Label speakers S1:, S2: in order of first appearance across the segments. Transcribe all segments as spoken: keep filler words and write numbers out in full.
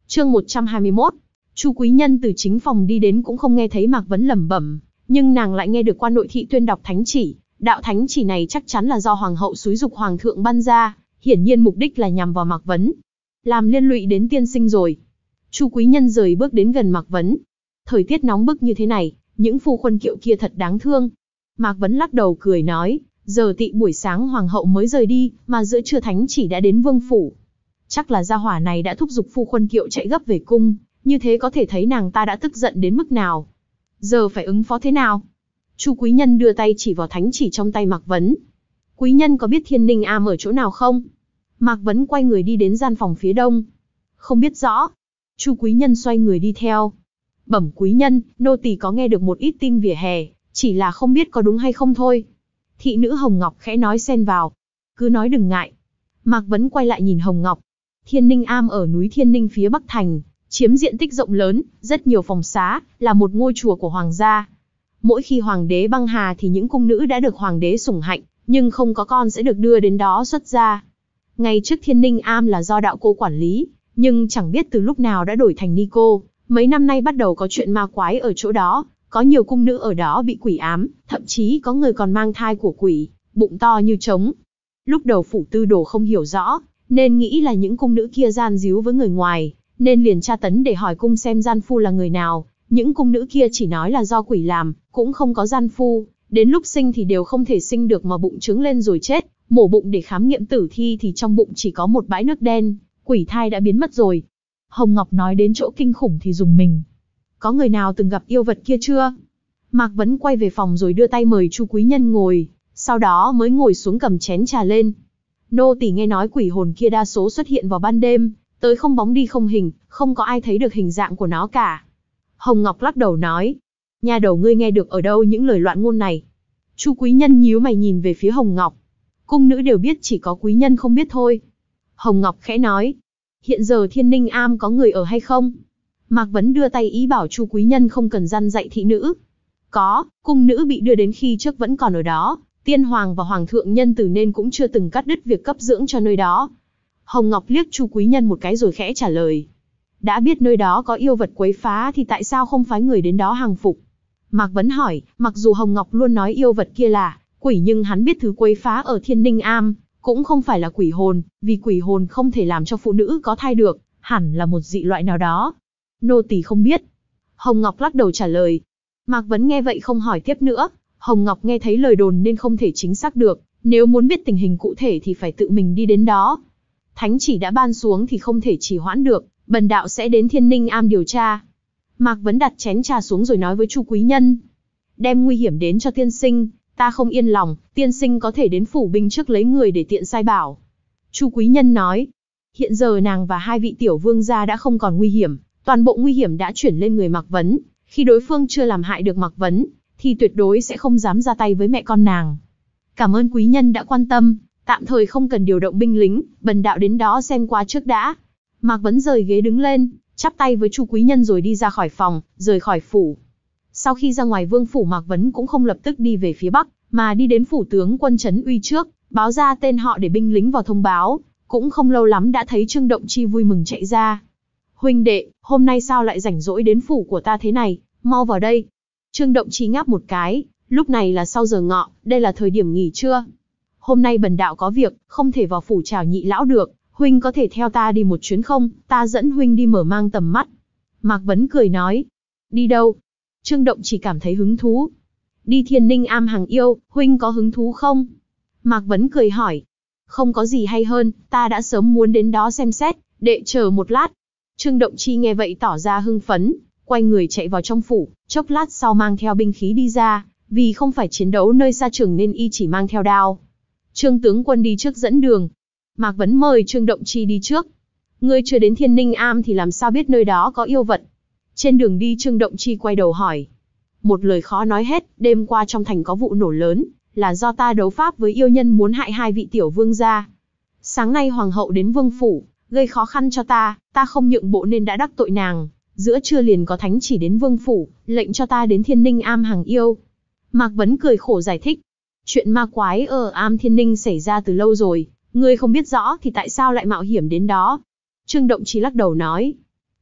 S1: Chương một trăm hai mươi mốt. Chu Quý Nhân từ chính phòng đi đến cũng không nghe thấy Mạc Vấn lẩm bẩm, nhưng nàng lại nghe được quan nội thị tuyên đọc thánh chỉ. Đạo thánh chỉ này chắc chắn là do hoàng hậu xúi giục hoàng thượng ban ra, hiển nhiên mục đích là nhằm vào Mạc Vấn, làm liên lụy đến tiên sinh rồi. Chu Quý Nhân rời bước đến gần Mạc Vấn. Thời tiết nóng bức như thế này, những phu khuân kiệu kia thật đáng thương. Mạc Vấn lắc đầu cười nói, giờ tị buổi sáng hoàng hậu mới rời đi, mà giữa trưa thánh chỉ đã đến vương phủ. Chắc là gia hỏa này đã thúc giục phu khuân kiệu chạy gấp về cung, như thế có thể thấy nàng ta đã tức giận đến mức nào. Giờ phải ứng phó thế nào? Chu Quý Nhân đưa tay chỉ vào thánh chỉ trong tay Mạc Vấn. Quý Nhân có biết Thiên Ninh Am ở chỗ nào không? Mạc Vấn quay người đi đến gian phòng phía đông. Không biết rõ. Chu Quý Nhân xoay người đi theo. Bẩm quý nhân, nô tỳ có nghe được một ít tin vỉa hè, chỉ là không biết có đúng hay không thôi. Thị nữ Hồng Ngọc khẽ nói xen vào. Cứ nói đừng ngại. Mạc Vấn quay lại nhìn Hồng Ngọc. Thiên Ninh Am ở núi Thiên Ninh phía Bắc Thành, chiếm diện tích rộng lớn, rất nhiều phòng xá, là một ngôi chùa của hoàng gia. Mỗi khi hoàng đế băng hà thì những cung nữ đã được hoàng đế sủng hạnh, nhưng không có con sẽ được đưa đến đó xuất gia. Ngày trước Thiên Ninh Am là do đạo cô quản lý, nhưng chẳng biết từ lúc nào đã đổi thành ni cô. Mấy năm nay bắt đầu có chuyện ma quái ở chỗ đó, có nhiều cung nữ ở đó bị quỷ ám, thậm chí có người còn mang thai của quỷ, bụng to như trống. Lúc đầu phủ tư đồ không hiểu rõ, nên nghĩ là những cung nữ kia gian díu với người ngoài, nên liền tra tấn để hỏi cung xem gian phu là người nào. Những cung nữ kia chỉ nói là do quỷ làm, cũng không có gian phu, đến lúc sinh thì đều không thể sinh được mà bụng trứng lên rồi chết. Mổ bụng để khám nghiệm tử thi thì trong bụng chỉ có một bãi nước đen, quỷ thai đã biến mất rồi. Hồng Ngọc nói đến chỗ kinh khủng thì dùng mình. Có người nào từng gặp yêu vật kia chưa? Mạc Vấn quay về phòng rồi đưa tay mời Chu Quý Nhân ngồi, sau đó mới ngồi xuống cầm chén trà lên. Nô tỳ nghe nói quỷ hồn kia đa số xuất hiện vào ban đêm, tới không bóng đi không hình, không có ai thấy được hình dạng của nó cả. Hồng Ngọc lắc đầu nói, nhà đầu ngươi nghe được ở đâu những lời loạn ngôn này? Chu Quý Nhân nhíu mày nhìn về phía Hồng Ngọc. Cung nữ đều biết, chỉ có quý nhân không biết thôi. Hồng Ngọc khẽ nói, hiện giờ Thiên Ninh Am có người ở hay không? Mạc Vấn đưa tay ý bảo Chu Quý Nhân không cần răn dạy thị nữ. Có, cung nữ bị đưa đến khi trước vẫn còn ở đó. Tiên hoàng và hoàng thượng nhân từ nên cũng chưa từng cắt đứt việc cấp dưỡng cho nơi đó. Hồng Ngọc liếc Chu Quý Nhân một cái rồi khẽ trả lời. Đã biết nơi đó có yêu vật quấy phá thì tại sao không phái người đến đó hàng phục? Mạc Vấn hỏi, mặc dù Hồng Ngọc luôn nói yêu vật kia là quỷ nhưng hắn biết thứ quấy phá ở Thiên Ninh Am cũng không phải là quỷ hồn, vì quỷ hồn không thể làm cho phụ nữ có thai được, hẳn là một dị loại nào đó. Nô tỳ không biết. Hồng Ngọc lắc đầu trả lời. Mạc Vấn nghe vậy không hỏi tiếp nữa. Hồng Ngọc nghe thấy lời đồn nên không thể chính xác được, nếu muốn biết tình hình cụ thể thì phải tự mình đi đến đó. Thánh chỉ đã ban xuống thì không thể trì hoãn được, bần đạo sẽ đến Thiên Ninh Am điều tra. Mạc Vấn đặt chén trà xuống rồi nói với Chu Quý Nhân. Đem nguy hiểm đến cho tiên sinh, ta không yên lòng, tiên sinh có thể đến phủ binh trước lấy người để tiện sai bảo. Chu Quý Nhân nói, hiện giờ nàng và hai vị tiểu vương gia đã không còn nguy hiểm, toàn bộ nguy hiểm đã chuyển lên người Mạc Vấn. Khi đối phương chưa làm hại được Mạc Vấn, thì tuyệt đối sẽ không dám ra tay với mẹ con nàng. Cảm ơn quý nhân đã quan tâm, tạm thời không cần điều động binh lính, bần đạo đến đó xem qua trước đã. Mạc Vấn rời ghế đứng lên, chắp tay với Chu Quý Nhân rồi đi ra khỏi phòng, rời khỏi phủ. Sau khi ra ngoài vương phủ, Mạc Vấn cũng không lập tức đi về phía bắc, mà đi đến phủ tướng quân Trấn Uy trước, báo ra tên họ để binh lính vào thông báo. Cũng không lâu lắm đã thấy Trương Động Chi vui mừng chạy ra. Huynh đệ, hôm nay sao lại rảnh rỗi đến phủ của ta thế này, mau vào đây. Trương Động Chi ngáp một cái, lúc này là sau giờ ngọ, đây là thời điểm nghỉ trưa. Hôm nay bần đạo có việc, không thể vào phủ chào nhị lão được, huynh có thể theo ta đi một chuyến không, ta dẫn huynh đi mở mang tầm mắt. Mạc Vấn cười nói, đi đâu? Trương Động Chi cảm thấy hứng thú. Đi Thiên Ninh Am hàng yêu, huynh có hứng thú không? Mạc Vấn cười hỏi, không có gì hay hơn, ta đã sớm muốn đến đó xem xét, đệ chờ một lát. Trương Động Chi nghe vậy tỏ ra hưng phấn, quay người chạy vào trong phủ, chốc lát sau mang theo binh khí đi ra, vì không phải chiến đấu nơi xa trường nên y chỉ mang theo đao. Trương tướng quân đi trước dẫn đường. Mạc Vấn mời Trương Động Chi đi trước. Ngươi chưa đến Thiên Ninh Am thì làm sao biết nơi đó có yêu vật? Trên đường đi Trương Động Chi quay đầu hỏi. Một lời khó nói hết, đêm qua trong thành có vụ nổ lớn, là do ta đấu pháp với yêu nhân muốn hại hai vị tiểu vương gia. Sáng nay hoàng hậu đến vương phủ, gây khó khăn cho ta, ta không nhượng bộ nên đã đắc tội nàng. Giữa trưa liền có thánh chỉ đến vương phủ, lệnh cho ta đến Thiên Ninh Am hàng yêu. Mạc Vấn cười khổ giải thích. Chuyện ma quái ở Am Thiên Ninh xảy ra từ lâu rồi, ngươi không biết rõ thì tại sao lại mạo hiểm đến đó? Trương Động Chi lắc đầu nói.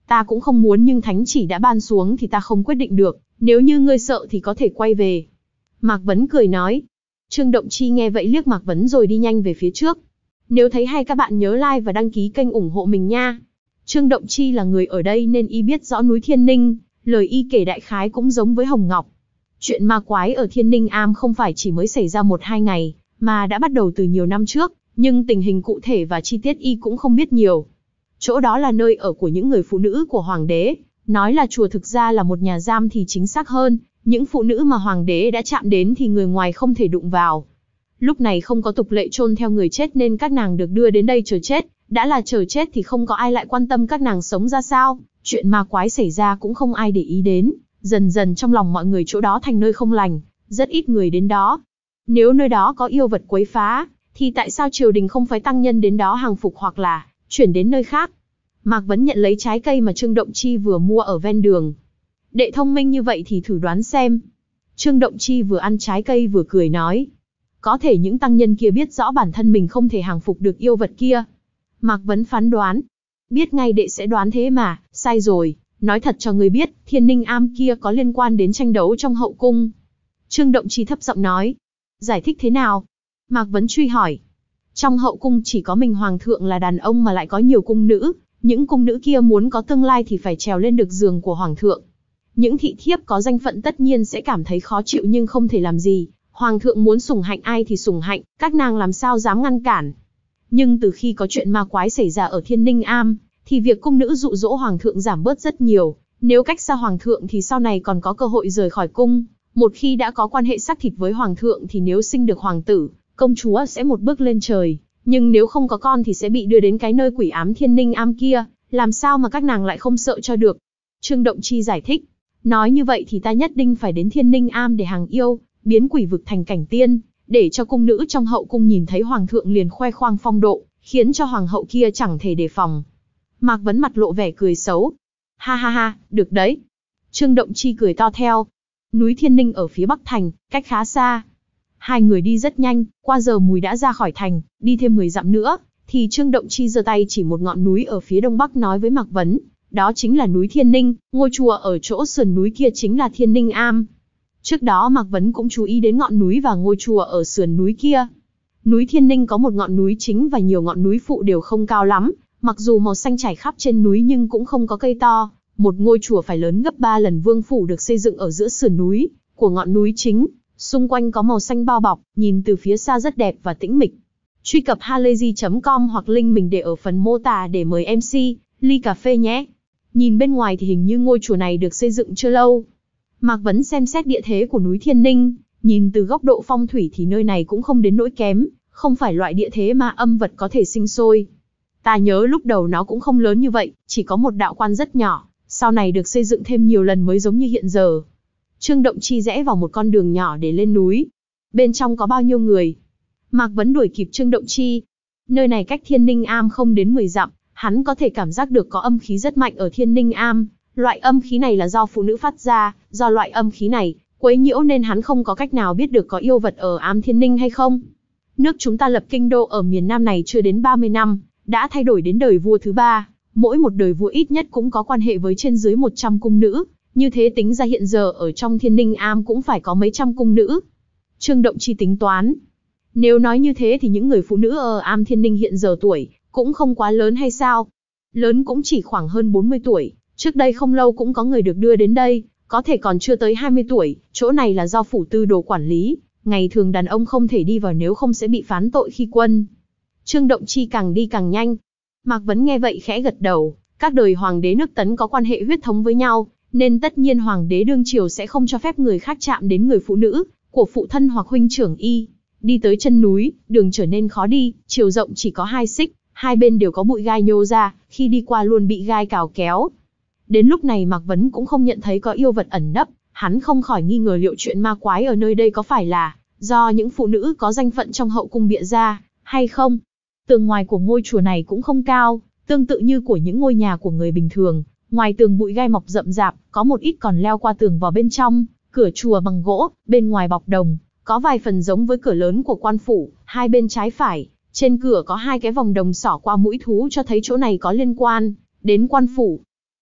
S1: Ta cũng không muốn nhưng thánh chỉ đã ban xuống thì ta không quyết định được, nếu như ngươi sợ thì có thể quay về. Mạc Vấn cười nói. Trương Động Chi nghe vậy liếc Mạc Vấn rồi đi nhanh về phía trước. Nếu thấy hay các bạn nhớ like và đăng ký kênh ủng hộ mình nha. Trương Động Chi là người ở đây nên y biết rõ núi Thiên Ninh, lời y kể đại khái cũng giống với Hồng Ngọc. Chuyện ma quái ở Thiên Ninh Am không phải chỉ mới xảy ra một hai ngày, mà đã bắt đầu từ nhiều năm trước, nhưng tình hình cụ thể và chi tiết y cũng không biết nhiều. Chỗ đó là nơi ở của những người phụ nữ của Hoàng đế, nói là chùa thực ra là một nhà giam thì chính xác hơn, những phụ nữ mà Hoàng đế đã chạm đến thì người ngoài không thể đụng vào. Lúc này không có tục lệ chôn theo người chết nên các nàng được đưa đến đây chờ chết, đã là chờ chết thì không có ai lại quan tâm các nàng sống ra sao, chuyện ma quái xảy ra cũng không ai để ý đến, dần dần trong lòng mọi người chỗ đó thành nơi không lành, rất ít người đến đó. Nếu nơi đó có yêu vật quấy phá, thì tại sao triều đình không phái tăng nhân đến đó hàng phục hoặc là chuyển đến nơi khác? Mạc Vấn nhận lấy trái cây mà Trương Động Chi vừa mua ở ven đường. Đệ thông minh như vậy thì thử đoán xem. Trương Động Chi vừa ăn trái cây vừa cười nói. Có thể những tăng nhân kia biết rõ bản thân mình không thể hàng phục được yêu vật kia. Mạc Vấn phán đoán. Biết ngay đệ sẽ đoán thế mà, sai rồi. Nói thật cho ngươi biết, Thiên Ninh Am kia có liên quan đến tranh đấu trong hậu cung. Trương Động Chi thấp giọng nói. Giải thích thế nào? Mạc Vấn truy hỏi. Trong hậu cung chỉ có mình hoàng thượng là đàn ông mà lại có nhiều cung nữ. Những cung nữ kia muốn có tương lai thì phải trèo lên được giường của hoàng thượng. Những thị thiếp có danh phận tất nhiên sẽ cảm thấy khó chịu nhưng không thể làm gì. Hoàng thượng muốn sủng hạnh ai thì sủng hạnh, các nàng làm sao dám ngăn cản. Nhưng từ khi có chuyện ma quái xảy ra ở Thiên Ninh Am, thì việc cung nữ dụ dỗ hoàng thượng giảm bớt rất nhiều. Nếu cách xa hoàng thượng thì sau này còn có cơ hội rời khỏi cung. Một khi đã có quan hệ xác thịt với hoàng thượng thì nếu sinh được hoàng tử, công chúa sẽ một bước lên trời. Nhưng nếu không có con thì sẽ bị đưa đến cái nơi quỷ ám Thiên Ninh Am kia, làm sao mà các nàng lại không sợ cho được. Trương Động Chi giải thích. Nói như vậy thì ta nhất định phải đến Thiên Ninh Am để hàng yêu, biến quỷ vực thành cảnh tiên, để cho cung nữ trong hậu cung nhìn thấy hoàng thượng liền khoe khoang phong độ, khiến cho hoàng hậu kia chẳng thể đề phòng. Mạc Vấn mặt lộ vẻ cười xấu. Ha ha ha, được đấy. Trương Động Chi cười to theo. Núi Thiên Ninh ở phía bắc thành, cách khá xa. Hai người đi rất nhanh, qua giờ mùi đã ra khỏi thành, đi thêm mười dặm nữa, thì Trương Động Chi giơ tay chỉ một ngọn núi ở phía đông bắc nói với Mạc Vấn. Đó chính là núi Thiên Ninh, ngôi chùa ở chỗ sườn núi kia chính là Thiên Ninh Am. Trước đó Mạc Vấn cũng chú ý đến ngọn núi và ngôi chùa ở sườn núi kia. Núi Thiên Ninh có một ngọn núi chính và nhiều ngọn núi phụ đều không cao lắm, mặc dù màu xanh trải khắp trên núi nhưng cũng không có cây to. Một ngôi chùa phải lớn gấp ba lần vương phủ được xây dựng ở giữa sườn núi của ngọn núi chính, xung quanh có màu xanh bao bọc, nhìn từ phía xa rất đẹp và tĩnh mịch. Truy cập halayzi chấm com hoặc link mình để ở phần mô tả để mời em xê ly cà phê nhé. Nhìn bên ngoài thì hình như ngôi chùa này được xây dựng chưa lâu. Mạc Vấn xem xét địa thế của núi Thiên Ninh, nhìn từ góc độ phong thủy thì nơi này cũng không đến nỗi kém, không phải loại địa thế mà âm vật có thể sinh sôi. Ta nhớ lúc đầu nó cũng không lớn như vậy, chỉ có một đạo quan rất nhỏ, sau này được xây dựng thêm nhiều lần mới giống như hiện giờ. Trương Động Chi rẽ vào một con đường nhỏ để lên núi. Bên trong có bao nhiêu người? Mạc Vấn đuổi kịp Trương Động Chi. Nơi này cách Thiên Ninh Am không đến mười dặm, hắn có thể cảm giác được có âm khí rất mạnh ở Thiên Ninh Am. Loại âm khí này là do phụ nữ phát ra, do loại âm khí này quấy nhiễu nên hắn không có cách nào biết được có yêu vật ở Am Thiên Ninh hay không. Nước chúng ta lập kinh đô ở miền Nam này chưa đến ba mươi năm, đã thay đổi đến đời vua thứ ba, mỗi một đời vua ít nhất cũng có quan hệ với trên dưới một trăm cung nữ, như thế tính ra hiện giờ ở trong Thiên Ninh Am cũng phải có mấy trăm cung nữ. Trương Động Chi tính toán. Nếu nói như thế thì những người phụ nữ ở Am Thiên Ninh hiện giờ tuổi cũng không quá lớn hay sao? Lớn cũng chỉ khoảng hơn bốn mươi tuổi. Trước đây không lâu cũng có người được đưa đến đây, có thể còn chưa tới hai mươi tuổi, chỗ này là do phủ tư đồ quản lý, ngày thường đàn ông không thể đi vào nếu không sẽ bị phán tội khi quân. Trương Động Chi càng đi càng nhanh. Mạc Vấn nghe vậy khẽ gật đầu, các đời hoàng đế nước Tấn có quan hệ huyết thống với nhau, nên tất nhiên hoàng đế đương triều sẽ không cho phép người khác chạm đến người phụ nữ của phụ thân hoặc huynh trưởng y. Đi tới chân núi, đường trở nên khó đi, chiều rộng chỉ có hai xích, hai bên đều có bụi gai nhô ra, khi đi qua luôn bị gai cào kéo. Đến lúc này Mạc Vấn cũng không nhận thấy có yêu vật ẩn nấp, hắn không khỏi nghi ngờ liệu chuyện ma quái ở nơi đây có phải là do những phụ nữ có danh phận trong hậu cung bịa ra, hay không. Tường ngoài của ngôi chùa này cũng không cao, tương tự như của những ngôi nhà của người bình thường, ngoài tường bụi gai mọc rậm rạp, có một ít còn leo qua tường vào bên trong, cửa chùa bằng gỗ, bên ngoài bọc đồng, có vài phần giống với cửa lớn của quan phủ, hai bên trái phải, trên cửa có hai cái vòng đồng xỏ qua mũi thú cho thấy chỗ này có liên quan đến quan phủ.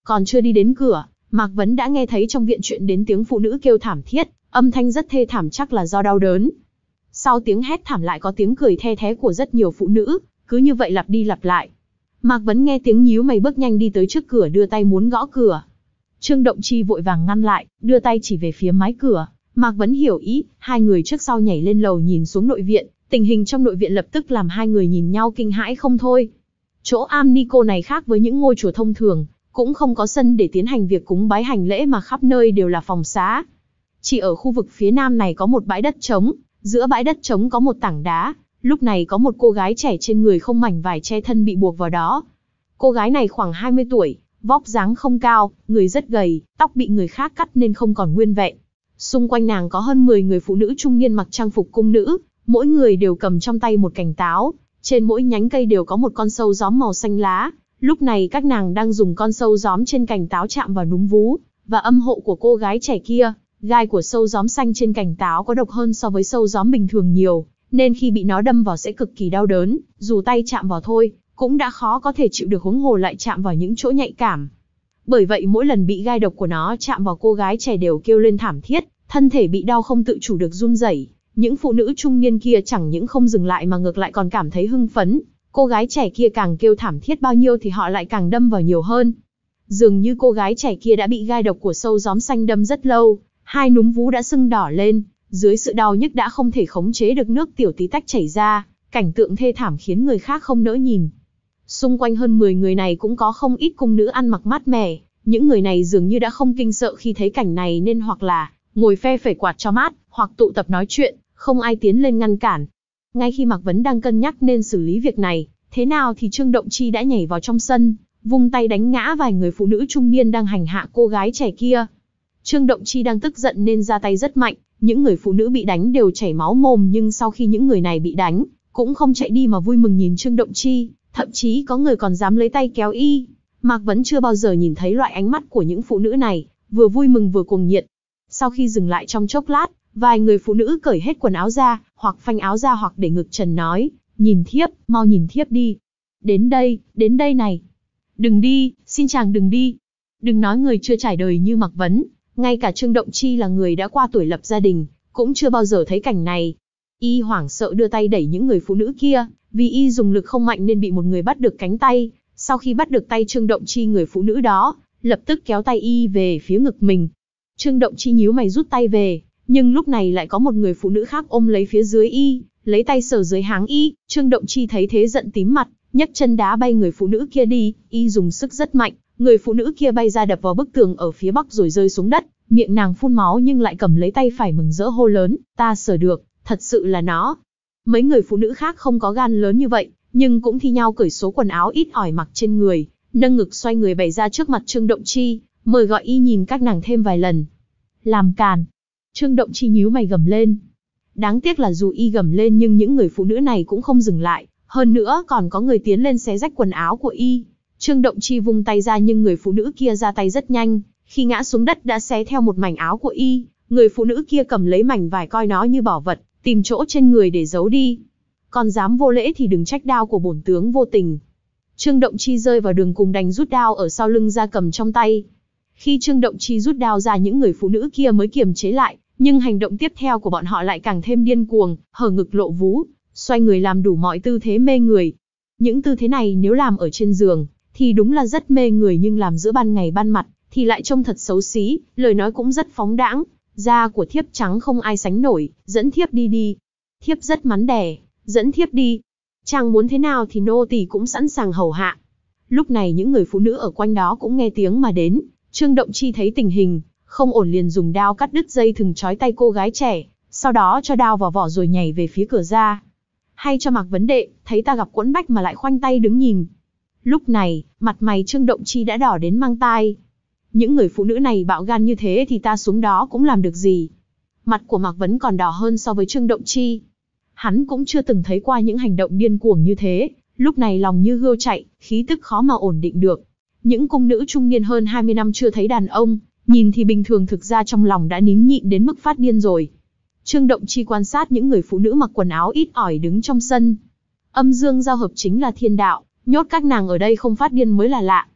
S1: Còn chưa đi đến cửa, Mạc Vấn đã nghe thấy trong viện chuyện đến tiếng phụ nữ kêu thảm thiết, âm thanh rất thê thảm, chắc là do đau đớn. Sau tiếng hét thảm lại có tiếng cười the thé của rất nhiều phụ nữ, cứ như vậy lặp đi lặp lại. Mạc Vấn nghe tiếng nhíu mày bước nhanh đi tới trước cửa đưa tay muốn gõ cửa. Trương Động Chi vội vàng ngăn lại, đưa tay chỉ về phía mái cửa. Mạc Vấn hiểu ý, hai người trước sau nhảy lên lầu nhìn xuống nội viện, tình hình trong nội viện lập tức làm hai người nhìn nhau kinh hãi không thôi. Chỗ Am Nico này khác với những ngôi chùa thông thường, cũng không có sân để tiến hành việc cúng bái hành lễ mà khắp nơi đều là phòng xá. Chỉ ở khu vực phía nam này có một bãi đất trống, giữa bãi đất trống có một tảng đá, lúc này có một cô gái trẻ trên người không mảnh vải che thân bị buộc vào đó. Cô gái này khoảng hai mươi tuổi, vóc dáng không cao, người rất gầy, tóc bị người khác cắt nên không còn nguyên vẹn. Xung quanh nàng có hơn mười người phụ nữ trung niên mặc trang phục cung nữ, mỗi người đều cầm trong tay một cành táo, trên mỗi nhánh cây đều có một con sâu gióm màu xanh lá. Lúc này các nàng đang dùng con sâu gióm trên cành táo chạm vào núm vú và âm hộ của cô gái trẻ kia. Gai của sâu gióm xanh trên cành táo có độc hơn so với sâu gióm bình thường nhiều, nên khi bị nó đâm vào sẽ cực kỳ đau đớn, dù tay chạm vào thôi, cũng đã khó có thể chịu được, huống hồ lại chạm vào những chỗ nhạy cảm. Bởi vậy mỗi lần bị gai độc của nó chạm vào cô gái trẻ đều kêu lên thảm thiết, thân thể bị đau không tự chủ được run rẩy. Những phụ nữ trung niên kia chẳng những không dừng lại mà ngược lại còn cảm thấy hưng phấn. Cô gái trẻ kia càng kêu thảm thiết bao nhiêu thì họ lại càng đâm vào nhiều hơn. Dường như cô gái trẻ kia đã bị gai độc của sâu gióm xanh đâm rất lâu, hai núm vú đã sưng đỏ lên, dưới sự đau nhức đã không thể khống chế được nước tiểu tí tách chảy ra, cảnh tượng thê thảm khiến người khác không nỡ nhìn. Xung quanh hơn mười người này cũng có không ít cung nữ ăn mặc mát mẻ, những người này dường như đã không kinh sợ khi thấy cảnh này nên hoặc là ngồi phe phẩy quạt cho mát, hoặc tụ tập nói chuyện, không ai tiến lên ngăn cản. Ngay khi Mạc Vấn đang cân nhắc nên xử lý việc này thế nào thì Trương Động Chi đã nhảy vào trong sân, vung tay đánh ngã vài người phụ nữ trung niên đang hành hạ cô gái trẻ kia. Trương Động Chi đang tức giận nên ra tay rất mạnh, những người phụ nữ bị đánh đều chảy máu mồm, nhưng sau khi những người này bị đánh, cũng không chạy đi mà vui mừng nhìn Trương Động Chi, thậm chí có người còn dám lấy tay kéo y. Mạc Vấn chưa bao giờ nhìn thấy loại ánh mắt của những phụ nữ này, vừa vui mừng vừa cuồng nhiệt. Sau khi dừng lại trong chốc lát, vài người phụ nữ cởi hết quần áo ra, hoặc phanh áo ra hoặc để ngực trần nói, nhìn thiếp, mau nhìn thiếp đi. Đến đây, đến đây này. Đừng đi, xin chàng đừng đi. Đừng nói người chưa trải đời như Mạc Vấn, ngay cả Trương Động Chi là người đã qua tuổi lập gia đình, cũng chưa bao giờ thấy cảnh này. Y hoảng sợ đưa tay đẩy những người phụ nữ kia, vì y dùng lực không mạnh nên bị một người bắt được cánh tay. Sau khi bắt được tay Trương Động Chi, người phụ nữ đó lập tức kéo tay y về phía ngực mình. Trương Động Chi nhíu mày rút tay về, nhưng lúc này lại có một người phụ nữ khác ôm lấy phía dưới y, lấy tay sờ dưới háng y. Trương Động Chi thấy thế giận tím mặt, nhấc chân đá bay người phụ nữ kia đi, y dùng sức rất mạnh, người phụ nữ kia bay ra đập vào bức tường ở phía bắc rồi rơi xuống đất, miệng nàng phun máu nhưng lại cầm lấy tay phải mừng rỡ hô lớn, ta sờ được, thật sự là nó. Mấy người phụ nữ khác không có gan lớn như vậy, nhưng cũng thi nhau cởi số quần áo ít ỏi mặc trên người, nâng ngực xoay người bày ra trước mặt Trương Động Chi, mời gọi y nhìn các nàng thêm vài lần. Làm càn. Trương Động Chi nhíu mày gầm lên. Đáng tiếc là dù y gầm lên nhưng những người phụ nữ này cũng không dừng lại, hơn nữa còn có người tiến lên xé rách quần áo của y. Trương Động Chi vung tay ra nhưng người phụ nữ kia ra tay rất nhanh, khi ngã xuống đất đã xé theo một mảnh áo của y, người phụ nữ kia cầm lấy mảnh vải coi nó như bảo vật, tìm chỗ trên người để giấu đi. Còn dám vô lễ thì đừng trách đao của bổn tướng vô tình. Trương Động Chi rơi vào đường cùng đành rút đao ở sau lưng ra cầm trong tay. Khi Trương Động Chi rút đao ra, những người phụ nữ kia mới kiềm chế lại, nhưng hành động tiếp theo của bọn họ lại càng thêm điên cuồng, hở ngực lộ vú, xoay người làm đủ mọi tư thế mê người. Những tư thế này nếu làm ở trên giường thì đúng là rất mê người, nhưng làm giữa ban ngày ban mặt thì lại trông thật xấu xí, lời nói cũng rất phóng đãng. Da của thiếp trắng không ai sánh nổi, dẫn thiếp đi đi. Thiếp rất mắn đẻ, dẫn thiếp đi. Chàng muốn thế nào thì nô tỳ cũng sẵn sàng hầu hạ. Lúc này những người phụ nữ ở quanh đó cũng nghe tiếng mà đến. Trương Động Chi thấy tình hình không ổn liền dùng đao cắt đứt dây thừng trói tay cô gái trẻ, sau đó cho đao vào vỏ rồi nhảy về phía cửa ra. Hay cho Mạc Vấn đệ, thấy ta gặp quẫn bách mà lại khoanh tay đứng nhìn. Lúc này, mặt mày Trương Động Chi đã đỏ đến mang tai. Những người phụ nữ này bạo gan như thế thì ta xuống đó cũng làm được gì. Mặt của Mạc Vấn còn đỏ hơn so với Trương Động Chi. Hắn cũng chưa từng thấy qua những hành động điên cuồng như thế, lúc này lòng như gươu chạy, khí tức khó mà ổn định được. Những cung nữ trung niên hơn hai mươi năm chưa thấy đàn ông, nhìn thì bình thường, thực ra trong lòng đã nín nhịn đến mức phát điên rồi. Trương Động Chi quan sát những người phụ nữ mặc quần áo ít ỏi đứng trong sân. Âm dương giao hợp chính là thiên đạo, nhốt các nàng ở đây không phát điên mới là lạ.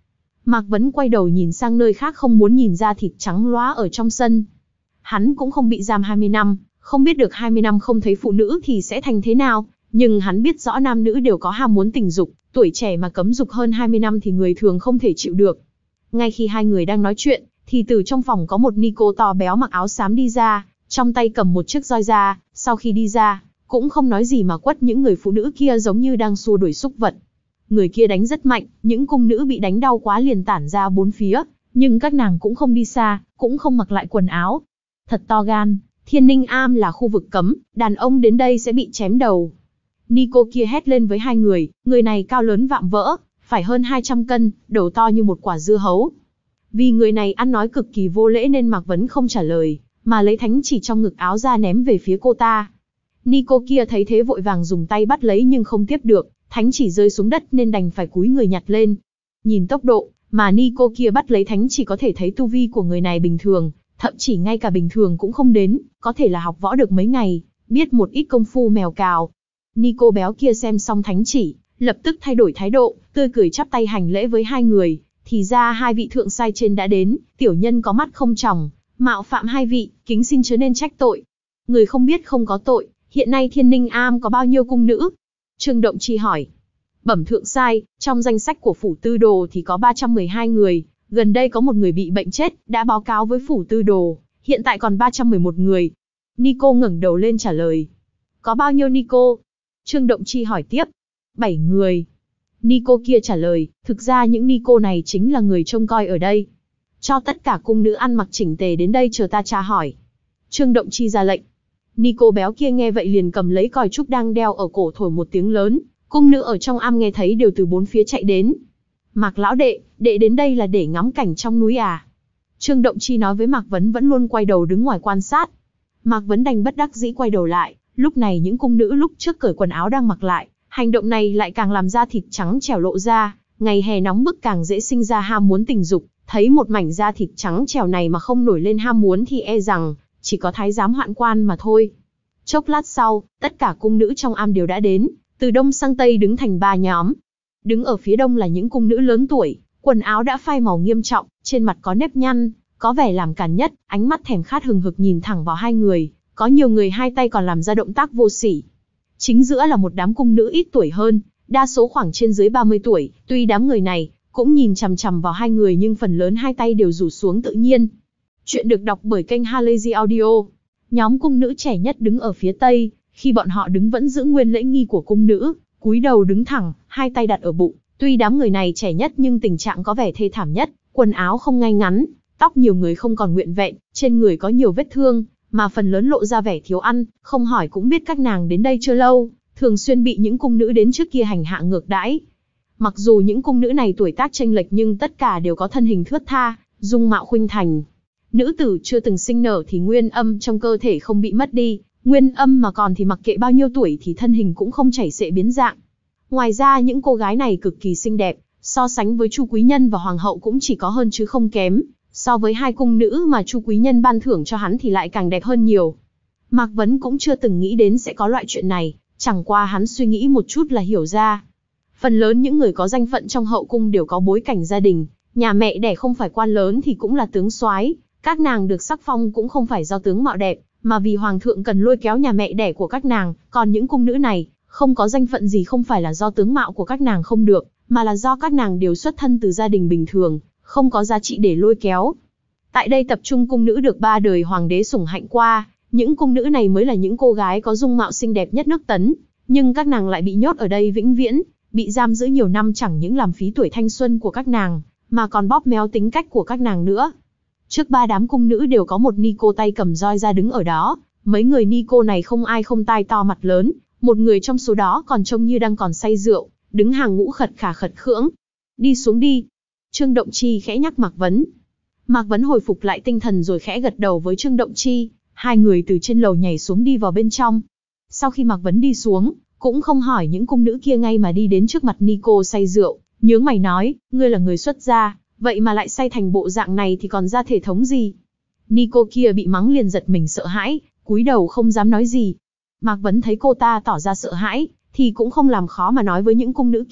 S1: Mạc Vấn quay đầu nhìn sang nơi khác, không muốn nhìn ra thịt trắng loá ở trong sân. Hắn cũng không bị giam hai mươi năm, không biết được hai mươi năm không thấy phụ nữ thì sẽ thành thế nào, nhưng hắn biết rõ nam nữ đều có ham muốn tình dục, tuổi trẻ mà cấm dục hơn hai mươi năm thì người thường không thể chịu được. Ngay khi hai người đang nói chuyện, thì từ trong phòng có một Nico to béo mặc áo xám đi ra, trong tay cầm một chiếc roi ra, sau khi đi ra, cũng không nói gì mà quất những người phụ nữ kia giống như đang xua đuổi súc vật. Người kia đánh rất mạnh, những cung nữ bị đánh đau quá liền tản ra bốn phía, nhưng các nàng cũng không đi xa, cũng không mặc lại quần áo. Thật to gan, Thiên Ninh Am là khu vực cấm, đàn ông đến đây sẽ bị chém đầu. Nico kia hét lên với hai người, người này cao lớn vạm vỡ, phải hơn hai trăm cân, đầu to như một quả dưa hấu. Vì người này ăn nói cực kỳ vô lễ nên Mạc Vấn không trả lời, mà lấy thánh chỉ trong ngực áo ra ném về phía cô ta. Nico kia thấy thế vội vàng dùng tay bắt lấy nhưng không tiếp được, thánh chỉ rơi xuống đất nên đành phải cúi người nhặt lên. Nhìn tốc độ mà Nico kia bắt lấy thánh chỉ có thể thấy tu vi của người này bình thường, thậm chí ngay cả bình thường cũng không đến, có thể là học võ được mấy ngày, biết một ít công phu mèo cào. Nico béo kia xem xong thánh chỉ, lập tức thay đổi thái độ, tươi cười chắp tay hành lễ với hai người. Thì ra hai vị thượng sai trên đã đến, tiểu nhân có mắt không tròng, mạo phạm hai vị, kính xin chớ nên trách tội. Người không biết không có tội, hiện nay Thiên Ninh Am có bao nhiêu cung nữ? Trương Động Chi hỏi. Bẩm thượng sai, trong danh sách của phủ tư đồ thì có ba trăm mười hai người, gần đây có một người bị bệnh chết, đã báo cáo với phủ tư đồ, hiện tại còn ba trăm mười một người. Nico ngẩng đầu lên trả lời. Có bao nhiêu Nico? Trương Động Chi hỏi tiếp. Bảy người. Nico kia trả lời, thực ra những Nico này chính là người trông coi ở đây. Cho tất cả cung nữ ăn mặc chỉnh tề đến đây chờ ta tra hỏi. Trương Động Chi ra lệnh. Nico béo kia nghe vậy liền cầm lấy còi trúc đang đeo ở cổ thổi một tiếng lớn, cung nữ ở trong am nghe thấy đều từ bốn phía chạy đến. Mạc lão đệ, đệ đến đây là để ngắm cảnh trong núi à? Trương Động Chi nói với Mạc Vấn vẫn luôn quay đầu đứng ngoài quan sát. Mạc Vấn đành bất đắc dĩ quay đầu lại, lúc này những cung nữ lúc trước cởi quần áo đang mặc lại. Hành động này lại càng làm da thịt trắng trẻo lộ ra, ngày hè nóng bức càng dễ sinh ra ham muốn tình dục, thấy một mảnh da thịt trắng trẻo này mà không nổi lên ham muốn thì e rằng chỉ có thái giám hoạn quan mà thôi. Chốc lát sau, tất cả cung nữ trong am đều đã đến, từ đông sang tây đứng thành ba nhóm. Đứng ở phía đông là những cung nữ lớn tuổi, quần áo đã phai màu nghiêm trọng, trên mặt có nếp nhăn, có vẻ làm càn nhất, ánh mắt thèm khát hừng hực nhìn thẳng vào hai người, có nhiều người hai tay còn làm ra động tác vô sỉ. Chính giữa là một đám cung nữ ít tuổi hơn, đa số khoảng trên dưới ba mươi tuổi, tuy đám người này cũng nhìn chằm chằm vào hai người nhưng phần lớn hai tay đều rủ xuống tự nhiên. Chuyện được đọc bởi kênh Halazy Audio. Nhóm cung nữ trẻ nhất đứng ở phía tây, khi bọn họ đứng vẫn giữ nguyên lễ nghi của cung nữ, cúi đầu đứng thẳng, hai tay đặt ở bụng. Tuy đám người này trẻ nhất nhưng tình trạng có vẻ thê thảm nhất, quần áo không ngay ngắn, tóc nhiều người không còn nguyện vẹn, trên người có nhiều vết thương, mà phần lớn lộ ra vẻ thiếu ăn, không hỏi cũng biết các nàng đến đây chưa lâu, thường xuyên bị những cung nữ đến trước kia hành hạ ngược đãi. Mặc dù những cung nữ này tuổi tác chênh lệch nhưng tất cả đều có thân hình thướt tha, dung mạo khuynh thành. Nữ tử chưa từng sinh nở thì nguyên âm trong cơ thể không bị mất đi, nguyên âm mà còn thì mặc kệ bao nhiêu tuổi thì thân hình cũng không chảy xệ biến dạng. Ngoài ra những cô gái này cực kỳ xinh đẹp, so sánh với Chu Quý Nhân và Hoàng hậu cũng chỉ có hơn chứ không kém. So với hai cung nữ mà Chu Quý Nhân ban thưởng cho hắn thì lại càng đẹp hơn nhiều. Mạc Vấn cũng chưa từng nghĩ đến sẽ có loại chuyện này, chẳng qua hắn suy nghĩ một chút là hiểu ra. Phần lớn những người có danh phận trong hậu cung đều có bối cảnh gia đình, nhà mẹ đẻ không phải quan lớn thì cũng là tướng soái, các nàng được sắc phong cũng không phải do tướng mạo đẹp, mà vì hoàng thượng cần lôi kéo nhà mẹ đẻ của các nàng, còn những cung nữ này không có danh phận gì không phải là do tướng mạo của các nàng không được, mà là do các nàng đều xuất thân từ gia đình bình thường, không có giá trị để lôi kéo. Tại đây tập trung cung nữ được ba đời hoàng đế sủng hạnh qua, những cung nữ này mới là những cô gái có dung mạo xinh đẹp nhất nước Tấn, nhưng các nàng lại bị nhốt ở đây vĩnh viễn, bị giam giữ nhiều năm chẳng những làm phí tuổi thanh xuân của các nàng, mà còn bóp méo tính cách của các nàng nữa. Trước ba đám cung nữ đều có một Nico tay cầm roi ra đứng ở đó, mấy người Nico này không ai không tai to mặt lớn, một người trong số đó còn trông như đang còn say rượu, đứng hàng ngũ khật khà khật khưỡng. Đi xuống đi. Trương Động Chi khẽ nhắc Mạc Vấn. Mạc Vấn hồi phục lại tinh thần rồi khẽ gật đầu với Trương Động Chi, hai người từ trên lầu nhảy xuống đi vào bên trong. Sau khi Mạc Vấn đi xuống, cũng không hỏi những cung nữ kia ngay mà đi đến trước mặt Nico say rượu, nhướng mày nói, ngươi là người xuất gia, vậy mà lại say thành bộ dạng này thì còn ra thể thống gì? Nico kia bị mắng liền giật mình sợ hãi, cúi đầu không dám nói gì. Mạc Vấn thấy cô ta tỏ ra sợ hãi, thì cũng không làm khó mà nói với những cung nữ kia,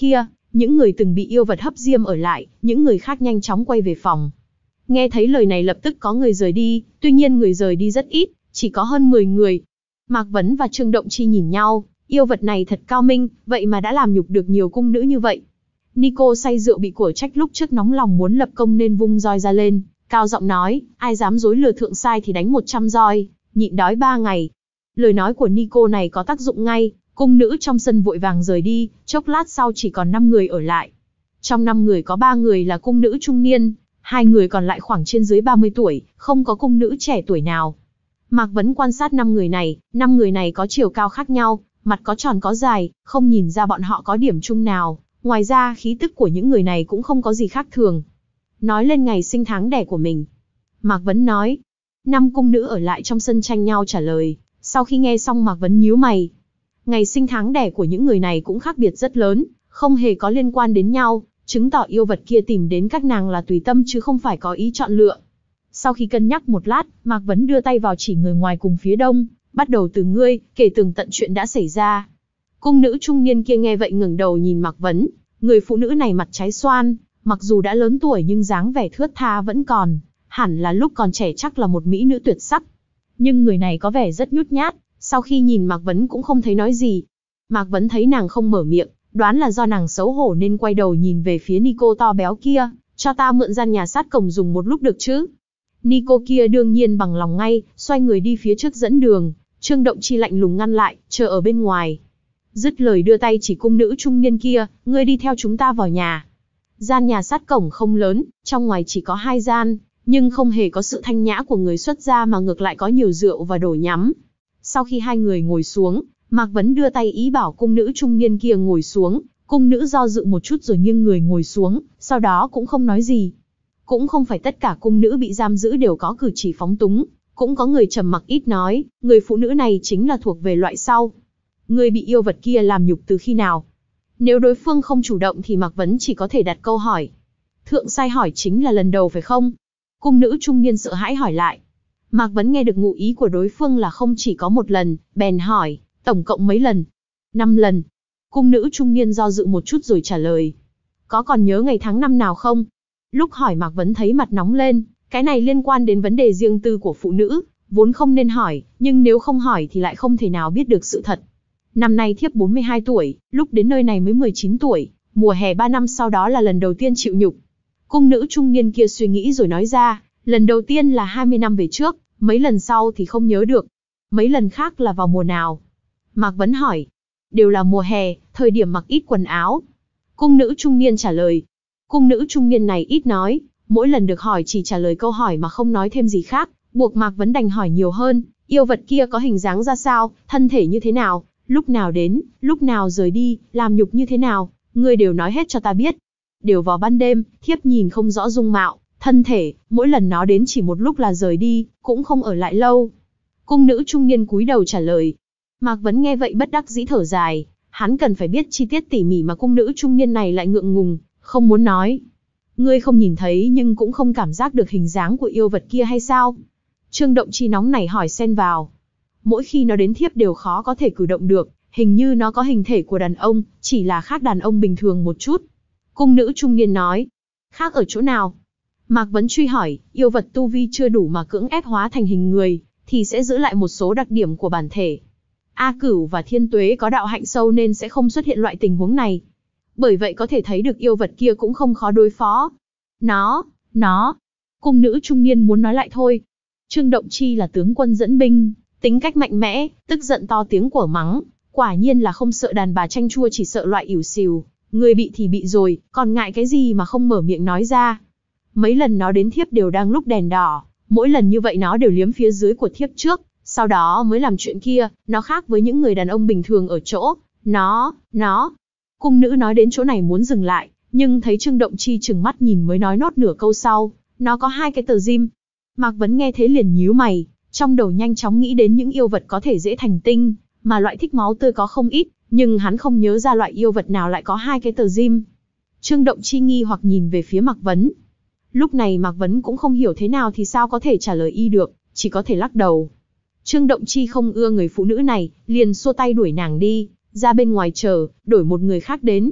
S1: Những người từng bị yêu vật hấp diêm ở lại, những người khác nhanh chóng quay về phòng. Nghe thấy lời này lập tức có người rời đi, tuy nhiên người rời đi rất ít, chỉ có hơn mười người. Mạc Vấn và Trương Động Chi nhìn nhau, yêu vật này thật cao minh, vậy mà đã làm nhục được nhiều cung nữ như vậy. Nico say rượu bị của trách lúc trước nóng lòng muốn lập công nên vung roi ra lên, cao giọng nói, ai dám dối lừa thượng sai thì đánh một trăm roi, nhịn đói ba ngày. Lời nói của Nico này có tác dụng ngay, cung nữ trong sân vội vàng rời đi, chốc lát sau chỉ còn năm người ở lại. Trong năm người có ba người là cung nữ trung niên, hai người còn lại khoảng trên dưới ba mươi tuổi, không có cung nữ trẻ tuổi nào. Mạc Vấn quan sát năm người này, năm người này có chiều cao khác nhau, mặt có tròn có dài, không nhìn ra bọn họ có điểm chung nào. Ngoài ra khí tức của những người này cũng không có gì khác thường. Nói lên ngày sinh tháng đẻ của mình. Mạc Vấn nói. Năm cung nữ ở lại trong sân tranh nhau trả lời. Sau khi nghe xong Mạc Vấn nhíu mày. Ngày sinh tháng đẻ của những người này cũng khác biệt rất lớn, không hề có liên quan đến nhau, chứng tỏ yêu vật kia tìm đến các nàng là tùy tâm chứ không phải có ý chọn lựa. Sau khi cân nhắc một lát, Mạc Vấn đưa tay vào chỉ người ngoài cùng phía đông, bắt đầu từ ngươi, kể tường tận chuyện đã xảy ra. Cung nữ trung niên kia nghe vậy ngẩng đầu nhìn Mạc Vấn, người phụ nữ này mặt trái xoan, mặc dù đã lớn tuổi nhưng dáng vẻ thướt tha vẫn còn, hẳn là lúc còn trẻ chắc là một mỹ nữ tuyệt sắc. Nhưng người này có vẻ rất nhút nhát, sau khi nhìn Mạc Vấn cũng không thấy nói gì. Mạc Vấn thấy nàng không mở miệng, đoán là do nàng xấu hổ nên quay đầu nhìn về phía Nico to béo kia, cho ta mượn gian nhà sát cổng dùng một lúc được chứ. Nico kia đương nhiên bằng lòng ngay, xoay người đi phía trước dẫn đường, Trương Động Chi lạnh lùng ngăn lại, chờ ở bên ngoài. Dứt lời đưa tay chỉ cung nữ trung niên kia, ngươi đi theo chúng ta vào nhà. Gian nhà sát cổng không lớn, trong ngoài chỉ có hai gian, nhưng không hề có sự thanh nhã của người xuất gia mà ngược lại có nhiều rượu và đồ nhắm. Sau khi hai người ngồi xuống, Mạc Vấn đưa tay ý bảo cung nữ trung niên kia ngồi xuống, cung nữ do dự một chút rồi nghiêng người ngồi xuống, sau đó cũng không nói gì. Cũng không phải tất cả cung nữ bị giam giữ đều có cử chỉ phóng túng, cũng có người trầm mặc ít nói, người phụ nữ này chính là thuộc về loại sau. Người bị yêu vật kia làm nhục từ khi nào? Nếu đối phương không chủ động thì Mạc Vấn chỉ có thể đặt câu hỏi. Thượng sai hỏi chính là lần đầu phải không? Cung nữ trung niên sợ hãi hỏi lại. Mạc Vấn nghe được ngụ ý của đối phương là không chỉ có một lần, bèn hỏi, tổng cộng mấy lần? Năm lần. Cung nữ trung niên do dự một chút rồi trả lời. Có còn nhớ ngày tháng năm nào không? Lúc hỏi Mạc Vấn thấy mặt nóng lên, cái này liên quan đến vấn đề riêng tư của phụ nữ, vốn không nên hỏi, nhưng nếu không hỏi thì lại không thể nào biết được sự thật. Năm nay thiếp bốn mươi hai tuổi, lúc đến nơi này mới mười chín tuổi, mùa hè ba năm sau đó là lần đầu tiên chịu nhục. Cung nữ trung niên kia suy nghĩ rồi nói ra, lần đầu tiên là hai mươi năm về trước, mấy lần sau thì không nhớ được. Mấy lần khác là vào mùa nào? Mạc Vấn hỏi. Đều là mùa hè, thời điểm mặc ít quần áo. Cung nữ trung niên trả lời. Cung nữ trung niên này ít nói, mỗi lần được hỏi chỉ trả lời câu hỏi mà không nói thêm gì khác, buộc Mạc Vấn đành hỏi nhiều hơn. Yêu vật kia có hình dáng ra sao, thân thể như thế nào, lúc nào đến, lúc nào rời đi, làm nhục như thế nào, ngươi đều nói hết cho ta biết. Đều vào ban đêm, thiếp nhìn không rõ dung mạo, thân thể, mỗi lần nó đến chỉ một lúc là rời đi, cũng không ở lại lâu. Cung nữ trung niên cúi đầu trả lời. Mạc Vấn nghe vậy bất đắc dĩ thở dài, hắn cần phải biết chi tiết tỉ mỉ mà cung nữ trung niên này lại ngượng ngùng, không muốn nói. Ngươi không nhìn thấy nhưng cũng không cảm giác được hình dáng của yêu vật kia hay sao? Trương Động Chi nóng nảy hỏi xen vào. Mỗi khi nó đến thiếp đều khó có thể cử động được, hình như nó có hình thể của đàn ông, chỉ là khác đàn ông bình thường một chút. Cung nữ trung niên nói. Khác ở chỗ nào? Mạc Vấn truy hỏi, yêu vật tu vi chưa đủ mà cưỡng ép hóa thành hình người, thì sẽ giữ lại một số đặc điểm của bản thể. A Cửu và Thiên Tuế có đạo hạnh sâu nên sẽ không xuất hiện loại tình huống này. Bởi vậy có thể thấy được yêu vật kia cũng không khó đối phó. Nó, nó. Cung nữ trung niên muốn nói lại thôi. Trương Động Chi là tướng quân dẫn binh, tính cách mạnh mẽ, tức giận to tiếng của mắng. Quả nhiên là không sợ đàn bà chanh chua, chỉ sợ loại ỉu xìu. Người bị thì bị rồi, còn ngại cái gì mà không mở miệng nói ra. Mấy lần nó đến thiếp đều đang lúc đèn đỏ, mỗi lần như vậy nó đều liếm phía dưới của thiếp trước, sau đó mới làm chuyện kia. Nó khác với những người đàn ông bình thường ở chỗ, nó, nó. Cung nữ nói đến chỗ này muốn dừng lại, nhưng thấy Trương Động Chi trừng mắt nhìn mới nói nốt nửa câu sau. Nó có hai cái tờ rim. Mạc Vấn nghe thế liền nhíu mày, trong đầu nhanh chóng nghĩ đến những yêu vật có thể dễ thành tinh, mà loại thích máu tươi có không ít, nhưng hắn không nhớ ra loại yêu vật nào lại có hai cái tờ rim. Trương Động Chi nghi hoặc nhìn về phía Mạc Vấn. Lúc này Mạc Vấn cũng không hiểu thế nào thì sao có thể trả lời y được, chỉ có thể lắc đầu. Trương Động Chi không ưa người phụ nữ này, liền xua tay đuổi nàng đi, ra bên ngoài chờ, đổi một người khác đến.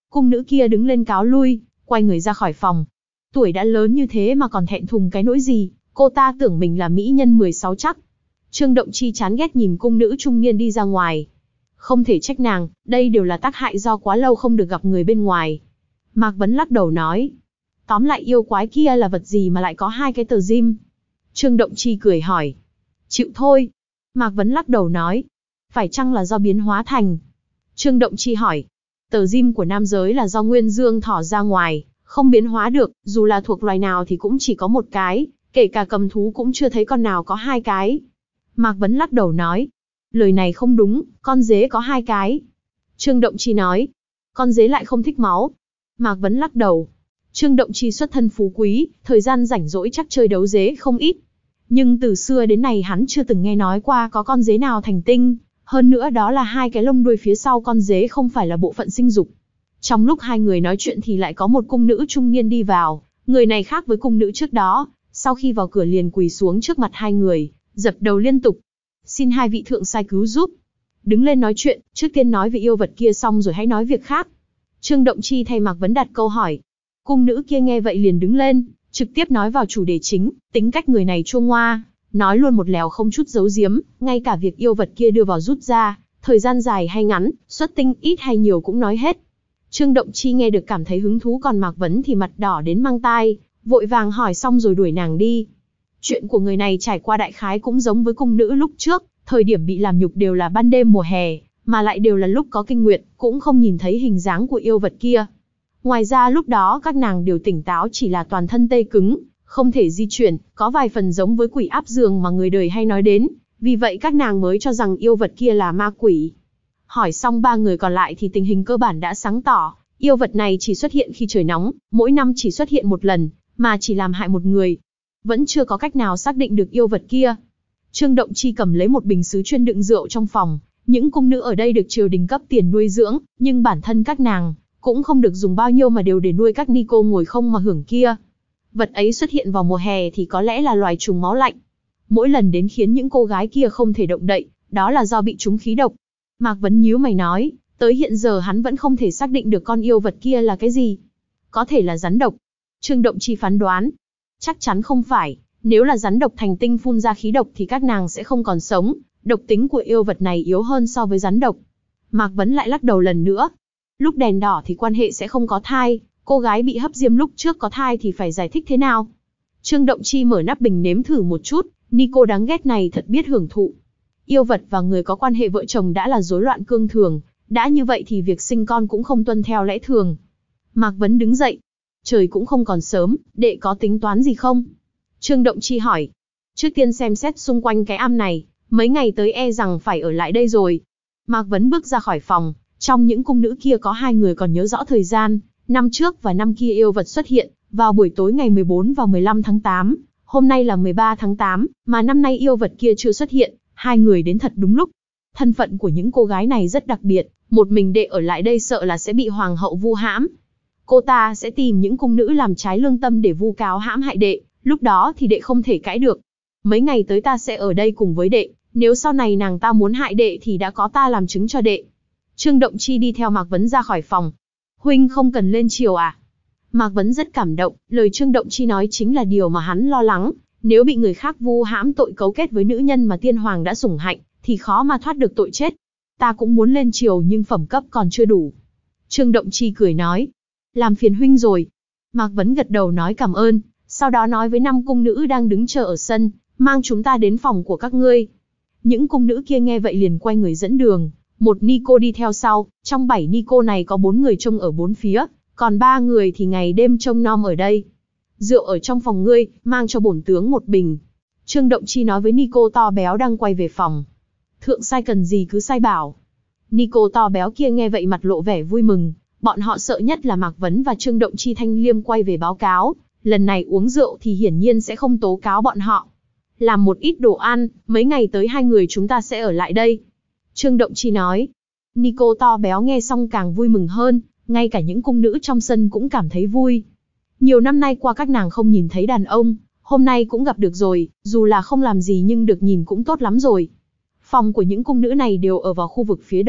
S1: Cung nữ kia đứng lên cáo lui, quay người ra khỏi phòng. Tuổi đã lớn như thế mà còn thẹn thùng cái nỗi gì, cô ta tưởng mình là mỹ nhân mười sáu chắc. Trương Động Chi chán ghét nhìn cung nữ trung niên đi ra ngoài. Không thể trách nàng, đây đều là tác hại do quá lâu không được gặp người bên ngoài. Mạc Vấn lắc đầu nói. Tóm lại yêu quái kia là vật gì mà lại có hai cái tờ rim? Trương Động Chi cười hỏi. Chịu thôi. Mạc Vấn lắc đầu nói. Phải chăng là do biến hóa thành? Trương Động Chi hỏi. Tờ rim của nam giới là do nguyên dương thỏ ra ngoài, không biến hóa được, dù là thuộc loài nào thì cũng chỉ có một cái, kể cả cầm thú cũng chưa thấy con nào có hai cái. Mạc Vấn lắc đầu nói. Lời này không đúng, con dế có hai cái. Trương Động Chi nói. Con dế lại không thích máu. Mạc Vấn lắc đầu. Trương Động Chi xuất thân phú quý, thời gian rảnh rỗi chắc chơi đấu dế không ít. Nhưng từ xưa đến nay hắn chưa từng nghe nói qua có con dế nào thành tinh, hơn nữa đó là hai cái lông đuôi phía sau con dế không phải là bộ phận sinh dục. Trong lúc hai người nói chuyện thì lại có một cung nữ trung niên đi vào, người này khác với cung nữ trước đó, sau khi vào cửa liền quỳ xuống trước mặt hai người, dập đầu liên tục. Xin hai vị thượng sai cứu giúp. Đứng lên nói chuyện, trước tiên nói về yêu vật kia xong rồi hãy nói việc khác. Trương Động Chi thay Mạc Vấn đặt câu hỏi. Cung nữ kia nghe vậy liền đứng lên, trực tiếp nói vào chủ đề chính, tính cách người này chua ngoa, nói luôn một lèo không chút giấu giếm, ngay cả việc yêu vật kia đưa vào rút ra, thời gian dài hay ngắn, xuất tinh ít hay nhiều cũng nói hết. Trương Động Chi nghe được cảm thấy hứng thú, còn Mạc Vấn thì mặt đỏ đến mang tai, vội vàng hỏi xong rồi đuổi nàng đi. Chuyện của người này trải qua đại khái cũng giống với cung nữ lúc trước, thời điểm bị làm nhục đều là ban đêm mùa hè, mà lại đều là lúc có kinh nguyệt, cũng không nhìn thấy hình dáng của yêu vật kia. Ngoài ra lúc đó các nàng đều tỉnh táo, chỉ là toàn thân tê cứng, không thể di chuyển, có vài phần giống với quỷ áp giường mà người đời hay nói đến, vì vậy các nàng mới cho rằng yêu vật kia là ma quỷ. Hỏi xong ba người còn lại thì tình hình cơ bản đã sáng tỏ, yêu vật này chỉ xuất hiện khi trời nóng, mỗi năm chỉ xuất hiện một lần, mà chỉ làm hại một người. Vẫn chưa có cách nào xác định được yêu vật kia. Trương Động Chi cầm lấy một bình sứ chuyên đựng rượu trong phòng, những cung nữ ở đây được triều đình cấp tiền nuôi dưỡng, nhưng bản thân các nàng cũng không được dùng bao nhiêu mà đều để nuôi các ni cô ngồi không mà hưởng kia. Vật ấy xuất hiện vào mùa hè thì có lẽ là loài trùng máu lạnh. Mỗi lần đến khiến những cô gái kia không thể động đậy, đó là do bị trúng khí độc. Mạc Vấn nhíu mày nói, tới hiện giờ hắn vẫn không thể xác định được con yêu vật kia là cái gì. Có thể là rắn độc. Trương Động Chi phán đoán. Chắc chắn không phải, nếu là rắn độc thành tinh phun ra khí độc thì các nàng sẽ không còn sống, độc tính của yêu vật này yếu hơn so với rắn độc. Mạc Vấn lại lắc đầu lần nữa. Lúc đèn đỏ thì quan hệ sẽ không có thai, cô gái bị hấp diêm lúc trước có thai thì phải giải thích thế nào? Trương Động Chi mở nắp bình nếm thử một chút, Nico đáng ghét này thật biết hưởng thụ. Yêu vật và người có quan hệ vợ chồng đã là rối loạn cương thường, đã như vậy thì việc sinh con cũng không tuân theo lẽ thường. Mạc Vấn đứng dậy. Trời cũng không còn sớm, đệ có tính toán gì không? Trương Động Chi hỏi. Trước tiên xem xét xung quanh cái am này, mấy ngày tới e rằng phải ở lại đây rồi. Mạc Vấn bước ra khỏi phòng, trong những cung nữ kia có hai người còn nhớ rõ thời gian, năm trước và năm kia yêu vật xuất hiện, vào buổi tối ngày mười bốn và mười lăm tháng tám, hôm nay là mười ba tháng tám, mà năm nay yêu vật kia chưa xuất hiện, hai người đến thật đúng lúc. Thân phận của những cô gái này rất đặc biệt, một mình đệ ở lại đây sợ là sẽ bị hoàng hậu vu hãm. Cô ta sẽ tìm những cung nữ làm trái lương tâm để vu cáo hãm hại đệ, lúc đó thì đệ không thể cãi được. Mấy ngày tới ta sẽ ở đây cùng với đệ, nếu sau này nàng ta muốn hại đệ thì đã có ta làm chứng cho đệ. Trương Động Chi đi theo Mạc Vấn ra khỏi phòng. Huynh không cần lên triều à? Mạc Vấn rất cảm động, lời Trương Động Chi nói chính là điều mà hắn lo lắng. Nếu bị người khác vu hãm tội cấu kết với nữ nhân mà tiên hoàng đã sủng hạnh, thì khó mà thoát được tội chết. Ta cũng muốn lên triều nhưng phẩm cấp còn chưa đủ. Trương Động Chi cười nói. Làm phiền huynh rồi. Mạc Vấn gật đầu nói cảm ơn, sau đó nói với năm cung nữ đang đứng chờ ở sân, mang chúng ta đến phòng của các ngươi. Những cung nữ kia nghe vậy liền quay người dẫn đường, một ni cô đi theo sau, trong bảy ni cô này có bốn người trông ở bốn phía, còn ba người thì ngày đêm trông nom ở đây. Rượu ở trong phòng ngươi, mang cho bổn tướng một bình. Trương Động Chi nói với ni cô to béo đang quay về phòng. Thượng sai cần gì cứ sai bảo. Ni cô to béo kia nghe vậy mặt lộ vẻ vui mừng, bọn họ sợ nhất là Mạc Vấn và Trương Động Chi thanh liêm quay về báo cáo, lần này uống rượu thì hiển nhiên sẽ không tố cáo bọn họ. Làm một ít đồ ăn, mấy ngày tới hai người chúng ta sẽ ở lại đây. Trương Động Chi nói. Ni cô to béo nghe xong càng vui mừng hơn, ngay cả những cung nữ trong sân cũng cảm thấy vui. Nhiều năm nay qua các nàng không nhìn thấy đàn ông, hôm nay cũng gặp được rồi, dù là không làm gì nhưng được nhìn cũng tốt lắm rồi. Phòng của những cung nữ này đều ở vào khu vực phía đông,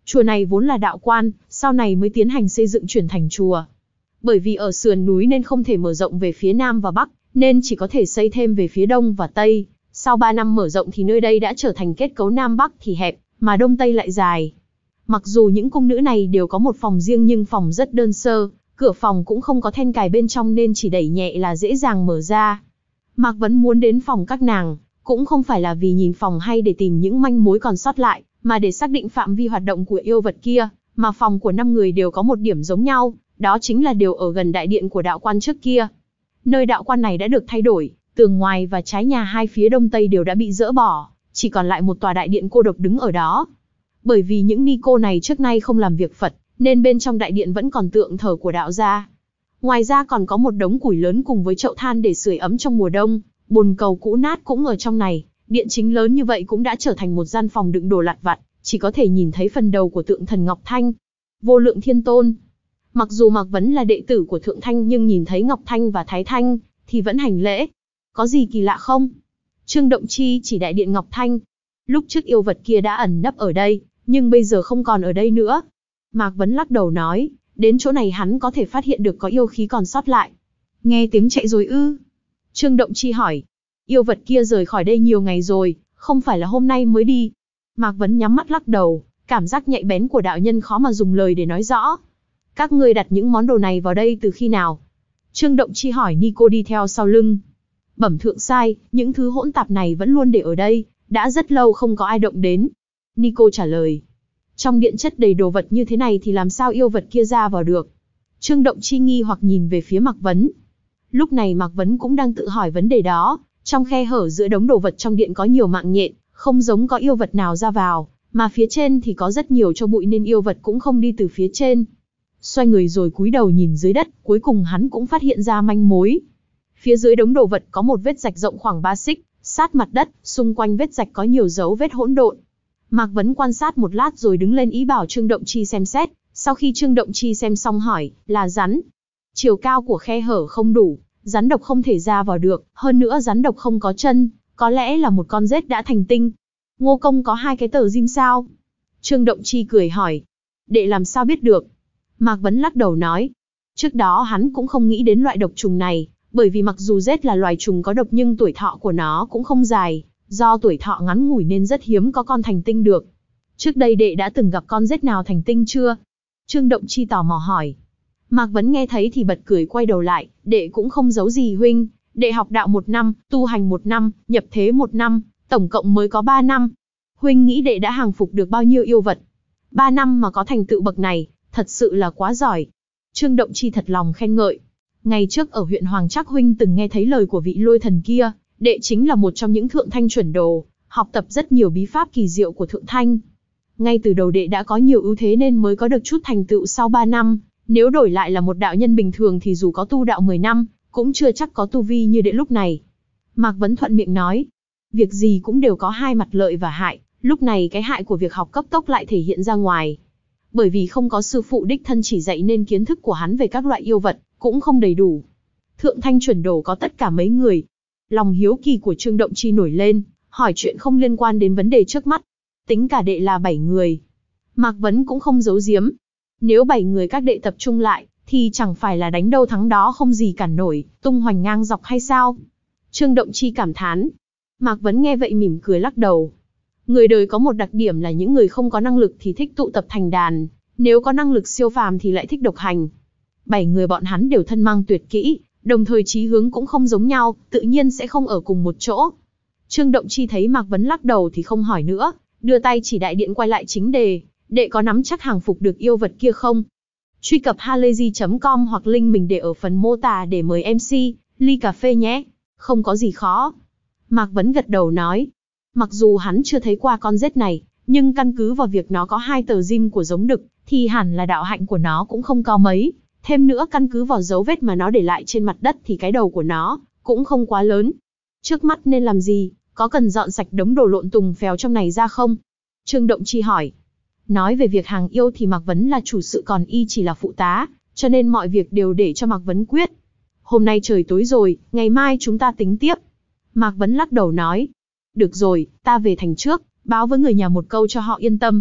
S1: Chùa này vốn là đạo quan, sau này mới tiến hành xây dựng chuyển thành chùa. Bởi vì ở sườn núi nên không thể mở rộng về phía nam và bắc, nên chỉ có thể xây thêm về phía đông và tây. Sau ba năm mở rộng thì nơi đây đã trở thành kết cấu nam bắc thì hẹp, mà đông tây lại dài. Mặc dù những cung nữ này đều có một phòng riêng nhưng phòng rất đơn sơ, cửa phòng cũng không có then cài bên trong nên chỉ đẩy nhẹ là dễ dàng mở ra. Mạc Vấn muốn đến phòng các nàng, cũng không phải là vì nhìn phòng hay để tìm những manh mối còn sót lại, mà để xác định phạm vi hoạt động của yêu vật kia, mà phòng của năm người đều có một điểm giống nhau, đó chính là đều ở gần đại điện của đạo quan trước kia. Nơi đạo quan này đã được thay đổi, tường ngoài và trái nhà hai phía đông tây đều đã bị dỡ bỏ, chỉ còn lại một tòa đại điện cô độc đứng ở đó. Bởi vì những ni cô này trước nay không làm việc Phật, nên bên trong đại điện vẫn còn tượng thờ của đạo gia. Ngoài ra còn có một đống củi lớn cùng với chậu than để sưởi ấm trong mùa đông, bồn cầu cũ nát cũng ở trong này. Điện chính lớn như vậy cũng đã trở thành một gian phòng đựng đồ lặt vặt, chỉ có thể nhìn thấy phần đầu của tượng thần Ngọc Thanh. Vô Lượng Thiên Tôn. Mặc dù Mạc Vấn là đệ tử của Thượng Thanh nhưng nhìn thấy Ngọc Thanh và Thái Thanh, thì vẫn hành lễ. Có gì kỳ lạ không? Trương Động Chi chỉ đại điện Ngọc Thanh. Lúc trước yêu vật kia đã ẩn nấp ở đây, nhưng bây giờ không còn ở đây nữa. Mạc Vấn lắc đầu nói, đến chỗ này hắn có thể phát hiện được có yêu khí còn sót lại. Nghe tiếng chạy rồi ư? Trương Động Chi hỏi. Yêu vật kia rời khỏi đây nhiều ngày rồi, không phải là hôm nay mới đi. Mạc Vấn nhắm mắt lắc đầu, cảm giác nhạy bén của đạo nhân khó mà dùng lời để nói rõ. Các ngươi đặt những món đồ này vào đây từ khi nào? Trương Động Chi hỏi Nico đi theo sau lưng. Bẩm thượng sai, những thứ hỗn tạp này vẫn luôn để ở đây, đã rất lâu không có ai động đến. Nico trả lời. Trong điện chất đầy đồ vật như thế này thì làm sao yêu vật kia ra vào được? Trương Động Chi nghi hoặc nhìn về phía Mạc Vấn. Lúc này Mạc Vấn cũng đang tự hỏi vấn đề đó. Trong khe hở giữa đống đồ vật trong điện có nhiều mạng nhện, không giống có yêu vật nào ra vào, mà phía trên thì có rất nhiều tro bụi nên yêu vật cũng không đi từ phía trên. Xoay người rồi cúi đầu nhìn dưới đất, cuối cùng hắn cũng phát hiện ra manh mối. Phía dưới đống đồ vật có một vết rạch rộng khoảng ba xích, sát mặt đất, xung quanh vết rạch có nhiều dấu vết hỗn độn. Mạc Vấn quan sát một lát rồi đứng lên ý bảo Trương Động Chi xem xét, sau khi Trương Động Chi xem xong hỏi, là rắn. Chiều cao của khe hở không đủ, rắn độc không thể ra vào được, hơn nữa rắn độc không có chân, có lẽ là một con rết đã thành tinh. Ngô công có hai cái tờ rim sao? Trương Động Chi cười hỏi. Đệ làm sao biết được? Mạc Vấn lắc đầu nói. Trước đó hắn cũng không nghĩ đến loại độc trùng này, bởi vì mặc dù rết là loài trùng có độc nhưng tuổi thọ của nó cũng không dài, do tuổi thọ ngắn ngủi nên rất hiếm có con thành tinh được. Trước đây đệ đã từng gặp con rết nào thành tinh chưa? Trương Động Chi tò mò hỏi. Mạc Vấn nghe thấy thì bật cười quay đầu lại, đệ cũng không giấu gì huynh, đệ học đạo một năm, tu hành một năm, nhập thế một năm, tổng cộng mới có ba năm. Huynh nghĩ đệ đã hàng phục được bao nhiêu yêu vật? Ba năm mà có thành tựu bậc này, thật sự là quá giỏi. Trương Động Chi thật lòng khen ngợi. Ngày trước ở huyện Hoàng Trắc huynh từng nghe thấy lời của vị lôi thần kia, đệ chính là một trong những thượng thanh chuẩn đồ, học tập rất nhiều bí pháp kỳ diệu của thượng thanh. Ngay từ đầu đệ đã có nhiều ưu thế nên mới có được chút thành tựu sau ba năm. Nếu đổi lại là một đạo nhân bình thường thì dù có tu đạo mười năm, cũng chưa chắc có tu vi như đệ lúc này. Mạc Vấn thuận miệng nói, việc gì cũng đều có hai mặt lợi và hại, lúc này cái hại của việc học cấp tốc lại thể hiện ra ngoài. Bởi vì không có sư phụ đích thân chỉ dạy nên kiến thức của hắn về các loại yêu vật cũng không đầy đủ. Thượng thanh chuẩn đồ có tất cả mấy người. Lòng hiếu kỳ của Trương Động Chi nổi lên, hỏi chuyện không liên quan đến vấn đề trước mắt. Tính cả đệ là bảy người. Mạc Vấn cũng không giấu giếm. Nếu bảy người các đệ tập trung lại, thì chẳng phải là đánh đâu thắng đó không gì cản nổi, tung hoành ngang dọc hay sao? Trương Động Chi cảm thán. Mạc Vấn nghe vậy mỉm cười lắc đầu. Người đời có một đặc điểm là những người không có năng lực thì thích tụ tập thành đàn, nếu có năng lực siêu phàm thì lại thích độc hành. Bảy người bọn hắn đều thân mang tuyệt kỹ, đồng thời chí hướng cũng không giống nhau, tự nhiên sẽ không ở cùng một chỗ. Trương Động Chi thấy Mạc Vấn lắc đầu thì không hỏi nữa, đưa tay chỉ đại điện quay lại chính đề. Đệ có nắm chắc hàng phục được yêu vật kia không? Truy cập halayzi chấm com hoặc link mình để ở phần mô tả để mời em xê, ly cà phê nhé. Không có gì khó. Mạc Vấn gật đầu nói. Mặc dù hắn chưa thấy qua con rết này, nhưng căn cứ vào việc nó có hai tờ rim của giống đực, thì hẳn là đạo hạnh của nó cũng không cao mấy. Thêm nữa căn cứ vào dấu vết mà nó để lại trên mặt đất thì cái đầu của nó cũng không quá lớn. Trước mắt nên làm gì? Có cần dọn sạch đống đồ lộn tùng phèo trong này ra không? Trương Động Chi hỏi. Nói về việc hàng yêu thì Mạc Vấn là chủ sự còn y chỉ là phụ tá, cho nên mọi việc đều để cho Mạc Vấn quyết. Hôm nay trời tối rồi, ngày mai chúng ta tính tiếp. Mạc Vấn lắc đầu nói. Được rồi, ta về thành trước, báo với người nhà một câu cho họ yên tâm.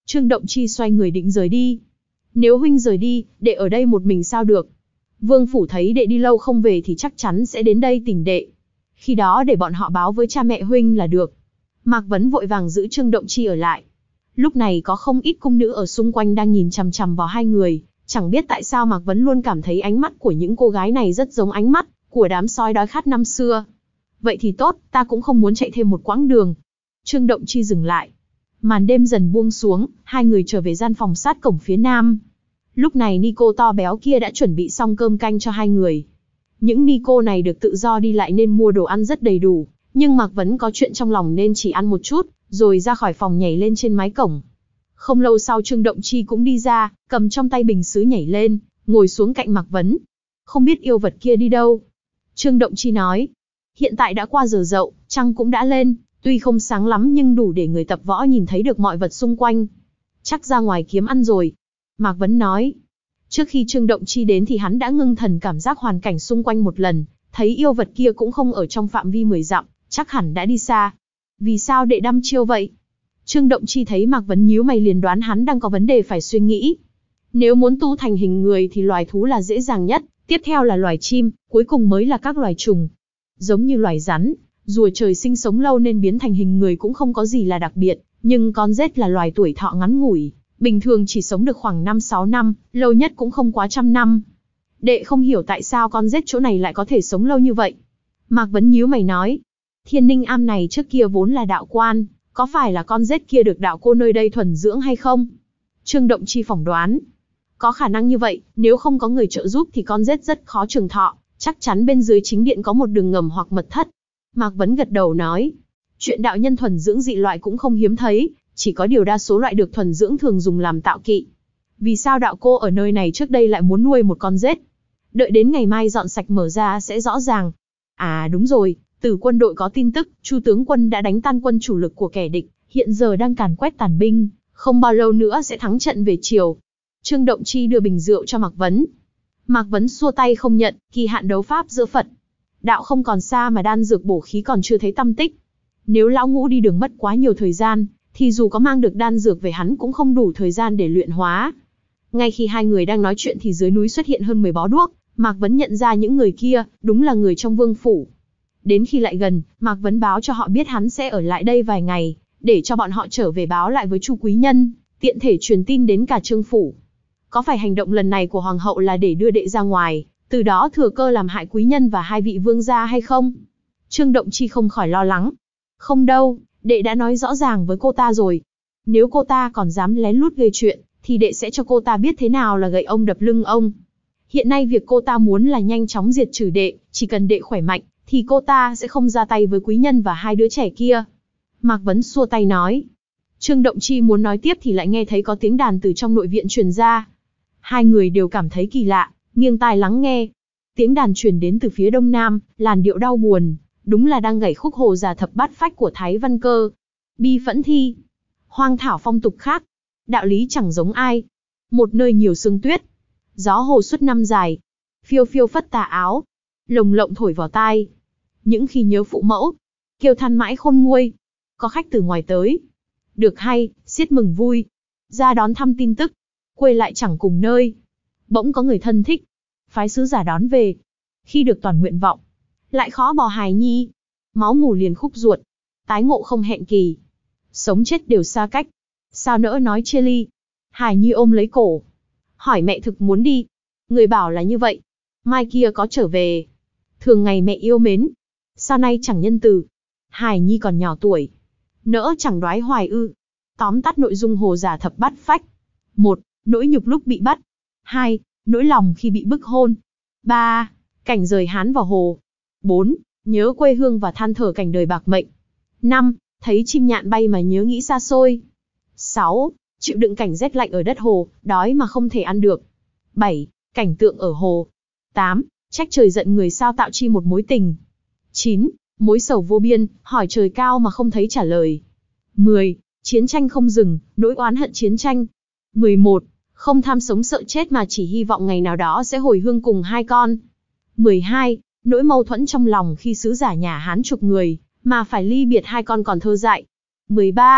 S1: Trương Động Chi xoay người định rời đi. Nếu huynh rời đi, đệ ở đây một mình sao được? Vương phủ thấy đệ đi lâu không về thì chắc chắn sẽ đến đây tìm đệ. Khi đó để bọn họ báo với cha mẹ huynh là được. Mạc Vấn vội vàng giữ Trương Động Chi ở lại. Lúc này có không ít cung nữ ở xung quanh đang nhìn chằm chằm vào hai người. Chẳng biết tại sao Mạc Vấn luôn cảm thấy ánh mắt của những cô gái này rất giống ánh mắt của đám sói đói khát năm xưa. Vậy thì tốt, ta cũng không muốn chạy thêm một quãng đường. Trương Động Chi dừng lại. Màn đêm dần buông xuống, hai người trở về gian phòng sát cổng phía nam. Lúc này Nico to béo kia đã chuẩn bị xong cơm canh cho hai người. Những Nico này được tự do đi lại nên mua đồ ăn rất đầy đủ, nhưng Mạc Vấn có chuyện trong lòng nên chỉ ăn một chút, rồi ra khỏi phòng nhảy lên trên mái cổng. Không lâu sau Trương Động Chi cũng đi ra, cầm trong tay bình sứ nhảy lên, ngồi xuống cạnh Mạc Vấn. Không biết yêu vật kia đi đâu? Trương Động Chi nói. Hiện tại đã qua giờ dậu, trăng cũng đã lên, tuy không sáng lắm nhưng đủ để người tập võ nhìn thấy được mọi vật xung quanh. Chắc ra ngoài kiếm ăn rồi. Mạc Vấn nói. Trước khi Trương Động Chi đến thì hắn đã ngưng thần cảm giác hoàn cảnh xung quanh một lần, thấy yêu vật kia cũng không ở trong phạm vi mười dặm, chắc hẳn đã đi xa. Vì sao đệ đăm chiêu vậy? Trương Động Chi thấy Mạc Vấn nhíu mày liền đoán hắn đang có vấn đề phải suy nghĩ. Nếu muốn tu thành hình người thì loài thú là dễ dàng nhất, tiếp theo là loài chim, cuối cùng mới là các loài trùng. Giống như loài rắn, rùa trời sinh sống lâu nên biến thành hình người cũng không có gì là đặc biệt, nhưng con rết là loài tuổi thọ ngắn ngủi, bình thường chỉ sống được khoảng năm sáu năm, lâu nhất cũng không quá trăm năm. Đệ không hiểu tại sao con rết chỗ này lại có thể sống lâu như vậy. Mạc Vấn nhíu mày nói, Thiên Ninh Am này trước kia vốn là đạo quan, có phải là con rết kia được đạo cô nơi đây thuần dưỡng hay không? Trương Động Chi phỏng đoán, có khả năng như vậy, nếu không có người trợ giúp thì con rết rất khó trường thọ, chắc chắn bên dưới chính điện có một đường ngầm hoặc mật thất. Mạc Vấn gật đầu nói, chuyện đạo nhân thuần dưỡng dị loại cũng không hiếm thấy, chỉ có điều đa số loại được thuần dưỡng thường dùng làm tạo kỵ. Vì sao đạo cô ở nơi này trước đây lại muốn nuôi một con rết? Đợi đến ngày mai dọn sạch mở ra sẽ rõ ràng. À đúng rồi, từ quân đội có tin tức, Chu tướng quân đã đánh tan quân chủ lực của kẻ địch, hiện giờ đang càn quét tàn binh, không bao lâu nữa sẽ thắng trận về chiều. Trương Động Chi đưa bình rượu cho Mạc Vấn. Mạc Vấn xua tay không nhận, kỳ hạn đấu pháp giữa Phật đạo không còn xa mà đan dược bổ khí còn chưa thấy tăm tích. Nếu lão ngũ đi đường mất quá nhiều thời gian, thì dù có mang được đan dược về hắn cũng không đủ thời gian để luyện hóa. Ngay khi hai người đang nói chuyện thì dưới núi xuất hiện hơn mười bó đuốc, Mạc Vấn nhận ra những người kia, đúng là người trong vương phủ. Đến khi lại gần, Mạc Vấn báo cho họ biết hắn sẽ ở lại đây vài ngày, để cho bọn họ trở về báo lại với Chu quý nhân, tiện thể truyền tin đến cả Trương phủ. Có phải hành động lần này của hoàng hậu là để đưa đệ ra ngoài, từ đó thừa cơ làm hại quý nhân và hai vị vương gia hay không? Trương Động Chi không khỏi lo lắng. Không đâu, đệ đã nói rõ ràng với cô ta rồi. Nếu cô ta còn dám lén lút gây chuyện, thì đệ sẽ cho cô ta biết thế nào là gậy ông đập lưng ông. Hiện nay việc cô ta muốn là nhanh chóng diệt trừ đệ, chỉ cần đệ khỏe mạnh, thì cô ta sẽ không ra tay với quý nhân và hai đứa trẻ kia. Mạc Vấn xua tay nói. Trương Động Chi muốn nói tiếp thì lại nghe thấy có tiếng đàn từ trong nội viện truyền ra. Hai người đều cảm thấy kỳ lạ, nghiêng tai lắng nghe. Tiếng đàn truyền đến từ phía đông nam, làn điệu đau buồn, đúng là đang gảy khúc Hồ Già Thập Bát Phách của Thái Văn Cơ. Bi phẫn thi, hoang thảo phong tục khác, đạo lý chẳng giống ai. Một nơi nhiều sương tuyết, gió hồ suốt năm dài, phiêu phiêu phất tà áo, lồng lộng thổi vào tai. Những khi nhớ phụ mẫu, kêu than mãi khôn nguôi. Có khách từ ngoài tới, được hay, xiết mừng vui, ra đón thăm tin tức, quay lại chẳng cùng nơi. Bỗng có người thân thích, phái sứ giả đón về. Khi được toàn nguyện vọng, lại khó bỏ hài nhi. Máu mù liền khúc ruột, tái ngộ không hẹn kỳ. Sống chết đều xa cách, sao nỡ nói chia ly. Hài nhi ôm lấy cổ, hỏi mẹ thực muốn đi. Người bảo là như vậy, mai kia có trở về. Thường ngày mẹ yêu mến, sao nay chẳng nhân từ. Hài nhi còn nhỏ tuổi, nỡ chẳng đoái hoài ư. Tóm tắt nội dung Hồ Già Thập Bát Phách. Một. Nỗi nhục lúc bị bắt. Hai. Nỗi lòng khi bị bức hôn. Ba. Cảnh rời Hán vào hồ. Bốn. Nhớ quê hương và than thở cảnh đời bạc mệnh. Năm. Thấy chim nhạn bay mà nhớ nghĩ xa xôi. Sáu. Chịu đựng cảnh rét lạnh ở đất hồ, đói mà không thể ăn được. Bảy. Cảnh tượng ở hồ. Tám. Trách trời giận người sao tạo chi một mối tình. Chín. Mối sầu vô biên, hỏi trời cao mà không thấy trả lời. Mười. Chiến tranh không dừng, nỗi oán hận chiến tranh. Mười một. Không tham sống sợ chết mà chỉ hy vọng ngày nào đó sẽ hồi hương cùng hai con. Mười hai. Nỗi mâu thuẫn trong lòng khi sứ giả nhà Hán chục người, mà phải ly biệt hai con còn thơ dại. Mười ba.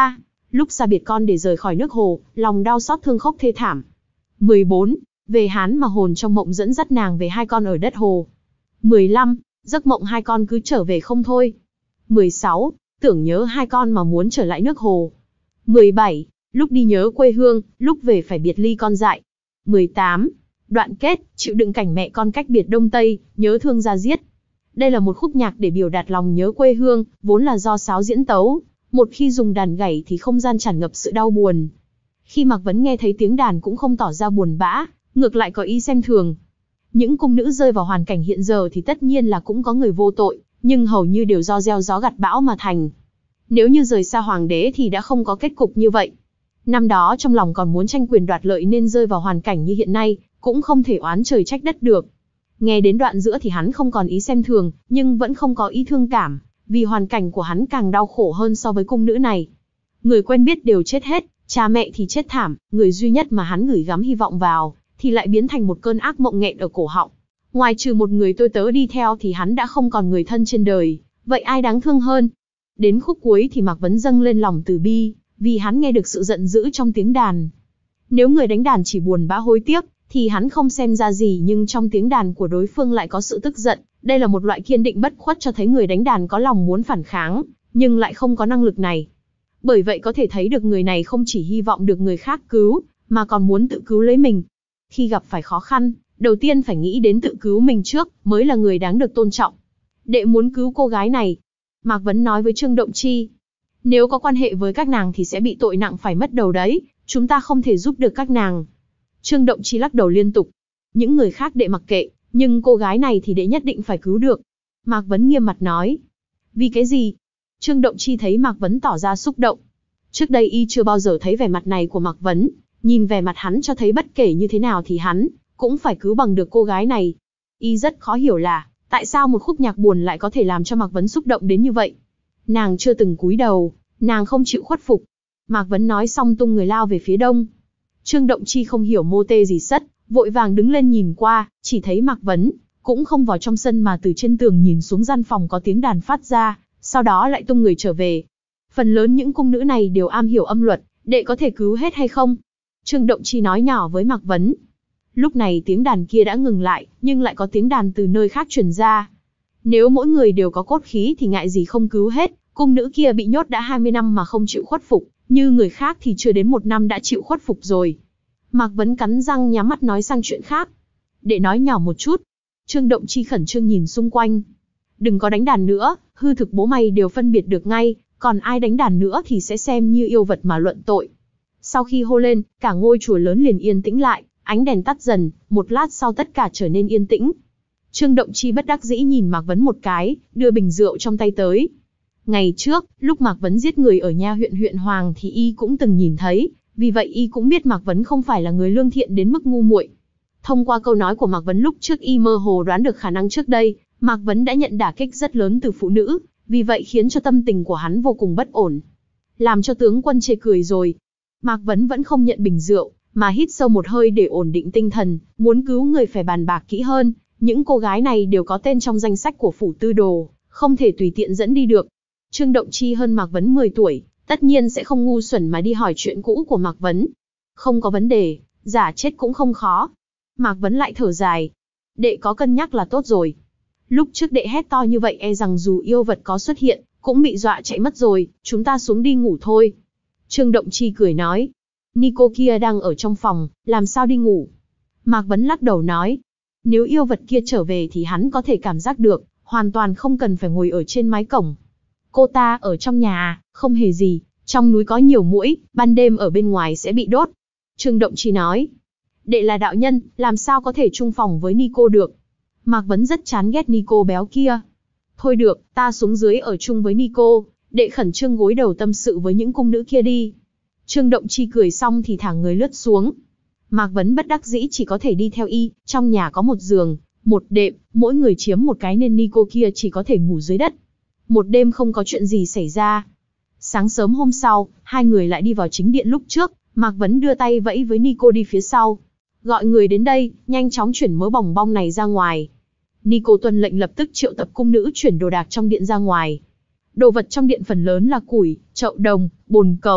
S1: Lúc xa biệt con để rời khỏi nước hồ, lòng đau xót thương khốc thê thảm. mười bốn. Về Hán mà hồn trong mộng dẫn dắt nàng về hai con ở đất hồ. mười lăm. Giấc mộng hai con cứ trở về không thôi. mười sáu. Tưởng nhớ hai con mà muốn trở lại nước hồ. mười bảy. Lúc đi nhớ quê hương, lúc về phải biệt ly con dại. mười tám. Đoạn kết, chịu đựng cảnh mẹ con cách biệt Đông Tây, nhớ thương ra giết. Đây là một khúc nhạc để biểu đạt lòng nhớ quê hương, vốn là do sáo diễn tấu. Một khi dùng đàn gảy thì không gian tràn ngập sự đau buồn. Khi Mạc Vấn nghe thấy tiếng đàn cũng không tỏ ra buồn bã, ngược lại có ý xem thường. Những cung nữ rơi vào hoàn cảnh hiện giờ thì tất nhiên là cũng có người vô tội, nhưng hầu như đều do gieo gió gặt bão mà thành. Nếu như rời xa hoàng đế thì đã không có kết cục như vậy. Năm đó trong lòng còn muốn tranh quyền đoạt lợi nên rơi vào hoàn cảnh như hiện nay, cũng không thể oán trời trách đất được. Nghe đến đoạn giữa thì hắn không còn ý xem thường, nhưng vẫn không có ý thương cảm, vì hoàn cảnh của hắn càng đau khổ hơn so với cung nữ này. Người quen biết đều chết hết, cha mẹ thì chết thảm, người duy nhất mà hắn gửi gắm hy vọng vào, thì lại biến thành một cơn ác mộng nghẹn ở cổ họng. Ngoài trừ một người tôi tớ đi theo thì hắn đã không còn người thân trên đời, vậy ai đáng thương hơn? Đến khúc cuối thì Mạc Vấn dâng lên lòng từ bi, vì hắn nghe được sự giận dữ trong tiếng đàn. Nếu người đánh đàn chỉ buồn bã hối tiếc, thì hắn không xem ra gì, nhưng trong tiếng đàn của đối phương lại có sự tức giận. Đây là một loại kiên định bất khuất cho thấy người đánh đàn có lòng muốn phản kháng, nhưng lại không có năng lực này. Bởi vậy có thể thấy được người này không chỉ hy vọng được người khác cứu, mà còn muốn tự cứu lấy mình. Khi gặp phải khó khăn, đầu tiên phải nghĩ đến tự cứu mình trước, mới là người đáng được tôn trọng. Đệ muốn cứu cô gái này. Mạc Vấn nói với Trương Động Chi. Nếu có quan hệ với các nàng thì sẽ bị tội nặng phải mất đầu đấy, chúng ta không thể giúp được các nàng. Trương Động Chi lắc đầu liên tục. Những người khác đệ mặc kệ, nhưng cô gái này thì đệ nhất định phải cứu được. Mạc Vấn nghiêm mặt nói. Vì cái gì? Trương Động Chi thấy Mạc Vấn tỏ ra xúc động. Trước đây y chưa bao giờ thấy vẻ mặt này của Mạc Vấn, nhìn vẻ mặt hắn cho thấy bất kể như thế nào thì hắn cũng phải cứu bằng được cô gái này. Y rất khó hiểu là, tại sao một khúc nhạc buồn lại có thể làm cho Mạc Vấn xúc động đến như vậy. Nàng chưa từng cúi đầu, nàng không chịu khuất phục. Mạc Vấn nói xong tung người lao về phía đông. Trương Động Chi không hiểu mô tê gì sất, vội vàng đứng lên nhìn qua, chỉ thấy Mạc Vấn cũng không vào trong sân mà từ trên tường nhìn xuống gian phòng có tiếng đàn phát ra, sau đó lại tung người trở về. Phần lớn những cung nữ này đều am hiểu âm luật, đệ có thể cứu hết hay không? Trương Động Chi nói nhỏ với Mạc Vấn. Lúc này tiếng đàn kia đã ngừng lại, nhưng lại có tiếng đàn từ nơi khác truyền ra. Nếu mỗi người đều có cốt khí thì ngại gì không cứu hết, cung nữ kia bị nhốt đã hai mươi năm mà không chịu khuất phục, như người khác thì chưa đến một năm đã chịu khuất phục rồi. Mạc Vấn cắn răng nhắm mắt nói sang chuyện khác. Đệ nói nhỏ một chút. Trương Động Chi khẩn trương nhìn xung quanh. Đừng có đánh đàn nữa, hư thực bố mày đều phân biệt được ngay, còn ai đánh đàn nữa thì sẽ xem như yêu vật mà luận tội. Sau khi hô lên, cả ngôi chùa lớn liền yên tĩnh lại, ánh đèn tắt dần, một lát sau tất cả trở nên yên tĩnh. Trương Động Chi bất đắc dĩ nhìn Mạc Vấn một cái, đưa bình rượu trong tay tới. Ngày trước, lúc Mạc Vấn giết người ở nha huyện huyện Hoàng thì y cũng từng nhìn thấy, vì vậy y cũng biết Mạc Vấn không phải là người lương thiện đến mức ngu muội. Thông qua câu nói của Mạc Vấn lúc trước y mơ hồ đoán được khả năng trước đây, Mạc Vấn đã nhận đả kích rất lớn từ phụ nữ, vì vậy khiến cho tâm tình của hắn vô cùng bất ổn. Làm cho tướng quân chê cười rồi. Mạc Vấn vẫn không nhận bình rượu, mà hít sâu một hơi để ổn định tinh thần, muốn cứu người phải bàn bạc kỹ hơn, những cô gái này đều có tên trong danh sách của phủ tư đồ, không thể tùy tiện dẫn đi được. Trương Động Chi hơn Mạc Vấn mười tuổi, tất nhiên sẽ không ngu xuẩn mà đi hỏi chuyện cũ của Mạc Vấn. Không có vấn đề, giả chết cũng không khó. Mạc Vấn lại thở dài. Đệ có cân nhắc là tốt rồi. Lúc trước đệ hét to như vậy e rằng dù yêu vật có xuất hiện, cũng bị dọa chạy mất rồi, chúng ta xuống đi ngủ thôi. Trương Động Chi cười nói. Nico kia đang ở trong phòng, làm sao đi ngủ? Mạc Vấn lắc đầu nói. Nếu yêu vật kia trở về thì hắn có thể cảm giác được, hoàn toàn không cần phải ngồi ở trên mái cổng. Cô ta ở trong nhà à? Không hề gì, trong núi có nhiều muỗi, ban đêm ở bên ngoài sẽ bị đốt. Trương Động Chi nói. Đệ là đạo nhân, làm sao có thể chung phòng với Nico được? Mạc Vấn rất chán ghét Nico béo kia. Thôi được, ta xuống dưới ở chung với Nico, đệ khẩn trương gối đầu tâm sự với những cung nữ kia đi. Trương Động Chi cười xong thì thả người lướt xuống. Mạc Vấn bất đắc dĩ chỉ có thể đi theo y, trong nhà có một giường, một đệm, mỗi người chiếm một cái nên Nico kia chỉ có thể ngủ dưới đất. Một đêm không có chuyện gì xảy ra. Sáng sớm hôm sau, hai người lại đi vào chính điện lúc trước, Mạc Vấn đưa tay vẫy với Nico đi phía sau. Gọi người đến đây, nhanh chóng chuyển mớ bòng bong này ra ngoài. Nico tuân lệnh lập tức triệu tập cung nữ chuyển đồ đạc trong điện ra ngoài. Đồ vật trong điện phần lớn là củi, chậu đồng, bồn cầu,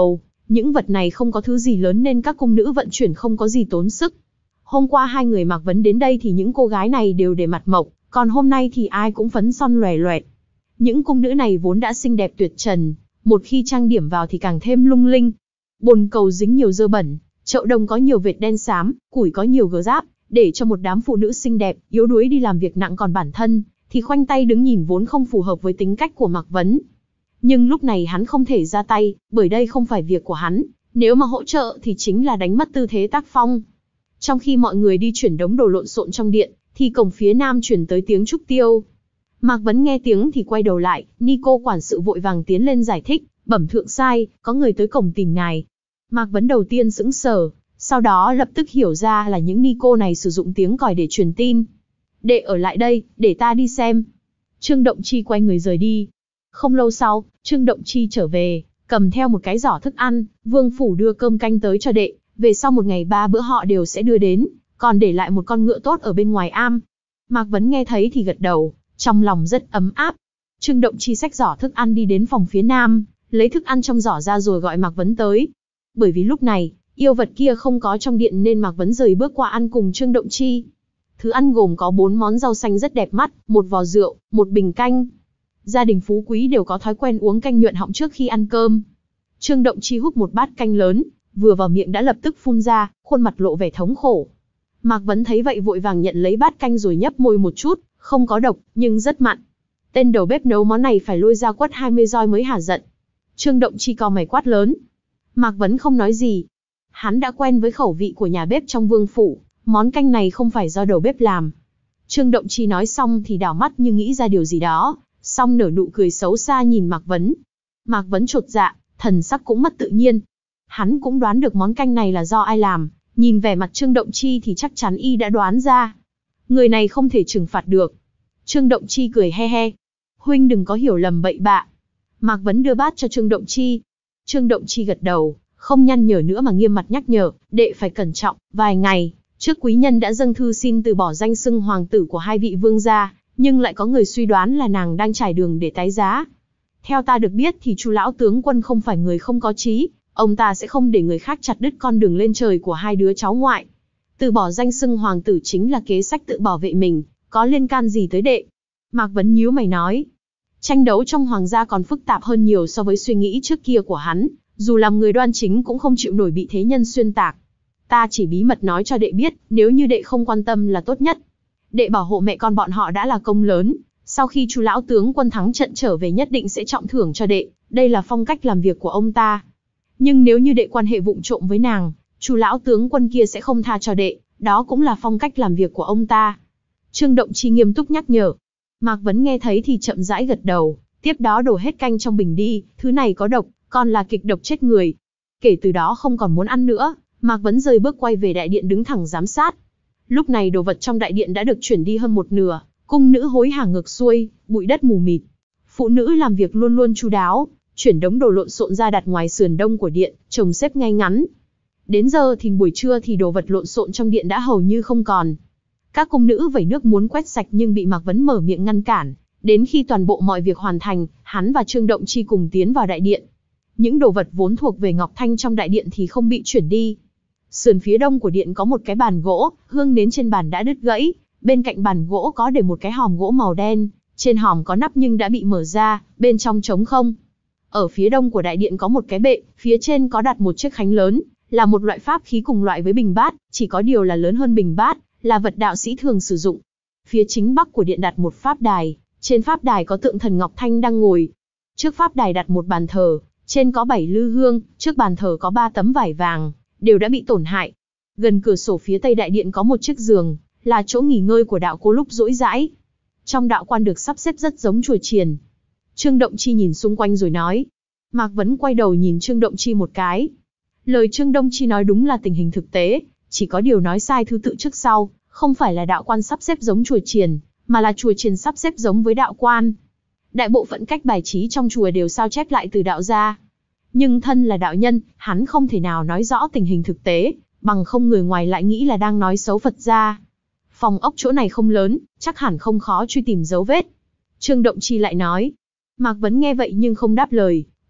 S1: Những vật này không có thứ gì lớn nên các cung nữ vận chuyển không có gì tốn sức. Hôm qua hai người Mạc Vấn đến đây thì những cô gái này đều để mặt mộc, còn hôm nay thì ai cũng phấn son loè loẹt. Những cung nữ này vốn đã xinh đẹp tuyệt trần, một khi trang điểm vào thì càng thêm lung linh. Bồn cầu dính nhiều dơ bẩn, chậu đồng có nhiều vệt đen xám, củi có nhiều gờ giáp, để cho một đám phụ nữ xinh đẹp, yếu đuối đi làm việc nặng, còn bản thân thì khoanh tay đứng nhìn vốn không phù hợp với tính cách của Mạc Vấn. Nhưng lúc này hắn không thể ra tay, bởi đây không phải việc của hắn, nếu mà hỗ trợ thì chính là đánh mất tư thế tác phong. Trong khi mọi người đi chuyển đống đồ lộn xộn trong điện, thì cổng phía nam chuyển tới tiếng trúc tiêu. Mạc Vấn nghe tiếng thì quay đầu lại, Nico quản sự vội vàng tiến lên giải thích, bẩm thượng sai, có người tới cổng tìm ngài. Mạc Vấn đầu tiên sững sờ, sau đó lập tức hiểu ra là những Nico này sử dụng tiếng còi để truyền tin. Đệ ở lại đây, để ta đi xem. Trương Động Chi quay người rời đi. Không lâu sau, Trương Động Chi trở về, cầm theo một cái giỏ thức ăn, vương phủ đưa cơm canh tới cho đệ, về sau một ngày ba bữa họ đều sẽ đưa đến, còn để lại một con ngựa tốt ở bên ngoài am. Mạc Vấn nghe thấy thì gật đầu, trong lòng rất ấm áp. Trương Động Chi xách giỏ thức ăn đi đến phòng phía nam, lấy thức ăn trong giỏ ra rồi gọi Mạc Vấn tới. Bởi vì lúc này, yêu vật kia không có trong điện nên Mạc Vấn rời bước qua ăn cùng Trương Động Chi. Thứ ăn gồm có bốn món rau xanh rất đẹp mắt, một vò rượu, một bình canh. Gia đình phú quý đều có thói quen uống canh nhuận họng trước khi ăn cơm. Trương Động Chi húp một bát canh lớn, vừa vào miệng đã lập tức phun ra, khuôn mặt lộ vẻ thống khổ. Mạc Vấn thấy vậy vội vàng nhận lấy bát canh rồi nhấp môi một chút, không có độc, nhưng rất mặn. Tên đầu bếp nấu món này phải lôi ra quất hai mươi roi mới hả giận. Trương Động Chi cau mày quát lớn. Mạc Vấn không nói gì. Hắn đã quen với khẩu vị của nhà bếp trong vương phủ, món canh này không phải do đầu bếp làm. Trương Động Chi nói xong thì đảo mắt như nghĩ ra điều gì đó, xong nở nụ cười xấu xa nhìn Mạc Vấn. Mạc Vấn chột dạ, thần sắc cũng mất tự nhiên. Hắn cũng đoán được món canh này là do ai làm, nhìn vẻ mặt Trương Động Chi thì chắc chắn y đã đoán ra. Người này không thể trừng phạt được. Trương Động Chi cười he he. Huynh đừng có hiểu lầm bậy bạ. Mạc Vấn đưa bát cho Trương Động Chi. Trương Động Chi gật đầu, không nhăn nhở nữa mà nghiêm mặt nhắc nhở, đệ phải cẩn trọng. Vài ngày trước quý nhân đã dâng thư xin từ bỏ danh xưng hoàng tử của hai vị vương gia, nhưng lại có người suy đoán là nàng đang trải đường để tái giá. Theo ta được biết thì Chu lão tướng quân không phải người không có trí, ông ta sẽ không để người khác chặt đứt con đường lên trời của hai đứa cháu ngoại. Từ bỏ danh xưng hoàng tử chính là kế sách tự bảo vệ mình, có liên can gì tới đệ? Mạc Vấn nhíu mày nói. Tranh đấu trong hoàng gia còn phức tạp hơn nhiều so với suy nghĩ trước kia của hắn, dù làm người đoan chính cũng không chịu nổi bị thế nhân xuyên tạc. Ta chỉ bí mật nói cho đệ biết, nếu như đệ không quan tâm là tốt nhất. Đệ bảo hộ mẹ con bọn họ đã là công lớn, sau khi Chu lão tướng quân thắng trận trở về nhất định sẽ trọng thưởng cho đệ, đây là phong cách làm việc của ông ta. Nhưng nếu như đệ quan hệ vụng trộm với nàng, Chu lão tướng quân kia sẽ không tha cho đệ, đó cũng là phong cách làm việc của ông ta. Trương Động Chi nghiêm túc nhắc nhở. Mạc Vấn nghe thấy thì chậm rãi gật đầu, tiếp đó đổ hết canh trong bình đi, thứ này có độc, còn là kịch độc chết người. Kể từ đó không còn muốn ăn nữa, Mạc Vấn rời bước quay về đại điện đứng thẳng giám sát. Lúc này đồ vật trong đại điện đã được chuyển đi hơn một nửa, cung nữ hối hả ngược xuôi, bụi đất mù mịt. Phụ nữ làm việc luôn luôn chu đáo, chuyển đống đồ lộn xộn ra đặt ngoài sườn đông của điện, chồng xếp ngay ngắn. Đến giờ thì buổi trưa thì đồ vật lộn xộn trong điện đã hầu như không còn. Các cung nữ vẩy nước muốn quét sạch nhưng bị Mạc Vấn mở miệng ngăn cản. Đến khi toàn bộ mọi việc hoàn thành, hắn và Trương Động Chi cùng tiến vào đại điện. Những đồ vật vốn thuộc về Ngọc Thanh trong đại điện thì không bị chuyển đi. Sườn phía đông của điện có một cái bàn gỗ, hương nến trên bàn đã đứt gãy. Bên cạnh bàn gỗ có để một cái hòm gỗ màu đen, trên hòm có nắp nhưng đã bị mở ra, bên trong trống không. Ở phía đông của đại điện có một cái bệ, phía trên có đặt một chiếc khánh lớn, là một loại pháp khí cùng loại với bình bát, chỉ có điều là lớn hơn bình bát, là vật đạo sĩ thường sử dụng. Phía chính bắc của điện đặt một pháp đài, trên pháp đài có tượng thần Ngọc Thanh đang ngồi. Trước pháp đài đặt một bàn thờ, trên có bảy lư hương, trước bàn thờ có ba tấm vải vàng, đều đã bị tổn hại. Gần cửa sổ phía tây đại điện có một chiếc giường, là chỗ nghỉ ngơi của đạo cô lúc rỗi rãi. Trong đạo quan được sắp xếp rất giống chùa chiền. Trương Động Chi nhìn xung quanh rồi nói. Mạc Vấn quay đầu nhìn Trương Động Chi một cái. Lời Trương Động Chi nói đúng là tình hình thực tế, chỉ có điều nói sai thứ tự trước sau, không phải là đạo quan sắp xếp giống chùa chiền, mà là chùa chiền sắp xếp giống với đạo quan. Đại bộ phận cách bài trí trong chùa đều sao chép lại từ đạo gia. Nhưng thân là đạo nhân, hắn không thể nào nói rõ tình hình thực tế, bằng không người ngoài lại nghĩ là đang nói xấu Phật gia. Phòng ốc chỗ này không lớn, chắc hẳn không khó truy tìm dấu vết. Trương Động Chi lại nói. Mạc Vấn nghe vậy nhưng không đáp lời,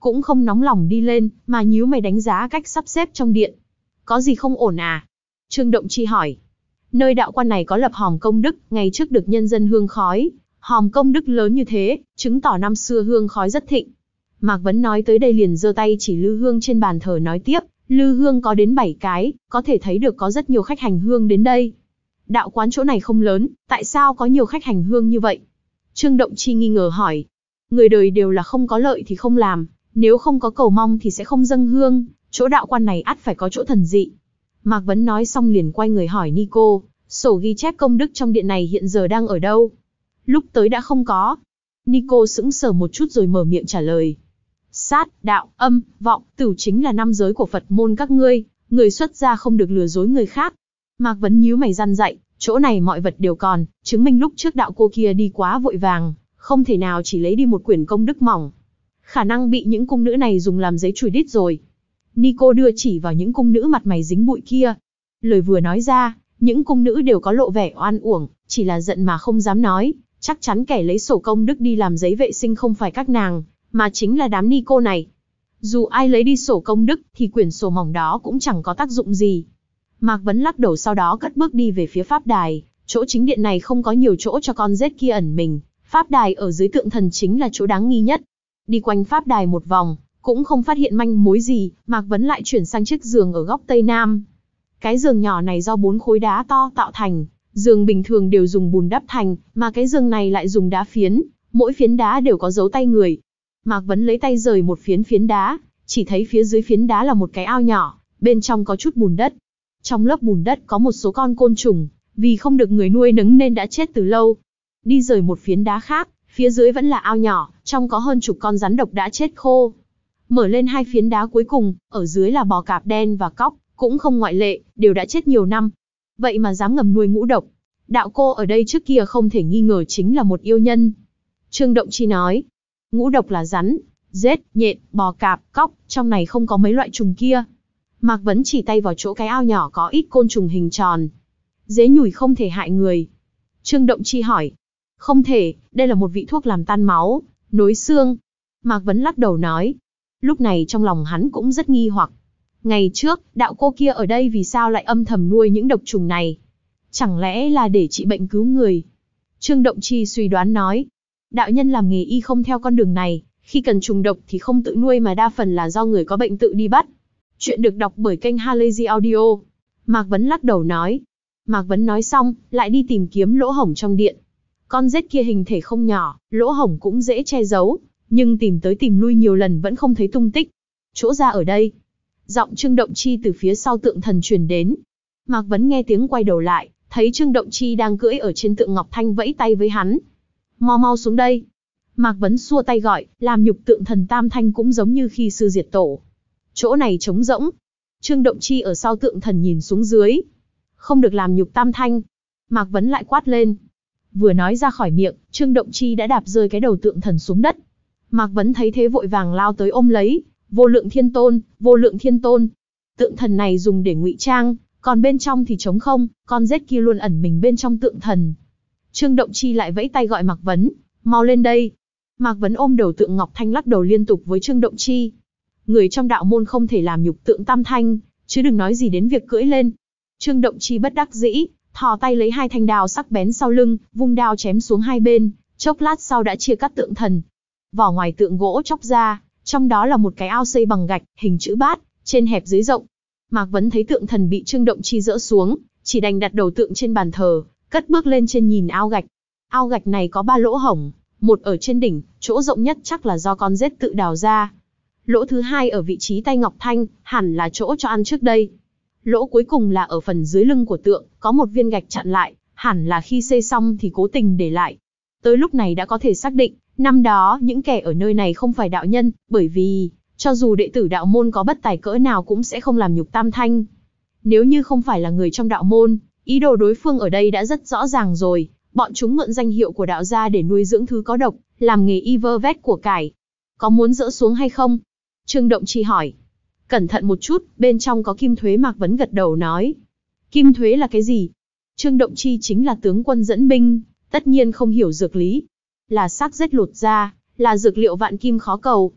S1: cũng không nóng lòng đi lên, mà nhíu mày đánh giá cách sắp xếp trong điện. Có gì không ổn à? Trương Động Chi hỏi. Nơi đạo quan này có lập hòm công đức, ngày trước được nhân dân hương khói. Hòm công đức lớn như thế, chứng tỏ năm xưa hương khói rất thịnh. Mạc Vấn nói tới đây liền giơ tay chỉ lư hương trên bàn thờ nói tiếp, lư hương có đến bảy cái, có thể thấy được có rất nhiều khách hành hương đến đây. Đạo quán chỗ này không lớn, tại sao có nhiều khách hành hương như vậy? Trương Động Chi nghi ngờ hỏi. Người đời đều là không có lợi thì không làm, nếu không có cầu mong thì sẽ không dâng hương, chỗ đạo quan này ắt phải có chỗ thần dị. Mạc Vấn nói xong liền quay người hỏi Nico, sổ ghi chép công đức trong điện này hiện giờ đang ở đâu? Lúc tới đã không có. Nico sững sờ một chút rồi mở miệng trả lời. Sát, đạo, âm, vọng, tử chính là năm giới của Phật môn các ngươi, người xuất gia không được lừa dối người khác. Mạc Vấn nhíu mày răn dạy, chỗ này mọi vật đều còn, chứng minh lúc trước đạo cô kia đi quá vội vàng, không thể nào chỉ lấy đi một quyển công đức mỏng. Khả năng bị những cung nữ này dùng làm giấy chùi đít rồi. Nico đưa chỉ vào những cung nữ mặt mày dính bụi kia. Lời vừa nói ra, những cung nữ đều có lộ vẻ oan uổng, chỉ là giận mà không dám nói. Chắc chắn kẻ lấy sổ công đức đi làm giấy vệ sinh không phải các nàng, mà chính là đám Nico này. Dù ai lấy đi sổ công đức, thì quyển sổ mỏng đó cũng chẳng có tác dụng gì. Mạc Vấn lắc đầu sau đó cất bước đi về phía pháp đài. Chỗ chính điện này không có nhiều chỗ cho con rết kia ẩn mình. Pháp đài ở dưới tượng thần chính là chỗ đáng nghi nhất. Đi quanh pháp đài một vòng, cũng không phát hiện manh mối gì, Mạc Vấn lại chuyển sang chiếc giường ở góc tây nam. Cái giường nhỏ này do bốn khối đá to tạo thành, giường bình thường đều dùng bùn đắp thành, mà cái giường này lại dùng đá phiến, mỗi phiến đá đều có dấu tay người. Mạc Vấn lấy tay rời một phiến phiến đá, chỉ thấy phía dưới phiến đá là một cái ao nhỏ, bên trong có chút bùn đất. Trong lớp bùn đất có một số con côn trùng, vì không được người nuôi nấng nên đã chết từ lâu. Đi rời một phiến đá khác, phía dưới vẫn là ao nhỏ, trong có hơn chục con rắn độc đã chết khô. Mở lên hai phiến đá cuối cùng, ở dưới là bò cạp đen và cóc, cũng không ngoại lệ, đều đã chết nhiều năm. Vậy mà dám ngầm nuôi ngũ độc. Đạo cô ở đây trước kia không thể nghi ngờ chính là một yêu nhân. Trương Động Chi nói, ngũ độc là rắn, rết, nhện, bò cạp, cóc, trong này không có mấy loại trùng kia. Mạc Vấn chỉ tay vào chỗ cái ao nhỏ có ít côn trùng hình tròn. Dế nhủi không thể hại người. Trương Động Chi hỏi, không thể, đây là một vị thuốc làm tan máu, nối xương. Mạc Vấn lắc đầu nói, lúc này trong lòng hắn cũng rất nghi hoặc. Ngày trước, đạo cô kia ở đây vì sao lại âm thầm nuôi những độc trùng này? Chẳng lẽ là để trị bệnh cứu người? Trương Động Chi suy đoán nói, đạo nhân làm nghề y không theo con đường này, khi cần trùng độc thì không tự nuôi mà đa phần là do người có bệnh tự đi bắt. Chuyện được đọc bởi kênh Halazy Audio. Mạc Vấn lắc đầu nói. Mạc Vấn nói xong, lại đi tìm kiếm lỗ hổng trong điện. Con rết kia hình thể không nhỏ, lỗ hổng cũng dễ che giấu, nhưng tìm tới tìm lui nhiều lần vẫn không thấy tung tích. Chỗ ra ở đây. Giọng Trương Động Chi từ phía sau tượng thần truyền đến. Mạc Vấn nghe tiếng quay đầu lại, thấy Trương Động Chi đang cưỡi ở trên tượng ngọc thanh vẫy tay với hắn. Mau mau xuống đây. Mạc Vấn xua tay gọi, làm nhục tượng thần tam thanh cũng giống như khi xưa diệt tổ. Chỗ này trống rỗng. Trương Động Chi ở sau tượng thần nhìn xuống dưới. Không được làm nhục tam thanh. Mạc Vấn lại quát lên. Vừa nói ra khỏi miệng, Trương Động Chi đã đạp rơi cái đầu tượng thần xuống đất. Mạc Vấn thấy thế vội vàng lao tới ôm lấy. Vô lượng thiên tôn, vô lượng thiên tôn. Tượng thần này dùng để ngụy trang, còn bên trong thì trống không, con rết kia luôn ẩn mình bên trong tượng thần. Trương Động Chi lại vẫy tay gọi Mạc Vấn, mau lên đây. Mạc Vấn ôm đầu tượng ngọc thanh lắc đầu liên tục với Trương Động Chi. Người trong đạo môn không thể làm nhục tượng tam thanh, chứ đừng nói gì đến việc cưỡi lên. Trương Động Chi bất đắc dĩ, thò tay lấy hai thanh đao sắc bén sau lưng, vung đao chém xuống hai bên, chốc lát sau đã chia cắt tượng thần. Vỏ ngoài tượng gỗ chóc ra, trong đó là một cái ao xây bằng gạch, hình chữ bát, trên hẹp dưới rộng. Mạc Vấn thấy tượng thần bị Trương Động Chi dỡ xuống, chỉ đành đặt đầu tượng trên bàn thờ, cất bước lên trên nhìn ao gạch. Ao gạch này có ba lỗ hổng, một ở trên đỉnh, chỗ rộng nhất chắc là do con rết tự đào ra. Lỗ thứ hai ở vị trí tay ngọc thanh, hẳn là chỗ cho ăn trước đây. Lỗ cuối cùng là ở phần dưới lưng của tượng, có một viên gạch chặn lại, hẳn là khi xây xong thì cố tình để lại. Tới lúc này đã có thể xác định, năm đó những kẻ ở nơi này không phải đạo nhân, bởi vì, cho dù đệ tử đạo môn có bất tài cỡ nào cũng sẽ không làm nhục tam thanh. Nếu như không phải là người trong đạo môn, ý đồ đối phương ở đây đã rất rõ ràng rồi, bọn chúng mượn danh hiệu của đạo gia để nuôi dưỡng thứ có độc, làm nghề y vơ vét của cải. Có muốn dỡ xuống hay không? Trương Động Chi hỏi. Cẩn thận một chút, bên trong có kim thuế. Mạc Vấn gật đầu nói. Kim thuế là cái gì? Trương Động Chi chính là tướng quân dẫn binh, tất nhiên không hiểu dược lý. Là xác rết lột ra, là dược liệu vạn kim khó cầu.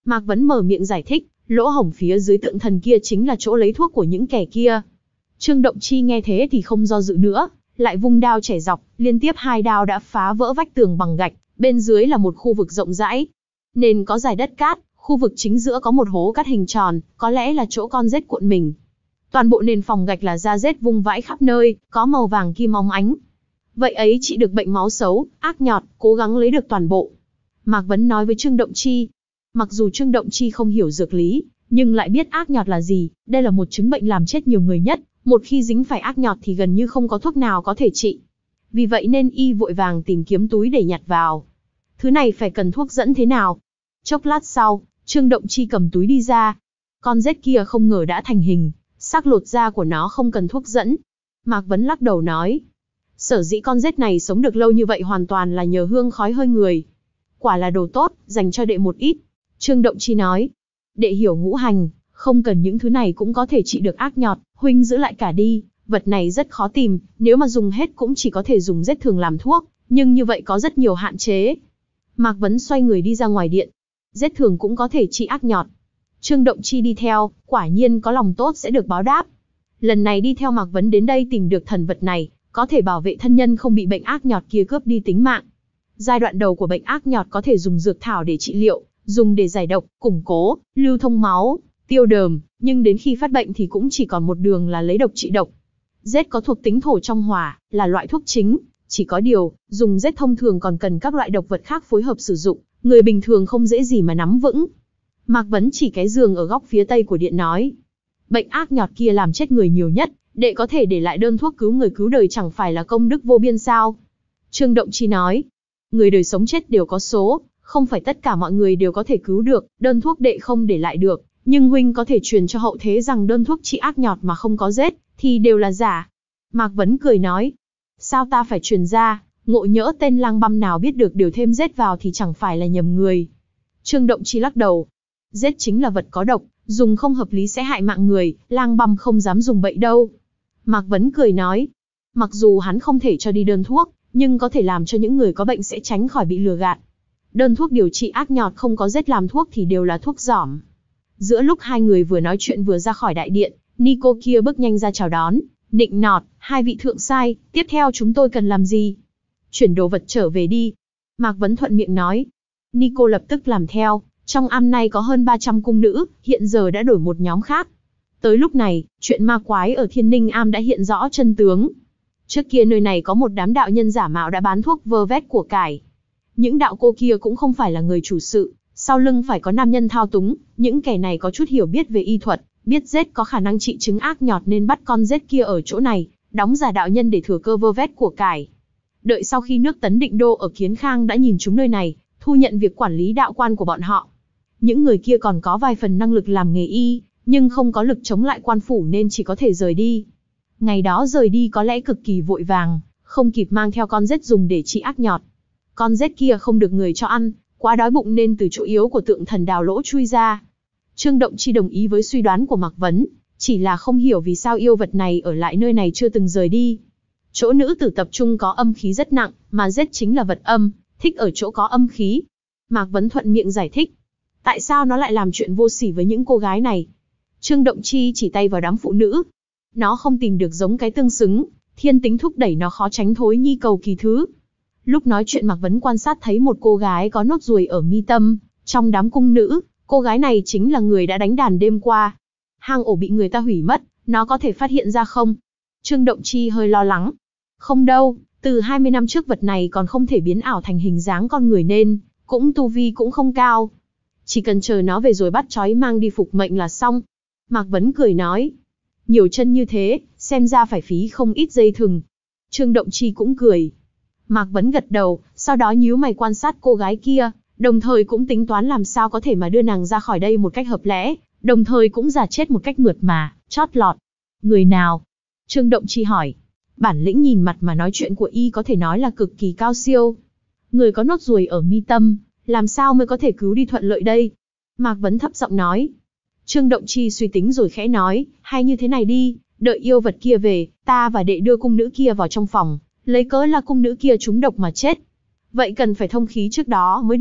S1: Mạc Vấn mở miệng giải thích, lỗ hổng phía dưới tượng thần kia chính là chỗ lấy thuốc của những kẻ kia. Trương Động Chi nghe thế thì không do dự nữa, lại vung đao chẻ dọc, liên tiếp hai đao đã phá vỡ vách tường bằng gạch, bên dưới là một khu vực rộng rãi. Nền có dải đất cát, khu vực chính giữa có một hố cát hình tròn, có lẽ là chỗ con rết cuộn mình. Toàn bộ nền phòng gạch là da rết vung vãi khắp nơi, có màu vàng kim óng ánh. Vậy ấy trị được bệnh máu xấu, ác nhọt, cố gắng lấy được toàn bộ. Mạc Vấn nói với Trương Động Chi. Mặc dù Trương Động Chi không hiểu dược lý, nhưng lại biết ác nhọt là gì, đây là một chứng bệnh làm chết nhiều người nhất, một khi dính phải ác nhọt thì gần như không có thuốc nào có thể trị. Vì vậy nên y vội vàng tìm kiếm túi để nhặt vào. Thứ này phải cần thuốc dẫn thế nào? Chốc lát sau, Trương Động Chi cầm túi đi ra. Con rết kia không ngờ đã thành hình, xác lột da của nó không cần thuốc dẫn. Mạc Vấn lắc đầu nói, sở dĩ con rết này sống được lâu như vậy hoàn toàn là nhờ hương khói hơi người. Quả là đồ tốt, dành cho đệ một ít. Trương Động Chi nói, đệ hiểu ngũ hành, không cần những thứ này cũng có thể trị được ác nhọt, huynh giữ lại cả đi, vật này rất khó tìm, nếu mà dùng hết cũng chỉ có thể dùng rết thường làm thuốc, nhưng như vậy có rất nhiều hạn chế. Mạc Vấn xoay người đi ra ngoài điện, rết thường cũng có thể trị ác nhọt. Trương Động Chi đi theo, quả nhiên có lòng tốt sẽ được báo đáp. Lần này đi theo Mạc Vấn đến đây tìm được thần vật này, có thể bảo vệ thân nhân không bị bệnh ác nhọt kia cướp đi tính mạng. Giai đoạn đầu của bệnh ác nhọt có thể dùng dược thảo để trị liệu, dùng để giải độc, củng cố, lưu thông máu, tiêu đờm, nhưng đến khi phát bệnh thì cũng chỉ còn một đường là lấy độc trị độc. Rết có thuộc tính thổ trong hỏa, là loại thuốc chính, chỉ có điều, dùng rết thông thường còn cần các loại độc vật khác phối hợp sử dụng, người bình thường không dễ gì mà nắm vững. Mạc Vấn chỉ cái giường ở góc phía tây của điện nói, bệnh ác nhọt kia làm chết người nhiều nhất, đệ có thể để lại đơn thuốc cứu người cứu đời chẳng phải là công đức vô biên sao? Trương Động Chi nói, người đời sống chết đều có số, không phải tất cả mọi người đều có thể cứu được, đơn thuốc đệ không để lại được, nhưng huynh có thể truyền cho hậu thế rằng đơn thuốc trị ác nhọt mà không có rết, thì đều là giả. Mạc Vấn cười nói, sao ta phải truyền ra, ngộ nhỡ tên lang băm nào biết được điều thêm rết vào thì chẳng phải là nhầm người. Trương Động Chi lắc đầu, rết chính là vật có độc, dùng không hợp lý sẽ hại mạng người, lang băm không dám dùng bậy đâu. Mạc Vấn cười nói, mặc dù hắn không thể cho đi đơn thuốc, nhưng có thể làm cho những người có bệnh sẽ tránh khỏi bị lừa gạt. Đơn thuốc điều trị ác nhọt không có rết làm thuốc thì đều là thuốc giỏm. Giữa lúc hai người vừa nói chuyện vừa ra khỏi đại điện, Nico kia bước nhanh ra chào đón, nịnh nọt, hai vị thượng sai, tiếp theo chúng tôi cần làm gì? Chuyển đồ vật trở về đi. Mạc Vấn thuận miệng nói. Nico lập tức làm theo, trong am này có hơn ba trăm cung nữ, hiện giờ đã đổi một nhóm khác. Tới lúc này, chuyện ma quái ở Thiên Ninh Am đã hiện rõ chân tướng. Trước kia nơi này có một đám đạo nhân giả mạo đã bán thuốc vơ vét của cải. Những đạo cô kia cũng không phải là người chủ sự, sau lưng phải có nam nhân thao túng, những kẻ này có chút hiểu biết về y thuật, biết rết có khả năng trị chứng ác nhọt nên bắt con rết kia ở chỗ này, đóng giả đạo nhân để thừa cơ vơ vét của cải. Đợi sau khi nước Tấn định đô ở Kiến Khang đã nhìn chúng nơi này, thu nhận việc quản lý đạo quan của bọn họ. Những người kia còn có vài phần năng lực làm nghề y, nhưng không có lực chống lại quan phủ nên chỉ có thể rời đi. Ngày đó rời đi có lẽ cực kỳ vội vàng, không kịp mang theo con rết dùng để trị ác nhọt. Con rết kia không được người cho ăn, quá đói bụng nên từ chỗ yếu của tượng thần đào lỗ chui ra. Trương Động Chi đồng ý với suy đoán của Mạc Vấn, chỉ là không hiểu vì sao yêu vật này ở lại nơi này chưa từng rời đi. Chỗ nữ tử tập trung có âm khí rất nặng, mà rết chính là vật âm, thích ở chỗ có âm khí. Mạc Vấn thuận miệng giải thích. Tại sao nó lại làm chuyện vô sỉ với những cô gái này? Trương Động Chi chỉ tay vào đám phụ nữ. Nó không tìm được giống cái tương xứng, thiên tính thúc đẩy nó khó tránh thối nhi cầu kỳ thứ. Lúc nói chuyện Mạc Vấn quan sát thấy một cô gái có nốt ruồi ở mi tâm, trong đám cung nữ, cô gái này chính là người đã đánh đàn đêm qua. Hang ổ bị người ta hủy mất, nó có thể phát hiện ra không? Trương Động Chi hơi lo lắng. Không đâu, từ hai mươi năm trước vật này còn không thể biến ảo thành hình dáng con người nên, cũng tu vi cũng không cao. Chỉ cần chờ nó về rồi bắt trói mang đi phục mệnh là xong. Mạc Vấn cười nói. Nhiều chân như thế, xem ra phải phí không ít dây thừng. Trương Động Chi cũng cười. Mạc Vấn gật đầu, sau đó nhíu mày quan sát cô gái kia, đồng thời cũng tính toán làm sao có thể mà đưa nàng ra khỏi đây một cách hợp lẽ, đồng thời cũng giả chết một cách mượt mà, chót lọt. Người nào? Trương Động Chi hỏi. Bản lĩnh nhìn mặt mà nói chuyện của y có thể nói là cực kỳ cao siêu. Người có nốt ruồi ở mi tâm, làm sao mới có thể cứu đi thuận lợi đây? Mạc Vấn thấp giọng nói. Trương Động Chi suy tính rồi khẽ nói, hay như thế này đi, đợi yêu vật kia về, ta và đệ đưa cung nữ kia vào trong phòng, lấy cớ là cung nữ kia trúng độc mà chết. Vậy cần phải thông khí trước đó mới được,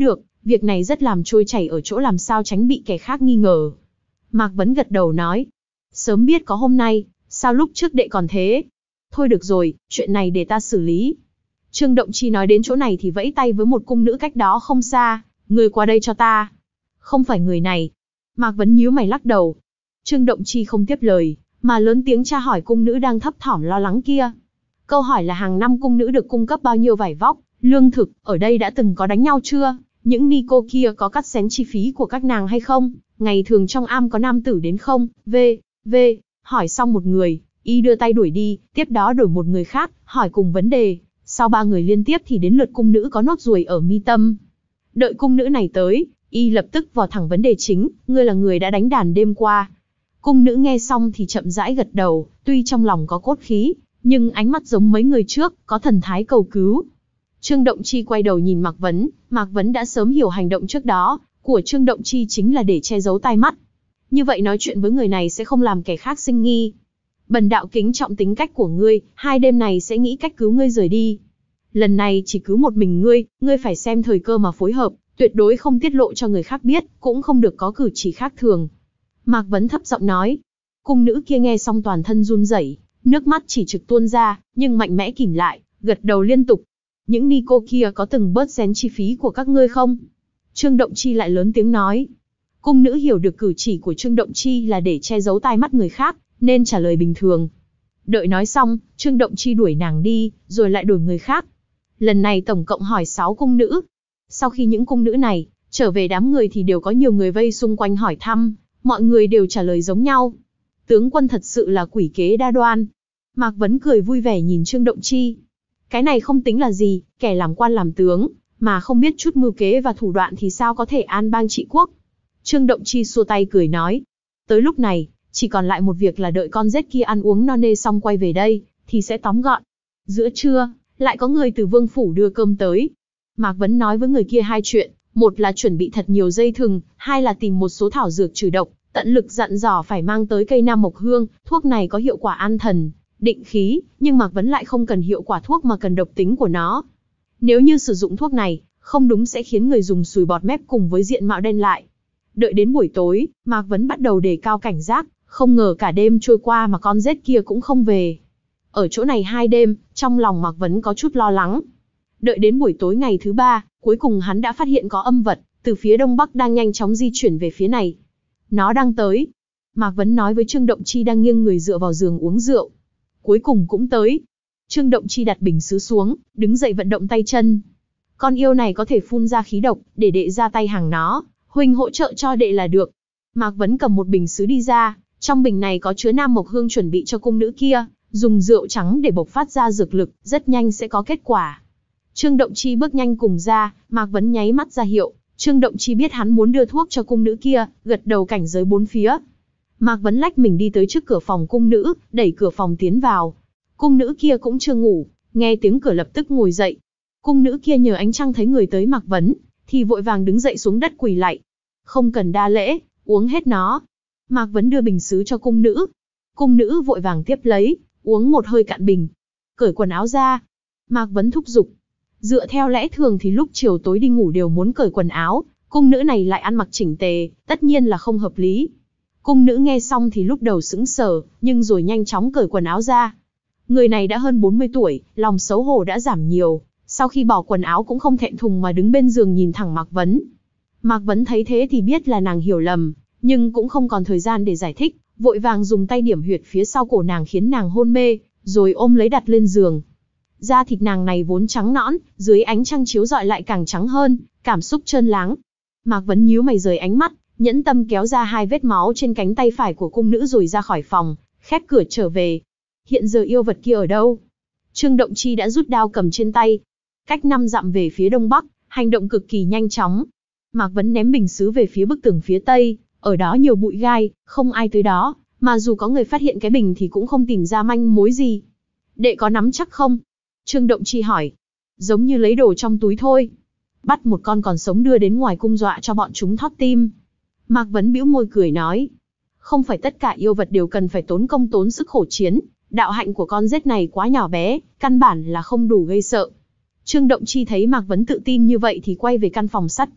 S1: Việc này rất làm trôi chảy ở chỗ làm sao tránh bị kẻ khác nghi ngờ. Mạc Vấn gật đầu nói. Sớm biết có hôm nay, sao lúc trước đệ còn thế? Thôi được rồi, chuyện này để ta xử lý. Trương Động Chi nói đến chỗ này thì vẫy tay với một cung nữ cách đó không xa. Người qua đây cho ta. Không phải người này. Mạc Vấn nhíu mày lắc đầu. Trương Động Chi không tiếp lời, mà lớn tiếng tra hỏi cung nữ đang thấp thỏm lo lắng kia. Câu hỏi là hàng năm cung nữ được cung cấp bao nhiêu vải vóc, lương thực, ở đây đã từng có đánh nhau chưa? Những ni cô kia có cắt xén chi phí của các nàng hay không? Ngày thường trong am có nam tử đến không? V, V, hỏi xong một người, y đưa tay đuổi đi, tiếp đó đổi một người khác, hỏi cùng vấn đề. Sau ba người liên tiếp thì đến lượt cung nữ có nốt ruồi ở mi tâm. Đợi cung nữ này tới, y lập tức vào thẳng vấn đề chính, ngươi là người đã đánh đàn đêm qua. Cung nữ nghe xong thì chậm rãi gật đầu, tuy trong lòng có cốt khí, nhưng ánh mắt giống mấy người trước, có thần thái cầu cứu. Trương Động Chi quay đầu nhìn Mạc Vấn, Mạc Vấn đã sớm hiểu hành động trước đó của Trương Động Chi chính là để che giấu tai mắt. Như vậy nói chuyện với người này sẽ không làm kẻ khác sinh nghi. Bần đạo kính trọng tính cách của ngươi, hai đêm này sẽ nghĩ cách cứu ngươi rời đi. Lần này chỉ cứu một mình ngươi, ngươi phải xem thời cơ mà phối hợp, tuyệt đối không tiết lộ cho người khác biết, cũng không được có cử chỉ khác thường. Mạc Vấn thấp giọng nói. Cung nữ kia nghe xong toàn thân run rẩy, nước mắt chỉ trực tuôn ra, nhưng mạnh mẽ kìm lại, gật đầu liên tục. Những ni cô kia có từng bớt xén chi phí của các ngươi không? Trương Động Chi lại lớn tiếng nói. Cung nữ hiểu được cử chỉ của Trương Động Chi là để che giấu tai mắt người khác, nên trả lời bình thường. Đợi nói xong, Trương Động Chi đuổi nàng đi, rồi lại đổi người khác. Lần này tổng cộng hỏi sáu cung nữ. Sau khi những cung nữ này trở về đám người thì đều có nhiều người vây xung quanh hỏi thăm, mọi người đều trả lời giống nhau. Tướng quân thật sự là quỷ kế đa đoan. Mạc Vấn cười vui vẻ nhìn Trương Động Chi. Cái này không tính là gì, kẻ làm quan làm tướng, mà không biết chút mưu kế và thủ đoạn thì sao có thể an bang trị quốc. Trương Động Chi xua tay cười nói. Tới lúc này, chỉ còn lại một việc là đợi con rết kia ăn uống no nê xong quay về đây, thì sẽ tóm gọn. Giữa trưa, lại có người từ vương phủ đưa cơm tới. Mạc Vấn nói với người kia hai chuyện, một là chuẩn bị thật nhiều dây thừng, hai là tìm một số thảo dược trừ độc, tận lực dặn dò phải mang tới cây Nam Mộc Hương, thuốc này có hiệu quả an thần, định khí, nhưng Mạc Vấn lại không cần hiệu quả thuốc mà cần độc tính của nó. Nếu như sử dụng thuốc này, không đúng sẽ khiến người dùng sùi bọt mép cùng với diện mạo đen lại. Đợi đến buổi tối, Mạc Vấn bắt đầu đề cao cảnh giác, không ngờ cả đêm trôi qua mà con rết kia cũng không về. Ở chỗ này hai đêm, trong lòng Mạc Vấn có chút lo lắng. Đợi đến buổi tối ngày thứ ba, cuối cùng hắn đã phát hiện có âm vật, từ phía đông bắc đang nhanh chóng di chuyển về phía này. Nó đang tới. Mạc Vấn nói với Trương Động Chi đang nghiêng người dựa vào giường uống rượu. Cuối cùng cũng tới. Trương Động Chi đặt bình sứ xuống, đứng dậy vận động tay chân. Con yêu này có thể phun ra khí độc, để đệ ra tay hàng nó, huynh hỗ trợ cho đệ là được. Mạc Vấn cầm một bình sứ đi ra, trong bình này có chứa Nam Mộc Hương chuẩn bị cho cung nữ kia, dùng rượu trắng để bộc phát ra dược lực, rất nhanh sẽ có kết quả. Trương Động Chi bước nhanh cùng ra, Mạc Vấn nháy mắt ra hiệu. Trương Động Chi biết hắn muốn đưa thuốc cho cung nữ kia, gật đầu cảnh giới bốn phía. Mạc Vấn lách mình đi tới trước cửa phòng cung nữ, đẩy cửa phòng tiến vào. Cung nữ kia cũng chưa ngủ, nghe tiếng cửa lập tức ngồi dậy. Cung nữ kia nhờ ánh trăng thấy người tới Mạc Vấn, thì vội vàng đứng dậy xuống đất quỳ lạy. Không cần đa lễ, uống hết nó. Mạc Vấn đưa bình sứ cho cung nữ. Cung nữ vội vàng tiếp lấy, uống một hơi cạn bình. Cởi quần áo ra. Mạc Vấn thúc giục. Dựa theo lẽ thường thì lúc chiều tối đi ngủ đều muốn cởi quần áo, cung nữ này lại ăn mặc chỉnh tề, tất nhiên là không hợp lý. Cung nữ nghe xong thì lúc đầu sững sờ, nhưng rồi nhanh chóng cởi quần áo ra. Người này đã hơn bốn mươi tuổi, lòng xấu hổ đã giảm nhiều, sau khi bỏ quần áo cũng không thẹn thùng mà đứng bên giường nhìn thẳng Mạc Vấn. Mạc Vấn thấy thế thì biết là nàng hiểu lầm, nhưng cũng không còn thời gian để giải thích, vội vàng dùng tay điểm huyệt phía sau cổ nàng khiến nàng hôn mê, rồi ôm lấy đặt lên giường. Da thịt nàng này vốn trắng nõn, dưới ánh trăng chiếu rọi lại càng trắng hơn, cảm xúc trơn láng. Mạc Vấn nhíu mày rời ánh mắt, nhẫn tâm kéo ra hai vết máu trên cánh tay phải của cung nữ rồi ra khỏi phòng, khép cửa trở về. Hiện giờ yêu vật kia ở đâu? Trương Động Chi đã rút đao cầm trên tay, cách năm dặm về phía đông bắc, hành động cực kỳ nhanh chóng. Mạc Vấn ném bình sứ về phía bức tường phía tây, ở đó nhiều bụi gai, không ai tới đó, mà dù có người phát hiện cái bình thì cũng không tìm ra manh mối gì. Đệ có nắm chắc không? Trương Động Chi hỏi. Giống như lấy đồ trong túi thôi. Bắt một con còn sống đưa đến ngoài cung dọa cho bọn chúng thót tim. Mạc Vấn bĩu môi cười nói. Không phải tất cả yêu vật đều cần phải tốn công tốn sức khổ chiến, đạo hạnh của con rết này quá nhỏ bé, căn bản là không đủ gây sợ. Trương Động Chi thấy Mạc Vấn tự tin như vậy thì quay về căn phòng sát cổng,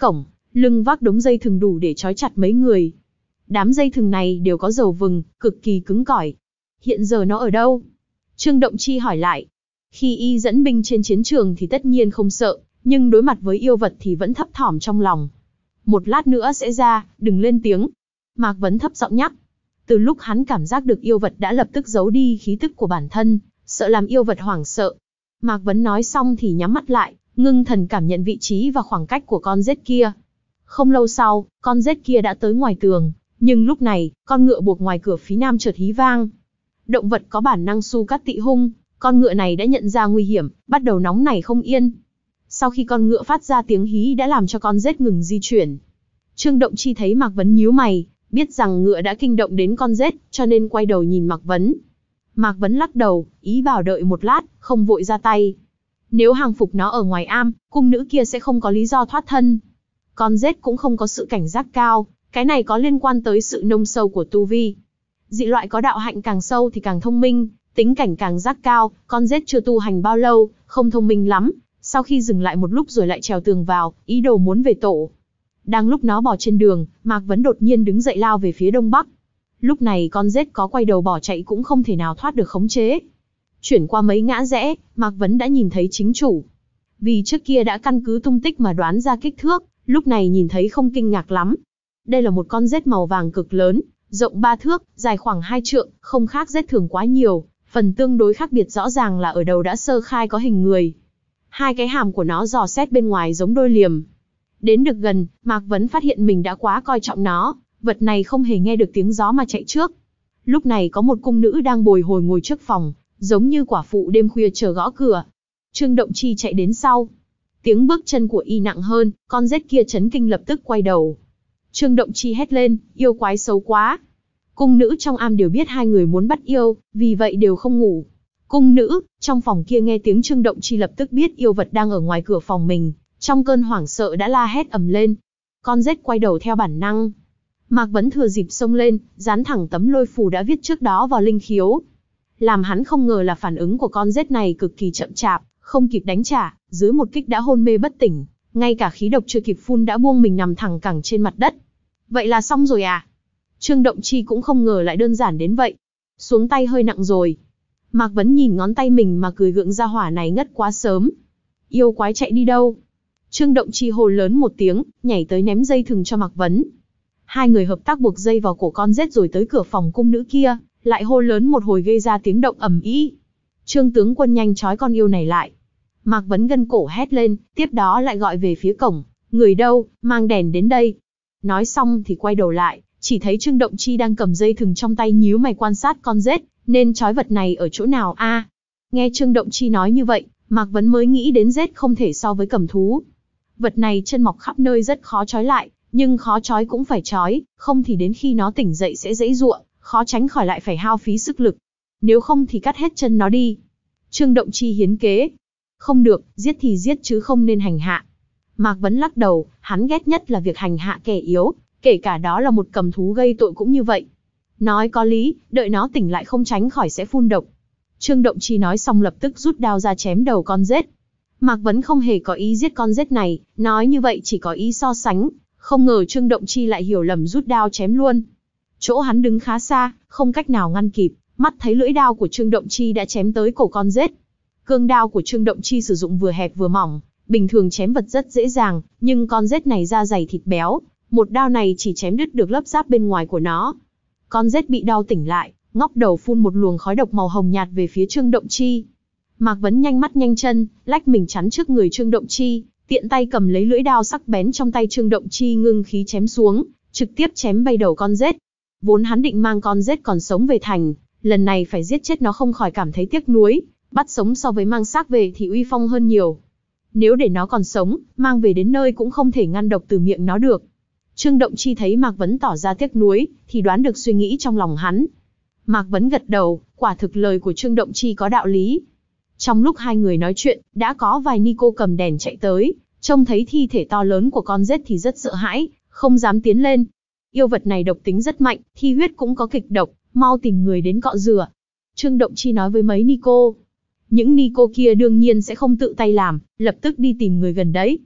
S1: lưng vác đống dây thừng đủ để trói chặt mấy người. Đám dây thừng này đều có dầu vừng, cực kỳ cứng cỏi. Hiện giờ nó ở đâu? Trương Động Chi hỏi lại. Khi y dẫn binh trên chiến trường thì tất nhiên không sợ, nhưng đối mặt với yêu vật thì vẫn thấp thỏm trong lòng. Một lát nữa sẽ ra, đừng lên tiếng. Mạc Vấn thấp giọng nhắc. Từ lúc hắn cảm giác được yêu vật đã lập tức giấu đi khí tức của bản thân, sợ làm yêu vật hoảng sợ. Mạc Vấn nói xong thì nhắm mắt lại, ngưng thần cảm nhận vị trí và khoảng cách của con rết kia. Không lâu sau, con rết kia đã tới ngoài tường, nhưng lúc này, con ngựa buộc ngoài cửa phía nam chợt hí vang. Động vật có bản năng su cắt tị hung, con ngựa này đã nhận ra nguy hiểm, bắt đầu nóng nảy không yên. Sau khi con ngựa phát ra tiếng hí đã làm cho con rết ngừng di chuyển. Trương Động Chi thấy Mạc Vấn nhíu mày, biết rằng ngựa đã kinh động đến con rết, cho nên quay đầu nhìn Mạc Vấn. Mạc Vấn lắc đầu, ý bảo đợi một lát, không vội ra tay. Nếu hàng phục nó ở ngoài am, cung nữ kia sẽ không có lý do thoát thân. Con rết cũng không có sự cảnh giác cao, cái này có liên quan tới sự nông sâu của tu vi. Dị loại có đạo hạnh càng sâu thì càng thông minh, tính cảnh càng giác cao, con rết chưa tu hành bao lâu, không thông minh lắm. Sau khi dừng lại một lúc rồi lại trèo tường vào, ý đồ muốn về tổ. Đang lúc nó bò trên đường, Mạc Vấn đột nhiên đứng dậy lao về phía đông bắc. Lúc này con rết có quay đầu bỏ chạy cũng không thể nào thoát được khống chế. Chuyển qua mấy ngã rẽ, Mạc Vấn đã nhìn thấy chính chủ. Vì trước kia đã căn cứ tung tích mà đoán ra kích thước, lúc này nhìn thấy không kinh ngạc lắm. Đây là một con rết màu vàng cực lớn, rộng ba thước, dài khoảng hai trượng, không khác rết thường quá nhiều. Phần tương đối khác biệt rõ ràng là ở đầu đã sơ khai có hình người. Hai cái hàm của nó dò xét bên ngoài giống đôi liềm. Đến được gần, Mạc Vấn phát hiện mình đã quá coi trọng nó, vật này không hề nghe được tiếng gió mà chạy trước. Lúc này có một cung nữ đang bồi hồi ngồi trước phòng, giống như quả phụ đêm khuya chờ gõ cửa. Trương Động Chi chạy đến sau. Tiếng bước chân của y nặng hơn, con rết kia chấn kinh lập tức quay đầu. Trương Động Chi hét lên, yêu quái xấu quá. Cung nữ trong am đều biết hai người muốn bắt yêu, vì vậy đều không ngủ. Cung nữ trong phòng kia nghe tiếng Trương Động Chi lập tức biết yêu vật đang ở ngoài cửa phòng mình, trong cơn hoảng sợ đã la hét ầm lên. Con rết quay đầu theo bản năng. Mạc Vấn thừa dịp xông lên, dán thẳng tấm lôi phù đã viết trước đó vào linh khiếu. Làm hắn không ngờ là phản ứng của con rết này cực kỳ chậm chạp, không kịp đánh trả, dưới một kích đã hôn mê bất tỉnh, ngay cả khí độc chưa kịp phun đã buông mình nằm thẳng cẳng trên mặt đất. Vậy là xong rồi à? Trương Động Chi cũng không ngờ lại đơn giản đến vậy. Xuống tay hơi nặng rồi. Mạc Vấn nhìn ngón tay mình mà cười gượng, ra hỏa này ngất quá sớm. Yêu quái chạy đi đâu? Trương Động Chi hô lớn một tiếng, nhảy tới ném dây thừng cho Mạc Vấn. Hai người hợp tác buộc dây vào cổ con rết rồi tới cửa phòng cung nữ kia, lại hô lớn một hồi gây ra tiếng động ầm ĩ. Trương tướng quân nhanh trói con yêu này lại. Mạc Vấn gân cổ hét lên, tiếp đó lại gọi về phía cổng. Người đâu, mang đèn đến đây. Nói xong thì quay đầu lại, chỉ thấy Trương Động Chi đang cầm dây thừng trong tay nhíu mày quan sát con rết, nên trói vật này ở chỗ nào a? À, nghe Trương Động Chi nói như vậy, Mạc Vấn mới nghĩ đến rết không thể so với cầm thú. Vật này chân mọc khắp nơi rất khó trói lại, nhưng khó trói cũng phải trói, không thì đến khi nó tỉnh dậy sẽ giãy giụa, khó tránh khỏi lại phải hao phí sức lực. Nếu không thì cắt hết chân nó đi. Trương Động Chi hiến kế. Không được, giết thì giết chứ không nên hành hạ. Mạc Vấn lắc đầu, hắn ghét nhất là việc hành hạ kẻ yếu, kể cả đó là một cầm thú gây tội cũng như vậy. Nói có lý, đợi nó tỉnh lại không tránh khỏi sẽ phun độc. Trương Động Chi nói xong lập tức rút đao ra chém đầu con rết. Mạc Vấn không hề có ý giết con rết này, nói như vậy chỉ có ý so sánh, không ngờ Trương Động Chi lại hiểu lầm rút đao chém luôn. Chỗ hắn đứng khá xa, không cách nào ngăn kịp, mắt thấy lưỡi đao của Trương Động Chi đã chém tới cổ con rết. Cương đao của Trương Động Chi sử dụng vừa hẹp vừa mỏng, bình thường chém vật rất dễ dàng, nhưng con rết này da dày thịt béo, một đao này chỉ chém đứt được lớp giáp bên ngoài của nó. Con rết bị đau tỉnh lại, ngóc đầu phun một luồng khói độc màu hồng nhạt về phía Trương Động Chi. Mạc Vấn nhanh mắt nhanh chân, lách mình chắn trước người Trương Động Chi, tiện tay cầm lấy lưỡi đao sắc bén trong tay Trương Động Chi ngưng khí chém xuống, trực tiếp chém bay đầu con rết. Vốn hắn định mang con rết còn sống về thành, lần này phải giết chết nó không khỏi cảm thấy tiếc nuối, bắt sống so với mang xác về thì uy phong hơn nhiều. Nếu để nó còn sống, mang về đến nơi cũng không thể ngăn độc từ miệng nó được. Trương Động Chi thấy Mạc Vấn tỏ ra tiếc nuối, thì đoán được suy nghĩ trong lòng hắn. Mạc Vấn gật đầu, quả thực lời của Trương Động Chi có đạo lý. Trong lúc hai người nói chuyện, đã có vài ni cô cầm đèn chạy tới, trông thấy thi thể to lớn của con rết thì rất sợ hãi, không dám tiến lên. Yêu vật này độc tính rất mạnh, thi huyết cũng có kịch độc, mau tìm người đến cọ rửa. Trương Động Chi nói với mấy ni cô. Những ni cô kia đương nhiên sẽ không tự tay làm, lập tức đi tìm người gần đấy.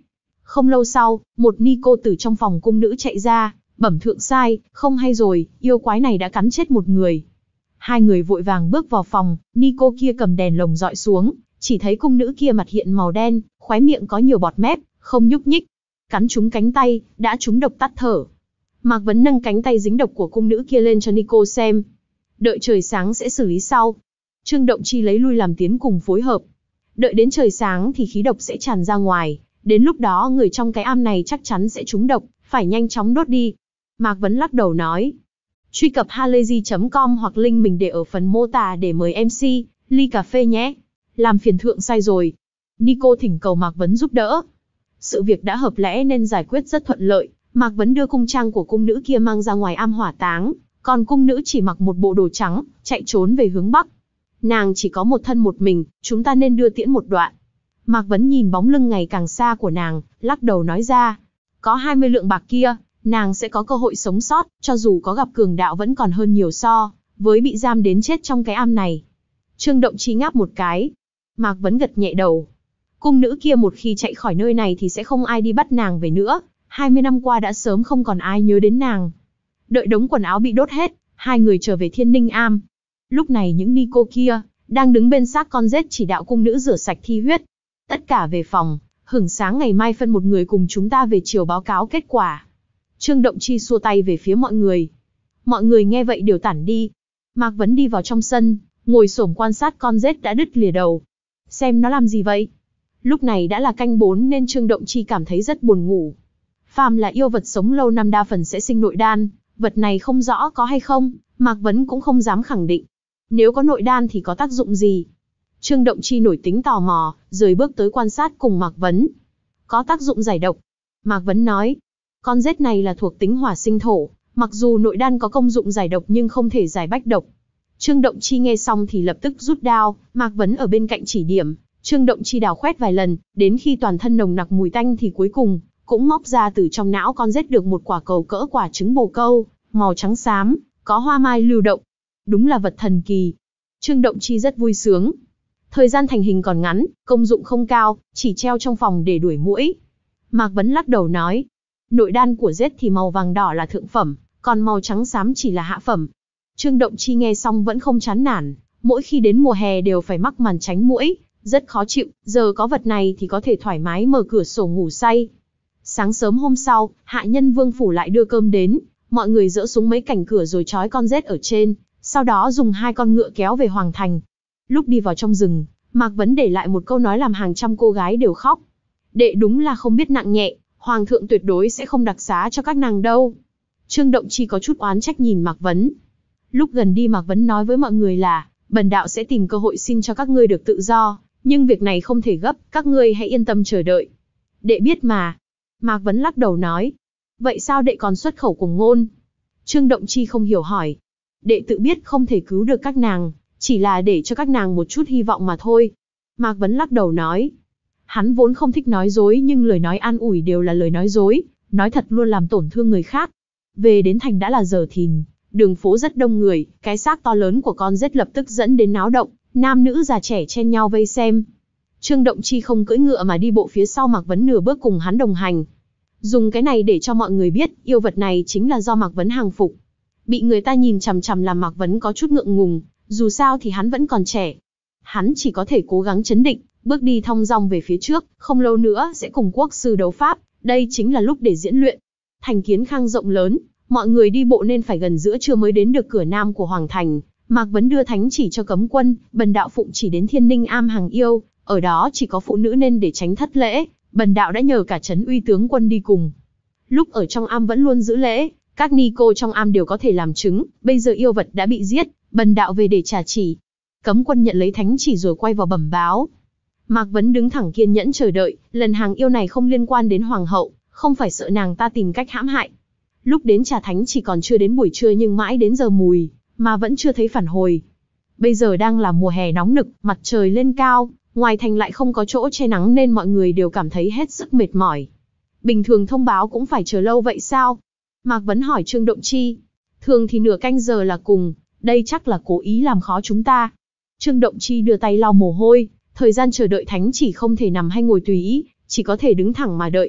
S1: Không lâu sau, một ni cô từ trong phòng cung nữ chạy ra, bẩm thượng sai, không hay rồi, yêu quái này đã cắn chết một người. Hai người vội vàng bước vào phòng, ni cô kia cầm đèn lồng dọi xuống, chỉ thấy cung nữ kia mặt hiện màu đen, khóe miệng có nhiều bọt mép, không nhúc nhích. Cắn trúng cánh tay, đã trúng độc tắt thở. Mạc Vấn nâng cánh tay dính độc của cung nữ kia lên cho Nico xem. Đợi trời sáng sẽ xử lý sau. Trương Động Chi lấy lui làm tiến cùng phối hợp. Đợi đến trời sáng thì khí độc sẽ tràn ra ngoài. Đến lúc đó người trong cái am này chắc chắn sẽ trúng độc, phải nhanh chóng đốt đi. Mạc Vấn lắc đầu nói. Truy cập halayzi chấm com hoặc link mình để ở phần mô tả để mời em xê, ly cà phê nhé. Làm phiền thượng sai rồi. Nico thỉnh cầu Mạc Vấn giúp đỡ. Sự việc đã hợp lẽ nên giải quyết rất thuận lợi. Mạc Vấn đưa cung trang của cung nữ kia mang ra ngoài am hỏa táng, còn cung nữ chỉ mặc một bộ đồ trắng, chạy trốn về hướng Bắc. Nàng chỉ có một thân một mình, chúng ta nên đưa tiễn một đoạn. Mạc Vấn nhìn bóng lưng ngày càng xa của nàng, lắc đầu nói ra. Có hai mươi lượng bạc kia, nàng sẽ có cơ hội sống sót, cho dù có gặp cường đạo vẫn còn hơn nhiều so, với bị giam đến chết trong cái am này. Trương Động Chi ngáp một cái. Mạc Vấn gật nhẹ đầu. Cung nữ kia một khi chạy khỏi nơi này thì sẽ không ai đi bắt nàng về nữa. hai mươi năm qua đã sớm không còn ai nhớ đến nàng. Đợi đống quần áo bị đốt hết, hai người trở về Thiên Ninh Am. Lúc này những ni cô kia, đang đứng bên xác con rết chỉ đạo cung nữ rửa sạch thi huyết. Tất cả về phòng, hửng sáng ngày mai phân một người cùng chúng ta về chiều báo cáo kết quả. Trương Động Chi xua tay về phía mọi người. Mọi người nghe vậy đều tản đi. Mạc Vấn đi vào trong sân, ngồi xổm quan sát con rết đã đứt lìa đầu. Xem nó làm gì vậy? Lúc này đã là canh bốn nên Trương Động Chi cảm thấy rất buồn ngủ. Phàm là yêu vật sống lâu năm đa phần sẽ sinh nội đan, vật này không rõ có hay không, Mạc Vấn cũng không dám khẳng định. Nếu có nội đan thì có tác dụng gì? Trương Động Chi nổi tính tò mò, rời bước tới quan sát cùng Mạc Vấn. Có tác dụng giải độc. Mạc Vấn nói, con rết này là thuộc tính hỏa sinh thổ, mặc dù nội đan có công dụng giải độc nhưng không thể giải bách độc. Trương Động Chi nghe xong thì lập tức rút đao, Mạc Vấn ở bên cạnh chỉ điểm. Trương Động Chi đào khoét vài lần, đến khi toàn thân nồng nặc mùi tanh thì cuối cùng cũng móc ra từ trong não con rết được một quả cầu cỡ quả trứng bồ câu, màu trắng xám, có hoa mai lưu động. Đúng là vật thần kỳ. Trương Động Chi rất vui sướng. Thời gian thành hình còn ngắn, công dụng không cao, chỉ treo trong phòng để đuổi muỗi. Mạc Vấn lắc đầu nói, nội đan của rết thì màu vàng đỏ là thượng phẩm, còn màu trắng xám chỉ là hạ phẩm. Trương Động Chi nghe xong vẫn không chán nản, mỗi khi đến mùa hè đều phải mắc màn tránh muỗi, rất khó chịu, giờ có vật này thì có thể thoải mái mở cửa sổ ngủ say. Sáng sớm hôm sau, hạ nhân Vương phủ lại đưa cơm đến, mọi người dỡ xuống mấy cành cửa rồi trói con rết ở trên, sau đó dùng hai con ngựa kéo về Hoàng Thành. Lúc đi vào trong rừng, Mạc Vấn để lại một câu nói làm hàng trăm cô gái đều khóc. Đệ đúng là không biết nặng nhẹ, Hoàng thượng tuyệt đối sẽ không đặc xá cho các nàng đâu. Trương Động Chi có chút oán trách nhìn Mạc Vấn. Lúc gần đi Mạc Vấn nói với mọi người là, bần đạo sẽ tìm cơ hội xin cho các ngươi được tự do, nhưng việc này không thể gấp, các ngươi hãy yên tâm chờ đợi. Đệ biết mà. Mạc Vấn lắc đầu nói. Vậy sao đệ còn xuất khẩu cùng ngôn? Trương Động Chi không hiểu hỏi. Đệ tự biết không thể cứu được các nàng, chỉ là để cho các nàng một chút hy vọng mà thôi. Mạc Vấn lắc đầu nói. Hắn vốn không thích nói dối nhưng lời nói an ủi đều là lời nói dối, nói thật luôn làm tổn thương người khác. Về đến thành đã là giờ thìn, đường phố rất đông người, cái xác to lớn của con rết lập tức dẫn đến náo động, nam nữ già trẻ chen nhau vây xem. Trương Động Chi không cưỡi ngựa mà đi bộ phía sau Mạc Vấn nửa bước cùng hắn đồng hành. Dùng cái này để cho mọi người biết, yêu vật này chính là do Mạc Vấn hàng phục. Bị người ta nhìn chằm chằm làm Mạc Vấn có chút ngượng ngùng, dù sao thì hắn vẫn còn trẻ. Hắn chỉ có thể cố gắng trấn định, bước đi thong dong về phía trước, không lâu nữa sẽ cùng quốc sư đấu pháp, đây chính là lúc để diễn luyện. Thành Kiến Khang rộng lớn, mọi người đi bộ nên phải gần giữa trưa mới đến được cửa nam của Hoàng Thành. Mạc Vấn đưa thánh chỉ cho cấm quân, bần đạo phụng chỉ đến Thiên Ninh Am hàng yêu, ở đó chỉ có phụ nữ nên để tránh thất lễ, bần đạo đã nhờ cả trấn uy tướng quân đi cùng. Lúc ở trong am vẫn luôn giữ lễ, các ni cô trong am đều có thể làm chứng, bây giờ yêu vật đã bị giết, bần đạo về để trả chỉ. Cấm quân nhận lấy thánh chỉ rồi quay vào bẩm báo. Mạc Vấn đứng thẳng kiên nhẫn chờ đợi, lần hàng yêu này không liên quan đến hoàng hậu, không phải sợ nàng ta tìm cách hãm hại. Lúc đến trả thánh chỉ còn chưa đến buổi trưa nhưng mãi đến giờ mùi, mà vẫn chưa thấy phản hồi. Bây giờ đang là mùa hè nóng nực, mặt trời lên cao, ngoài thành lại không có chỗ che nắng nên mọi người đều cảm thấy hết sức mệt mỏi. Bình thường thông báo cũng phải chờ lâu vậy sao? Mạc Vấn hỏi Trương Động Chi. Thường thì nửa canh giờ là cùng, đây chắc là cố ý làm khó chúng ta. Trương Động Chi đưa tay lau mồ hôi, thời gian chờ đợi thánh chỉ không thể nằm hay ngồi tùy ý, chỉ có thể đứng thẳng mà đợi.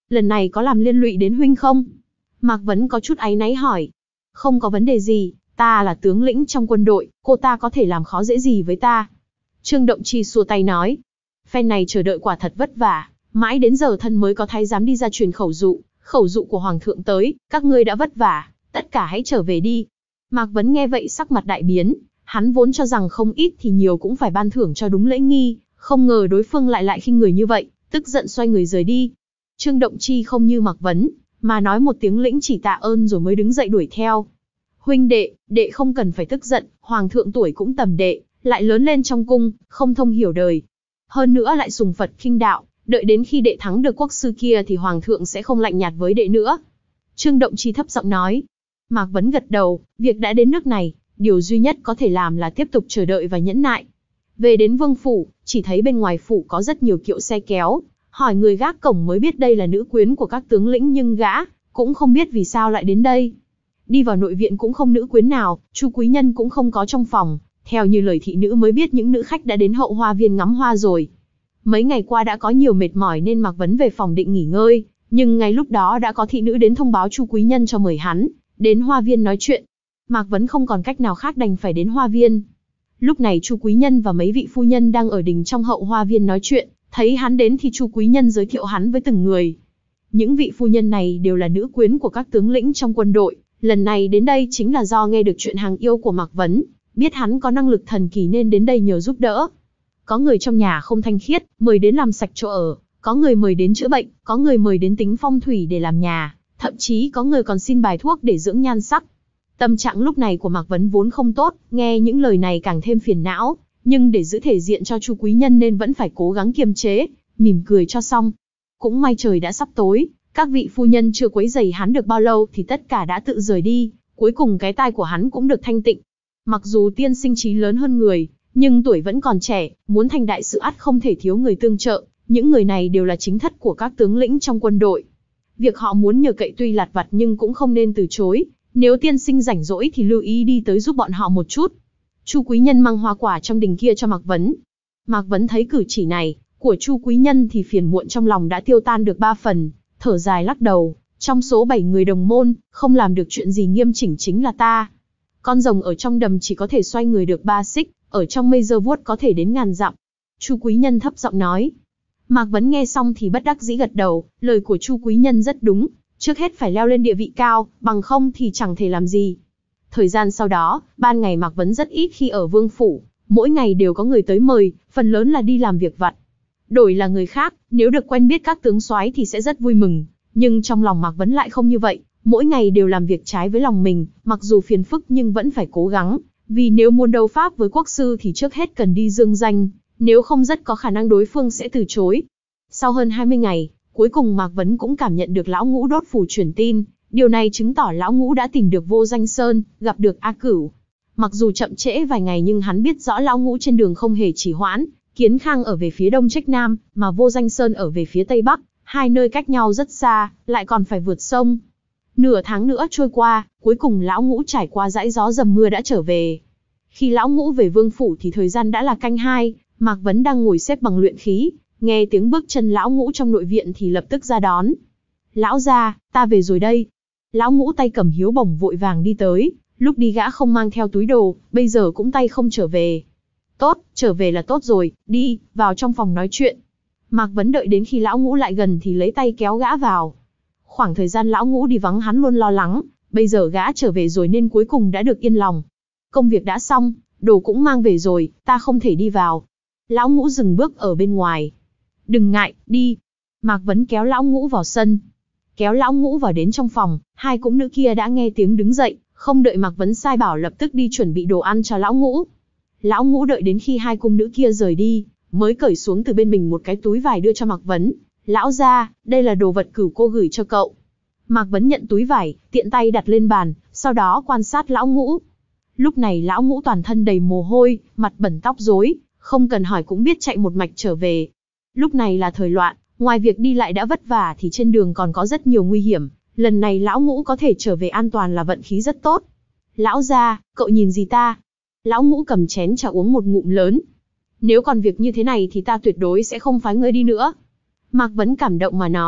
S1: lần này có làm liên lụy đến huynh không? Mạc Vấn có chút áy náy hỏi. Không có vấn đề gì, ta là tướng lĩnh trong quân đội, cô ta có thể làm khó dễ gì với ta. Trương Động Chi xua tay nói. Phen này chờ đợi quả thật vất vả, mãi đến giờ thân mới có thái giám đi ra truyền khẩu dụ, khẩu dụ của hoàng thượng tới, các ngươi đã vất vả, tất cả hãy trở về đi. Mạc Vấn nghe vậy sắc mặt đại biến, hắn vốn cho rằng không ít thì nhiều cũng phải ban thưởng cho đúng lễ nghi, không ngờ đối phương lại lại khinh người như vậy, tức giận xoay người rời đi. Trương Động Chi không như Mạc Vấn, mà nói một tiếng lĩnh chỉ tạ ơn rồi mới đứng dậy đuổi theo. Huynh đệ, đệ không cần phải tức giận, hoàng thượng tuổi cũng tầm đệ, lại lớn lên trong cung, không thông hiểu đời. Hơn nữa lại sùng Phật khinh đạo, đợi đến khi đệ thắng được quốc sư kia thì hoàng thượng sẽ không lạnh nhạt với đệ nữa. Trương Động Chi thấp giọng nói. Mạc Vấn gật đầu, việc đã đến nước này, điều duy nhất có thể làm là tiếp tục chờ đợi và nhẫn nại. Về đến vương phủ, chỉ thấy bên ngoài phủ có rất nhiều kiệu xe kéo, hỏi người gác cổng mới biết đây là nữ quyến của các tướng lĩnh, nhưng gã cũng không biết vì sao lại đến đây. Đi vào nội viện cũng không nữ quyến nào, Chu Quý Nhân cũng không có trong phòng, theo như lời thị nữ mới biết những nữ khách đã đến hậu hoa viên ngắm hoa rồi. Mấy ngày qua đã có nhiều mệt mỏi nên Mạc Vấn về phòng định nghỉ ngơi, nhưng ngay lúc đó đã có thị nữ đến thông báo Chu Quý Nhân cho mời hắn đến hoa viên nói chuyện. Mạc Vấn không còn cách nào khác đành phải đến hoa viên. Lúc này Chu Quý Nhân và mấy vị phu nhân đang ở đình trong hậu hoa viên nói chuyện, thấy hắn đến thì Chu Quý Nhân giới thiệu hắn với từng người. Những vị phu nhân này đều là nữ quyến của các tướng lĩnh trong quân đội, lần này đến đây chính là do nghe được chuyện hàng yêu của Mạc Vấn, biết hắn có năng lực thần kỳ nên đến đây nhờ giúp đỡ. Có người trong nhà không thanh khiết, mời đến làm sạch chỗ ở, có người mời đến chữa bệnh, có người mời đến tính phong thủy để làm nhà, thậm chí có người còn xin bài thuốc để dưỡng nhan sắc. Tâm trạng lúc này của Mạc Vấn vốn không tốt, nghe những lời này càng thêm phiền não, nhưng để giữ thể diện cho Chu Quý Nhân nên vẫn phải cố gắng kiềm chế, mỉm cười cho xong. Cũng may trời đã sắp tối, các vị phu nhân chưa quấy rầy hắn được bao lâu thì tất cả đã tự rời đi, cuối cùng cái tai của hắn cũng được thanh tịnh. Mặc dù tiên sinh trí lớn hơn người, nhưng tuổi vẫn còn trẻ, muốn thành đại sự ắt không thể thiếu người tương trợ, những người này đều là chính thất của các tướng lĩnh trong quân đội. Việc họ muốn nhờ cậy tuy lặt vặt nhưng cũng không nên từ chối, nếu tiên sinh rảnh rỗi thì lưu ý đi tới giúp bọn họ một chút. Chu Quý Nhân mang hoa quả trong đình kia cho Mạc Vấn. Mạc Vấn thấy cử chỉ này của Chu Quý Nhân thì phiền muộn trong lòng đã tiêu tan được ba phần, thở dài lắc đầu, trong số bảy người đồng môn, không làm được chuyện gì nghiêm chỉnh chính là ta. Con rồng ở trong đầm chỉ có thể xoay người được ba xích, ở trong mây giơ vuốt có thể đến ngàn dặm. Chu Quý Nhân thấp giọng nói. Mạc Vấn nghe xong thì bất đắc dĩ gật đầu, lời của Chu Quý Nhân rất đúng, trước hết phải leo lên địa vị cao, bằng không thì chẳng thể làm gì. Thời gian sau đó, ban ngày Mạc Vấn rất ít khi ở vương phủ, mỗi ngày đều có người tới mời, phần lớn là đi làm việc vặt. Đổi là người khác, nếu được quen biết các tướng soái thì sẽ rất vui mừng, nhưng trong lòng Mạc Vấn lại không như vậy, mỗi ngày đều làm việc trái với lòng mình, mặc dù phiền phức nhưng vẫn phải cố gắng, vì nếu muốn đấu pháp với quốc sư thì trước hết cần đi dương danh, nếu không rất có khả năng đối phương sẽ từ chối. Sau hơn hai mươi ngày, cuối cùng Mạc Vấn cũng cảm nhận được Lão Ngũ đốt phù truyền tin, điều này chứng tỏ Lão Ngũ đã tìm được Vô Danh Sơn, gặp được A Cửu. Mặc dù chậm trễ vài ngày nhưng hắn biết rõ Lão Ngũ trên đường không hề trì hoãn, Kiến Khang ở về phía đông trách nam, mà Vô Danh Sơn ở về phía tây bắc, hai nơi cách nhau rất xa, lại còn phải vượt sông. Nửa tháng nữa trôi qua, cuối cùng Lão Ngũ trải qua dãi gió dầm mưa đã trở về. Khi Lão Ngũ về vương phủ thì thời gian đã là canh hai, Mạc Vấn đang ngồi xếp bằng luyện khí, nghe tiếng bước chân Lão Ngũ trong nội viện thì lập tức ra đón. Lão gia, ta về rồi đây. Lão Ngũ tay cầm hiếu bổng vội vàng đi tới, lúc đi gã không mang theo túi đồ, bây giờ cũng tay không trở về. Tốt, trở về là tốt rồi, đi, vào trong phòng nói chuyện. Mạc Vấn đợi đến khi Lão Ngũ lại gần thì lấy tay kéo gã vào. Khoảng thời gian Lão Ngũ đi vắng hắn luôn lo lắng, bây giờ gã trở về rồi nên cuối cùng đã được yên lòng. Công việc đã xong, đồ cũng mang về rồi, ta không thể đi vào. Lão Ngũ dừng bước ở bên ngoài. Đừng ngại, đi. Mạc Vấn kéo Lão Ngũ vào sân. Kéo Lão Ngũ vào đến trong phòng, hai cung nữ kia đã nghe tiếng đứng dậy, không đợi Mạc Vấn sai bảo lập tức đi chuẩn bị đồ ăn cho Lão Ngũ. Lão Ngũ đợi đến khi hai cung nữ kia rời đi, mới cởi xuống từ bên mình một cái túi vải đưa cho Mạc Vấn. Lão gia, đây là đồ vật Cửu cô gửi cho cậu. Mạc Vấn nhận túi vải, tiện tay đặt lên bàn, sau đó quan sát Lão Ngũ. Lúc này Lão Ngũ toàn thân đầy mồ hôi, mặt bẩn tóc rối, không cần hỏi cũng biết chạy một mạch trở về. Lúc này là thời loạn, ngoài việc đi lại đã vất vả thì trên đường còn có rất nhiều nguy hiểm, lần này Lão Ngũ có thể trở về an toàn là vận khí rất tốt. Lão gia, cậu nhìn gì ta? Lão Ngũ cầm chén trà uống một ngụm lớn. Nếu còn việc như thế này thì ta tuyệt đối sẽ không phái ngươi đi nữa. Mạc Vấn cảm động mà nói,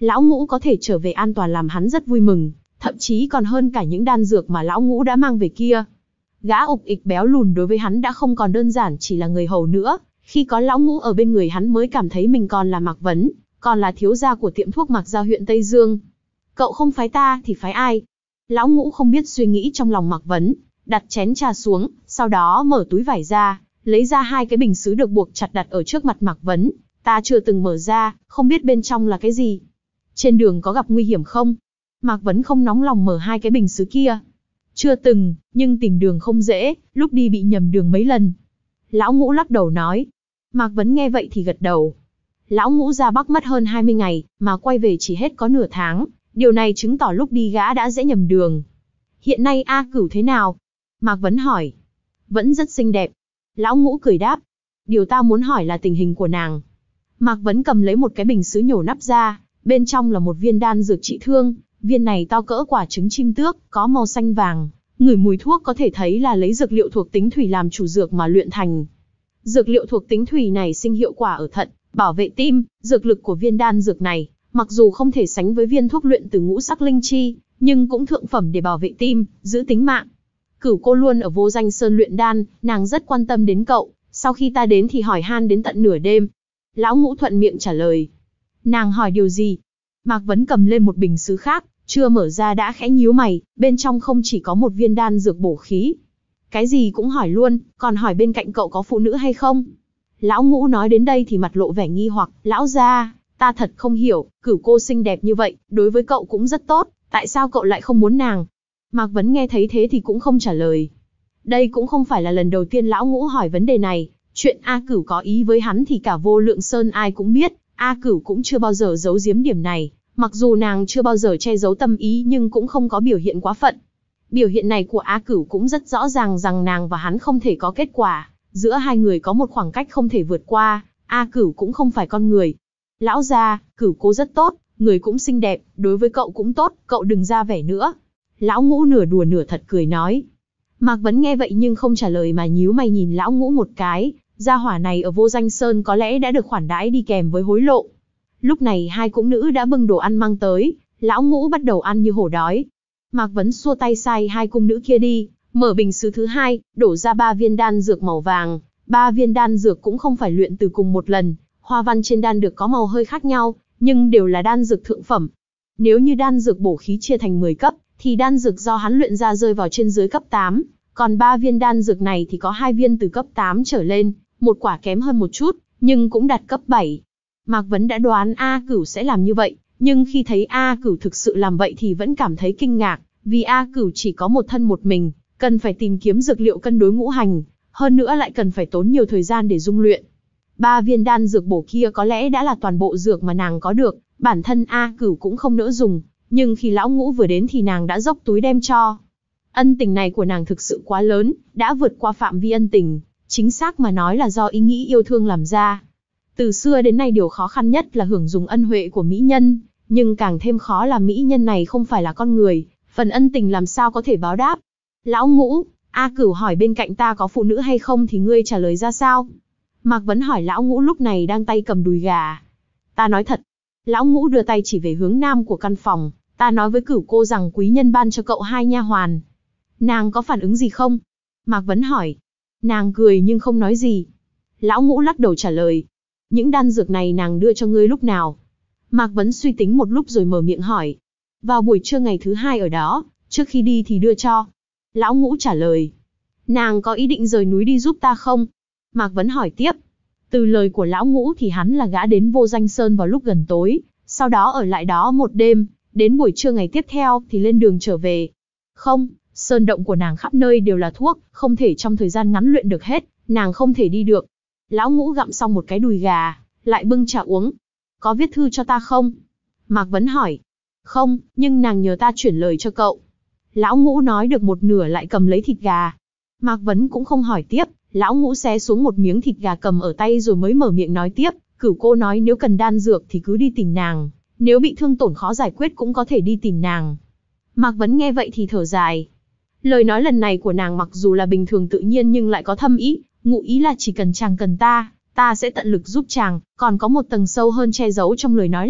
S1: Lão Ngũ có thể trở về an toàn làm hắn rất vui mừng, thậm chí còn hơn cả những đan dược mà Lão Ngũ đã mang về kia. Gã ục ịch béo lùn đối với hắn đã không còn đơn giản chỉ là người hầu nữa, khi có Lão Ngũ ở bên người hắn mới cảm thấy mình còn là Mạc Vấn, còn là thiếu gia của tiệm thuốc Mạc Gia huyện Tây Dương. Cậu không phái ta thì phái ai? Lão Ngũ không biết suy nghĩ trong lòng Mạc Vấn, đặt chén trà xuống, sau đó mở túi vải ra, lấy ra hai cái bình sứ được buộc chặt đặt ở trước mặt Mạc Vấn. Ta chưa từng mở ra, không biết bên trong là cái gì. Trên đường có gặp nguy hiểm không? Mạc Vấn không nóng lòng mở hai cái bình sứ kia. Chưa từng, nhưng tìm đường không dễ, lúc đi bị nhầm đường mấy lần. Lão Ngũ lắc đầu nói. Mạc Vấn nghe vậy thì gật đầu. Lão Ngũ ra Bắc mất hơn hai mươi ngày, mà quay về chỉ hết có nửa tháng. Điều này chứng tỏ lúc đi gã đã dễ nhầm đường. Hiện nay A Cửu thế nào? Mạc Vấn hỏi. Vẫn rất xinh đẹp. Lão Ngũ cười đáp. Điều ta muốn hỏi là tình hình của nàng. Mạc Vấn cầm lấy một cái bình sứ nhổ nắp ra, bên trong là một viên đan dược trị thương, viên này to cỡ quả trứng chim tước, có màu xanh vàng, ngửi mùi thuốc có thể thấy là lấy dược liệu thuộc tính thủy làm chủ dược mà luyện thành. Dược liệu thuộc tính thủy này sinh hiệu quả ở thận, bảo vệ tim, dược lực của viên đan dược này, mặc dù không thể sánh với viên thuốc luyện từ ngũ sắc linh chi, nhưng cũng thượng phẩm để bảo vệ tim, giữ tính mạng. Cửu cô luôn ở Vô Danh Sơn luyện đan, nàng rất quan tâm đến cậu, sau khi ta đến thì hỏi han đến tận nửa đêm. Lão Ngũ thuận miệng trả lời. Nàng hỏi điều gì? Mạc Vấn cầm lên một bình sứ khác, chưa mở ra đã khẽ nhíu mày, bên trong không chỉ có một viên đan dược bổ khí. Cái gì cũng hỏi luôn, còn hỏi bên cạnh cậu có phụ nữ hay không? Lão Ngũ nói đến đây thì mặt lộ vẻ nghi hoặc, lão gia, ta thật không hiểu, Cửu cô xinh đẹp như vậy, đối với cậu cũng rất tốt, tại sao cậu lại không muốn nàng? Mạc Vấn nghe thấy thế thì cũng không trả lời. Đây cũng không phải là lần đầu tiên Lão Ngũ hỏi vấn đề này, chuyện A Cửu có ý với hắn thì cả Vô Lượng Sơn ai cũng biết, A Cửu cũng chưa bao giờ giấu giếm điểm này, mặc dù nàng chưa bao giờ che giấu tâm ý nhưng cũng không có biểu hiện quá phận. Biểu hiện này của A Cửu cũng rất rõ ràng rằng nàng và hắn không thể có kết quả, giữa hai người có một khoảng cách không thể vượt qua, A Cửu cũng không phải con người. Lão gia, Cửu cô rất tốt, người cũng xinh đẹp, đối với cậu cũng tốt, cậu đừng ra vẻ nữa. Lão Ngũ nửa đùa nửa thật cười nói. Mạc Vấn nghe vậy nhưng không trả lời mà nhíu mày nhìn Lão Ngũ một cái, gia hỏa này ở Vô Danh Sơn có lẽ đã được khoản đãi đi kèm với hối lộ. Lúc này hai cung nữ đã bưng đồ ăn mang tới, Lão Ngũ bắt đầu ăn như hổ đói. Mạc Vấn xua tay sai hai cung nữ kia đi, mở bình sứ thứ hai, đổ ra ba viên đan dược màu vàng. Ba viên đan dược cũng không phải luyện từ cùng một lần, hoa văn trên đan dược có màu hơi khác nhau, nhưng đều là đan dược thượng phẩm. Nếu như đan dược bổ khí chia thành mười cấp, thì đan dược do hắn luyện ra rơi vào trên dưới cấp tám, còn ba viên đan dược này thì có hai viên từ cấp tám trở lên, một quả kém hơn một chút, nhưng cũng đạt cấp bảy. Mạc Vấn đã đoán A Cửu sẽ làm như vậy, nhưng khi thấy A Cửu thực sự làm vậy thì vẫn cảm thấy kinh ngạc, vì A Cửu chỉ có một thân một mình, cần phải tìm kiếm dược liệu cân đối ngũ hành, hơn nữa lại cần phải tốn nhiều thời gian để dung luyện. Ba viên đan dược bổ kia có lẽ đã là toàn bộ dược mà nàng có được, bản thân A Cửu cũng không nỡ dùng, nhưng khi Lão Ngũ vừa đến thì nàng đã dốc túi đem cho. Ân tình này của nàng thực sự quá lớn, đã vượt qua phạm vi ân tình, chính xác mà nói là do ý nghĩ yêu thương làm ra. Từ xưa đến nay điều khó khăn nhất là hưởng dùng ân huệ của mỹ nhân, nhưng càng thêm khó là mỹ nhân này không phải là con người, phần ân tình làm sao có thể báo đáp. Lão Ngũ, A Cửu hỏi bên cạnh ta có phụ nữ hay không thì ngươi trả lời ra sao? Mạc Vấn hỏi Lão Ngũ lúc này đang tay cầm đùi gà. Ta nói thật. Lão Ngũ đưa tay chỉ về hướng nam của căn phòng, ta nói với Cửu cô rằng quý nhân ban cho cậu hai nha hoàn. Nàng có phản ứng gì không? Mạc Vấn hỏi. Nàng cười nhưng không nói gì. Lão Ngũ lắc đầu trả lời. Những đan dược này nàng đưa cho ngươi lúc nào? Mạc Vấn suy tính một lúc rồi mở miệng hỏi. Vào buổi trưa ngày thứ hai ở đó, trước khi đi thì đưa cho. Lão Ngũ trả lời. Nàng có ý định rời núi đi giúp ta không? Mạc Vấn hỏi tiếp. Từ lời của Lão Ngũ thì hắn là gã đến Vô Danh Sơn vào lúc gần tối, sau đó ở lại đó một đêm, đến buổi trưa ngày tiếp theo thì lên đường trở về. Không, sơn động của nàng khắp nơi đều là thuốc, không thể trong thời gian ngắn luyện được hết, nàng không thể đi được. Lão Ngũ gặm xong một cái đùi gà, lại bưng trà uống. Có viết thư cho ta không? Mạc Vấn hỏi. Không, nhưng nàng nhờ ta chuyển lời cho cậu. Lão Ngũ nói được một nửa lại cầm lấy thịt gà. Mạc Vấn cũng không hỏi tiếp, Lão Ngũ xé xuống một miếng thịt gà cầm ở tay rồi mới mở miệng nói tiếp. Cửu cô nói nếu cần đan dược thì cứ đi tìm nàng, nếu bị thương tổn khó giải quyết cũng có thể đi tìm nàng. Mạc Vấn nghe vậy thì thở dài. Lời nói lần này của nàng mặc dù là bình thường tự nhiên nhưng lại có thâm ý, ngụ ý là chỉ cần chàng cần ta, ta sẽ tận lực giúp chàng, còn có một tầng sâu hơn che giấu trong lời nói là,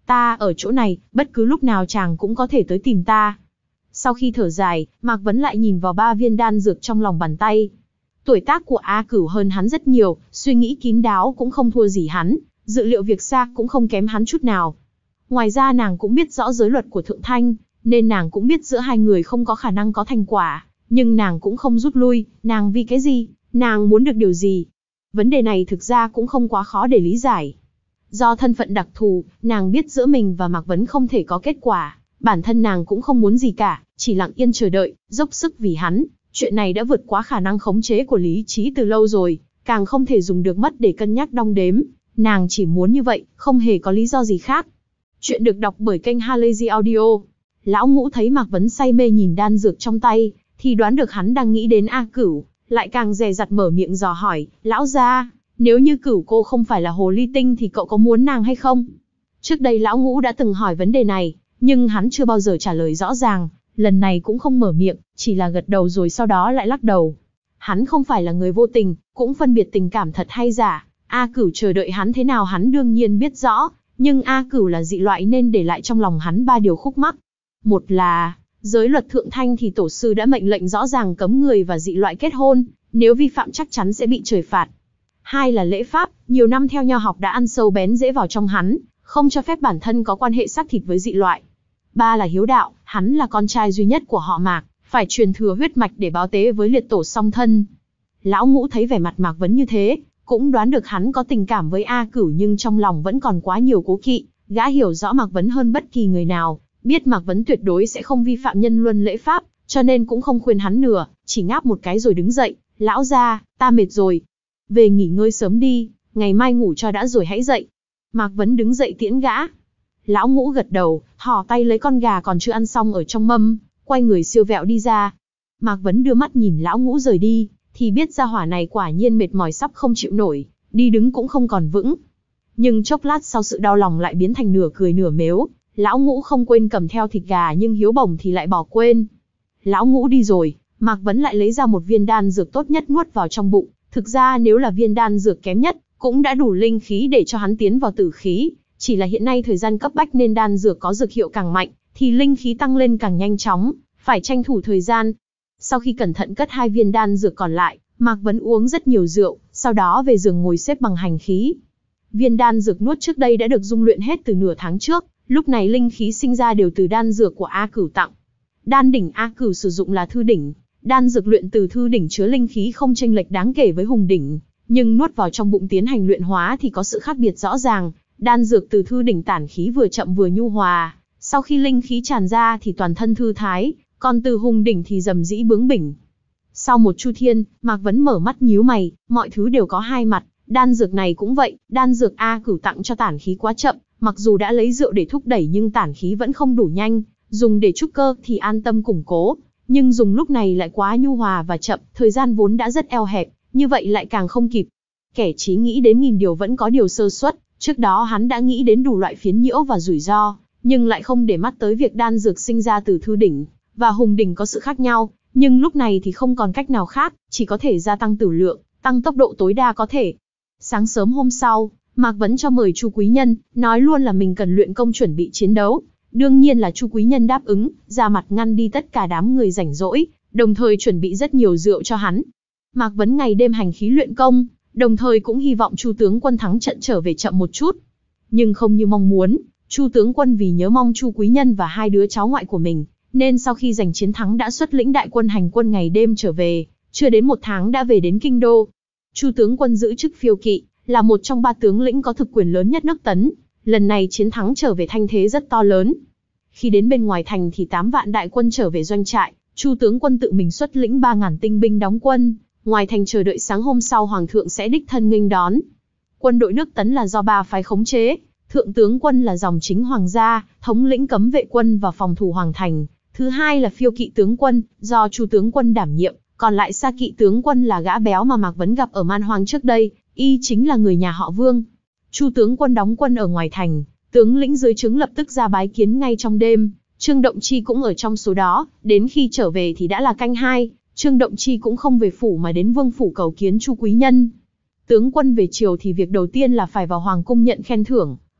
S1: Ta ở chỗ này, bất cứ lúc nào chàng cũng có thể tới tìm ta. Sau khi thở dài, Mạc Vấn lại nhìn vào ba viên đan dược trong lòng bàn tay. Tuổi tác của A Cửu hơn hắn rất nhiều, suy nghĩ kín đáo cũng không thua gì hắn, dự liệu việc xa cũng không kém hắn chút nào. Ngoài ra nàng cũng biết rõ giới luật của Thượng Thanh, nên nàng cũng biết giữa hai người không có khả năng có thành quả, nhưng nàng cũng không rút lui, nàng vì cái gì, nàng muốn được điều gì. Vấn đề này thực ra cũng không quá khó để lý giải. Do thân phận đặc thù, nàng biết giữa mình và Mạc Vấn không thể có kết quả, bản thân nàng cũng không muốn gì cả, chỉ lặng yên chờ đợi, dốc sức vì hắn. Chuyện này đã vượt quá khả năng khống chế của lý trí từ lâu rồi, càng không thể dùng được mất để cân nhắc đong đếm. Nàng chỉ muốn như vậy, không hề có lý do gì khác. Chuyện được đọc bởi kênh Halazy Audio. Lão Ngũ thấy Mạc Vấn say mê nhìn đan dược trong tay, thì đoán được hắn đang nghĩ đến A Cửu, lại càng dè dặt mở miệng dò hỏi, lão gia, nếu như Cửu cô không phải là hồ ly tinh thì cậu có muốn nàng hay không? Trước đây Lão Ngũ đã từng hỏi vấn đề này, nhưng hắn chưa bao giờ trả lời rõ ràng, lần này cũng không mở miệng, chỉ là gật đầu rồi sau đó lại lắc đầu. Hắn không phải là người vô tình, cũng phân biệt tình cảm thật hay giả, A Cửu chờ đợi hắn thế nào hắn đương nhiên biết rõ, nhưng A Cửu là dị loại nên để lại trong lòng hắn ba điều khúc mắc. Một là, giới luật Thượng Thanh thì tổ sư đã mệnh lệnh rõ ràng cấm người và dị loại kết hôn, nếu vi phạm chắc chắn sẽ bị trời phạt. Hai là lễ pháp, nhiều năm theo nho học đã ăn sâu bén rễ vào trong hắn, không cho phép bản thân có quan hệ xác thịt với dị loại. Ba là hiếu đạo, hắn là con trai duy nhất của họ Mạc, phải truyền thừa huyết mạch để báo tế với liệt tổ song thân. Lão Ngũ thấy vẻ mặt Mạc Vấn như thế, cũng đoán được hắn có tình cảm với A Cửu nhưng trong lòng vẫn còn quá nhiều cố kỵ, gã hiểu rõ Mạc Vấn hơn bất kỳ người nào, biết Mạc Vấn tuyệt đối sẽ không vi phạm nhân luân lễ pháp, cho nên cũng không khuyên hắn nửa, chỉ ngáp một cái rồi đứng dậy, lão gia, ta mệt rồi. Về nghỉ ngơi sớm đi, ngày mai ngủ cho đã rồi hãy dậy. Mạc Vấn đứng dậy tiễn gã. Lão Ngũ gật đầu, thò tay lấy con gà còn chưa ăn xong ở trong mâm, quay người siêu vẹo đi ra. Mạc Vấn đưa mắt nhìn Lão Ngũ rời đi, thì biết gia hỏa này quả nhiên mệt mỏi sắp không chịu nổi, đi đứng cũng không còn vững. Nhưng chốc lát sau sự đau lòng lại biến thành nửa cười nửa mếu, Lão Ngũ không quên cầm theo thịt gà nhưng hiếu bổng thì lại bỏ quên. Lão Ngũ đi rồi, Mạc Vấn lại lấy ra một viên đan dược tốt nhất nuốt vào trong bụng. Thực ra nếu là viên đan dược kém nhất, cũng đã đủ linh khí để cho hắn tiến vào tử khí. Chỉ là hiện nay thời gian cấp bách nên đan dược có dược hiệu càng mạnh, thì linh khí tăng lên càng nhanh chóng, phải tranh thủ thời gian. Sau khi cẩn thận cất hai viên đan dược còn lại, Mạc Vấn uống rất nhiều rượu, sau đó về giường ngồi xếp bằng hành khí. Viên đan dược nuốt trước đây đã được dung luyện hết từ nửa tháng trước, lúc này linh khí sinh ra đều từ đan dược của A Cửu tặng. Đan đỉnh A Cửu sử dụng là thư đỉnh, đan dược luyện từ thư đỉnh chứa linh khí không chênh lệch đáng kể với hùng đỉnh, nhưng nuốt vào trong bụng tiến hành luyện hóa thì có sự khác biệt rõ ràng. Đan dược từ thư đỉnh tản khí vừa chậm vừa nhu hòa, sau khi linh khí tràn ra thì toàn thân thư thái, còn từ hùng đỉnh thì rầm rĩ bướng bỉnh. Sau một chu thiên, Mạc Vấn mở mắt nhíu mày, mọi thứ đều có hai mặt, đan dược này cũng vậy, đan dược A Cửu tặng cho tản khí quá chậm, mặc dù đã lấy rượu để thúc đẩy nhưng tản khí vẫn không đủ nhanh, dùng để trúc cơ thì an tâm củng cố, nhưng dùng lúc này lại quá nhu hòa và chậm, thời gian vốn đã rất eo hẹp, như vậy lại càng không kịp. Kẻ trí nghĩ đến nghìn điều vẫn có điều sơ suất, trước đó hắn đã nghĩ đến đủ loại phiến nhiễu và rủi ro, nhưng lại không để mắt tới việc đan dược sinh ra từ thư đỉnh và hùng đỉnh có sự khác nhau, nhưng lúc này thì không còn cách nào khác, chỉ có thể gia tăng tử lượng, tăng tốc độ tối đa có thể. Sáng sớm hôm sau, Mạc Vấn cho mời Chu Quý Nhân, nói luôn là mình cần luyện công chuẩn bị chiến đấu. Đương nhiên là Chu Quý Nhân đáp ứng, ra mặt ngăn đi tất cả đám người rảnh rỗi, đồng thời chuẩn bị rất nhiều rượu cho hắn. Mạc Vấn ngày đêm hành khí luyện công, đồng thời cũng hy vọng Chu tướng quân thắng trận trở về chậm một chút. Nhưng không như mong muốn, Chu tướng quân vì nhớ mong Chu Quý Nhân và hai đứa cháu ngoại của mình, nên sau khi giành chiến thắng đã xuất lĩnh đại quân hành quân ngày đêm trở về, chưa đến một tháng đã về đến kinh đô. Chu tướng quân giữ chức phiêu kỵ, là một trong ba tướng lĩnh có thực quyền lớn nhất nước Tấn. Lần này chiến thắng trở về thanh thế rất to lớn. Khi đến bên ngoài thành thì tám vạn đại quân trở về doanh trại, Chu tướng quân tự mình xuất lĩnh ba ngàn tinh binh đóng quân, ngoài thành chờ đợi sáng hôm sau hoàng thượng sẽ đích thân nghênh đón. Quân đội nước Tấn là do ba phái khống chế, thượng tướng quân là dòng chính hoàng gia, thống lĩnh cấm vệ quân và phòng thủ hoàng thành. Thứ hai là phiêu kỵ tướng quân, do Chu tướng quân đảm nhiệm, còn lại Sa kỵ tướng quân là gã béo mà Mạc Vấn gặp ở Man Hoang trước đây, y chính là người nhà họ Vương. Chu tướng quân đóng quân ở ngoài thành, tướng lĩnh dưới trướng lập tức ra bái kiến ngay trong đêm. Trương Động Chi cũng ở trong số đó, đến khi trở về thì đã là canh hai, Trương Động Chi cũng không về phủ mà đến vương phủ cầu kiến Chu Quý Nhân. Tướng quân về chiều thì việc đầu tiên là phải vào hoàng cung nhận khen thưởng,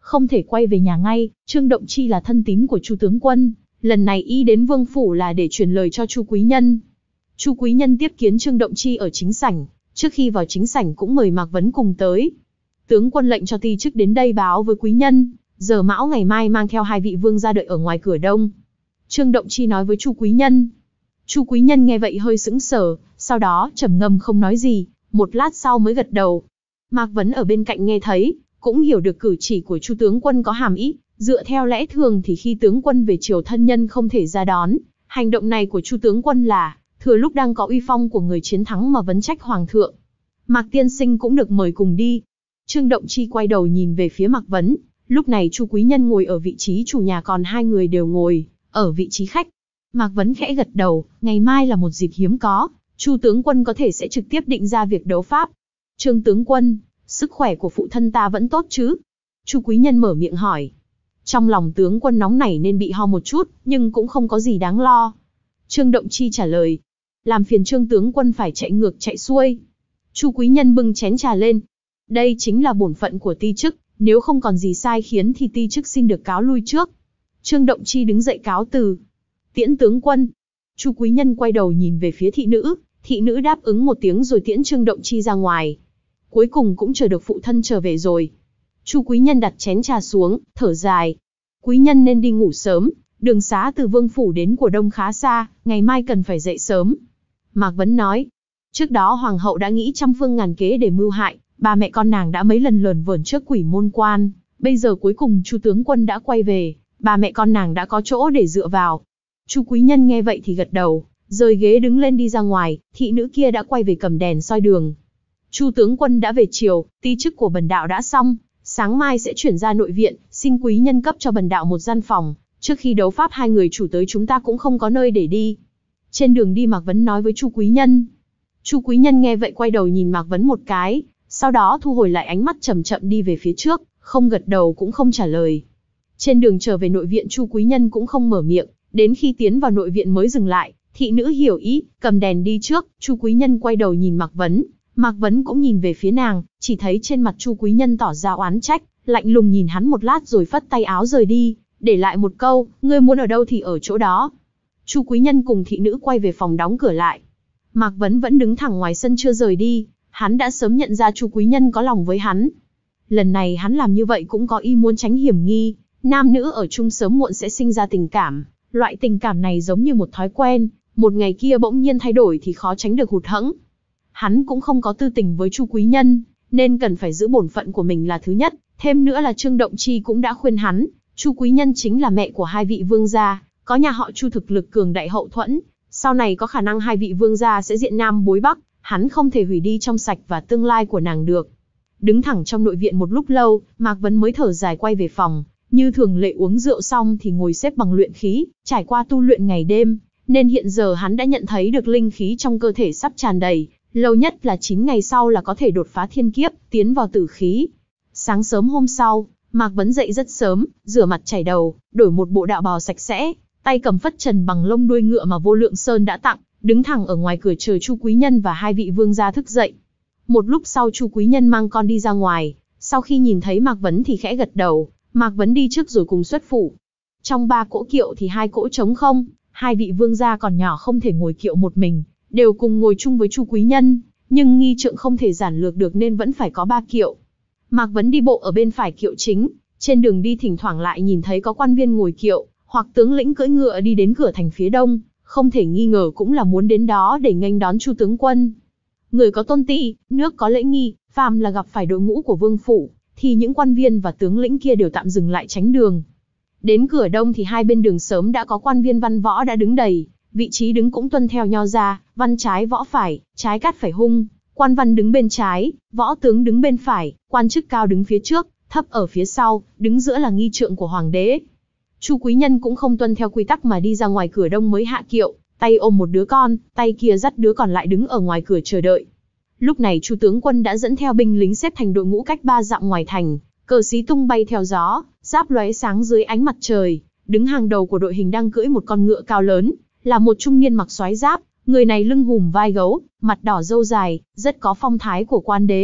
S1: không thể quay về nhà ngay. Trương Động Chi là thân tín của Chu tướng quân, lần này y đến vương phủ là để truyền lời cho Chu quý nhân. Chu quý nhân tiếp kiến Trương Động Chi ở chính sảnh, trước khi vào chính sảnh cũng mời Mạc Vấn cùng tới. Tướng quân lệnh cho ti chức đến đây báo với quý nhân, giờ mão ngày mai mang theo hai vị vương ra đợi ở ngoài cửa đông. Trương Động Chi nói với Chu quý nhân. Chu quý nhân nghe vậy hơi sững sờ, sau đó trầm ngâm không nói gì, một lát sau mới gật đầu. Mạc Vấn ở bên cạnh nghe thấy, cũng hiểu được cử chỉ của Chu tướng quân có hàm ý, dựa theo lẽ thường thì khi tướng quân về triều thân nhân không thể ra đón, hành động này của Chu tướng quân là thừa lúc đang có uy phong của người chiến thắng mà vấn trách hoàng thượng. Mạc tiên sinh cũng được mời cùng đi. Trương Động Chi quay đầu nhìn về phía Mạc Vấn, lúc này Chu quý nhân ngồi ở vị trí chủ nhà, còn hai người đều ngồi ở vị trí khách. Mạc Vấn khẽ gật đầu, ngày mai là một dịp hiếm có, Chu tướng quân có thể sẽ trực tiếp định ra việc đấu pháp. Trương tướng quân, sức khỏe của phụ thân ta vẫn tốt chứ? Chu quý nhân mở miệng hỏi. Trong lòng tướng quân nóng nảy nên bị ho một chút, nhưng cũng không có gì đáng lo. Trương Động Chi trả lời. Làm phiền Trương tướng quân phải chạy ngược chạy xuôi. Chu quý nhân bưng chén trà lên. Đây chính là bổn phận của ti chức, nếu không còn gì sai khiến thì ti chức xin được cáo lui trước. Trương Động Chi đứng dậy cáo từ. Tiễn tướng quân. Chu quý nhân quay đầu nhìn về phía thị nữ, thị nữ đáp ứng một tiếng rồi tiễn Trương Động Chi ra ngoài. Cuối cùng cũng chờ được phụ thân trở về rồi. Chu quý nhân đặt chén trà xuống, thở dài. Quý nhân nên đi ngủ sớm, đường xá từ vương phủ đến của đông khá xa, ngày mai cần phải dậy sớm. Mạc Vấn nói. Trước đó hoàng hậu đã nghĩ trăm phương ngàn kế để mưu hại, ba mẹ con nàng đã mấy lần lởn vởn trước quỷ môn quan, bây giờ cuối cùng Chu tướng quân đã quay về, ba mẹ con nàng đã có chỗ để dựa vào. Chu quý nhân nghe vậy thì gật đầu, rời ghế đứng lên đi ra ngoài, thị nữ kia đã quay về cầm đèn soi đường. Chu tướng quân đã về chiều, ti chức của bần đạo đã xong, sáng mai sẽ chuyển ra nội viện, xin quý nhân cấp cho bần đạo một gian phòng, trước khi đấu pháp hai người chủ tới chúng ta cũng không có nơi để đi. Trên đường đi Mạc Vấn nói với Chu quý nhân. Chu quý nhân nghe vậy quay đầu nhìn Mạc Vấn một cái, sau đó thu hồi lại ánh mắt chậm chậm đi về phía trước, không gật đầu cũng không trả lời. Trên đường trở về nội viện Chu quý nhân cũng không mở miệng, đến khi tiến vào nội viện mới dừng lại, thị nữ hiểu ý, cầm đèn đi trước, Chu quý nhân quay đầu nhìn Mạc Vấn, Mạc Vấn cũng nhìn về phía nàng, chỉ thấy trên mặt Chu quý nhân tỏ ra oán trách, lạnh lùng nhìn hắn một lát rồi phất tay áo rời đi, để lại một câu, ngươi muốn ở đâu thì ở chỗ đó. Chu quý nhân cùng thị nữ quay về phòng đóng cửa lại. Mạc Vấn vẫn đứng thẳng ngoài sân chưa rời đi, hắn đã sớm nhận ra Chu quý nhân có lòng với hắn. Lần này hắn làm như vậy cũng có ý muốn tránh hiểm nghi, nam nữ ở chung sớm muộn sẽ sinh ra tình cảm, loại tình cảm này giống như một thói quen, một ngày kia bỗng nhiên thay đổi thì khó tránh được hụt hẫng. Hắn cũng không có tư tình với Chu quý nhân, nên cần phải giữ bổn phận của mình là thứ nhất, thêm nữa là Trương Động Chi cũng đã khuyên hắn, Chu quý nhân chính là mẹ của hai vị vương gia, có nhà họ Chu thực lực cường đại hậu thuẫn, sau này có khả năng hai vị vương gia sẽ diện nam bối bắc, hắn không thể hủy đi trong sạch và tương lai của nàng được. Đứng thẳng trong nội viện một lúc lâu, Mạc Vấn mới thở dài quay về phòng, như thường lệ uống rượu xong thì ngồi xếp bằng luyện khí, trải qua tu luyện ngày đêm, nên hiện giờ hắn đã nhận thấy được linh khí trong cơ thể sắp tràn đầy, lâu nhất là chín ngày sau là có thể đột phá thiên kiếp, tiến vào tử khí. Sáng sớm hôm sau, Mạc Vấn dậy rất sớm, rửa mặt chải đầu, đổi một bộ đạo bào sạch sẽ, tay cầm phất trần bằng lông đuôi ngựa mà Vô Lượng Sơn đã tặng, đứng thẳng ở ngoài cửa chờ Chu quý nhân và hai vị vương gia thức dậy. Một lúc sau Chu quý nhân mang con đi ra ngoài, sau khi nhìn thấy Mạc Vấn thì khẽ gật đầu, Mạc Vấn đi trước rồi cùng xuất phủ. Trong ba cỗ kiệu thì hai cỗ trống không, hai vị vương gia còn nhỏ không thể ngồi kiệu một mình, đều cùng ngồi chung với Chu quý nhân, nhưng nghi trượng không thể giản lược được nên vẫn phải có ba kiệu. Mạc Vấn đi bộ ở bên phải kiệu chính, trên đường đi thỉnh thoảng lại nhìn thấy có quan viên ngồi kiệu, hoặc tướng lĩnh cưỡi ngựa đi đến cửa thành phía đông, không thể nghi ngờ cũng là muốn đến đó để nghênh đón Chu tướng quân. Người có tôn ti, nước có lễ nghi, phàm là gặp phải đội ngũ của vương phủ, thì những quan viên và tướng lĩnh kia đều tạm dừng lại tránh đường. Đến cửa đông thì hai bên đường sớm đã có quan viên văn võ đã đứng đầy, vị trí đứng cũng tuân theo nho ra, văn trái võ phải, trái cát phải hung, quan văn đứng bên trái, võ tướng đứng bên phải, quan chức cao đứng phía trước, thấp ở phía sau, đứng giữa là nghi trượng của hoàng đế. Chu quý nhân cũng không tuân theo quy tắc mà đi ra ngoài cửa đông mới hạ kiệu, tay ôm một đứa con, tay kia dắt đứa còn lại đứng ở ngoài cửa chờ đợi. Lúc này Chu tướng quân đã dẫn theo binh lính xếp thành đội ngũ cách ba dặm ngoài thành, cờ xí tung bay theo gió, giáp lóe sáng dưới ánh mặt trời. Đứng hàng đầu của đội hình đang cưỡi một con ngựa cao lớn, là một trung niên mặc soái giáp, người này lưng hùm vai gấu, mặt đỏ râu dài, rất có phong thái của quan đế,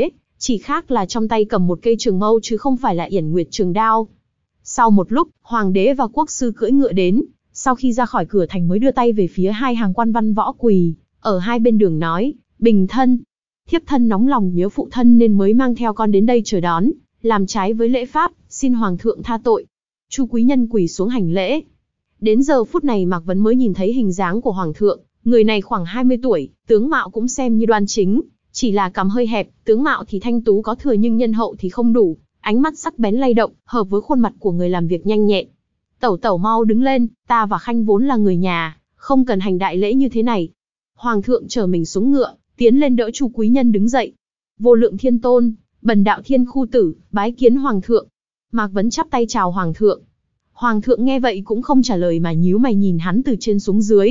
S1: chỉ khác là trong tay cầm một cây trường mâu chứ không phải là Yển Nguyệt trường đao. Sau một lúc, hoàng đế và quốc sư cưỡi ngựa đến, sau khi ra khỏi cửa thành mới đưa tay về phía hai hàng quan văn võ quỳ, ở hai bên đường nói, bình thân. Thiếp thân nóng lòng nhớ phụ thân nên mới mang theo con đến đây chờ đón, làm trái với lễ pháp, xin hoàng thượng tha tội. Chu Quý Nhân quỳ xuống hành lễ. Đến giờ phút này Mạc Vấn mới nhìn thấy hình dáng của hoàng thượng, người này khoảng hai mươi tuổi, tướng mạo cũng xem như đoan chính, chỉ là cằm hơi hẹp, tướng mạo thì thanh tú có thừa nhưng nhân hậu thì không đủ, ánh mắt sắc bén lay động, hợp với khuôn mặt của người làm việc nhanh nhẹn. Tẩu tẩu mau đứng lên, ta và Khanh vốn là người nhà, không cần hành đại lễ như thế này. Hoàng thượng chở mình xuống ngựa, tiến lên đỡ Chu Quý Nhân đứng dậy. Vô lượng thiên tôn, bần đạo thiên khu tử, bái kiến hoàng thượng. Mạc Vấn chắp tay chào hoàng thượng. Hoàng thượng nghe vậy cũng không trả lời mà nhíu mày nhìn hắn từ trên xuống dưới.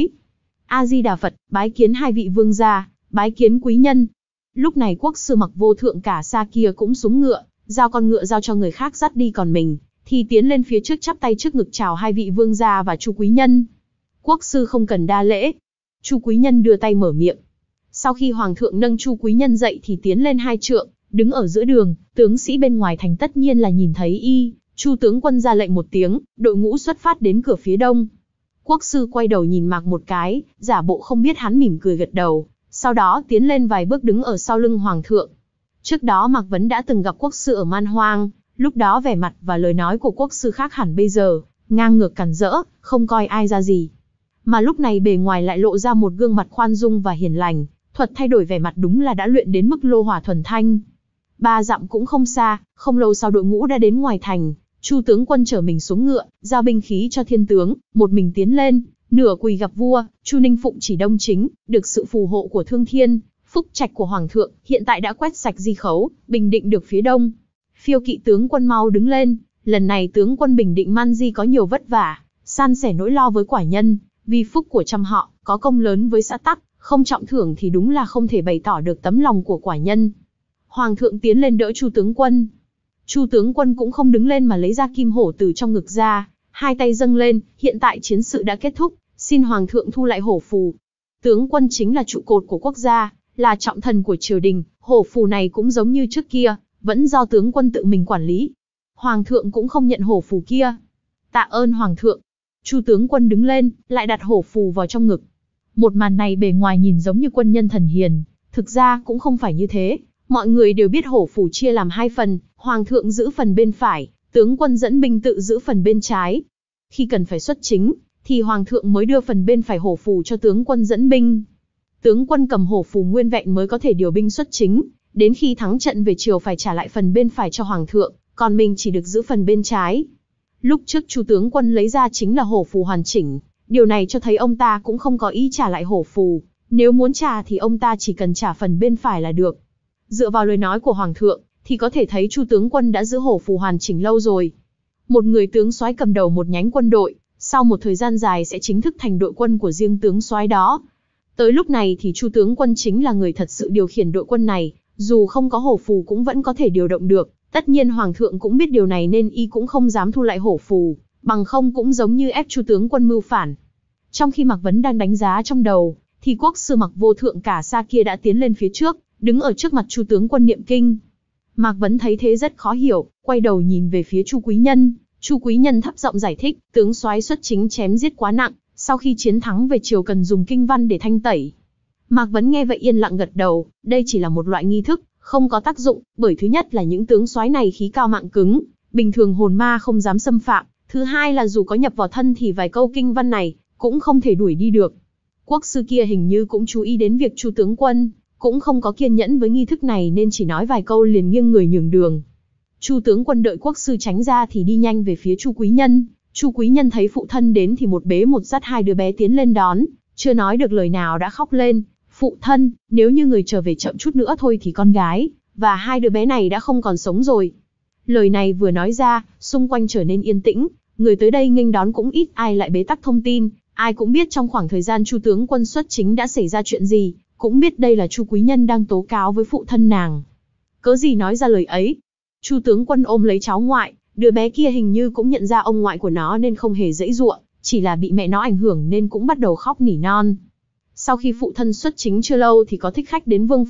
S1: A Di Đà Phật, bái kiến hai vị vương gia, bái kiến quý nhân. Lúc này quốc sư Mặc Vô Thượng cả xa kia cũng xuống ngựa, giao con ngựa giao cho người khác dắt đi, còn mình thì tiến lên phía trước chắp tay trước ngực chào hai vị vương gia và Chu Quý Nhân. Quốc sư không cần đa lễ. Chu Quý Nhân đưa tay mở miệng. Sau khi hoàng thượng nâng Chu Quý Nhân dậy thì tiến lên hai trượng, đứng ở giữa đường, tướng sĩ bên ngoài thành tất nhiên là nhìn thấy y. Chu tướng quân ra lệnh một tiếng, đội ngũ xuất phát đến cửa phía đông. Quốc sư quay đầu nhìn Mạc một cái, giả bộ không biết hắn, mỉm cười gật đầu, sau đó tiến lên vài bước đứng ở sau lưng hoàng thượng. Trước đó Mạc Vấn đã từng gặp quốc sư ở Man Hoang, lúc đó vẻ mặt và lời nói của quốc sư khác hẳn bây giờ, ngang ngược càn rỡ, không coi ai ra gì. Mà lúc này bề ngoài lại lộ ra một gương mặt khoan dung và hiền lành, thuật thay đổi vẻ mặt đúng là đã luyện đến mức lô hỏa thuần thanh. Ba dặm cũng không xa, không lâu sau đội ngũ đã đến ngoài thành. Chu tướng quân chở mình xuống ngựa, giao binh khí cho thiên tướng, một mình tiến lên, nửa quỳ gặp vua. Chu Ninh phụng chỉ đông chính, được sự phù hộ của Thương Thiên, phúc trạch của hoàng thượng, hiện tại đã quét sạch Di Khấu, bình định được phía đông. Phiêu kỵ tướng quân mau đứng lên, lần này tướng quân bình định Man Di có nhiều vất vả, san sẻ nỗi lo với quả nhân, vì phúc của trăm họ, có công lớn với xã tắc, không trọng thưởng thì đúng là không thể bày tỏ được tấm lòng của quả nhân. Hoàng thượng tiến lên đỡ Chu tướng quân. Chu tướng quân cũng không đứng lên mà lấy ra kim hổ từ trong ngực ra, hai tay dâng lên, hiện tại chiến sự đã kết thúc, xin hoàng thượng thu lại hổ phù. Tướng quân chính là trụ cột của quốc gia, là trọng thần của triều đình, hổ phù này cũng giống như trước kia, vẫn do tướng quân tự mình quản lý. Hoàng thượng cũng không nhận hổ phù kia. Tạ ơn hoàng thượng. Chu tướng quân đứng lên, lại đặt hổ phù vào trong ngực. Một màn này bề ngoài nhìn giống như quân nhân thần hiền, thực ra cũng không phải như thế. Mọi người đều biết hổ phù chia làm hai phần, hoàng thượng giữ phần bên phải, tướng quân dẫn binh tự giữ phần bên trái. Khi cần phải xuất chính, thì hoàng thượng mới đưa phần bên phải hổ phù cho tướng quân dẫn binh. Tướng quân cầm hổ phù nguyên vẹn mới có thể điều binh xuất chính, đến khi thắng trận về chiều phải trả lại phần bên phải cho hoàng thượng, còn mình chỉ được giữ phần bên trái. Lúc trước Chu tướng quân lấy ra chính là hổ phù hoàn chỉnh, điều này cho thấy ông ta cũng không có ý trả lại hổ phù, nếu muốn trả thì ông ta chỉ cần trả phần bên phải là được. Dựa vào lời nói của hoàng thượng, thì có thể thấy Chu tướng quân đã giữ hổ phù hoàn chỉnh lâu rồi. Một người tướng soái cầm đầu một nhánh quân đội, sau một thời gian dài sẽ chính thức thành đội quân của riêng tướng soái đó. Tới lúc này thì Chu tướng quân chính là người thật sự điều khiển đội quân này, dù không có hổ phù cũng vẫn có thể điều động được. Tất nhiên hoàng thượng cũng biết điều này nên y cũng không dám thu lại hổ phù, bằng không cũng giống như ép Chu tướng quân mưu phản. Trong khi Mạc Vấn đang đánh giá trong đầu, thì quốc sư Mặc Vô Thượng cả xa kia đã tiến lên phía trước, đứng ở trước mặt Chu tướng quân niệm kinh. Mạc Vấn thấy thế rất khó hiểu, quay đầu nhìn về phía Chu Quý Nhân. Chu Quý Nhân thấp giọng giải thích, tướng soái xuất chính chém giết quá nặng, sau khi chiến thắng về chiều cần dùng kinh văn để thanh tẩy. Mạc Vấn nghe vậy yên lặng gật đầu, đây chỉ là một loại nghi thức, không có tác dụng, bởi thứ nhất là những tướng soái này khí cao mạng cứng, bình thường hồn ma không dám xâm phạm, thứ hai là dù có nhập vào thân thì vài câu kinh văn này cũng không thể đuổi đi được. Quốc sư kia hình như cũng chú ý đến việc Chu tướng quân cũng không có kiên nhẫn với nghi thức này nên chỉ nói vài câu liền nghiêng người nhường đường. Chu tướng quân đợi quốc sư tránh ra thì đi nhanh về phía Chu Quý Nhân. Chu Quý Nhân thấy phụ thân đến thì một bế một dắt hai đứa bé tiến lên đón, chưa nói được lời nào đã khóc lên. Phụ thân, nếu như người trở về chậm chút nữa thôi thì con gái và hai đứa bé này đã không còn sống rồi. Lời này vừa nói ra, xung quanh trở nên yên tĩnh, người tới đây nghênh đón cũng ít ai lại bế tắc thông tin, ai cũng biết trong khoảng thời gian Chu tướng quân xuất chính đã xảy ra chuyện gì, cũng biết đây là Chu Quý Nhân đang tố cáo với phụ thân nàng. Cớ gì nói ra lời ấy? Chu tướng quân ôm lấy cháu ngoại, đứa bé kia hình như cũng nhận ra ông ngoại của nó nên không hề giãy giụa, chỉ là bị mẹ nó ảnh hưởng nên cũng bắt đầu khóc nỉ non. Sau khi phụ thân xuất chính chưa lâu thì có thích khách đến vương phủ,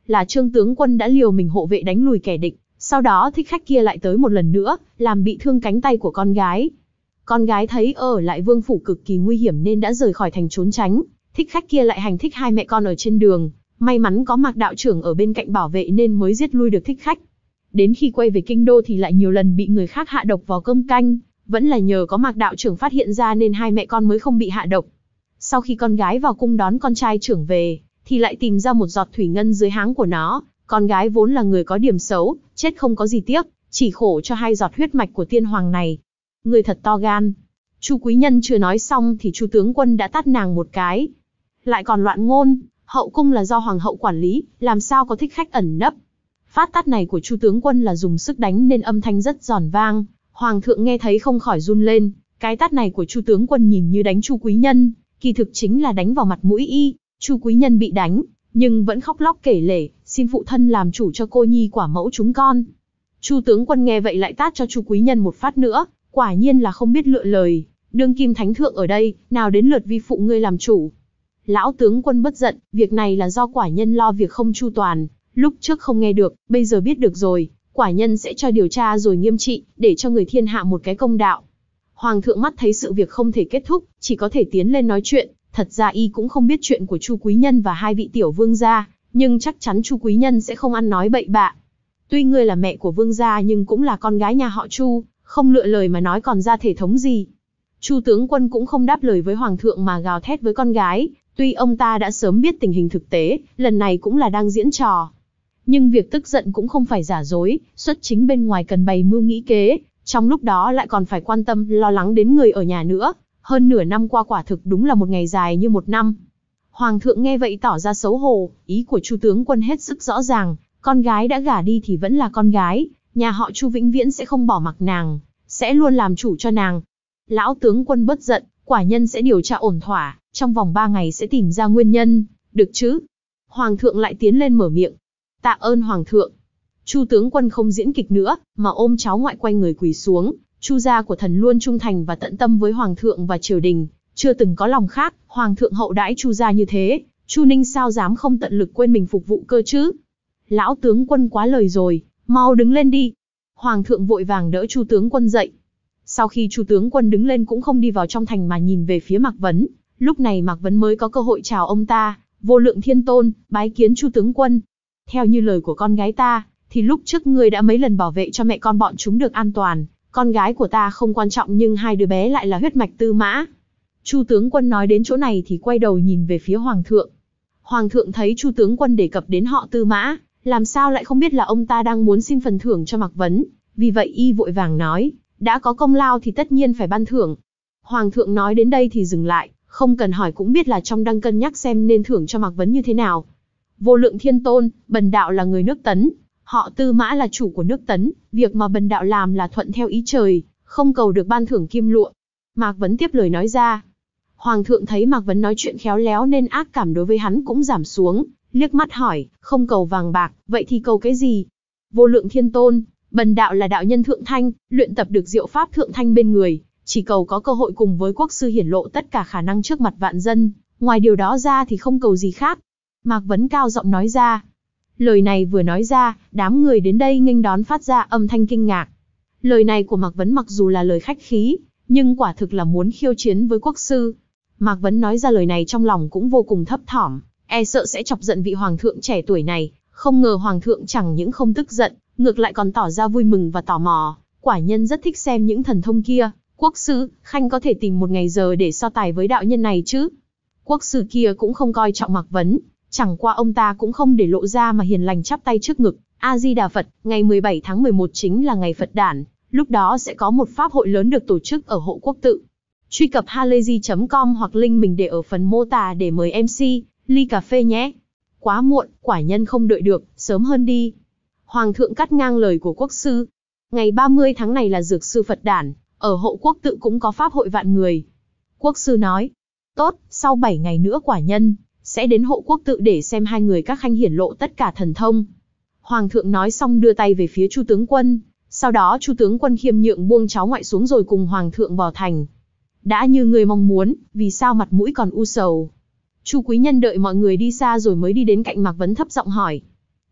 S1: là Trương tướng quân đã liều mình hộ vệ đánh lùi kẻ địch, sau đó thích khách kia lại tới một lần nữa, làm bị thương cánh tay của con gái. Con gái thấy ở lại vương phủ cực kỳ nguy hiểm nên đã rời khỏi thành trốn tránh, thích khách kia lại hành thích hai mẹ con ở trên đường, may mắn có Mạc đạo trưởng ở bên cạnh bảo vệ nên mới giết lui được thích khách. Đến khi quay về kinh đô thì lại nhiều lần bị người khác hạ độc vào cơm canh, vẫn là nhờ có Mạc đạo trưởng phát hiện ra nên hai mẹ con mới không bị hạ độc. Sau khi con gái vào cung đón con trai trưởng về, thì lại tìm ra một giọt thủy ngân dưới háng của nó, con gái vốn là người có điểm xấu, chết không có gì tiếc, chỉ khổ cho hai giọt huyết mạch của tiên hoàng này. Người thật to gan. Chu Quý Nhân chưa nói xong thì Chu tướng quân đã tát nàng một cái. Lại còn loạn ngôn, hậu cung là do hoàng hậu quản lý, làm sao có thích khách ẩn nấp. Phát tát này của Chu tướng quân là dùng sức đánh nên âm thanh rất giòn vang, hoàng thượng nghe thấy không khỏi run lên. Cái tát này của Chu tướng quân nhìn như đánh Chu Quý Nhân, kỳ thực chính là đánh vào mặt mũi y. Chu Quý Nhân bị đánh, nhưng vẫn khóc lóc kể lể, xin phụ thân làm chủ cho cô nhi quả mẫu chúng con. Chu tướng quân nghe vậy lại tát cho Chu Quý Nhân một phát nữa, quả nhiên là không biết lựa lời. Đương kim thánh thượng ở đây, nào đến lượt vi phụ ngươi làm chủ. Lão tướng quân bất giận, việc này là do quả nhân lo việc không chu toàn, lúc trước không nghe được, bây giờ biết được rồi, quả nhân sẽ cho điều tra rồi nghiêm trị, để cho người thiên hạ một cái công đạo. Hoàng thượng mắt thấy sự việc không thể kết thúc, chỉ có thể tiến lên nói chuyện. Thật ra y cũng không biết chuyện của Chu Quý Nhân và hai vị tiểu vương gia, nhưng chắc chắn Chu Quý Nhân sẽ không ăn nói bậy bạ. Tuy ngươi là mẹ của vương gia nhưng cũng là con gái nhà họ Chu, không lựa lời mà nói còn ra thể thống gì. Chu tướng quân cũng không đáp lời với hoàng thượng mà gào thét với con gái, tuy ông ta đã sớm biết tình hình thực tế, lần này cũng là đang diễn trò. Nhưng việc tức giận cũng không phải giả dối, xuất chính bên ngoài cần bày mưu nghĩ kế, trong lúc đó lại còn phải quan tâm lo lắng đến người ở nhà nữa. Hơn nửa năm qua quả thực đúng là một ngày dài như một năm. Hoàng thượng nghe vậy tỏ ra xấu hổ, ý của Chu tướng quân hết sức rõ ràng, con gái đã gả đi thì vẫn là con gái, nhà họ Chu vĩnh viễn sẽ không bỏ mặc nàng, sẽ luôn làm chủ cho nàng. Lão tướng quân bất giận, quả nhân sẽ điều tra ổn thỏa, trong vòng ba ngày sẽ tìm ra nguyên nhân, được chứ? Hoàng thượng lại tiến lên mở miệng. Tạ ơn hoàng thượng. Chu tướng quân không diễn kịch nữa, mà ôm cháu ngoại quay người quỳ xuống. Chu gia của thần luôn trung thành và tận tâm với hoàng thượng và triều đình, chưa từng có lòng khác, hoàng thượng hậu đãi Chu gia như thế, Chu Ninh sao dám không tận lực quên mình phục vụ cơ chứ? Lão tướng quân quá lời rồi, mau đứng lên đi. Hoàng thượng vội vàng đỡ Chu tướng quân dậy. Sau khi Chu tướng quân đứng lên cũng không đi vào trong thành mà nhìn về phía Mạc Vấn, lúc này Mạc Vấn mới có cơ hội chào ông ta, vô lượng thiên tôn, bái kiến Chu tướng quân. Theo như lời của con gái ta, thì lúc trước ngươi đã mấy lần bảo vệ cho mẹ con bọn chúng được an toàn. Con gái của ta không quan trọng nhưng hai đứa bé lại là huyết mạch Tư Mã. Chu tướng quân nói đến chỗ này thì quay đầu nhìn về phía hoàng thượng. Hoàng thượng thấy Chu tướng quân đề cập đến họ Tư Mã, làm sao lại không biết là ông ta đang muốn xin phần thưởng cho Mạc Vấn, vì vậy y vội vàng nói, đã có công lao thì tất nhiên phải ban thưởng. Hoàng thượng nói đến đây thì dừng lại, không cần hỏi cũng biết là trong đang cân nhắc xem nên thưởng cho Mạc Vấn như thế nào. Vô lượng thiên tôn, bần đạo là người nước Tấn. Họ Tư Mã là chủ của nước Tấn, việc mà bần đạo làm là thuận theo ý trời, không cầu được ban thưởng kim lụa. Mạc Vấn tiếp lời nói ra. Hoàng thượng thấy Mạc Vấn nói chuyện khéo léo nên ác cảm đối với hắn cũng giảm xuống, liếc mắt hỏi, không cầu vàng bạc, vậy thì cầu cái gì? Vô lượng thiên tôn, bần đạo là đạo nhân thượng thanh, luyện tập được diệu pháp thượng thanh bên người, chỉ cầu có cơ hội cùng với quốc sư hiển lộ tất cả khả năng trước mặt vạn dân, ngoài điều đó ra thì không cầu gì khác. Mạc Vấn cao giọng nói ra. Lời này vừa nói ra, đám người đến đây nghênh đón phát ra âm thanh kinh ngạc. Lời này của Mạc Vấn mặc dù là lời khách khí, nhưng quả thực là muốn khiêu chiến với quốc sư. Mạc Vấn nói ra lời này trong lòng cũng vô cùng thấp thỏm, e sợ sẽ chọc giận vị hoàng thượng trẻ tuổi này, không ngờ hoàng thượng chẳng những không tức giận, ngược lại còn tỏ ra vui mừng và tò mò, quả nhân rất thích xem những thần thông kia, quốc sư, khanh có thể tìm một ngày giờ để so tài với đạo nhân này chứ? Quốc sư kia cũng không coi trọng Mạc Vấn, chẳng qua ông ta cũng không để lộ ra mà hiền lành chắp tay trước ngực, A-di-đà Phật, ngày mười bảy tháng mười một chính là ngày Phật đản, lúc đó sẽ có một pháp hội lớn được tổ chức ở Hộ Quốc Tự. Truy cập halayzi chấm com hoặc link mình để ở phần mô tả để mời em xê, ly cà phê nhé. Quá muộn, quả nhân không đợi được, sớm hơn đi. Hoàng thượng cắt ngang lời của quốc sư. Ngày ba mươi tháng này là dược sư Phật đản, ở Hộ Quốc Tự cũng có pháp hội vạn người. Quốc sư nói, tốt, sau bảy ngày nữa quả nhân sẽ đến Hộ Quốc Tự để xem hai người các khanh hiển lộ tất cả thần thông. Hoàng thượng nói xong đưa tay về phía Chu tướng quân, sau đó Chu tướng quân khiêm nhượng buông cháu ngoại xuống rồi cùng hoàng thượng vào thành. Đã như người mong muốn, vì sao mặt mũi còn u sầu? Chu quý nhân đợi mọi người đi xa rồi mới đi đến cạnh Mạc Vấn thấp giọng hỏi.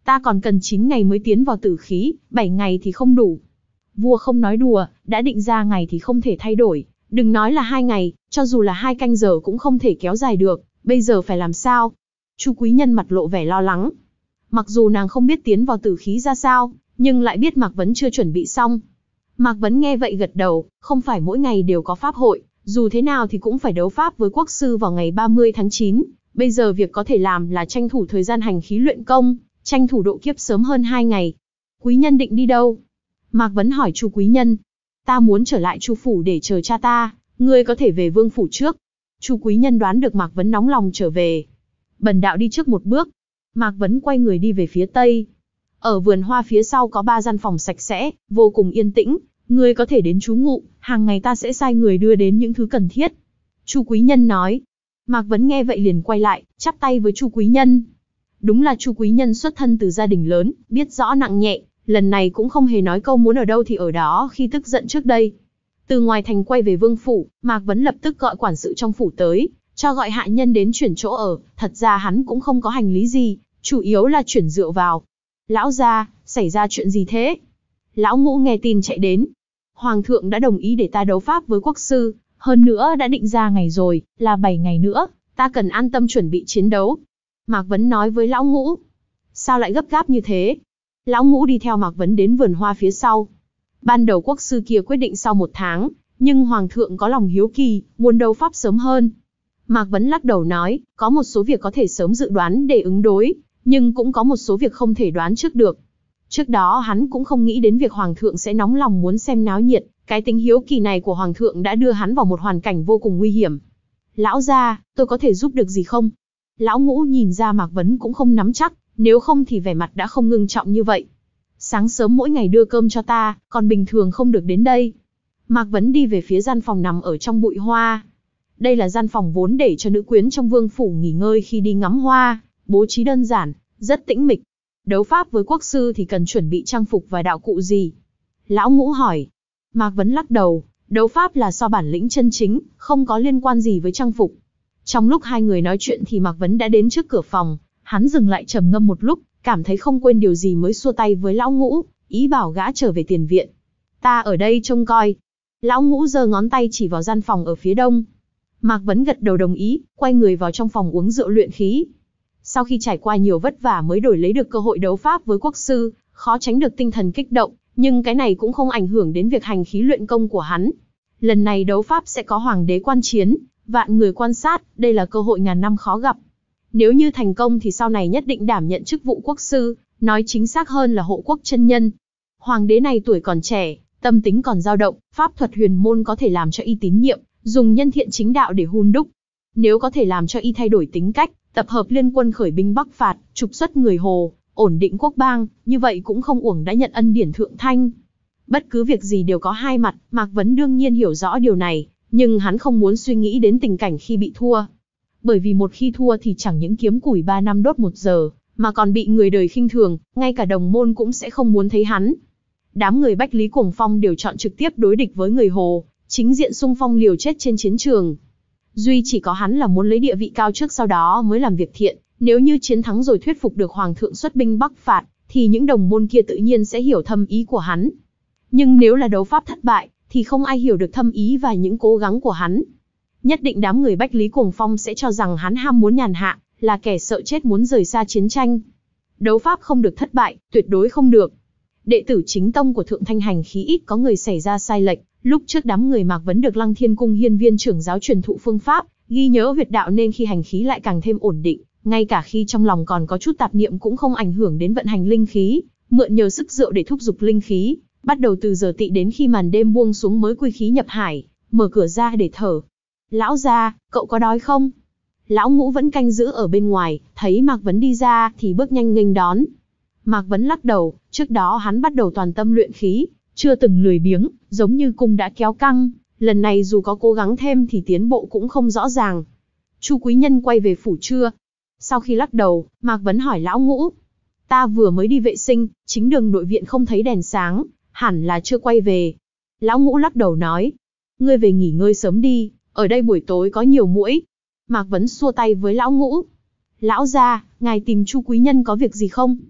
S1: Ta còn cần chín ngày mới tiến vào tử khí, bảy ngày thì không đủ. Vua không nói đùa, đã định ra ngày thì không thể thay đổi, đừng nói là hai ngày, cho dù là hai canh giờ cũng không thể kéo dài được, bây giờ phải làm sao? Chu Quý Nhân mặt lộ vẻ lo lắng. Mặc dù nàng không biết tiến vào tử khí ra sao, nhưng lại biết Mạc Vấn chưa chuẩn bị xong. Mạc Vấn nghe vậy gật đầu, không phải mỗi ngày đều có pháp hội, dù thế nào thì cũng phải đấu pháp với quốc sư vào ngày ba mươi tháng chín. Bây giờ việc có thể làm là tranh thủ thời gian hành khí luyện công, tranh thủ độ kiếp sớm hơn hai ngày. Quý nhân định đi đâu? Mạc Vấn hỏi Chu Quý Nhân. Ta muốn trở lại Chu phủ để chờ cha ta, ngươi có thể về vương phủ trước. Chu Quý Nhân đoán được Mạc Vấn nóng lòng trở về. Bần đạo đi trước một bước. Mạc Vấn quay người đi về phía tây. Ở vườn hoa phía sau có ba gian phòng sạch sẽ, vô cùng yên tĩnh, ngươi có thể đến trú ngụ, hàng ngày ta sẽ sai người đưa đến những thứ cần thiết. Chu Quý Nhân nói. Mạc Vấn nghe vậy liền quay lại, chắp tay với Chu Quý Nhân. Đúng là Chu Quý Nhân xuất thân từ gia đình lớn, biết rõ nặng nhẹ, lần này cũng không hề nói câu muốn ở đâu thì ở đó khi tức giận trước đây. Từ ngoài thành quay về vương phủ, Mạc Vấn lập tức gọi quản sự trong phủ tới, cho gọi hạ nhân đến chuyển chỗ ở, thật ra hắn cũng không có hành lý gì, chủ yếu là chuyển rượu vào. Lão gia, xảy ra chuyện gì thế? Lão Ngũ nghe tin chạy đến. Hoàng thượng đã đồng ý để ta đấu pháp với quốc sư, hơn nữa đã định ra ngày rồi, là bảy ngày nữa, ta cần an tâm chuẩn bị chiến đấu. Mạc Vấn nói với Lão Ngũ. Sao lại gấp gáp như thế? Lão Ngũ đi theo Mạc Vấn đến vườn hoa phía sau. Ban đầu quốc sư kia quyết định sau một tháng, nhưng Hoàng thượng có lòng hiếu kỳ, muốn đấu pháp sớm hơn. Mạc Vấn lắc đầu nói, có một số việc có thể sớm dự đoán để ứng đối, nhưng cũng có một số việc không thể đoán trước được. Trước đó hắn cũng không nghĩ đến việc Hoàng thượng sẽ nóng lòng muốn xem náo nhiệt, cái tính hiếu kỳ này của Hoàng thượng đã đưa hắn vào một hoàn cảnh vô cùng nguy hiểm. Lão gia, tôi có thể giúp được gì không? Lão Ngũ nhìn ra Mạc Vấn cũng không nắm chắc, nếu không thì vẻ mặt đã không ngưng trọng như vậy. Sáng sớm mỗi ngày đưa cơm cho ta, còn bình thường không được đến đây. Mạc Vấn đi về phía gian phòng nằm ở trong bụi hoa. Đây là gian phòng vốn để cho nữ quyến trong vương phủ nghỉ ngơi khi đi ngắm hoa, bố trí đơn giản, rất tĩnh mịch. Đấu pháp với quốc sư thì cần chuẩn bị trang phục và đạo cụ gì? Lão Ngũ hỏi. Mạc Vấn lắc đầu, đấu pháp là so bản lĩnh chân chính, không có liên quan gì với trang phục. Trong lúc hai người nói chuyện thì Mạc Vấn đã đến trước cửa phòng, hắn dừng lại trầm ngâm một lúc, cảm thấy không quên điều gì mới xua tay với Lão Ngũ, ý bảo gã trở về tiền viện. Ta ở đây trông coi. Lão Ngũ giơ ngón tay chỉ vào gian phòng ở phía đông. Mạc Vấn gật đầu đồng ý, quay người vào trong phòng uống rượu luyện khí. Sau khi trải qua nhiều vất vả mới đổi lấy được cơ hội đấu pháp với quốc sư, khó tránh được tinh thần kích động, nhưng cái này cũng không ảnh hưởng đến việc hành khí luyện công của hắn. Lần này đấu pháp sẽ có hoàng đế quan chiến, vạn người quan sát, đây là cơ hội ngàn năm khó gặp. Nếu như thành công thì sau này nhất định đảm nhận chức vụ quốc sư, nói chính xác hơn là hộ quốc chân nhân. Hoàng đế này tuổi còn trẻ, tâm tính còn dao động, pháp thuật huyền môn có thể làm cho y tín nhiệm, dùng nhân thiện chính đạo để hun đúc. Nếu có thể làm cho y thay đổi tính cách, tập hợp liên quân khởi binh bắc phạt, trục xuất người Hồ, ổn định quốc bang, như vậy cũng không uổng đã nhận ân điển thượng thanh. Bất cứ việc gì đều có hai mặt, Mạc Vấn đương nhiên hiểu rõ điều này, nhưng hắn không muốn suy nghĩ đến tình cảnh khi bị thua. Bởi vì một khi thua thì chẳng những kiếm củi ba năm đốt một giờ, mà còn bị người đời khinh thường, ngay cả đồng môn cũng sẽ không muốn thấy hắn. Đám người Bách Lý Cuồng Phong đều chọn trực tiếp đối địch với người Hồ, chính diện xung phong liều chết trên chiến trường. Duy chỉ có hắn là muốn lấy địa vị cao trước sau đó mới làm việc thiện, nếu như chiến thắng rồi thuyết phục được Hoàng thượng xuất binh bắc phạt, thì những đồng môn kia tự nhiên sẽ hiểu thâm ý của hắn. Nhưng nếu là đấu pháp thất bại, thì không ai hiểu được thâm ý và những cố gắng của hắn. Nhất định đám người Bách Lý Cuồng Phong sẽ cho rằng hắn ham muốn nhàn hạ, là kẻ sợ chết muốn rời xa chiến tranh. Đấu pháp không được thất bại, tuyệt đối không được. Đệ tử chính tông của Thượng Thanh hành khí ít có người xảy ra sai lệch, lúc trước đám người Mạc Vấn được Lăng Thiên Cung hiên viên trưởng giáo truyền thụ phương pháp, ghi nhớ huyệt đạo nên khi hành khí lại càng thêm ổn định, ngay cả khi trong lòng còn có chút tạp niệm cũng không ảnh hưởng đến vận hành linh khí, mượn nhờ sức rượu để thúc giục linh khí, bắt đầu từ giờ tỵ đến khi màn đêm buông xuống mới quy khí nhập hải, mở cửa ra để thở. Lão gia, cậu có đói không? Lão Ngũ vẫn canh giữ ở bên ngoài, thấy Mạc Vấn đi ra thì bước nhanh nghênh đón. Mạc Vấn lắc đầu, trước đó hắn bắt đầu toàn tâm luyện khí, chưa từng lười biếng, giống như cung đã kéo căng, lần này dù có cố gắng thêm thì tiến bộ cũng không rõ ràng. Chu Quý Nhân quay về phủ chưa? Sau khi lắc đầu, Mạc Vấn hỏi Lão Ngũ. Ta vừa mới đi vệ sinh, chính đường nội viện không thấy đèn sáng, hẳn là chưa quay về. Lão Ngũ lắc đầu nói. Ngươi về nghỉ ngơi sớm đi, ở đây buổi tối có nhiều muỗi. Mạc Vấn xua tay với Lão Ngũ. Lão gia, ngài tìm Chu Quý Nhân có việc gì không?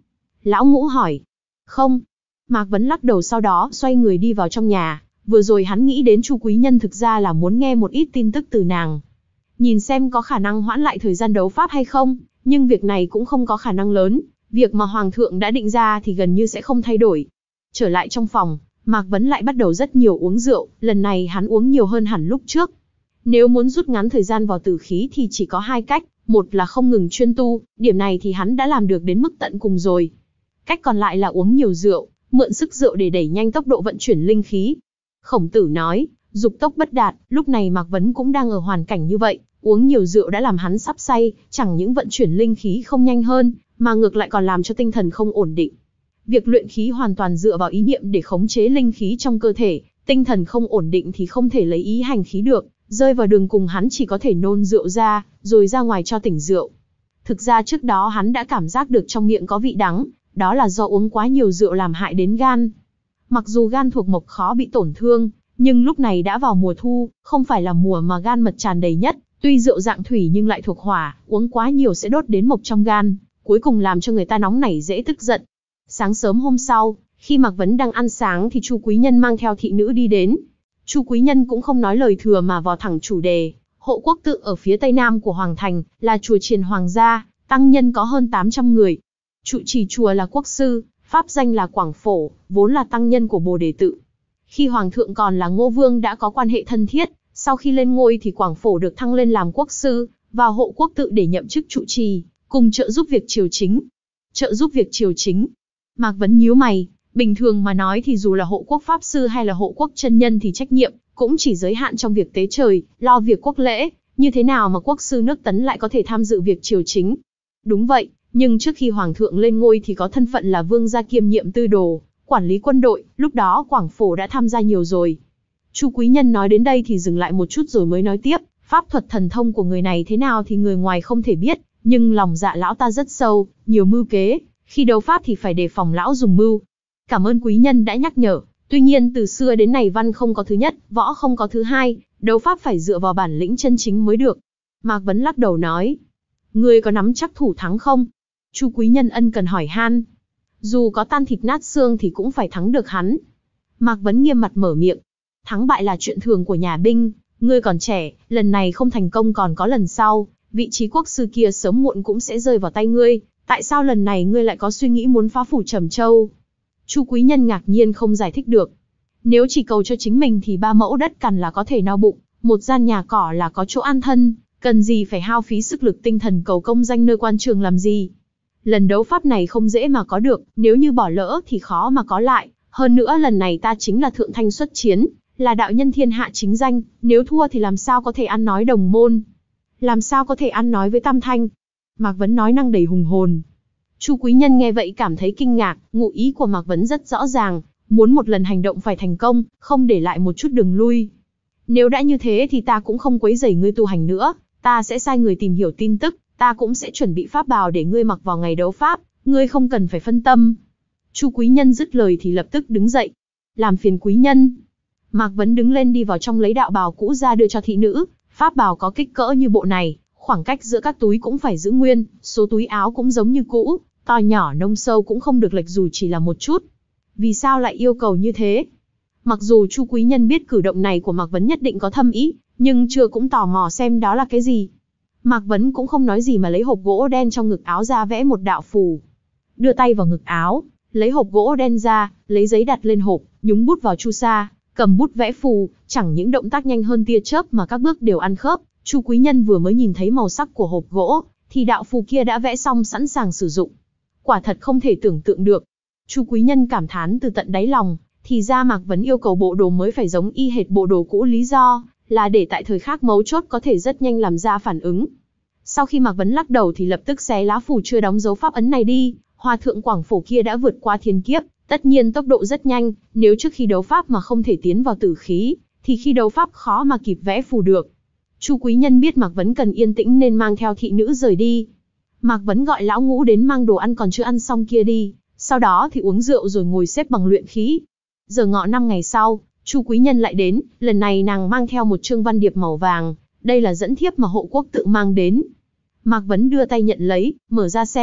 S1: Lão Ngũ hỏi. Không. Mạc Vấn lắc đầu, sau đó xoay người đi vào trong nhà. Vừa rồi hắn nghĩ đến Chu Quý Nhân thực ra là muốn nghe một ít tin tức từ nàng. Nhìn xem có khả năng hoãn lại thời gian đấu pháp hay không, nhưng việc này cũng không có khả năng lớn. Việc mà Hoàng thượng đã định ra thì gần như sẽ không thay đổi. Trở lại trong phòng, Mạc Vấn lại bắt đầu rất nhiều uống rượu, lần này hắn uống nhiều hơn hẳn lúc trước. Nếu muốn rút ngắn thời gian vào tử khí thì chỉ có hai cách, một là không ngừng chuyên tu, điểm này thì hắn đã làm được đến mức tận cùng rồi. Cách còn lại là uống nhiều rượu, mượn sức rượu để đẩy nhanh tốc độ vận chuyển linh khí. Khổng Tử nói, dục tốc bất đạt, lúc này Mạc Vấn cũng đang ở hoàn cảnh như vậy, uống nhiều rượu đã làm hắn sắp say, chẳng những vận chuyển linh khí không nhanh hơn, mà ngược lại còn làm cho tinh thần không ổn định. Việc luyện khí hoàn toàn dựa vào ý niệm để khống chế linh khí trong cơ thể, tinh thần không ổn định thì không thể lấy ý hành khí được, rơi vào đường cùng hắn chỉ có thể nôn rượu ra, rồi ra ngoài cho tỉnh rượu. Thực ra trước đó hắn đã cảm giác được trong miệng có vị đắng, đó là do uống quá nhiều rượu làm hại đến gan. Mặc dù gan thuộc mộc khó bị tổn thương, nhưng lúc này đã vào mùa thu, không phải là mùa mà gan mật tràn đầy nhất, tuy rượu dạng thủy nhưng lại thuộc hỏa, uống quá nhiều sẽ đốt đến mộc trong gan, cuối cùng làm cho người ta nóng nảy dễ tức giận. Sáng sớm hôm sau, khi Mạc Vấn đang ăn sáng thì Chu Quý Nhân mang theo thị nữ đi đến. Chu Quý Nhân cũng không nói lời thừa mà vào thẳng chủ đề. Hộ quốc tự ở phía tây nam của Hoàng Thành, là chùa chiền hoàng gia, tăng nhân có hơn tám trăm người. Trụ trì chùa là Quốc sư, pháp danh là Quảng Phổ, vốn là tăng nhân của Bồ Đề tự. Khi Hoàng thượng còn là Ngô Vương đã có quan hệ thân thiết, sau khi lên ngôi thì Quảng Phổ được thăng lên làm quốc sư, vào hộ quốc tự để nhậm chức trụ trì, cùng trợ giúp việc triều chính. Trợ giúp việc triều chính. Mạc Vấn nhíu mày, bình thường mà nói thì dù là hộ quốc pháp sư hay là hộ quốc chân nhân thì trách nhiệm cũng chỉ giới hạn trong việc tế trời, lo việc quốc lễ, như thế nào mà quốc sư nước Tấn lại có thể tham dự việc triều chính? Đúng vậy, nhưng trước khi Hoàng thượng lên ngôi thì có thân phận là vương gia kiêm nhiệm tư đồ, quản lý quân đội, lúc đó Quảng Phổ đã tham gia nhiều rồi. Chu Quý Nhân nói đến đây thì dừng lại một chút rồi mới nói tiếp, pháp thuật thần thông của người này thế nào thì người ngoài không thể biết, nhưng lòng dạ lão ta rất sâu, nhiều mưu kế, khi đấu pháp thì phải đề phòng lão dùng mưu. Cảm ơn quý nhân đã nhắc nhở, tuy nhiên từ xưa đến nay văn không có thứ nhất, võ không có thứ hai, đấu pháp phải dựa vào bản lĩnh chân chính mới được. Mạc Vấn lắc đầu nói, ngươi có nắm chắc thủ thắng không? Chu Quý Nhân ân cần hỏi han. Dù có tan thịt nát xương thì cũng phải thắng được hắn. Mạc Vấn nghiêm mặt mở miệng, thắng bại là chuyện thường của nhà binh, ngươi còn trẻ, lần này không thành công còn có lần sau, vị trí quốc sư kia sớm muộn cũng sẽ rơi vào tay ngươi, tại sao lần này ngươi lại có suy nghĩ muốn phá phủ Trầm Châu? Chu Quý Nhân ngạc nhiên không giải thích được. Nếu chỉ cầu cho chính mình thì ba mẫu đất cằn là có thể no bụng, một gian nhà cỏ là có chỗ an thân, cần gì phải hao phí sức lực tinh thần cầu công danh nơi quan trường làm gì? Lần đấu pháp này không dễ mà có được, nếu như bỏ lỡ thì khó mà có lại, hơn nữa lần này ta chính là thượng thanh xuất chiến, là đạo nhân thiên hạ chính danh, nếu thua thì làm sao có thể ăn nói đồng môn? Làm sao có thể ăn nói với Tam Thanh? Mạc Vấn nói năng đầy hùng hồn. Chu Quý Nhân nghe vậy cảm thấy kinh ngạc, ngụ ý của Mạc Vấn rất rõ ràng, muốn một lần hành động phải thành công, không để lại một chút đường lui. Nếu đã như thế thì ta cũng không quấy rầy ngươi tu hành nữa, ta sẽ sai người tìm hiểu tin tức, ta cũng sẽ chuẩn bị pháp bào để ngươi mặc vào ngày đấu pháp, ngươi không cần phải phân tâm. Chu Quý Nhân dứt lời thì lập tức đứng dậy. Làm phiền quý nhân. Mạc Vấn đứng lên đi vào trong lấy đạo bào cũ ra đưa cho thị nữ, pháp bào có kích cỡ như bộ này, khoảng cách giữa các túi cũng phải giữ nguyên, số túi áo cũng giống như cũ, to nhỏ nông sâu cũng không được lệch dù chỉ là một chút. Vì sao lại yêu cầu như thế? Mặc dù Chu Quý Nhân biết cử động này của Mạc Vấn nhất định có thâm ý, nhưng chưa cũng tò mò xem đó là cái gì. Mạc Vấn cũng không nói gì mà lấy hộp gỗ đen trong ngực áo ra vẽ một đạo phù. Đưa tay vào ngực áo, lấy hộp gỗ đen ra, lấy giấy đặt lên hộp, nhúng bút vào chu sa, cầm bút vẽ phù, chẳng những động tác nhanh hơn tia chớp mà các bước đều ăn khớp. Chu Quý Nhân vừa mới nhìn thấy màu sắc của hộp gỗ, thì đạo phù kia đã vẽ xong sẵn sàng sử dụng. Quả thật không thể tưởng tượng được. Chu Quý Nhân cảm thán từ tận đáy lòng, thì ra Mạc Vấn yêu cầu bộ đồ mới phải giống y hệt bộ đồ cũ, lý do là để tại thời khắc mấu chốt có thể rất nhanh làm ra phản ứng. Sau khi Mạc Vấn lắc đầu thì lập tức xé lá phù chưa đóng dấu pháp ấn này đi, Hòa thượng Quảng Phổ kia đã vượt qua thiên kiếp, tất nhiên tốc độ rất nhanh, nếu trước khi đấu pháp mà không thể tiến vào tử khí, thì khi đấu pháp khó mà kịp vẽ phù được. Chu Quý Nhân biết Mạc Vấn cần yên tĩnh nên mang theo thị nữ rời đi. Mạc Vấn gọi lão Ngũ đến mang đồ ăn còn chưa ăn xong kia đi, sau đó thì uống rượu rồi ngồi xếp bằng luyện khí. Giờ ngọ năm ngày sau, Chu Quý Nhân lại đến, lần này nàng mang theo một chương văn điệp màu vàng, đây là dẫn thiếp mà hộ quốc tự mang đến. Mạc Vấn đưa tay nhận lấy, mở ra xem,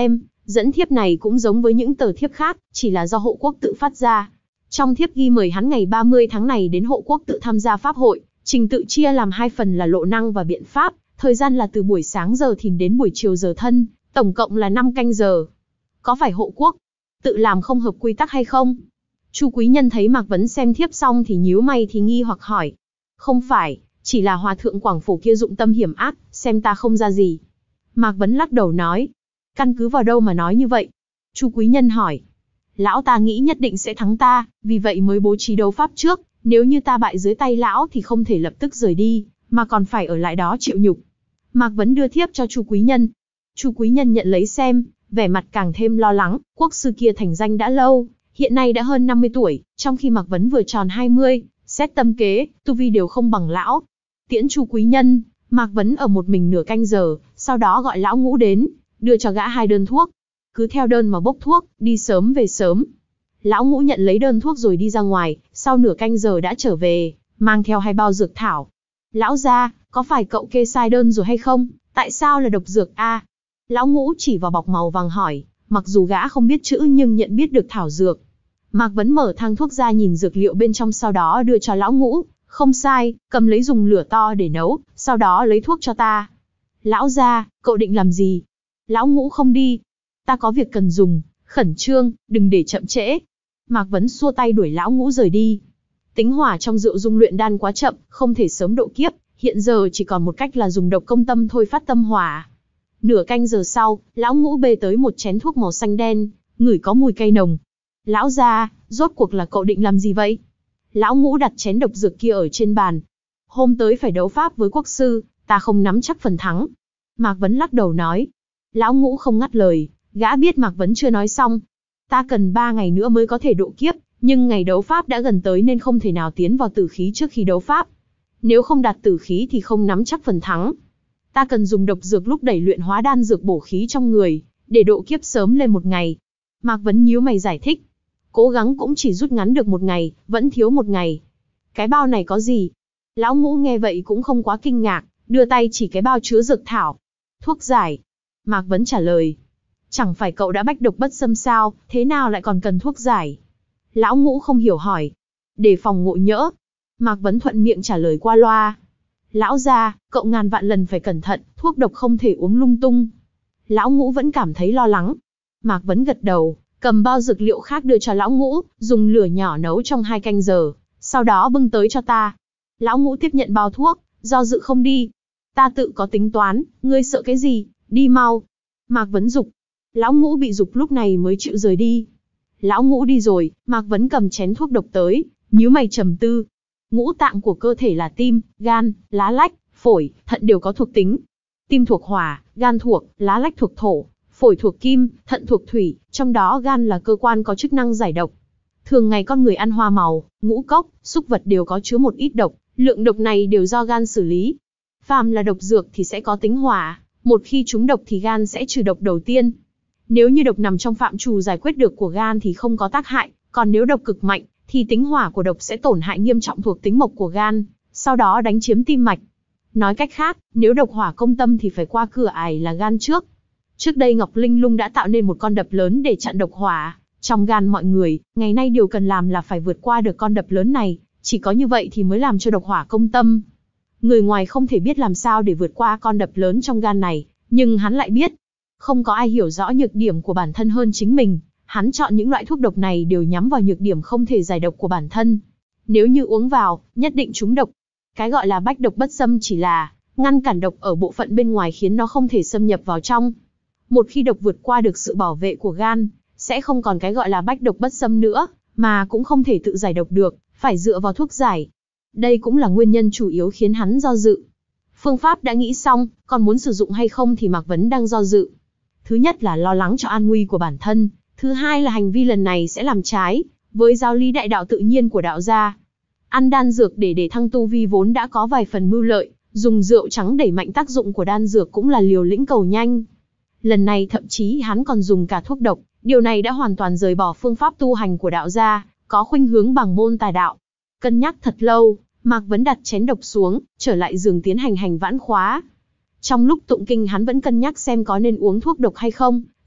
S1: Dẫn thiếp này cũng giống với những tờ thiếp khác, chỉ là do hộ quốc tự phát ra. Trong thiếp ghi mời hắn ngày ba mươi tháng này đến hộ quốc tự tham gia pháp hội, trình tự chia làm hai phần là lộ năng và biện pháp, thời gian là từ buổi sáng giờ thìn đến buổi chiều giờ thân, tổng cộng là năm canh giờ. Có phải hộ quốc tự làm không hợp quy tắc hay không? Chu quý nhân thấy Mạc Vấn xem thiếp xong thì nhíu mày thì nghi hoặc hỏi. Không phải, chỉ là hòa thượng Quảng Phổ kia dụng tâm hiểm ác, xem ta không ra gì. Mạc Vấn lắc đầu nói. Căn cứ vào đâu mà nói như vậy? Chu quý nhân hỏi. Lão ta nghĩ nhất định sẽ thắng ta, vì vậy mới bố trí đấu pháp trước, nếu như ta bại dưới tay lão thì không thể lập tức rời đi, mà còn phải ở lại đó chịu nhục. Mạc Vấn đưa thiếp cho Chu quý nhân. Chu quý nhân nhận lấy xem, vẻ mặt càng thêm lo lắng, quốc sư kia thành danh đã lâu, hiện nay đã hơn năm mươi tuổi, trong khi Mạc Vấn vừa tròn hai mươi, xét tâm kế, tu vi đều không bằng lão. Tiễn Chu quý nhân, Mạc Vấn ở một mình nửa canh giờ, sau đó gọi lão Ngũ đến, đưa cho gã hai đơn thuốc. Cứ theo đơn mà bốc thuốc, đi sớm về sớm. Lão Ngũ nhận lấy đơn thuốc rồi đi ra ngoài, sau nửa canh giờ đã trở về, mang theo hai bao dược thảo. Lão gia, có phải cậu kê sai đơn rồi hay không? Tại sao là độc dược a? Lão Ngũ chỉ vào bọc màu vàng hỏi, mặc dù gã không biết chữ nhưng nhận biết được thảo dược. Mạc Vấn mở thang thuốc ra nhìn dược liệu bên trong sau đó đưa cho lão Ngũ, không sai, cầm lấy dùng lửa to để nấu, sau đó lấy thuốc cho ta. Lão gia, cậu định làm gì? Lão Ngũ không đi. Ta có việc cần dùng, khẩn trương, đừng để chậm trễ. Mạc Vấn xua tay đuổi lão Ngũ rời đi. Tính hỏa trong rượu dung luyện đan quá chậm, không thể sớm độ kiếp, hiện giờ chỉ còn một cách là dùng độc công tâm thôi phát tâm hỏa. Nửa canh giờ sau, lão Ngũ bê tới một chén thuốc màu xanh đen, ngửi có mùi cay nồng. Lão gia, rốt cuộc là cậu định làm gì vậy? Lão Ngũ đặt chén độc dược kia ở trên bàn. Hôm tới phải đấu pháp với quốc sư, ta không nắm chắc phần thắng. Mạc Vấn lắc đầu nói. Lão Ngũ không ngắt lời, gã biết Mạc Vấn chưa nói xong. Ta cần ba ngày nữa mới có thể độ kiếp, nhưng ngày đấu pháp đã gần tới nên không thể nào tiến vào tử khí trước khi đấu pháp. Nếu không đạt tử khí thì không nắm chắc phần thắng. Ta cần dùng độc dược lúc đẩy luyện hóa đan dược bổ khí trong người, để độ kiếp sớm lên một ngày. Mạc Vấn nhíu mày giải thích. Cố gắng cũng chỉ rút ngắn được một ngày, vẫn thiếu một ngày. Cái bao này có gì? Lão Ngũ nghe vậy cũng không quá kinh ngạc, đưa tay chỉ cái bao chứa dược thảo. Thuốc giải. Mạc Vấn trả lời. Chẳng phải cậu đã bách độc bất xâm sao, thế nào lại còn cần thuốc giải? Lão Ngũ không hiểu hỏi. Để phòng ngộ nhỡ. Mạc Vấn thuận miệng trả lời qua loa. Lão gia, cậu ngàn vạn lần phải cẩn thận, thuốc độc không thể uống lung tung. Lão Ngũ vẫn cảm thấy lo lắng. Mạc Vấn gật đầu, cầm bao dược liệu khác đưa cho Lão Ngũ, dùng lửa nhỏ nấu trong hai canh giờ, sau đó bưng tới cho ta. Lão Ngũ tiếp nhận bao thuốc, do dự không đi. Ta tự có tính toán, ngươi sợ cái gì, đi mau. Mạc Vấn giục. Lão Ngũ bị giục lúc này mới chịu rời đi. Lão Ngũ đi rồi, Mạc Vấn cầm chén thuốc độc tới, nhíu mày trầm tư. Ngũ tạng của cơ thể là tim, gan, lá lách, phổi, thận đều có thuộc tính. Tim thuộc hỏa, gan thuộc, lá lách thuộc thổ, phổi thuộc kim, thận thuộc thủy, trong đó gan là cơ quan có chức năng giải độc. Thường ngày con người ăn hoa màu, ngũ cốc, súc vật đều có chứa một ít độc, lượng độc này đều do gan xử lý. Phàm là độc dược thì sẽ có tính hỏa, một khi trúng độc thì gan sẽ trừ độc đầu tiên. Nếu như độc nằm trong phạm trù giải quyết được của gan thì không có tác hại, còn nếu độc cực mạnh, thì tính hỏa của độc sẽ tổn hại nghiêm trọng thuộc tính mộc của gan, sau đó đánh chiếm tim mạch. Nói cách khác, nếu độc hỏa công tâm thì phải qua cửa ải là gan trước. Trước đây Ngọc Linh Lung đã tạo nên một con đập lớn để chặn độc hỏa trong gan mọi người, ngày nay điều cần làm là phải vượt qua được con đập lớn này, chỉ có như vậy thì mới làm cho độc hỏa công tâm. Người ngoài không thể biết làm sao để vượt qua con đập lớn trong gan này, nhưng hắn lại biết. Không có ai hiểu rõ nhược điểm của bản thân hơn chính mình, hắn chọn những loại thuốc độc này đều nhắm vào nhược điểm không thể giải độc của bản thân. Nếu như uống vào, nhất định trúng độc. Cái gọi là bách độc bất xâm chỉ là ngăn cản độc ở bộ phận bên ngoài khiến nó không thể xâm nhập vào trong. Một khi độc vượt qua được sự bảo vệ của gan, sẽ không còn cái gọi là bách độc bất xâm nữa, mà cũng không thể tự giải độc được, phải dựa vào thuốc giải. Đây cũng là nguyên nhân chủ yếu khiến hắn do dự. Phương pháp đã nghĩ xong, còn muốn sử dụng hay không thì Mạc Vấn đang do dự. Thứ nhất là lo lắng cho an nguy của bản thân, thứ hai là hành vi lần này sẽ làm trái với giáo lý đại đạo tự nhiên của đạo gia. Ăn đan dược để để thăng tu vi vốn đã có vài phần mưu lợi, dùng rượu trắng đẩy mạnh tác dụng của đan dược cũng là liều lĩnh cầu nhanh. Lần này thậm chí hắn còn dùng cả thuốc độc, điều này đã hoàn toàn rời bỏ phương pháp tu hành của đạo gia, có khuynh hướng bằng môn tà đạo. Cân nhắc thật lâu, Mạc Vấn đặt chén độc xuống, trở lại giường tiến hành hành vãn khóa. Trong lúc tụng kinh hắn vẫn cân nhắc xem có nên uống thuốc độc hay không,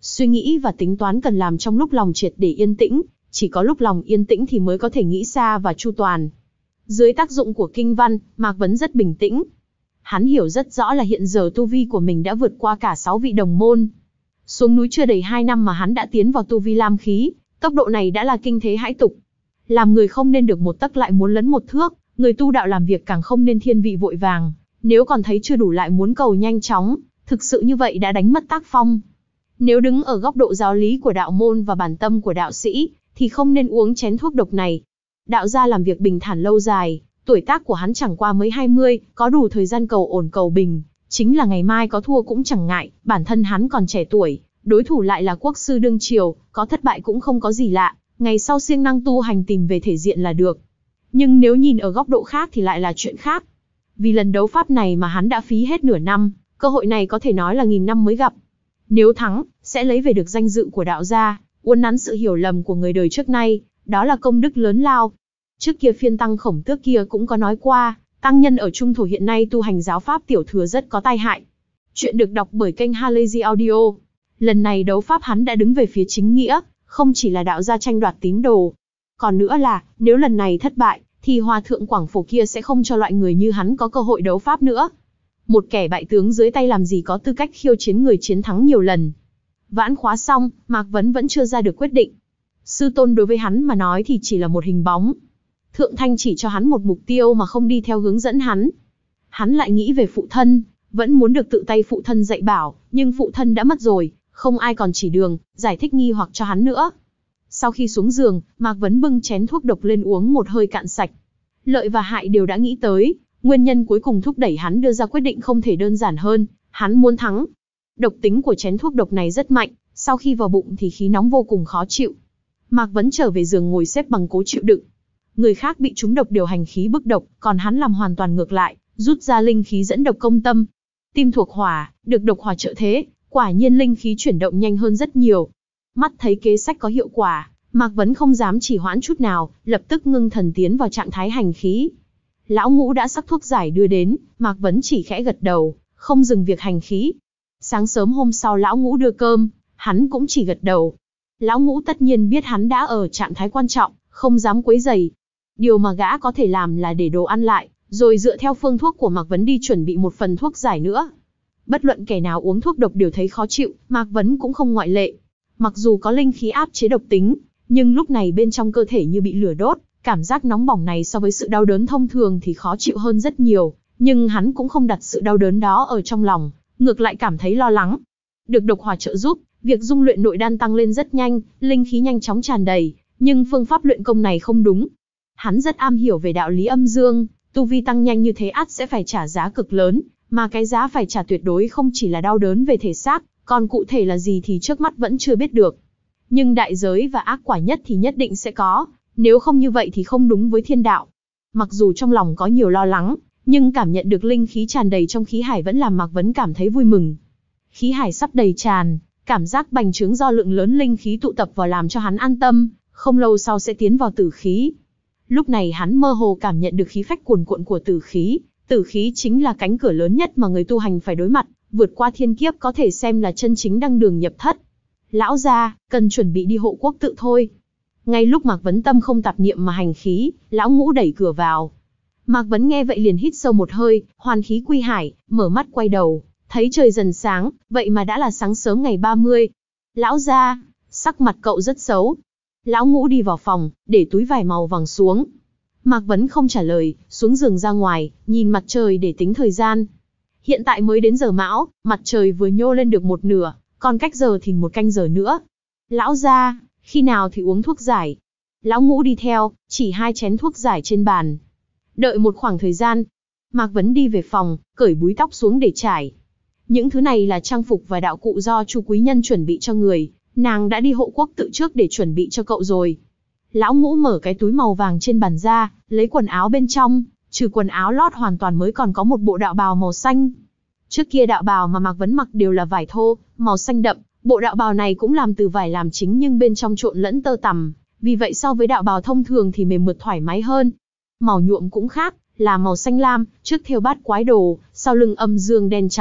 S1: Suy nghĩ và tính toán cần làm trong lúc lòng triệt để yên tĩnh, chỉ có lúc lòng yên tĩnh thì mới có thể nghĩ xa và chu toàn. Dưới tác dụng của kinh văn, Mạc Vấn rất bình tĩnh. Hắn hiểu rất rõ là hiện giờ tu vi của mình đã vượt qua cả sáu vị đồng môn. Xuống núi chưa đầy hai năm mà hắn đã tiến vào tu vi lam khí, tốc độ này đã là kinh thế hãi tục. Làm người không nên được một tấc lại muốn lấn một thước, người tu đạo làm việc càng không nên thiên vị vội vàng, nếu còn thấy chưa đủ lại muốn cầu nhanh chóng, thực sự như vậy đã đánh mất tác phong. Nếu đứng ở góc độ giáo lý của đạo môn và bản tâm của đạo sĩ, thì không nên uống chén thuốc độc này. Đạo gia làm việc bình thản lâu dài, tuổi tác của hắn chẳng qua mới hai mươi, có đủ thời gian cầu ổn cầu bình, chính là ngày mai có thua cũng chẳng ngại, bản thân hắn còn trẻ tuổi, đối thủ lại là quốc sư đương triều, có thất bại cũng không có gì lạ, ngày sau siêng năng tu hành tìm về thể diện là được. Nhưng nếu nhìn ở góc độ khác thì lại là chuyện khác. Vì lần đấu pháp này mà hắn đã phí hết nửa năm, cơ hội này có thể nói là nghìn năm mới gặp. Nếu thắng, sẽ lấy về được danh dự của đạo gia, uốn nắn sự hiểu lầm của người đời trước nay, đó là công đức lớn lao. Trước kia phiên tăng Khổng Tước kia cũng có nói qua, tăng nhân ở Trung Thổ hiện nay tu hành giáo pháp tiểu thừa rất có tai hại. Chuyện được đọc bởi kênh Halazy Audio. Lần này đấu pháp hắn đã đứng về phía chính nghĩa, không chỉ là đạo gia tranh đoạt tín đồ. Còn nữa là, nếu lần này thất bại, thì hòa thượng Quảng Phổ kia sẽ không cho loại người như hắn có cơ hội đấu pháp nữa. Một kẻ bại tướng dưới tay làm gì có tư cách khiêu chiến người chiến thắng nhiều lần. Vãn khóa xong, Mạc Vấn vẫn chưa ra được quyết định. Sư tôn đối với hắn mà nói thì chỉ là một hình bóng. Thượng Thanh chỉ cho hắn một mục tiêu mà không đi theo hướng dẫn hắn. Hắn lại nghĩ về phụ thân, vẫn muốn được tự tay phụ thân dạy bảo, nhưng phụ thân đã mất rồi, không ai còn chỉ đường, giải thích nghi hoặc cho hắn nữa. Sau khi xuống giường, Mạc Vấn bưng chén thuốc độc lên uống một hơi cạn sạch. Lợi và hại đều đã nghĩ tới, nguyên nhân cuối cùng thúc đẩy hắn đưa ra quyết định không thể đơn giản hơn, hắn muốn thắng. Độc tính của chén thuốc độc này rất mạnh, sau khi vào bụng thì khí nóng vô cùng khó chịu. Mạc Vấn trở về giường ngồi xếp bằng cố chịu đựng. Người khác bị trúng độc điều hành khí bức độc, còn hắn làm hoàn toàn ngược lại, rút ra linh khí dẫn độc công tâm. Tim thuộc hỏa, được độc hỏa trợ thế, quả nhiên linh khí chuyển động nhanh hơn rất nhiều. Mắt thấy kế sách có hiệu quả, Mạc Vấn không dám chỉ hoãn chút nào, lập tức ngưng thần tiến vào trạng thái hành khí. Lão Ngũ đã sắc thuốc giải đưa đến, Mạc Vấn chỉ khẽ gật đầu, không dừng việc hành khí. Sáng sớm hôm sau Lão Ngũ đưa cơm, hắn cũng chỉ gật đầu. Lão Ngũ tất nhiên biết hắn đã ở trạng thái quan trọng, không dám quấy rầy. Điều mà gã có thể làm là để đồ ăn lại, rồi dựa theo phương thuốc của Mạc Vấn đi chuẩn bị một phần thuốc giải nữa. Bất luận kẻ nào uống thuốc độc đều thấy khó chịu, Mạc Vấn cũng không ngoại lệ. Mặc dù có linh khí áp chế độc tính, nhưng lúc này bên trong cơ thể như bị lửa đốt, cảm giác nóng bỏng này so với sự đau đớn thông thường thì khó chịu hơn rất nhiều, nhưng hắn cũng không đặt sự đau đớn đó ở trong lòng, ngược lại cảm thấy lo lắng. Được độc hỏa trợ giúp, việc dung luyện nội đan tăng lên rất nhanh, linh khí nhanh chóng tràn đầy, nhưng phương pháp luyện công này không đúng. Hắn rất am hiểu về đạo lý âm dương, tu vi tăng nhanh như thế ắt sẽ phải trả giá cực lớn, mà cái giá phải trả tuyệt đối không chỉ là đau đớn về thể xác, còn cụ thể là gì thì trước mắt vẫn chưa biết được. Nhưng đại giới và ác quả nhất thì nhất định sẽ có, nếu không như vậy thì không đúng với thiên đạo. Mặc dù trong lòng có nhiều lo lắng, nhưng cảm nhận được linh khí tràn đầy trong khí hải vẫn làm Mạc Vấn cảm thấy vui mừng. Khí hải sắp đầy tràn, cảm giác bành trướng do lượng lớn linh khí tụ tập vào làm cho hắn an tâm, không lâu sau sẽ tiến vào tử khí. Lúc này hắn mơ hồ cảm nhận được khí phách cuồn cuộn của tử khí, tử khí chính là cánh cửa lớn nhất mà người tu hành phải đối mặt, vượt qua thiên kiếp có thể xem là chân chính đăng đường nhập thất. Lão gia, cần chuẩn bị đi hộ quốc tự thôi. Ngay lúc Mạc Vấn tâm không tạp niệm mà hành khí, Lão Ngũ đẩy cửa vào. Mạc Vấn nghe vậy liền hít sâu một hơi, hoàn khí quy hải, mở mắt quay đầu, thấy trời dần sáng, vậy mà đã là sáng sớm ngày ba mươi. Lão gia, sắc mặt cậu rất xấu. Lão Ngũ đi vào phòng, để túi vải màu vàng xuống. Mạc Vấn không trả lời, xuống giường ra ngoài, nhìn mặt trời để tính thời gian. Hiện tại mới đến giờ mão, mặt trời vừa nhô lên được một nửa, còn cách giờ thì một canh giờ nữa. Lão gia, khi nào thì uống thuốc giải? Lão Ngũ đi theo, chỉ hai chén thuốc giải trên bàn. Đợi một khoảng thời gian, Mạc Vấn đi về phòng, cởi búi tóc xuống để trải. Những thứ này là trang phục và đạo cụ do Chu Quý Nhân chuẩn bị cho người, nàng đã đi hộ quốc tự trước để chuẩn bị cho cậu rồi. Lão Ngũ mở cái túi màu vàng trên bàn ra, lấy quần áo bên trong, trừ quần áo lót hoàn toàn mới còn có một bộ đạo bào màu xanh. Trước kia đạo bào mà Mạc Vấn mặc đều là vải thô, màu xanh đậm, bộ đạo bào này cũng làm từ vải làm chính nhưng bên trong trộn lẫn tơ tằm, vì vậy so với đạo bào thông thường thì mềm mượt thoải mái hơn. Màu nhuộm cũng khác, là màu xanh lam, trước thêu bát quái đồ, sau lưng âm dương đen trắng,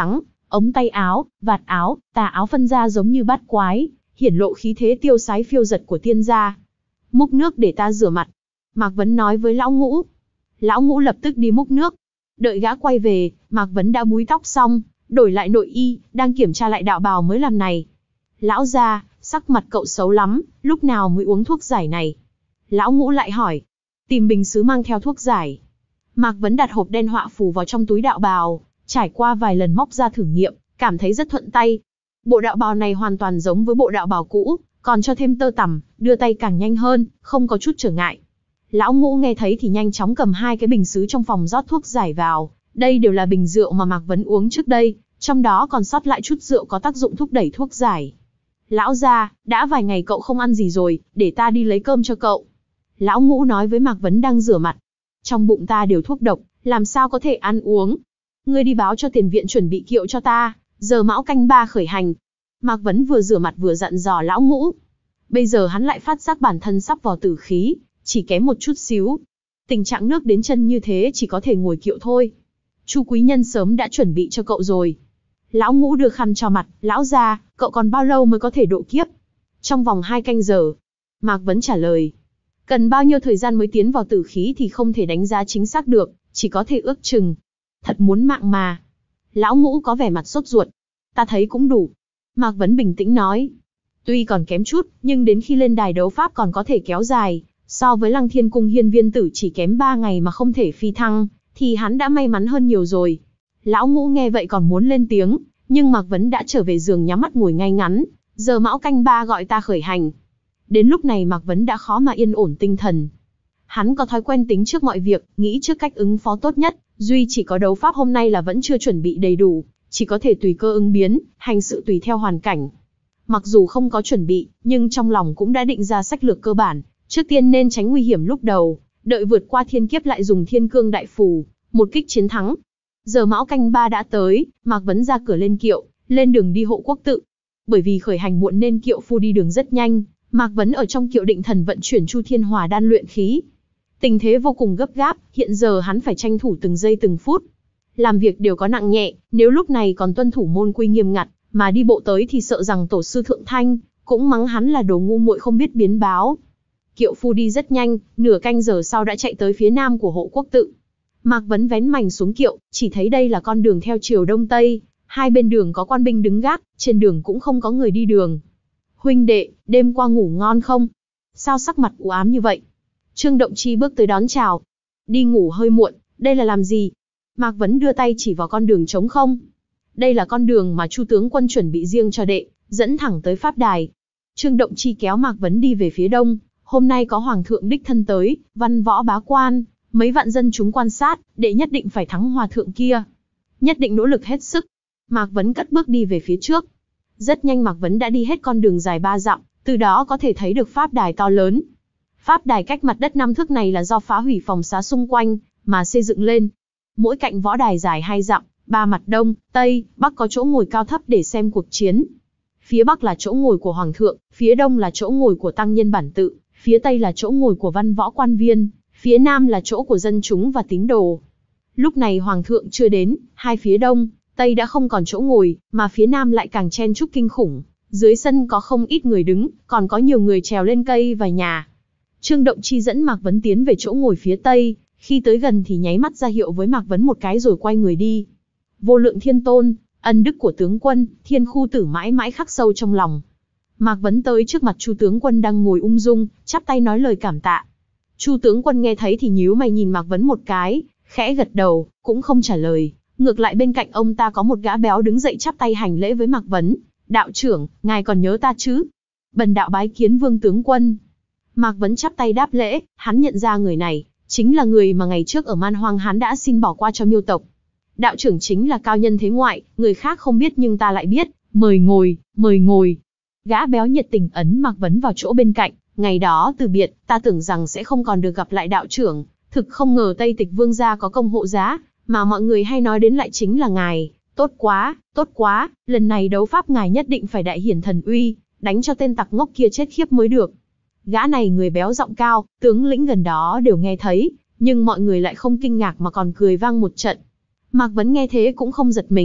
S1: Ống tay áo, vạt áo, tà áo phân ra giống như bát quái, hiển lộ khí thế tiêu sái phiêu dật của tiên gia. Múc nước để ta rửa mặt. Mạc Vấn nói với lão Ngũ. Lão Ngũ lập tức đi múc nước. Đợi gã quay về, Mạc Vấn đã búi tóc xong, đổi lại nội y, đang kiểm tra lại đạo bào mới làm này. Lão gia, sắc mặt cậu xấu lắm, lúc nào mới uống thuốc giải này? Lão Ngũ lại hỏi. Tìm bình sứ mang theo thuốc giải. Mạc Vấn đặt hộp đen họa phù vào trong túi đạo bào, trải qua vài lần móc ra thử nghiệm, cảm thấy rất thuận tay. Bộ đạo bào này hoàn toàn giống với bộ đạo bào cũ, còn cho thêm tơ tằm, đưa tay càng nhanh hơn, không có chút trở ngại. Lão Ngũ nghe thấy thì nhanh chóng cầm hai cái bình sứ trong phòng rót thuốc giải vào. Đây đều là bình rượu mà Mạc Vấn uống trước đây, trong đó còn sót lại chút rượu có tác dụng thúc đẩy thuốc giải. Lão gia, đã vài ngày cậu không ăn gì rồi, để ta đi lấy cơm cho cậu. Lão Ngũ nói với Mạc Vấn đang rửa mặt. Trong bụng ta đều thuốc độc, làm sao có thể ăn uống. Ngươi đi báo cho tiền viện chuẩn bị kiệu cho ta, giờ mão canh ba khởi hành. Mạc Vấn vừa rửa mặt vừa dặn dò Lão Ngũ. Bây giờ hắn lại phát giác bản thân sắp vào tử khí, chỉ kém một chút xíu. Tình trạng nước đến chân như thế chỉ có thể ngồi kiệu thôi. Chu quý nhân sớm đã chuẩn bị cho cậu rồi. Lão Ngũ đưa khăn cho mặt. Lão gia, cậu còn bao lâu mới có thể độ kiếp? Trong vòng hai canh giờ. Mạc Vấn trả lời. Cần bao nhiêu thời gian mới tiến vào tử khí thì không thể đánh giá chính xác được, chỉ có thể ước chừng. Thật muốn mạng mà. Lão Ngũ có vẻ mặt sốt ruột. Ta thấy cũng đủ. Mạc Vấn bình tĩnh nói. Tuy còn kém chút, nhưng đến khi lên đài đấu pháp còn có thể kéo dài. So với Lăng Thiên Cung Hiên Viên Tử chỉ kém ba ngày mà không thể phi thăng, thì hắn đã may mắn hơn nhiều rồi. Lão Ngũ nghe vậy còn muốn lên tiếng, nhưng Mạc Vấn đã trở về giường nhắm mắt ngồi ngay ngắn. Giờ mão canh ba gọi ta khởi hành. Đến lúc này Mạc Vấn đã khó mà yên ổn tinh thần. Hắn có thói quen tính trước mọi việc, nghĩ trước cách ứng phó tốt nhất, duy chỉ có đấu pháp hôm nay là vẫn chưa chuẩn bị đầy đủ, chỉ có thể tùy cơ ứng biến, hành sự tùy theo hoàn cảnh. Mặc dù không có chuẩn bị, nhưng trong lòng cũng đã định ra sách lược cơ bản, trước tiên nên tránh nguy hiểm lúc đầu, đợi vượt qua thiên kiếp lại dùng thiên cương đại phù, một kích chiến thắng. Giờ mão canh ba đã tới, Mạc Vấn ra cửa lên kiệu, lên đường đi Hộ Quốc tự. Bởi vì khởi hành muộn nên kiệu phu đi đường rất nhanh, Mạc Vấn ở trong kiệu định thần vận chuyển Chu Thiên Hỏa đan luyện khí. Tình thế vô cùng gấp gáp, hiện giờ hắn phải tranh thủ từng giây từng phút. Làm việc đều có nặng nhẹ, nếu lúc này còn tuân thủ môn quy nghiêm ngặt, mà đi bộ tới thì sợ rằng tổ sư Thượng Thanh cũng mắng hắn là đồ ngu muội không biết biến báo. Kiệu phu đi rất nhanh, nửa canh giờ sau đã chạy tới phía nam của Hộ Quốc tự. Mạc Vấn vén mành xuống kiệu, chỉ thấy đây là con đường theo chiều đông tây, hai bên đường có quan binh đứng gác, trên đường cũng không có người đi đường. Huynh đệ, đêm qua ngủ ngon không? Sao sắc mặt u ám như vậy? Trương Động Chi bước tới đón chào. Đi ngủ hơi muộn, đây là làm gì? Mạc Vấn đưa tay chỉ vào con đường trống không. Đây là con đường mà Chu tướng quân chuẩn bị riêng cho đệ, dẫn thẳng tới pháp đài. Trương Động Chi kéo Mạc Vấn đi về phía đông. Hôm nay có hoàng thượng đích thân tới, văn võ bá quan, mấy vạn dân chúng quan sát, đệ nhất định phải thắng hòa thượng kia. Nhất định nỗ lực hết sức. Mạc Vấn cất bước đi về phía trước. Rất nhanh Mạc Vấn đã đi hết con đường dài ba dặm, từ đó có thể thấy được pháp đài to lớn. Pháp đài cách mặt đất năm thước này là do phá hủy phòng xá xung quanh mà xây dựng lên. Mỗi cạnh võ đài dài hai dặm, ba mặt đông, tây, bắc có chỗ ngồi cao thấp để xem cuộc chiến. Phía bắc là chỗ ngồi của hoàng thượng, phía đông là chỗ ngồi của tăng nhân bản tự, phía tây là chỗ ngồi của văn võ quan viên, phía nam là chỗ của dân chúng và tín đồ. Lúc này hoàng thượng chưa đến, hai phía đông, tây đã không còn chỗ ngồi, mà phía nam lại càng chen chúc kinh khủng. Dưới sân có không ít người đứng, còn có nhiều người trèo lên cây và nhà. Trương Động Chi dẫn Mạc Vấn tiến về chỗ ngồi phía tây, khi tới gần thì nháy mắt ra hiệu với Mạc Vấn một cái rồi quay người đi. Vô lượng thiên tôn, ân đức của tướng quân, Thiên Khu Tử mãi mãi khắc sâu trong lòng. Mạc Vấn tới trước mặt Chu tướng quân đang ngồi ung dung, chắp tay nói lời cảm tạ. Chu tướng quân nghe thấy thì nhíu mày nhìn Mạc Vấn một cái, khẽ gật đầu, cũng không trả lời. Ngược lại bên cạnh ông ta có một gã béo đứng dậy chắp tay hành lễ với Mạc Vấn. Đạo trưởng, ngài còn nhớ ta chứ? Bần đạo bái kiến Vương tướng quân. Mạc Vấn chắp tay đáp lễ, hắn nhận ra người này, chính là người mà ngày trước ở Man Hoang hắn đã xin bỏ qua cho Miêu tộc. Đạo trưởng chính là cao nhân thế ngoại, người khác không biết nhưng ta lại biết, mời ngồi, mời ngồi. Gã béo nhiệt tình ấn Mạc Vấn vào chỗ bên cạnh, ngày đó từ biệt, ta tưởng rằng sẽ không còn được gặp lại đạo trưởng, thực không ngờ Tây Tịch Vương gia có công hộ giá, mà mọi người hay nói đến lại chính là ngài. Tốt quá, tốt quá, lần này đấu pháp ngài nhất định phải đại hiển thần uy, đánh cho tên tặc ngốc kia chết khiếp mới được. Gã này người béo giọng cao, tướng lĩnh gần đó đều nghe thấy, nhưng mọi người lại không kinh ngạc mà còn cười vang một trận. Mạc Vấn nghe thế cũng không giật mình,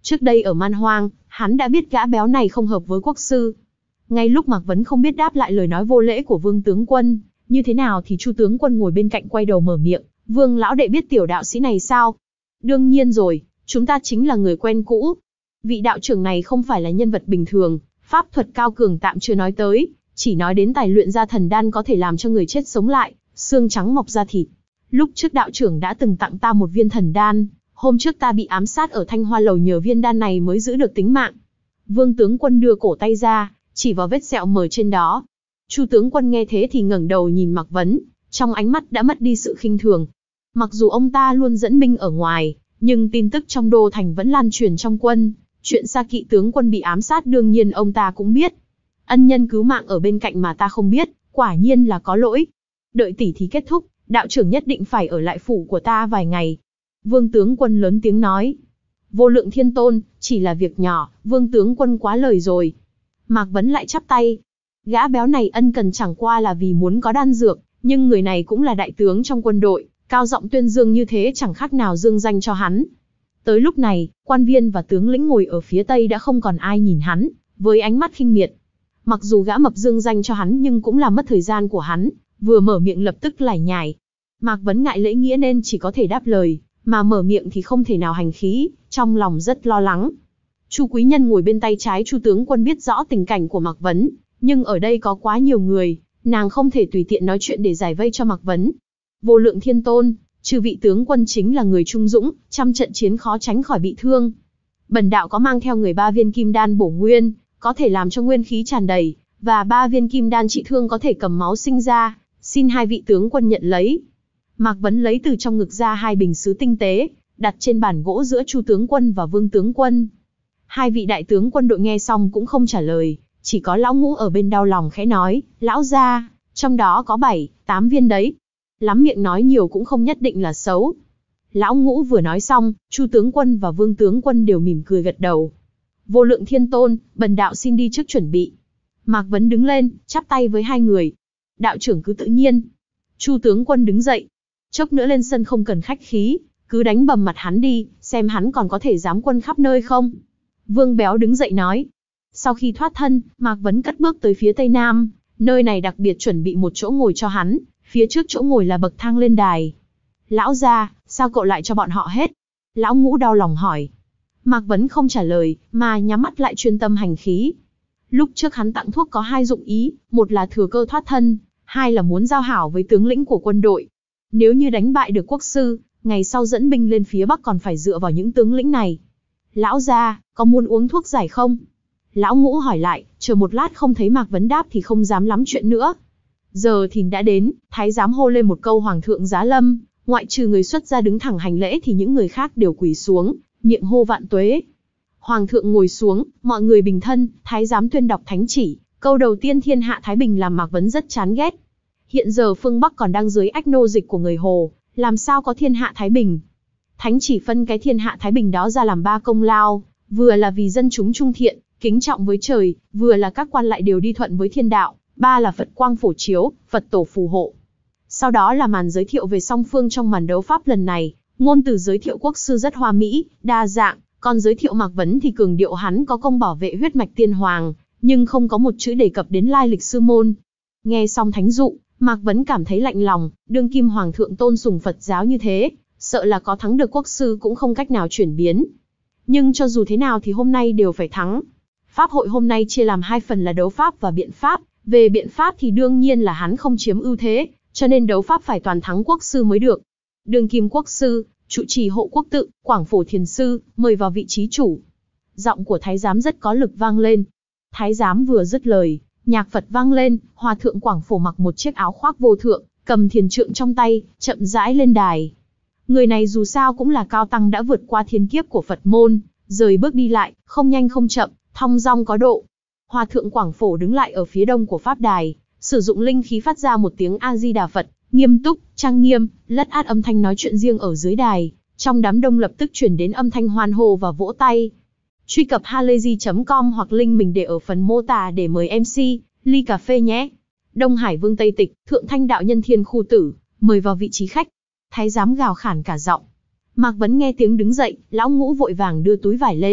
S1: Trước đây ở Man Hoang, hắn đã biết gã béo này không hợp với quốc sư. Ngay lúc Mạc Vấn không biết đáp lại lời nói vô lễ của Vương tướng quân, như thế nào thì Chu tướng quân ngồi bên cạnh quay đầu mở miệng, Vương lão đệ biết tiểu đạo sĩ này sao? Đương nhiên rồi, chúng ta chính là người quen cũ. Vị đạo trưởng này không phải là nhân vật bình thường, pháp thuật cao cường tạm chưa nói tới, chỉ nói đến tài luyện ra thần đan có thể làm cho người chết sống lại, xương trắng mọc ra thịt. Lúc trước đạo trưởng đã từng tặng ta một viên thần đan, hôm trước ta bị ám sát ở Thanh Hoa Lầu nhờ viên đan này mới giữ được tính mạng. Vương tướng quân đưa cổ tay ra, chỉ vào vết sẹo mờ trên đó. Chu tướng quân nghe thế thì ngẩng đầu nhìn Mạc Vấn, trong ánh mắt đã mất đi sự khinh thường. Mặc dù ông ta luôn dẫn binh ở ngoài, nhưng tin tức trong đô thành vẫn lan truyền trong quân. Chuyện Sa Kỵ tướng quân bị ám sát đương nhiên ông ta cũng biết. Ân nhân cứu mạng ở bên cạnh mà ta không biết, quả nhiên là có lỗi. Đợi tỉ thí kết thúc, đạo trưởng nhất định phải ở lại phủ của ta vài ngày. Vương tướng quân lớn tiếng nói. Vô Lượng Thiên Tôn, chỉ là việc nhỏ, Vương tướng quân quá lời rồi. Mạc Vấn lại chắp tay. Gã béo này ân cần chẳng qua là vì muốn có đan dược, nhưng người này cũng là đại tướng trong quân đội, cao giọng tuyên dương như thế chẳng khác nào dương danh cho hắn. Tới lúc này, quan viên và tướng lĩnh ngồi ở phía tây đã không còn ai nhìn hắn, với ánh mắt khinh miệt. Mặc dù gã mập dương danh cho hắn nhưng cũng là mất thời gian của hắn, vừa mở miệng lập tức lải nhải. Mạc Vấn ngại lễ nghĩa nên chỉ có thể đáp lời, mà mở miệng thì không thể nào hành khí, trong lòng rất lo lắng. Chu Quý Nhân ngồi bên tay trái Chu tướng quân biết rõ tình cảnh của Mạc Vấn, nhưng ở đây có quá nhiều người, nàng không thể tùy tiện nói chuyện để giải vây cho Mạc Vấn. Vô Lượng Thiên Tôn, chư vị tướng quân chính là người trung dũng, trăm trận chiến khó tránh khỏi bị thương. Bần đạo có mang theo người ba viên kim đan bổ nguyên, có thể làm cho nguyên khí tràn đầy, và ba viên kim đan trị thương có thể cầm máu sinh ra, xin hai vị tướng quân nhận lấy. Mạc Vấn lấy từ trong ngực ra hai bình sứ tinh tế, đặt trên bàn gỗ giữa Chu tướng quân và Vương tướng quân. Hai vị đại tướng quân đội nghe xong cũng không trả lời, chỉ có lão Ngũ ở bên đau lòng khẽ nói, lão gia, trong đó có bảy, tám viên đấy. Lắm miệng nói nhiều cũng không nhất định là xấu. Lão Ngũ vừa nói xong, Chu tướng quân và Vương tướng quân đều mỉm cười gật đầu. Vô Lượng Thiên Tôn, bần đạo xin đi trước chuẩn bị. Mạc Vấn đứng lên, chắp tay với hai người. Đạo trưởng cứ tự nhiên. Chu tướng quân đứng dậy. Chốc nữa lên sân không cần khách khí, cứ đánh bầm mặt hắn đi, xem hắn còn có thể dám quân khắp nơi không. Vương Béo đứng dậy nói. Sau khi thoát thân, Mạc Vấn cất bước tới phía tây nam, nơi này đặc biệt chuẩn bị một chỗ ngồi cho hắn, phía trước chỗ ngồi là bậc thang lên đài. Lão gia, sao cậu lại cho bọn họ hết? Lão Ngũ đau lòng hỏi. Mạc Vấn không trả lời, mà nhắm mắt lại chuyên tâm hành khí. Lúc trước hắn tặng thuốc có hai dụng ý, một là thừa cơ thoát thân, hai là muốn giao hảo với tướng lĩnh của quân đội. Nếu như đánh bại được quốc sư, ngày sau dẫn binh lên phía Bắc còn phải dựa vào những tướng lĩnh này. Lão gia, có muốn uống thuốc giải không? Lão Ngũ hỏi lại, chờ một lát không thấy Mạc Vấn đáp thì không dám lắm chuyện nữa. Giờ thì đã đến, thái giám hô lên một câu Hoàng thượng giá lâm, ngoại trừ người xuất gia đứng thẳng hành lễ thì những người khác đều quỳ xuống, miệng hô vạn tuế. Hoàng thượng ngồi xuống, mọi người bình thân, thái giám tuyên đọc thánh chỉ, câu đầu tiên thiên hạ thái bình làm Mạc Vấn rất chán ghét. Hiện giờ phương Bắc còn đang dưới ách nô dịch của người Hồ, làm sao có thiên hạ thái bình? Thánh chỉ phân cái thiên hạ thái bình đó ra làm ba công lao, vừa là vì dân chúng trung thiện, kính trọng với trời, vừa là các quan lại đều đi thuận với thiên đạo, ba là Phật quang phổ chiếu, Phật tổ phù hộ. Sau đó là màn giới thiệu về song phương trong màn đấu pháp lần này, ngôn từ giới thiệu quốc sư rất hoa mỹ, đa dạng, còn giới thiệu Mạc Vấn thì cường điệu hắn có công bảo vệ huyết mạch tiên hoàng, nhưng không có một chữ đề cập đến lai lịch sư môn. Nghe xong thánh dụ, Mạc Vấn cảm thấy lạnh lòng, đương kim hoàng thượng tôn sùng Phật giáo như thế, sợ là có thắng được quốc sư cũng không cách nào chuyển biến. Nhưng cho dù thế nào thì hôm nay đều phải thắng. Pháp hội hôm nay chia làm hai phần là đấu pháp và biện pháp, về biện pháp thì đương nhiên là hắn không chiếm ưu thế, cho nên đấu pháp phải toàn thắng quốc sư mới được. Đương kim quốc sư, trụ trì hộ quốc tự, Quảng Phổ Thiền sư, mời vào vị trí chủ. Giọng của thái giám rất có lực vang lên. Thái giám vừa dứt lời, nhạc Phật vang lên, hòa thượng Quảng Phổ mặc một chiếc áo khoác vô thượng, cầm thiền trượng trong tay, chậm rãi lên đài. Người này dù sao cũng là cao tăng đã vượt qua thiên kiếp của Phật môn, rời bước đi lại, không nhanh không chậm, thong dong có độ. Hòa thượng Quảng Phổ đứng lại ở phía đông của pháp đài, sử dụng linh khí phát ra một tiếng A Di Đà Phật, nghiêm túc, trang nghiêm, lất át âm thanh nói chuyện riêng ở dưới đài, trong đám đông lập tức chuyển đến âm thanh hoan hô và vỗ tay. Truy cập halayzi chấm com hoặc link mình để ở phần mô tả để mời em xê, ly cà phê nhé. Đông Hải Vương Tây Tịch, Thượng Thanh đạo nhân Thiên Khu Tử, mời vào vị trí khách. Thái giám gào khản cả giọng. Mạc Vấn nghe tiếng đứng dậy, lão Ngũ vội vàng đưa túi vải lên,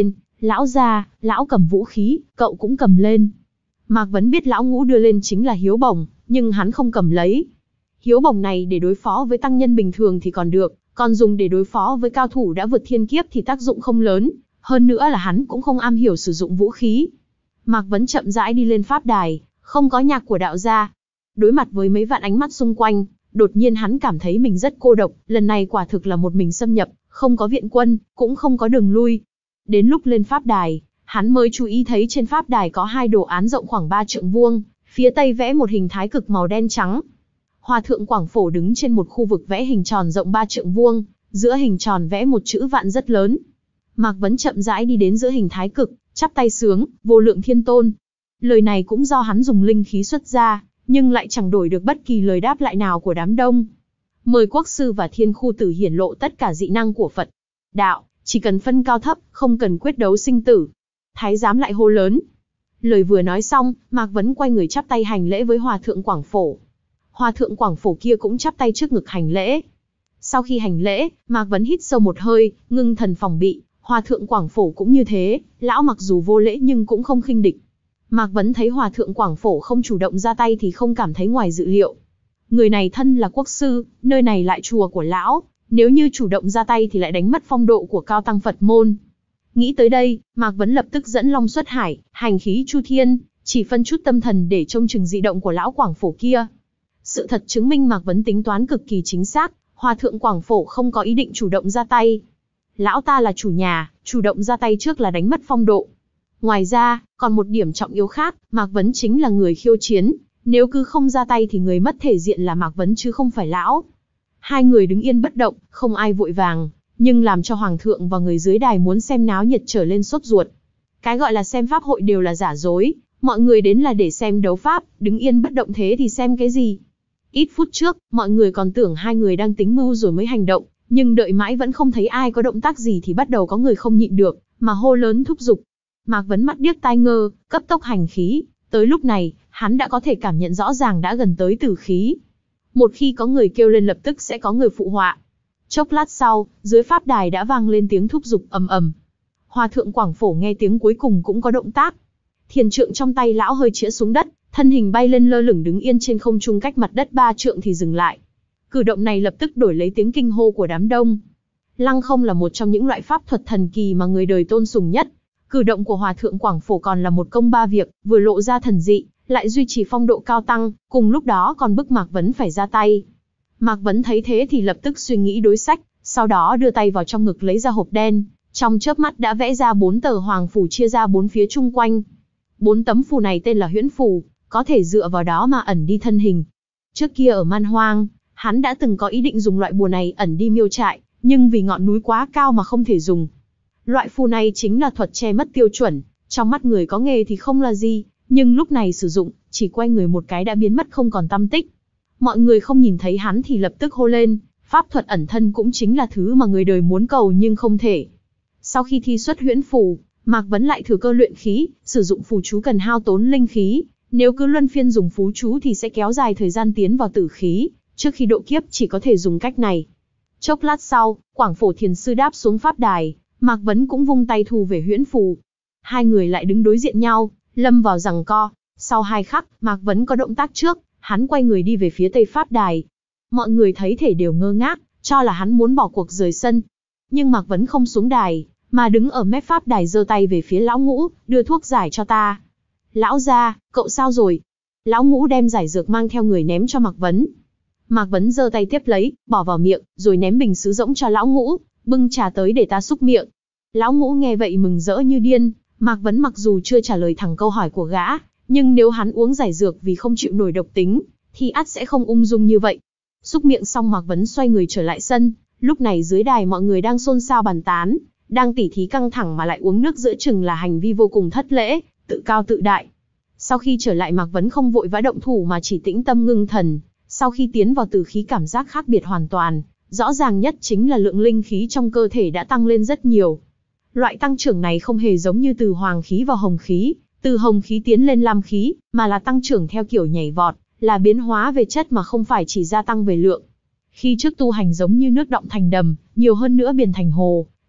S1: Lão gia, lão cầm vũ khí, cậu cũng cầm lên. Mạc Vấn biết lão ngũ đưa lên chính là hiếu bổng, nhưng hắn không cầm lấy. Hiếu bổng này để đối phó với tăng nhân bình thường thì còn được, còn dùng để đối phó với cao thủ đã vượt thiên kiếp thì tác dụng không lớn, hơn nữa là hắn cũng không am hiểu sử dụng vũ khí. Mạc Vấn chậm rãi đi lên pháp đài, không có nhạc của đạo gia. Đối mặt với mấy vạn ánh mắt xung quanh, đột nhiên hắn cảm thấy mình rất cô độc, lần này quả thực là một mình xâm nhập, không có viện quân, cũng không có đường lui. Đến lúc lên pháp đài, hắn mới chú ý thấy trên pháp đài có hai đồ án rộng khoảng ba trượng vuông, phía tây vẽ một hình thái cực màu đen trắng. Hòa thượng Quảng Phổ đứng trên một khu vực vẽ hình tròn rộng ba trượng vuông, giữa hình tròn vẽ một chữ vạn rất lớn. Mạc Vấn chậm rãi đi đến giữa hình thái cực, chắp tay sướng, vô lượng thiên tôn. Lời này cũng do hắn dùng linh khí xuất ra, nhưng lại chẳng đổi được bất kỳ lời đáp lại nào của đám đông. Mời quốc sư và thiên khu tử hiển lộ tất cả dị năng của Phật đạo, chỉ cần phân cao thấp, không cần quyết đấu sinh tử. Thái giám lại hô lớn. Lời vừa nói xong, Mạc Vấn quay người chắp tay hành lễ với Hòa thượng Quảng Phổ. Hòa thượng Quảng Phổ kia cũng chắp tay trước ngực hành lễ. Sau khi hành lễ, Mạc Vấn hít sâu một hơi, ngưng thần phòng bị. Hòa thượng Quảng Phổ cũng như thế, lão mặc dù vô lễ nhưng cũng không khinh địch. Mạc Vấn thấy Hòa thượng Quảng Phổ không chủ động ra tay thì không cảm thấy ngoài dự liệu. Người này thân là quốc sư, nơi này lại chùa của lão, nếu như chủ động ra tay thì lại đánh mất phong độ của cao tăng Phật môn. Nghĩ tới đây, Mạc Vấn lập tức dẫn Long xuất hải, hành khí chu thiên, chỉ phân chút tâm thần để trông chừng dị động của lão Quảng Phổ kia. Sự thật chứng minh Mạc Vấn tính toán cực kỳ chính xác, Hòa thượng Quảng Phổ không có ý định chủ động ra tay. Lão ta là chủ nhà, chủ động ra tay trước là đánh mất phong độ. Ngoài ra, còn một điểm trọng yếu khác, Mạc Vấn chính là người khiêu chiến, nếu cứ không ra tay thì người mất thể diện là Mạc Vấn chứ không phải lão. Hai người đứng yên bất động, không ai vội vàng, nhưng làm cho Hoàng thượng và người dưới đài muốn xem náo nhiệt trở lên sốt ruột. Cái gọi là xem pháp hội đều là giả dối, mọi người đến là để xem đấu pháp, đứng yên bất động thế thì xem cái gì. Ít phút trước, mọi người còn tưởng hai người đang tính mưu rồi mới hành động, nhưng đợi mãi vẫn không thấy ai có động tác gì thì bắt đầu có người không nhịn được, mà hô lớn thúc giục. Mạc Vấn mắt điếc tai ngơ, cấp tốc hành khí, tới lúc này, hắn đã có thể cảm nhận rõ ràng đã gần tới tử khí. Một khi có người kêu lên lập tức sẽ có người phụ họa. Chốc lát sau, dưới pháp đài đã vang lên tiếng thúc giục ầm ầm. Hòa thượng Quảng Phổ nghe tiếng cuối cùng cũng có động tác. Thiền trượng trong tay lão hơi chĩa xuống đất, thân hình bay lên lơ lửng đứng yên trên không trung cách mặt đất ba trượng thì dừng lại. Cử động này lập tức đổi lấy tiếng kinh hô của đám đông. Lăng không là một trong những loại pháp thuật thần kỳ mà người đời tôn sùng nhất. Cử động của Hòa thượng Quảng Phổ còn là một công ba việc, vừa lộ ra thần dị, lại duy trì phong độ cao tăng, cùng lúc đó còn bức Mạc Vấn phải ra tay. Mạc Vấn thấy thế thì lập tức suy nghĩ đối sách, sau đó đưa tay vào trong ngực lấy ra hộp đen, trong chớp mắt đã vẽ ra bốn tờ hoàng phù chia ra bốn phía chung quanh. Bốn tấm phù này tên là huyễn phù, có thể dựa vào đó mà ẩn đi thân hình. Trước kia ở Man Hoang, hắn đã từng có ý định dùng loại bùa này ẩn đi miêu trại, nhưng vì ngọn núi quá cao mà không thể dùng. Loại phù này chính là thuật che mất tiêu chuẩn, trong mắt người có nghề thì không là gì, nhưng lúc này sử dụng, chỉ quay người một cái đã biến mất không còn tăm tích. Mọi người không nhìn thấy hắn thì lập tức hô lên, pháp thuật ẩn thân cũng chính là thứ mà người đời muốn cầu nhưng không thể. Sau khi thi xuất huyễn phù, Mạc Vấn lại thừa cơ luyện khí, sử dụng phù chú cần hao tốn linh khí, nếu cứ luân phiên dùng phù chú thì sẽ kéo dài thời gian tiến vào tử khí, trước khi độ kiếp chỉ có thể dùng cách này. Chốc lát sau, Quảng Phổ thiền sư đáp xuống pháp đài, Mạc Vấn cũng vung tay thu về huyễn phù. Hai người lại đứng đối diện nhau, lâm vào giằng co. Sau hai khắc, Mạc Vấn có động tác trước, hắn quay người đi về phía tây pháp đài. Mọi người thấy thể đều ngơ ngác, cho là hắn muốn bỏ cuộc rời sân. Nhưng Mạc Vấn không xuống đài, mà đứng ở mép pháp đài giơ tay về phía lão ngũ, đưa thuốc giải cho ta. Lão gia, cậu sao rồi? Lão ngũ đem giải dược mang theo người ném cho Mạc Vấn. Mạc Vấn giơ tay tiếp lấy, bỏ vào miệng, rồi ném bình sứ rỗng cho lão ngũ, bưng trà tới để ta xúc miệng. Lão ngũ nghe vậy mừng rỡ như điên. Mạc Vấn mặc dù chưa trả lời thẳng câu hỏi của gã, nhưng nếu hắn uống giải dược vì không chịu nổi độc tính, thì ắt sẽ không ung dung như vậy. Xúc miệng xong Mạc Vấn xoay người trở lại sân, lúc này dưới đài mọi người đang xôn xao bàn tán, đang tỉ thí căng thẳng mà lại uống nước giữa chừng là hành vi vô cùng thất lễ, tự cao tự đại. Sau khi trở lại Mạc Vấn không vội vã động thủ mà chỉ tĩnh tâm ngưng thần, sau khi tiến vào tử khí cảm giác khác biệt hoàn toàn, rõ ràng nhất chính là lượng linh khí trong cơ thể đã tăng lên rất nhiều. Loại tăng trưởng này không hề giống như từ hoàng khí vào hồng khí, từ hồng khí tiến lên lam khí, mà là tăng trưởng theo kiểu nhảy vọt, là biến hóa về chất mà không phải chỉ gia tăng về lượng. Khi trước tu hành giống như nước đọng thành đầm, nhiều hơn nữa biển thành hồ,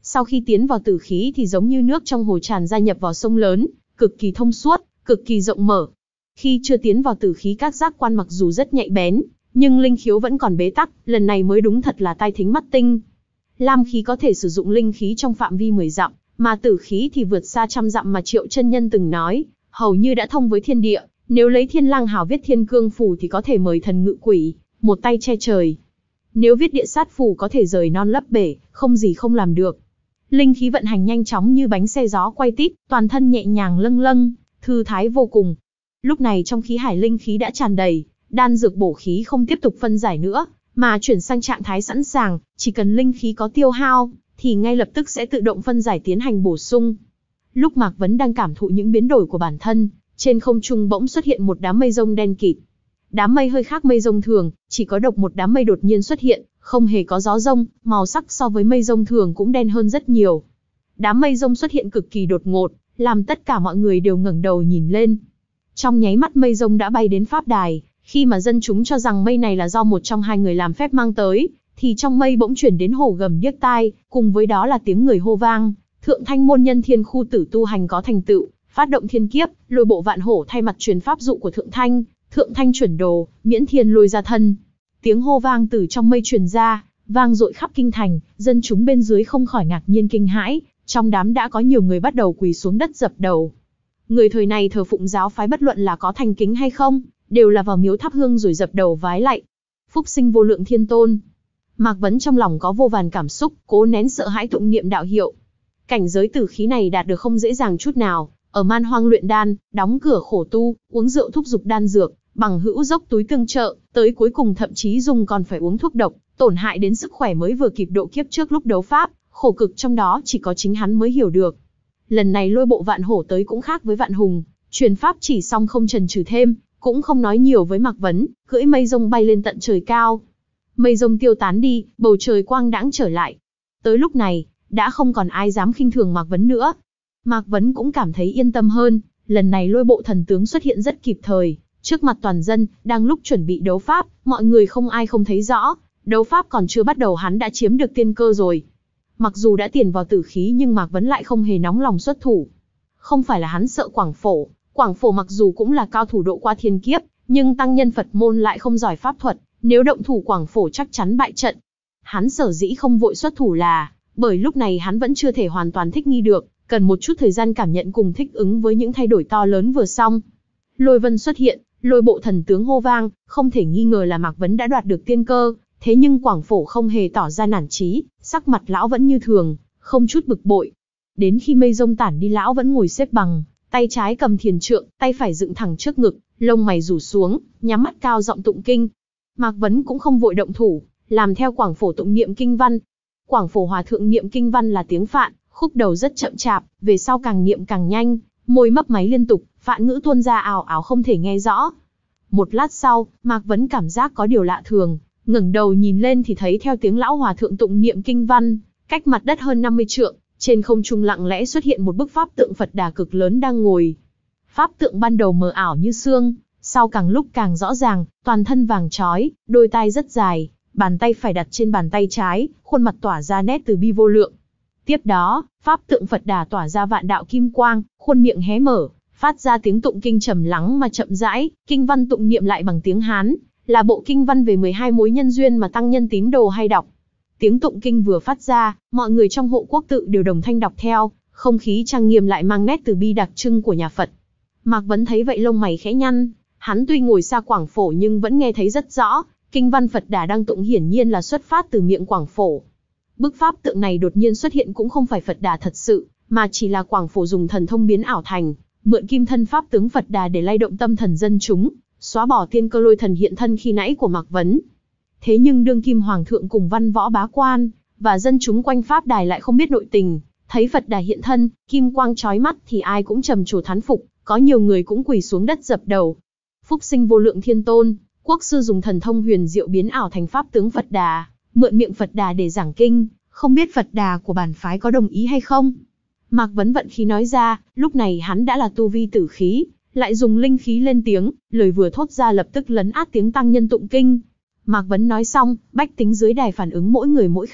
S1: Sau khi tiến vào tử khí thì giống như nước trong hồ tràn gia nhập vào sông lớn, cực kỳ thông suốt, cực kỳ rộng mở. Khi chưa tiến vào tử khí, các giác quan mặc dù rất nhạy bén, nhưng linh khiếu vẫn còn bế tắc, lần này mới đúng thật là tai thính mắt tinh. Lam khí có thể sử dụng linh khí trong phạm vi mười dặm, mà tử khí thì vượt xa trăm dặm mà Triệu chân nhân từng nói, hầu như đã thông với thiên địa, nếu lấy Thiên Lang Hào viết Thiên Cương Phù thì có thể mời thần ngự quỷ, một tay che trời. Nếu viết Địa Sát Phù có thể rời non lấp bể, không gì không làm được. Linh khí vận hành nhanh chóng như bánh xe gió quay tít, toàn thân nhẹ nhàng lâng lâng, thư thái vô cùng. Lúc này trong khí hải linh khí đã tràn đầy, đan dược bổ khí không tiếp tục phân giải nữa, mà chuyển sang trạng thái sẵn sàng, chỉ cần linh khí có tiêu hao, thì ngay lập tức sẽ tự động phân giải tiến hành bổ sung. Lúc Mạc Vấn đang cảm thụ những biến đổi của bản thân, trên không trung bỗng xuất hiện một đám mây rông đen kịt. Đám mây hơi khác mây rông thường, chỉ có độc một đám mây đột nhiên xuất hiện, không hề có gió rông, màu sắc so với mây rông thường cũng đen hơn rất nhiều. Đám mây rông xuất hiện cực kỳ đột ngột, làm tất cả mọi người đều ngẩng đầu nhìn lên. Trong nháy mắt mây rông đã bay đến pháp đài, khi mà dân chúng cho rằng mây này là do một trong hai người làm phép mang tới, thì trong mây bỗng chuyển đến hổ gầm điếc tai, cùng với đó là tiếng người hô vang, Thượng Thanh môn nhân thiên khu tử tu hành có thành tựu, phát động thiên kiếp, lôi bộ vạn hổ thay mặt truyền pháp dụ của Thượng Thanh, Thượng Thanh chuẩn đồ, miễn thiên lôi ra thân. Tiếng hô vang từ trong mây truyền ra, vang dội khắp kinh thành, dân chúng bên dưới không khỏi ngạc nhiên kinh hãi, trong đám đã có nhiều người bắt đầu quỳ xuống đất dập đầu. Người thời này thờ phụng giáo phái bất luận là có thành kính hay không, đều là vào miếu thắp hương rồi dập đầu vái lạy. Phúc sinh vô lượng thiên tôn. Mạc Vấn trong lòng có vô vàn cảm xúc, cố nén sợ hãi tụng niệm đạo hiệu. Cảnh giới tử khí này đạt được không dễ dàng chút nào, ở man hoang luyện đan, đóng cửa khổ tu, uống rượu thúc dục đan dược, bằng hữu dốc túi tương trợ, tới cuối cùng thậm chí dùng còn phải uống thuốc độc, tổn hại đến sức khỏe mới vừa kịp độ kiếp trước lúc đấu pháp, khổ cực trong đó chỉ có chính hắn mới hiểu được. Lần này lôi bộ vạn hổ tới cũng khác với vạn hùng, truyền pháp chỉ xong không chần chừ thêm, cũng không nói nhiều với Mạc Vấn, cưỡi mây rông bay lên tận trời cao. Mây rông tiêu tán đi, bầu trời quang đãng trở lại. Tới lúc này, đã không còn ai dám khinh thường Mạc Vấn nữa. Mạc Vấn cũng cảm thấy yên tâm hơn, lần này lôi bộ thần tướng xuất hiện rất kịp thời, trước mặt toàn dân, đang lúc chuẩn bị đấu pháp, mọi người không ai không thấy rõ, đấu pháp còn chưa bắt đầu hắn đã chiếm được tiên cơ rồi. Mặc dù đã tiền vào tử khí nhưng Mạc Vấn lại không hề nóng lòng xuất thủ. Không phải là hắn sợ Quảng Phổ, Quảng Phổ mặc dù cũng là cao thủ độ qua thiên kiếp, nhưng tăng nhân Phật môn lại không giỏi pháp thuật, nếu động thủ Quảng Phổ chắc chắn bại trận. Hắn sở dĩ không vội xuất thủ là, bởi lúc này hắn vẫn chưa thể hoàn toàn thích nghi được, cần một chút thời gian cảm nhận cùng thích ứng với những thay đổi to lớn vừa xong. Lôi vân xuất hiện, lôi bộ thần tướng hô vang, không thể nghi ngờ là Mạc Vấn đã đoạt được tiên cơ, thế nhưng Quảng Phổ không hề tỏ ra nản chí, sắc mặt lão vẫn như thường, không chút bực bội. Đến khi mây rông tản đi lão vẫn ngồi xếp bằng, tay trái cầm thiền trượng, tay phải dựng thẳng trước ngực, lông mày rủ xuống, nhắm mắt cao giọng tụng kinh. Mạc Vấn cũng không vội động thủ, làm theo Quảng Phổ tụng niệm kinh văn. Quảng Phổ hòa thượng niệm kinh văn là tiếng Phạn, khúc đầu rất chậm chạp, về sau càng niệm càng nhanh, môi mấp máy liên tục, Phạn ngữ tuôn ra ào ào không thể nghe rõ. Một lát sau, Mạc Vấn cảm giác có điều lạ thường, ngẩng đầu nhìn lên thì thấy theo tiếng lão hòa thượng tụng niệm kinh văn, cách mặt đất hơn năm mươi trượng, trên không trung lặng lẽ xuất hiện một bức pháp tượng Phật Đà cực lớn đang ngồi. Pháp tượng ban đầu mờ ảo như sương, sau càng lúc càng rõ ràng, toàn thân vàng chói, đôi tai rất dài, bàn tay phải đặt trên bàn tay trái, khuôn mặt tỏa ra nét từ bi vô lượng. Tiếp đó, pháp tượng Phật Đà tỏa ra vạn đạo kim quang, khuôn miệng hé mở, phát ra tiếng tụng kinh trầm lắng mà chậm rãi, kinh văn tụng niệm lại bằng tiếng Hán, là bộ kinh văn về mười hai mối nhân duyên mà tăng nhân tín đồ hay đọc. Tiếng tụng kinh vừa phát ra, mọi người trong hộ quốc tự đều đồng thanh đọc theo, không khí trang nghiêm lại mang nét từ bi đặc trưng của nhà Phật. Mạc Vấn thấy vậy lông mày khẽ nhăn, hắn tuy ngồi xa Quảng Phổ nhưng vẫn nghe thấy rất rõ, kinh văn Phật Đà đang tụng hiển nhiên là xuất phát từ miệng Quảng Phổ. Bức pháp tượng này đột nhiên xuất hiện cũng không phải Phật Đà thật sự, mà chỉ là Quảng Phổ dùng thần thông biến ảo thành, mượn kim thân pháp tướng Phật Đà để lay động tâm thần dân chúng, xóa bỏ tiên cơ lôi thần hiện thân khi nãy của Mạc Vấn. Thế nhưng đương kim hoàng thượng cùng văn võ bá quan và dân chúng quanh pháp đài lại không biết nội tình, thấy Phật Đà hiện thân, kim quang chói mắt thì ai cũng trầm trồ thán phục, có nhiều người cũng quỳ xuống đất dập đầu. Phúc sinh vô lượng thiên tôn, quốc sư dùng thần thông huyền diệu biến ảo thành pháp tướng Phật Đà, mượn miệng Phật Đà để giảng kinh, không biết Phật Đà của bản phái có đồng ý hay không? Mạc Vấn vận khí nói ra, lúc này hắn đã là tu vi tử khí, lại dùng linh khí lên tiếng, lời vừa thốt ra lập tức lấn át tiếng tăng nhân tụng kinh. Mạc Vấn nói xong, bách tính dưới đài phản ứng mỗi người mỗi khác,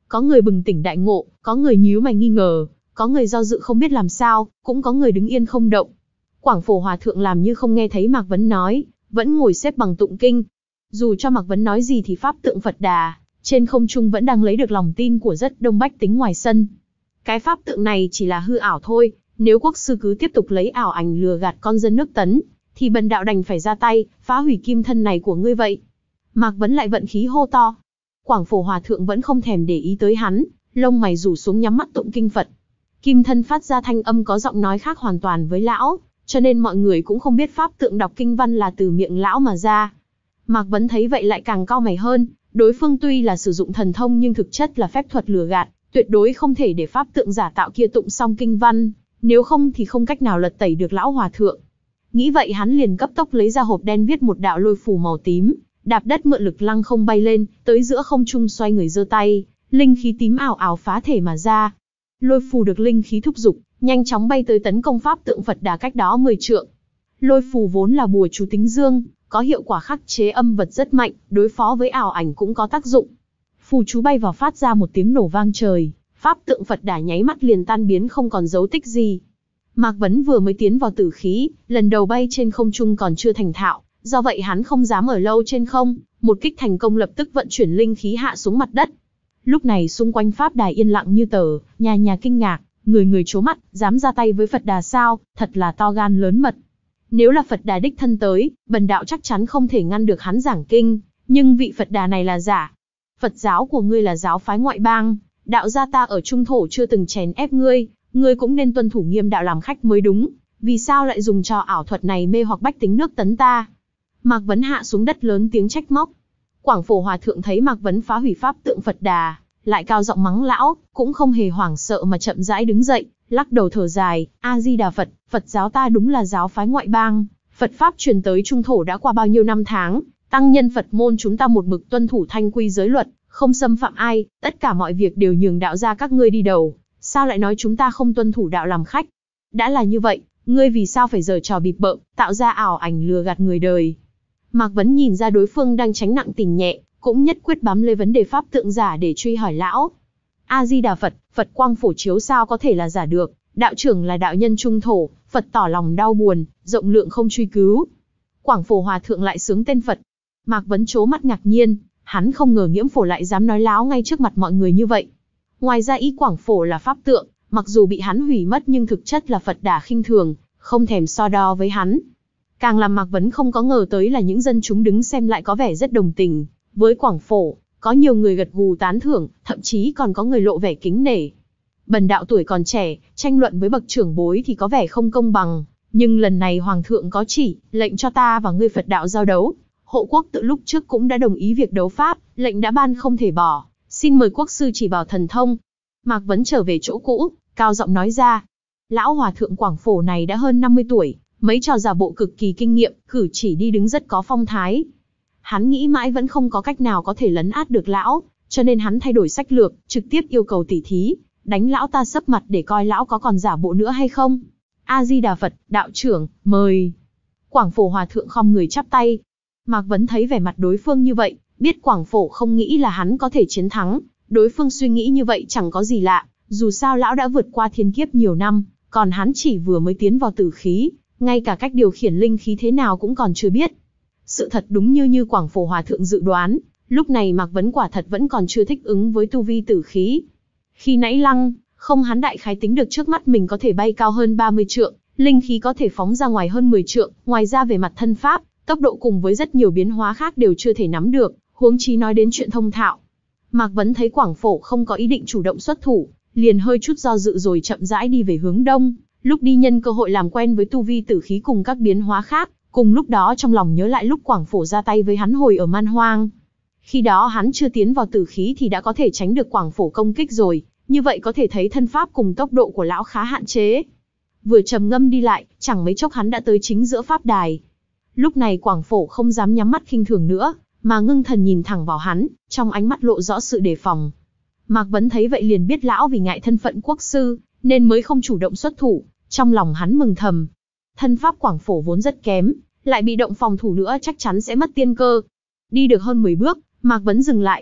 S1: Có người bừng tỉnh đại ngộ, có người nhíu mày nghi ngờ, có người do dự không biết làm sao, cũng có người đứng yên không động. Quảng Phổ Hòa Thượng làm như không nghe thấy Mạc Vấn nói, vẫn ngồi xếp bằng tụng kinh. Dù cho Mạc Vấn nói gì thì pháp tượng Phật Đà trên không trung vẫn đang lấy được lòng tin của rất đông bách tính ngoài sân. Cái pháp tượng này chỉ là hư ảo thôi, nếu quốc sư cứ tiếp tục lấy ảo ảnh lừa gạt con dân nước Tấn, thì bần đạo đành phải ra tay, phá hủy kim thân này của ngươi vậy. Mạc Vấn lại vận khí hô to. Quảng Phổ Hòa Thượng vẫn không thèm để ý tới hắn, lông mày rủ xuống nhắm mắt tụng kinh Phật. Kim thân phát ra thanh âm có giọng nói khác hoàn toàn với lão, cho nên mọi người cũng không biết pháp tượng đọc kinh văn là từ miệng lão mà ra. Mạc Vấn thấy vậy lại càng cau mày hơn, đối phương tuy là sử dụng thần thông nhưng thực chất là phép thuật lừa gạt, tuyệt đối không thể để pháp tượng giả tạo kia tụng xong kinh văn, nếu không thì không cách nào lật tẩy được lão hòa thượng. Nghĩ vậy hắn liền cấp tốc lấy ra hộp đen viết một đạo lôi phù màu tím, đạp đất mượn lực lăng không bay lên, tới giữa không trung xoay người giơ tay, linh khí tím ảo ảo phá thể mà ra. Lôi phù được linh khí thúc giục, nhanh chóng bay tới tấn công pháp tượng Phật Đà cách đó mười trượng. Lôi phù vốn là bùa chú tính dương, có hiệu quả khắc chế âm vật rất mạnh, đối phó với ảo ảnh cũng có tác dụng. Phù chú bay vào phát ra một tiếng nổ vang trời, pháp tượng Phật Đà nháy mắt liền tan biến không còn dấu tích gì. Mạc Vấn vừa mới tiến vào tử khí, lần đầu bay trên không trung còn chưa thành thạo, do vậy hắn không dám ở lâu trên không, một kích thành công lập tức vận chuyển linh khí hạ xuống mặt đất. Lúc này xung quanh pháp đài yên lặng như tờ, nhà nhà kinh ngạc, người người trố mắt, dám ra tay với Phật Đà sao, thật là to gan lớn mật. Nếu là Phật Đà đích thân tới, bần đạo chắc chắn không thể ngăn được hắn giảng kinh, nhưng vị Phật Đà này là giả. Phật giáo của ngươi là giáo phái ngoại bang, đạo gia ta ở Trung Thổ chưa từng chèn ép ngươi, ngươi cũng nên tuân thủ nghiêm đạo làm khách mới đúng, vì sao lại dùng trò ảo thuật này mê hoặc bách tính nước Tấn ta? Mạc Vấn hạ xuống đất lớn tiếng trách móc. Quảng Phổ Hòa Thượng thấy Mạc Vấn phá hủy pháp tượng Phật Đà, lại cao giọng mắng lão, cũng không hề hoảng sợ mà chậm rãi đứng dậy, lắc đầu thở dài, A Di Đà Phật, Phật giáo ta đúng là giáo phái ngoại bang, Phật pháp truyền tới Trung Thổ đã qua bao nhiêu năm tháng, tăng nhân Phật môn chúng ta một mực tuân thủ thanh quy giới luật, không xâm phạm ai, tất cả mọi việc đều nhường đạo gia các ngươi đi đầu, sao lại nói chúng ta không tuân thủ đạo làm khách? Đã là như vậy, ngươi vì sao phải giở trò bịp bợm, tạo ra ảo ảnh lừa gạt người đời? Mạc Vấn nhìn ra đối phương đang tránh nặng tình nhẹ, cũng nhất quyết bám lấy vấn đề pháp tượng giả để truy hỏi lão. A Di Đà Phật, Phật quang phổ chiếu sao có thể là giả được, đạo trưởng là đạo nhân Trung Thổ, Phật tỏ lòng đau buồn, rộng lượng không truy cứu. Quảng Phổ Hòa Thượng lại sướng tên Phật. Mạc Vấn trố mắt ngạc nhiên, hắn không ngờ Nghiễm Phổ lại dám nói láo ngay trước mặt mọi người như vậy. Ngoài ra ý Quảng Phổ là pháp tượng, mặc dù bị hắn hủy mất nhưng thực chất là Phật Đà khinh thường, không thèm so đo với hắn. Càng làm Mạc Vấn không có ngờ tới là những dân chúng đứng xem lại có vẻ rất đồng tình với Quảng Phổ, có nhiều người gật gù tán thưởng, thậm chí còn có người lộ vẻ kính nể. Bần đạo tuổi còn trẻ, tranh luận với bậc trưởng bối thì có vẻ không công bằng, nhưng lần này Hoàng thượng có chỉ, lệnh cho ta và ngươi Phật đạo giao đấu. Hộ quốc tự lúc trước cũng đã đồng ý việc đấu pháp, lệnh đã ban không thể bỏ, xin mời quốc sư chỉ bảo thần thông. Mạc Vấn trở về chỗ cũ, cao giọng nói ra. Lão Hòa Thượng Quảng Phổ này đã hơn năm mươi tuổi, mấy trò giả bộ cực kỳ kinh nghiệm, cử chỉ đi đứng rất có phong thái. Hắn nghĩ mãi vẫn không có cách nào có thể lấn át được lão, cho nên hắn thay đổi sách lược, trực tiếp yêu cầu tỉ thí, đánh lão ta sấp mặt để coi lão có còn giả bộ nữa hay không. A Di Đà Phật, đạo trưởng, mời. Quảng Phổ Hòa Thượng khom người chắp tay. Mạc Vấn thấy vẻ mặt đối phương như vậy, biết Quảng Phổ không nghĩ là hắn có thể chiến thắng, đối phương suy nghĩ như vậy chẳng có gì lạ, dù sao lão đã vượt qua thiên kiếp nhiều năm, còn hắn chỉ vừa mới tiến vào tử khí, ngay cả cách điều khiển linh khí thế nào cũng còn chưa biết. Sự thật đúng như như Quảng Phổ Hòa Thượng dự đoán, lúc này Mạc Vấn quả thật vẫn còn chưa thích ứng với tu vi tử khí. Khi nãy lăng, không hắn đại khái tính được trước mắt mình có thể bay cao hơn ba mươi trượng, linh khí có thể phóng ra ngoài hơn mười trượng, ngoài ra về mặt thân pháp, tốc độ cùng với rất nhiều biến hóa khác đều chưa thể nắm được, huống chí nói đến chuyện thông thạo. Mạc Vấn thấy Quảng Phổ không có ý định chủ động xuất thủ, liền hơi chút do dự rồi chậm rãi đi về hướng đông, lúc đi nhân cơ hội làm quen với tu vi tử khí cùng các biến hóa khác, cùng lúc đó trong lòng nhớ lại lúc Quảng Phổ ra tay với hắn hồi ở Man Hoang. Khi đó hắn chưa tiến vào tử khí thì đã có thể tránh được Quảng Phổ công kích rồi, như vậy có thể thấy thân pháp cùng tốc độ của lão khá hạn chế. Vừa trầm ngâm đi lại, chẳng mấy chốc hắn đã tới chính giữa pháp đài. Lúc này Quảng Phổ không dám nhắm mắt khinh thường nữa, mà ngưng thần nhìn thẳng vào hắn, trong ánh mắt lộ rõ sự đề phòng. Mạc Vấn thấy vậy liền biết lão vì ngại thân phận quốc sư, nên mới không chủ động xuất thủ, trong lòng hắn mừng thầm. Thân pháp Quảng Phổ vốn rất kém, lại bị động phòng thủ nữa chắc chắn sẽ mất tiên cơ. Đi được hơn mười bước, Mạc Vấn dừng lại.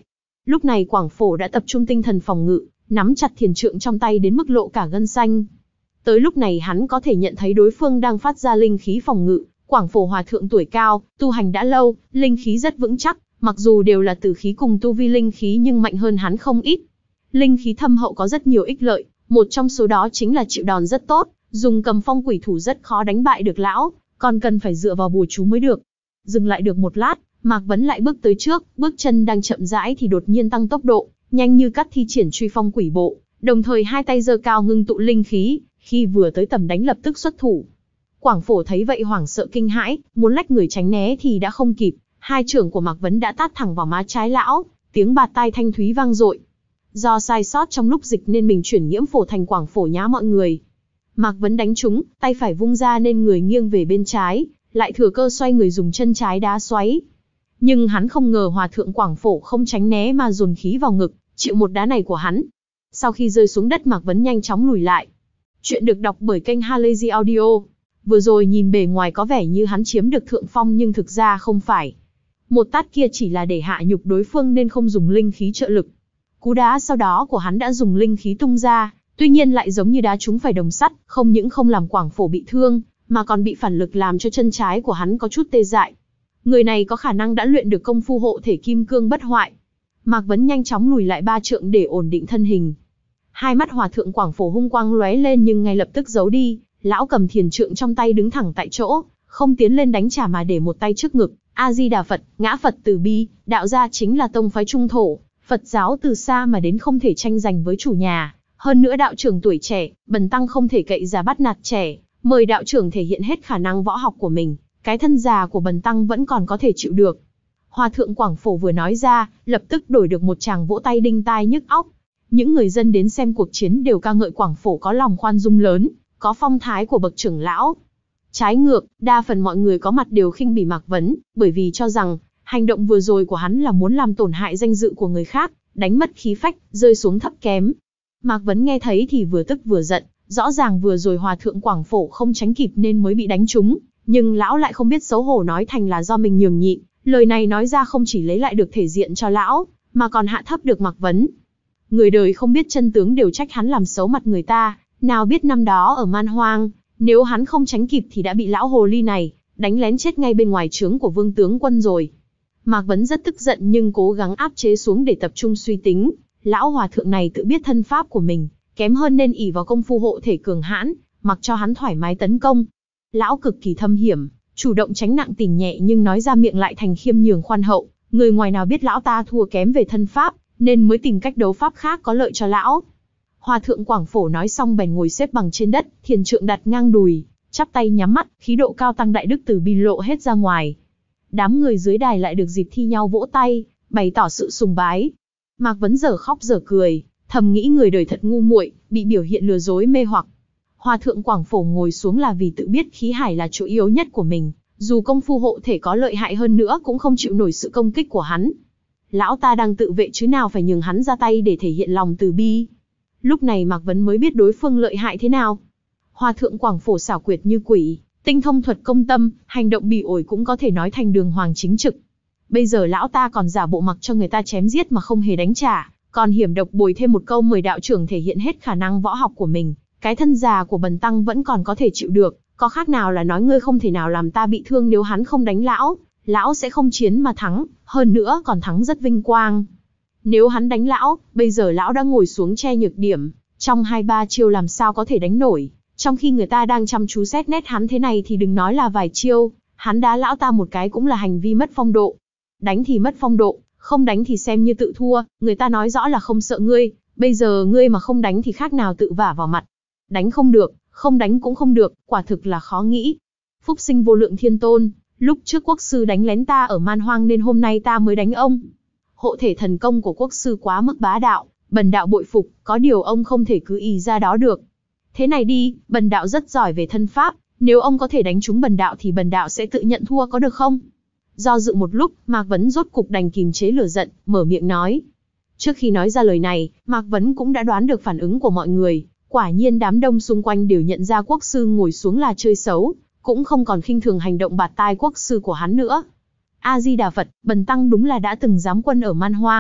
S1: Lúc này Quảng Phổ đã tập trung tinh thần phòng ngự, nắm chặt thiền trượng trong tay đến mức lộ cả gân xanh. Tới lúc này hắn có thể nhận thấy đối phương đang phát ra linh khí phòng ngự. Quảng Phổ hòa thượng tuổi cao, tu hành đã lâu, linh khí rất vững chắc, mặc dù đều là tử khí cùng tu vi linh khí nhưng mạnh hơn hắn không ít. Linh khí thâm hậu có rất nhiều ích lợi, một trong số đó chính là chịu đòn rất tốt, dùng cầm phong quỷ thủ rất khó đánh bại được lão, còn cần phải dựa vào bùa chú mới được. Dừng lại được một lát, Mạc Vấn lại bước tới trước, bước chân đang chậm rãi thì đột nhiên tăng tốc độ, nhanh như cắt thi triển truy phong quỷ bộ, đồng thời hai tay giơ cao ngưng tụ linh khí, khi vừa tới tầm đánh lập tức xuất thủ. Quảng Phổ thấy vậy hoảng sợ kinh hãi, muốn lách người tránh né thì đã không kịp, hai chưởng của Mạc Vấn đã tát thẳng vào má trái lão, tiếng bạt tai thanh thúy vang dội. Do sai sót trong lúc dịch nên mình chuyển nhiễm phổ thành Quảng Phổ nhá mọi người. Mạc Vấn đánh trúng, tay phải vung ra nên người nghiêng về bên trái, lại thừa cơ xoay người dùng chân trái đá xoáy. Nhưng hắn không ngờ hòa thượng Quảng Phổ không tránh né mà dồn khí vào ngực, chịu một đá này của hắn. Sau khi rơi xuống đất Mạc Vấn nhanh chóng lùi lại. Chuyện được đọc bởi kênh Halazy Audio. Vừa rồi nhìn bề ngoài có vẻ như hắn chiếm được thượng phong nhưng thực ra không phải. Một tát kia chỉ là để hạ nhục đối phương nên không dùng linh khí trợ lực. Cú đá sau đó của hắn đã dùng linh khí tung ra, tuy nhiên lại giống như đá trúng phải đồng sắt, không những không làm Quảng Phổ bị thương, mà còn bị phản lực làm cho chân trái của hắn có chút tê dại. Người này có khả năng đã luyện được công phu hộ thể kim cương bất hoại. Mạc Vấn nhanh chóng lùi lại ba trượng để ổn định thân hình. Hai mắt hòa thượng Quảng Phổ hung quang lóe lên nhưng ngay lập tức giấu đi, lão cầm thiền trượng trong tay đứng thẳng tại chỗ, không tiến lên đánh trả mà để một tay trước ngực. A Di Đà Phật, ngã Phật từ bi, đạo gia chính là tông phái trung thổ, Phật giáo từ xa mà đến không thể tranh giành với chủ nhà. Hơn nữa đạo trưởng tuổi trẻ, bần tăng không thể cậy già bắt nạt trẻ, mời đạo trưởng thể hiện hết khả năng võ học của mình, cái thân già của bần tăng vẫn còn có thể chịu được. Hòa thượng Quảng Phổ vừa nói ra, lập tức đổi được một tràng vỗ tay đinh tai nhức óc. Những người dân đến xem cuộc chiến đều ca ngợi Quảng Phổ có lòng khoan dung lớn, có phong thái của bậc trưởng lão. Trái ngược, đa phần mọi người có mặt đều khinh bỉ Mạc Vấn, bởi vì cho rằng, hành động vừa rồi của hắn là muốn làm tổn hại danh dự của người khác, đánh mất khí phách, rơi xuống thấp kém. Mạc Vấn nghe thấy thì vừa tức vừa giận, rõ ràng vừa rồi hòa thượng Quảng Phổ không tránh kịp nên mới bị đánh trúng, nhưng lão lại không biết xấu hổ nói thành là do mình nhường nhịn, lời này nói ra không chỉ lấy lại được thể diện cho lão, mà còn hạ thấp được Mạc Vấn. Người đời không biết chân tướng đều trách hắn làm xấu mặt người ta, nào biết năm đó ở Man Hoang, nếu hắn không tránh kịp thì đã bị lão hồ ly này đánh lén chết ngay bên ngoài trướng của Vương tướng quân rồi. Mạc Vấn rất tức giận nhưng cố gắng áp chế xuống để tập trung suy tính. Lão hòa thượng này tự biết thân pháp của mình kém hơn nên ỷ vào công phu hộ thể cường hãn, mặc cho hắn thoải mái tấn công. Lão cực kỳ thâm hiểm, chủ động tránh nặng tình nhẹ nhưng nói ra miệng lại thành khiêm nhường khoan hậu. Người ngoài nào biết lão ta thua kém về thân pháp, nên mới tìm cách đấu pháp khác có lợi cho lão. Hòa thượng Quảng Phổ nói xong bèn ngồi xếp bằng trên đất, thiền trượng đặt ngang đùi, chắp tay nhắm mắt, khí độ cao tăng đại đức từ bi lộ hết ra ngoài. Đám người dưới đài lại được dịp thi nhau vỗ tay, bày tỏ sự sùng bái. Mạc Vấn dở khóc dở cười, thầm nghĩ người đời thật ngu muội, bị biểu hiện lừa dối mê hoặc. Hòa thượng Quảng Phổ ngồi xuống là vì tự biết khí hải là chỗ yếu nhất của mình, dù công phu hộ thể có lợi hại hơn nữa cũng không chịu nổi sự công kích của hắn. Lão ta đang tự vệ chứ nào phải nhường hắn ra tay để thể hiện lòng từ bi. Lúc này Mạc Vấn mới biết đối phương lợi hại thế nào. Hòa thượng Quảng Phổ xảo quyệt như quỷ, tinh thông thuật công tâm, hành động bỉ ổi cũng có thể nói thành đường hoàng chính trực. Bây giờ lão ta còn giả bộ mặc cho người ta chém giết mà không hề đánh trả, còn hiểm độc bồi thêm một câu mời đạo trưởng thể hiện hết khả năng võ học của mình. Cái thân già của bần tăng vẫn còn có thể chịu được, có khác nào là nói ngươi không thể nào làm ta bị thương nếu hắn không đánh lão, lão sẽ không chiến mà thắng, hơn nữa còn thắng rất vinh quang. Nếu hắn đánh lão, bây giờ lão đã ngồi xuống che nhược điểm, trong hai ba chiêu làm sao có thể đánh nổi, trong khi người ta đang chăm chú xét nét hắn thế này thì đừng nói là vài chiêu, hắn đá lão ta một cái cũng là hành vi mất phong độ. Đánh thì mất phong độ, không đánh thì xem như tự thua, người ta nói rõ là không sợ ngươi, bây giờ ngươi mà không đánh thì khác nào tự vả vào mặt. Đánh không được, không đánh cũng không được, quả thực là khó nghĩ. Phúc sinh vô lượng thiên tôn, lúc trước quốc sư đánh lén ta ở Man Hoang nên hôm nay ta mới đánh ông. Hộ thể thần công của quốc sư quá mức bá đạo, bần đạo bội phục, có điều ông không thể cứ ý ra đó được. Thế này đi, bần đạo rất giỏi về thân pháp, nếu ông có thể đánh trúng bần đạo thì bần đạo sẽ tự nhận thua có được không? Do dự một lúc, Mạc Vấn rốt cục đành kìm chế lửa giận, mở miệng nói. Trước khi nói ra lời này, Mạc Vấn cũng đã đoán được phản ứng của mọi người. Quả nhiên đám đông xung quanh đều nhận ra quốc sư ngồi xuống là chơi xấu, cũng không còn khinh thường hành động bạt tai quốc sư của hắn nữa. A Di Đà Phật, bần tăng đúng là đã từng giám quân ở Man Hoang,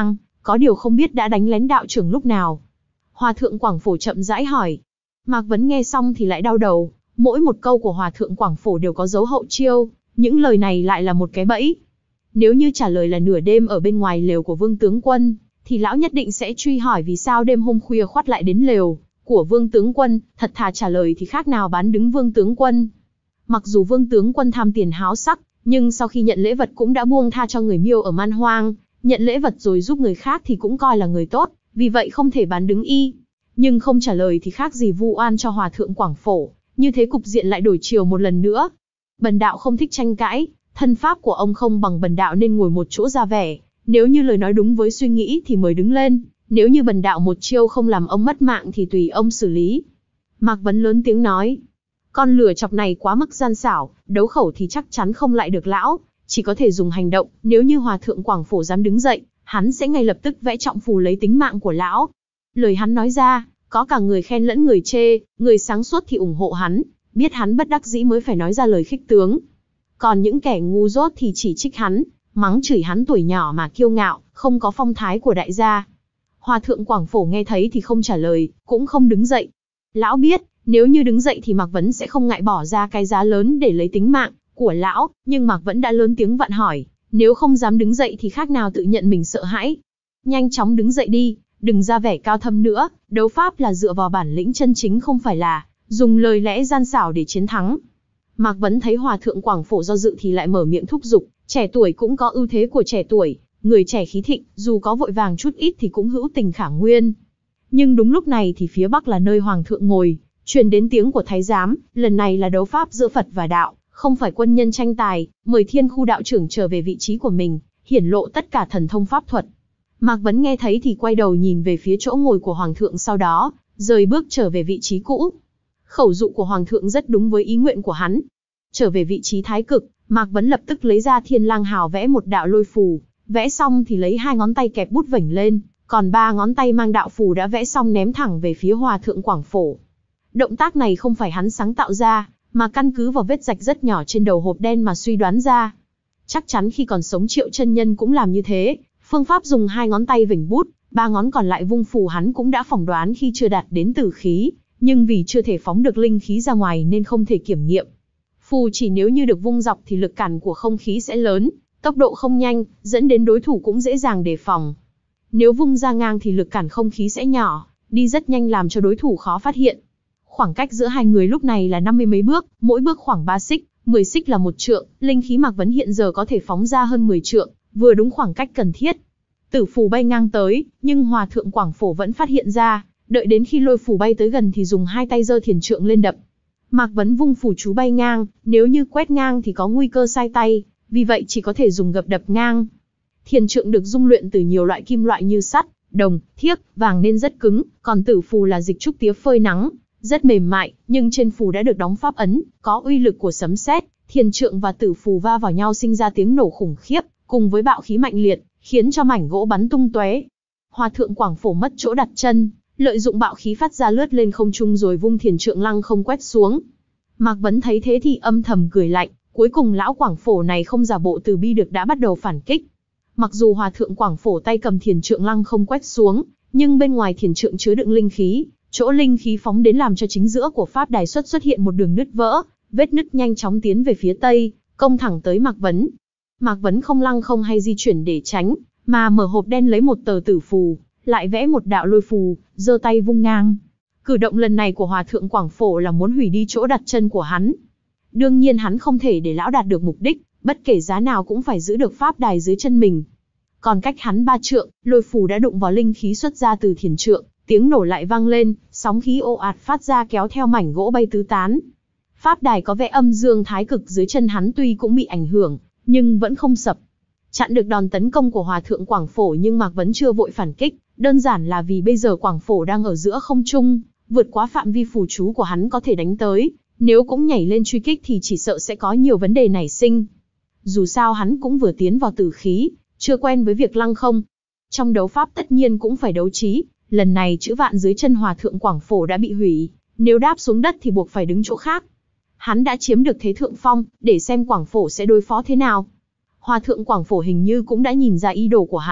S1: có điều không biết đã đánh lén đạo trưởng lúc nào. Hòa thượng Quảng Phổ chậm rãi hỏi. Mạc Vấn nghe xong thì lại đau đầu, mỗi một câu của Hòa thượng Quảng Phổ đều có dấu hậu chiêu, những lời này lại là một cái bẫy. Nếu như trả lời là nửa đêm ở bên ngoài lều của Vương tướng quân, thì lão nhất định sẽ truy hỏi vì sao đêm hôm khuya khoắt lại đến lều của Vương tướng quân, thật thà trả lời thì khác nào bán đứng Vương tướng quân. Mặc dù Vương tướng quân tham tiền háo sắc, nhưng sau khi nhận lễ vật cũng đã buông tha cho người Miêu ở Man Hoang, nhận lễ vật rồi giúp người khác thì cũng coi là người tốt, vì vậy không thể bán đứng y. Nhưng không trả lời thì khác gì vu oan cho Hòa thượng Quảng Phổ, như thế cục diện lại đổi chiều một lần nữa. Bần đạo không thích tranh cãi, thân pháp của ông không bằng bần đạo nên ngồi một chỗ ra vẻ, nếu như lời nói đúng với suy nghĩ thì mời đứng lên, nếu như bần đạo một chiêu không làm ông mất mạng thì tùy ông xử lý. Mạc Vấn lớn tiếng nói. Con lừa chọc này quá mức gian xảo, đấu khẩu thì chắc chắn không lại được lão, chỉ có thể dùng hành động, nếu như Hòa thượng Quảng Phổ dám đứng dậy, hắn sẽ ngay lập tức vẽ trọng phù lấy tính mạng của lão. Lời hắn nói ra, có cả người khen lẫn người chê, người sáng suốt thì ủng hộ hắn, biết hắn bất đắc dĩ mới phải nói ra lời khích tướng. Còn những kẻ ngu dốt thì chỉ trích hắn, mắng chửi hắn tuổi nhỏ mà kiêu ngạo, không có phong thái của đại gia. Hòa thượng Quảng Phổ nghe thấy thì không trả lời, cũng không đứng dậy. Lão biết, nếu như đứng dậy thì Mạc Vấn sẽ không ngại bỏ ra cái giá lớn để lấy tính mạng của lão, nhưng Mạc Vấn đã lớn tiếng vặn hỏi, nếu không dám đứng dậy thì khác nào tự nhận mình sợ hãi. Nhanh chóng đứng dậy đi, đừng ra vẻ cao thâm nữa, đấu pháp là dựa vào bản lĩnh chân chính không phải là dùng lời lẽ gian xảo để chiến thắng. Mạc Vấn thấy Hòa thượng Quảng Phổ do dự thì lại mở miệng thúc giục, trẻ tuổi cũng có ưu thế của trẻ tuổi, người trẻ khí thịnh, dù có vội vàng chút ít thì cũng hữu tình khả nguyên. Nhưng đúng lúc này thì phía bắc là nơi Hoàng thượng ngồi, truyền đến tiếng của thái giám, lần này là đấu pháp giữa Phật và đạo, không phải quân nhân tranh tài, mời Thiên Khu đạo trưởng trở về vị trí của mình, hiển lộ tất cả thần thông pháp thuật. Mạc Vấn nghe thấy thì quay đầu nhìn về phía chỗ ngồi của Hoàng thượng, sau đó rời bước trở về vị trí cũ. Khẩu dụ của Hoàng thượng rất đúng với ý nguyện của hắn. Trở về vị trí thái cực, Mạc Vấn lập tức lấy ra Thiên Lang Hào vẽ một đạo lôi phù, vẽ xong thì lấy hai ngón tay kẹp bút vểnh lên, còn ba ngón tay mang đạo phù đã vẽ xong ném thẳng về phía Hòa thượng Quảng Phổ. Động tác này không phải hắn sáng tạo ra, mà căn cứ vào vết rạch rất nhỏ trên đầu hộp đen mà suy đoán ra. Chắc chắn khi còn sống Triệu chân nhân cũng làm như thế, phương pháp dùng hai ngón tay vểnh bút, ba ngón còn lại vung phù hắn cũng đã phỏng đoán khi chưa đạt đến tử khí, nhưng vì chưa thể phóng được linh khí ra ngoài nên không thể kiểm nghiệm. Phù chỉ nếu như được vung dọc thì lực cản của không khí sẽ lớn, tốc độ không nhanh, dẫn đến đối thủ cũng dễ dàng đề phòng. Nếu vung ra ngang thì lực cản không khí sẽ nhỏ, đi rất nhanh làm cho đối thủ khó phát hiện. Khoảng cách giữa hai người lúc này là năm mươi mấy bước, mỗi bước khoảng ba xích, mười xích là một trượng, linh khí Mạc Vấn hiện giờ có thể phóng ra hơn mười trượng, vừa đúng khoảng cách cần thiết. Tử phù bay ngang tới, nhưng Hòa thượng Quảng Phổ vẫn phát hiện ra, đợi đến khi lôi phù bay tới gần thì dùng hai tay giơ thiền trượng lên đập. Mạc Vấn vung phù chú bay ngang, nếu như quét ngang thì có nguy cơ sai tay, vì vậy chỉ có thể dùng gập đập ngang. Thiền trượng được dung luyện từ nhiều loại kim loại như sắt, đồng, thiếc, vàng nên rất cứng, còn tử phù là dịch trúc tía phơi nắng, rất mềm mại, nhưng trên phù đã được đóng pháp ấn, có uy lực của sấm sét, thiền trượng và tử phù va vào nhau sinh ra tiếng nổ khủng khiếp, cùng với bạo khí mạnh liệt, khiến cho mảnh gỗ bắn tung tóe. Hòa thượng Quảng Phổ mất chỗ đặt chân, lợi dụng bạo khí phát ra lướt lên không trung rồi vung thiền trượng lăng không quét xuống. Mạc Vấn thấy thế thì âm thầm cười lạnh, cuối cùng lão Quảng Phổ này không giả bộ từ bi được đã bắt đầu phản kích. Mặc dù Hòa thượng Quảng Phổ tay cầm thiền trượng lăng không quét xuống, nhưng bên ngoài thiền trượng chứa đựng linh khí, chỗ linh khí phóng đến làm cho chính giữa của pháp đài xuất xuất hiện một đường nứt vỡ, vết nứt nhanh chóng tiến về phía tây, công thẳng tới Mạc Vấn. Mạc Vấn không lăng không hay di chuyển để tránh, mà mở hộp đen lấy một tờ tử phù, lại vẽ một đạo lôi phù, giơ tay vung ngang. Cử động lần này của Hòa thượng Quảng Phổ là muốn hủy đi chỗ đặt chân của hắn. Đương nhiên hắn không thể để lão đạt được mục đích, bất kể giá nào cũng phải giữ được pháp đài dưới chân mình. Còn cách hắn ba trượng, lôi phù đã đụng vào linh khí xuất ra từ thiền trượng, tiếng nổ lại vang lên, sóng khí ồ ạt phát ra kéo theo mảnh gỗ bay tứ tán. Pháp đài có vẻ âm dương thái cực dưới chân hắn tuy cũng bị ảnh hưởng, nhưng vẫn không sập. Chặn được đòn tấn công của Hòa thượng Quảng Phổ nhưng Mạc Vấn chưa vội phản kích, đơn giản là vì bây giờ Quảng Phổ đang ở giữa không trung, vượt quá phạm vi phù chú của hắn có thể đánh tới, nếu cũng nhảy lên truy kích thì chỉ sợ sẽ có nhiều vấn đề nảy sinh. Dù sao hắn cũng vừa tiến vào tử khí, chưa quen với việc lăng không. Trong đấu pháp tất nhiên cũng phải đấu trí, lần này chữ vạn dưới chân Hòa thượng Quảng Phổ đã bị hủy, nếu đáp xuống đất thì buộc phải đứng chỗ khác. Hắn đã chiếm được thế thượng phong, để xem Quảng Phổ sẽ đối phó thế nào. Hòa thượng Quảng Phổ hình như cũng đã nhìn ra ý đồ của hắn,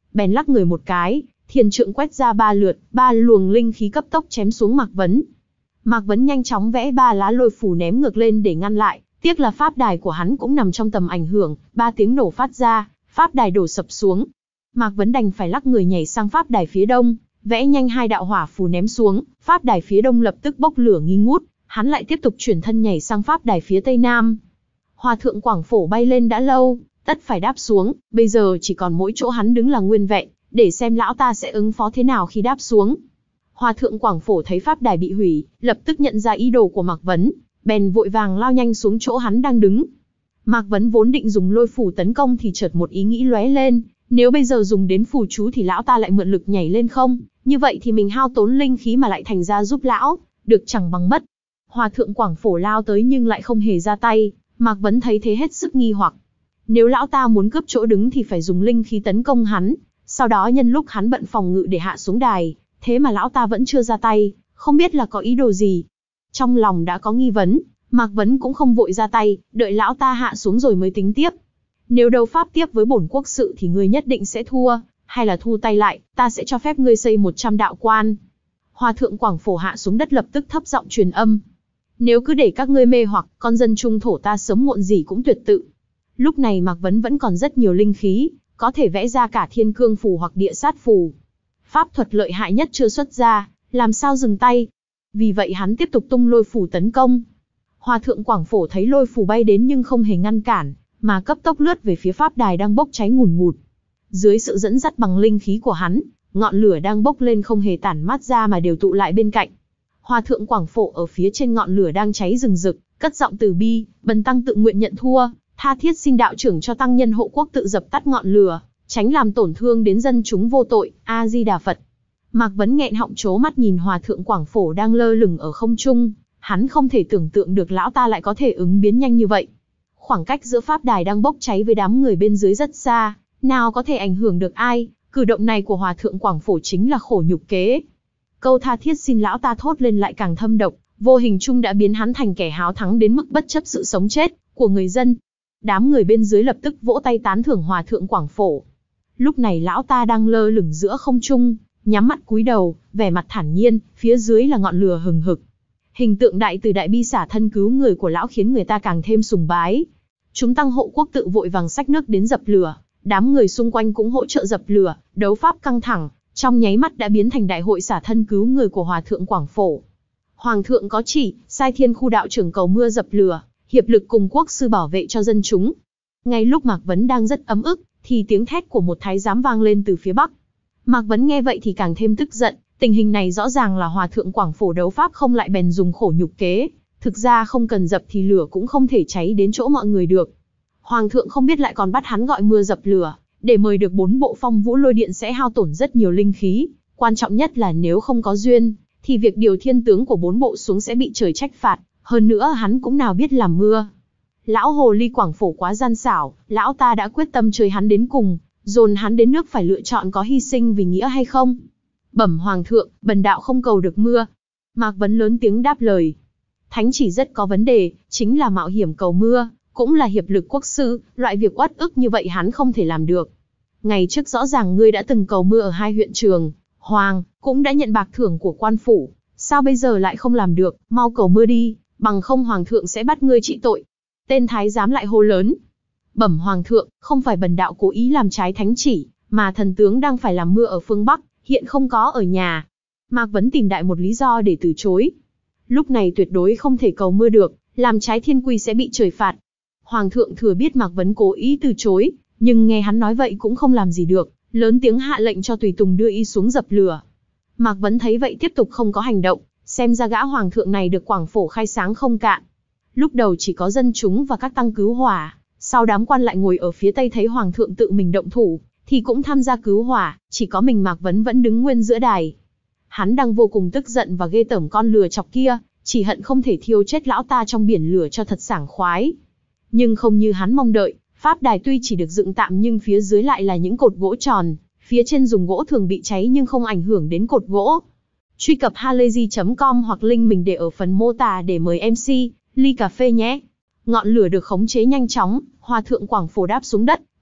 S1: bèn lắc người một cái, thiền trượng quét ra ba lượt, ba luồng linh khí cấp tốc chém xuống Mạc Vấn. Mạc Vấn nhanh chóng vẽ ba lá lôi phù ném ngược lên để ngăn lại, tiếc là pháp đài của hắn cũng nằm trong tầm ảnh hưởng, ba tiếng nổ phát ra, pháp đài đổ sập xuống. Mạc Vấn đành phải lắc người nhảy sang pháp đài phía đông, vẽ nhanh hai đạo hỏa phù ném xuống, pháp đài phía đông lập tức bốc lửa nghi ngút, hắn lại tiếp tục chuyển thân nhảy sang pháp đài phía tây nam. Hòa thượng Quảng Phổ bay lên đã lâu, tất phải đáp xuống, bây giờ chỉ còn mỗi chỗ hắn đứng là nguyên vẹn, để xem lão ta sẽ ứng phó thế nào khi đáp xuống. Hòa thượng Quảng Phổ thấy pháp đài bị hủy, lập tức nhận ra ý đồ của Mạc Vấn, bèn vội vàng lao nhanh xuống chỗ hắn đang đứng. Mạc Vấn vốn định dùng lôi phù tấn công thì chợt một ý nghĩ lóe lên, nếu bây giờ dùng đến phù chú thì lão ta lại mượn lực nhảy lên không, như vậy thì mình hao tốn linh khí mà lại thành ra giúp lão, được chẳng bằng mất. Hòa thượng Quảng Phổ lao tới nhưng lại không hề ra tay, Mạc Vấn thấy thế hết sức nghi hoặc. Nếu lão ta muốn cướp chỗ đứng thì phải dùng linh khí tấn công hắn, sau đó nhân lúc hắn bận phòng ngự để hạ xuống đài, thế mà lão ta vẫn chưa ra tay, không biết là có ý đồ gì. Trong lòng đã có nghi vấn, Mạc Vấn cũng không vội ra tay, đợi lão ta hạ xuống rồi mới tính tiếp. Nếu đấu pháp tiếp với bổn quốc sự thì ngươi nhất định sẽ thua, hay là thu tay lại, ta sẽ cho phép ngươi xây một trăm đạo quan. Hòa thượng Quảng Phổ hạ xuống đất lập tức thấp giọng truyền âm. Nếu cứ để các ngươi mê hoặc, con dân trung thổ ta sớm muộn gì cũng tuyệt tự. Lúc này Mạc Vấn vẫn còn rất nhiều linh khí, có thể vẽ ra cả thiên cương phù hoặc địa sát phù. Pháp thuật lợi hại nhất chưa xuất ra, làm sao dừng tay. Vì vậy hắn tiếp tục tung lôi phù tấn công. Hòa thượng Quảng Phổ thấy lôi phù bay đến nhưng không hề ngăn cản, mà cấp tốc lướt về phía pháp đài đang bốc cháy ngùn ngụt. Dưới sự dẫn dắt bằng linh khí của hắn, ngọn lửa đang bốc lên không hề tản mát ra mà đều tụ lại bên cạnh. Hòa thượng Quảng Phổ ở phía trên ngọn lửa đang cháy rừng rực, cất giọng từ bi, bần tăng tự nguyện nhận thua, tha thiết xin đạo trưởng cho tăng nhân hộ quốc tự dập tắt ngọn lửa, tránh làm tổn thương đến dân chúng vô tội. A Di Đà Phật. Mạc Vấn nghẹn họng trố mắt nhìn Hòa thượng Quảng Phổ đang lơ lửng ở không trung, hắn không thể tưởng tượng được lão ta lại có thể ứng biến nhanh như vậy. Khoảng cách giữa pháp đài đang bốc cháy với đám người bên dưới rất xa, nào có thể ảnh hưởng được ai, cử động này của Hòa thượng Quảng Phổ chính là khổ nhục kế. Câu tha thiết xin lão ta thốt lên lại càng thâm độc, vô hình chung đã biến hắn thành kẻ háo thắng đến mức bất chấp sự sống chết của người dân. Đám người bên dưới lập tức vỗ tay tán thưởng Hòa thượng Quảng Phổ. Lúc này lão ta đang lơ lửng giữa không trung, nhắm mắt cúi đầu, vẻ mặt thản nhiên, phía dưới là ngọn lửa hừng hực. Hình tượng đại từ đại bi xả thân cứu người của lão khiến người ta càng thêm sùng bái. Chúng tăng hộ quốc tự vội vàng xách nước đến dập lửa, đám người xung quanh cũng hỗ trợ dập lửa, đấu pháp căng thẳng, trong nháy mắt đã biến thành đại hội xả thân cứu người của Hòa thượng Quảng Phổ. Hoàng thượng có chỉ, sai thiên khu đạo trưởng cầu mưa dập lửa, hiệp lực cùng quốc sư bảo vệ cho dân chúng. Ngay lúc Mạc Vấn đang rất ấm ức, thì tiếng thét của một thái giám vang lên từ phía bắc. Mạc Vấn nghe vậy thì càng thêm tức giận, tình hình này rõ ràng là Hòa thượng Quảng Phổ đấu pháp không lại bèn dùng khổ nhục kế, thực ra không cần dập thì lửa cũng không thể cháy đến chỗ mọi người được. Hoàng thượng không biết lại còn bắt hắn gọi mưa dập lửa, để mời được bốn bộ phong vũ lôi điện sẽ hao tổn rất nhiều linh khí, quan trọng nhất là nếu không có duyên, thì việc điều thiên tướng của bốn bộ xuống sẽ bị trời trách phạt, hơn nữa hắn cũng nào biết làm mưa. Lão hồ ly Quảng Phổ quá gian xảo, lão ta đã quyết tâm chơi hắn đến cùng, dồn hắn đến nước phải lựa chọn có hy sinh vì nghĩa hay không. Bẩm Hoàng thượng, bần đạo không cầu được mưa. Mạc Vấn lớn tiếng đáp lời. Thánh chỉ rất có vấn đề, chính là mạo hiểm cầu mưa, cũng là hiệp lực quốc sư, loại việc uất ức như vậy hắn không thể làm được. Ngày trước rõ ràng ngươi đã từng cầu mưa ở hai huyện Trường Hoàng, cũng đã nhận bạc thưởng của quan phủ, sao bây giờ lại không làm được, mau cầu mưa đi, bằng không Hoàng thượng sẽ bắt ngươi trị tội. Tên thái giám lại hô lớn. Bẩm Hoàng thượng, không phải bần đạo cố ý làm trái thánh chỉ, mà thần tướng đang phải làm mưa ở phương Bắc, hiện không có ở nhà. Mạc Vấn tìm đại một lý do để từ chối. Lúc này tuyệt đối không thể cầu mưa được, làm trái thiên quy sẽ bị trời phạt. Hoàng thượng thừa biết Mạc Vấn cố ý từ chối, nhưng nghe hắn nói vậy cũng không làm gì được, lớn tiếng hạ lệnh cho tùy tùng đưa y xuống dập lửa. Mạc Vấn thấy vậy tiếp tục không có hành động, xem ra gã hoàng thượng này được Quảng Phổ khai sáng không cạn. Lúc đầu chỉ có dân chúng và các tăng cứu hỏa, sau đám quan lại ngồi ở phía tây thấy hoàng thượng tự mình động thủ, thì cũng tham gia cứu hỏa, chỉ có mình Mạc Vấn vẫn đứng nguyên giữa đài. Hắn đang vô cùng tức giận và ghê tởm con lừa chọc kia, chỉ hận không thể thiêu chết lão ta trong biển lửa cho thật sảng khoái. Nhưng không như hắn mong đợi, pháp đài tuy chỉ được dựng tạm nhưng phía dưới lại là những cột gỗ tròn, phía trên dùng gỗ thường bị cháy nhưng không ảnh hưởng đến cột gỗ. Truy cập halayzi chấm com hoặc link mình để ở phần mô tả để mời em xê ly cà phê nhé. Ngọn lửa được khống chế nhanh chóng, Hòa thượng Quảng Phổ đáp xuống đất,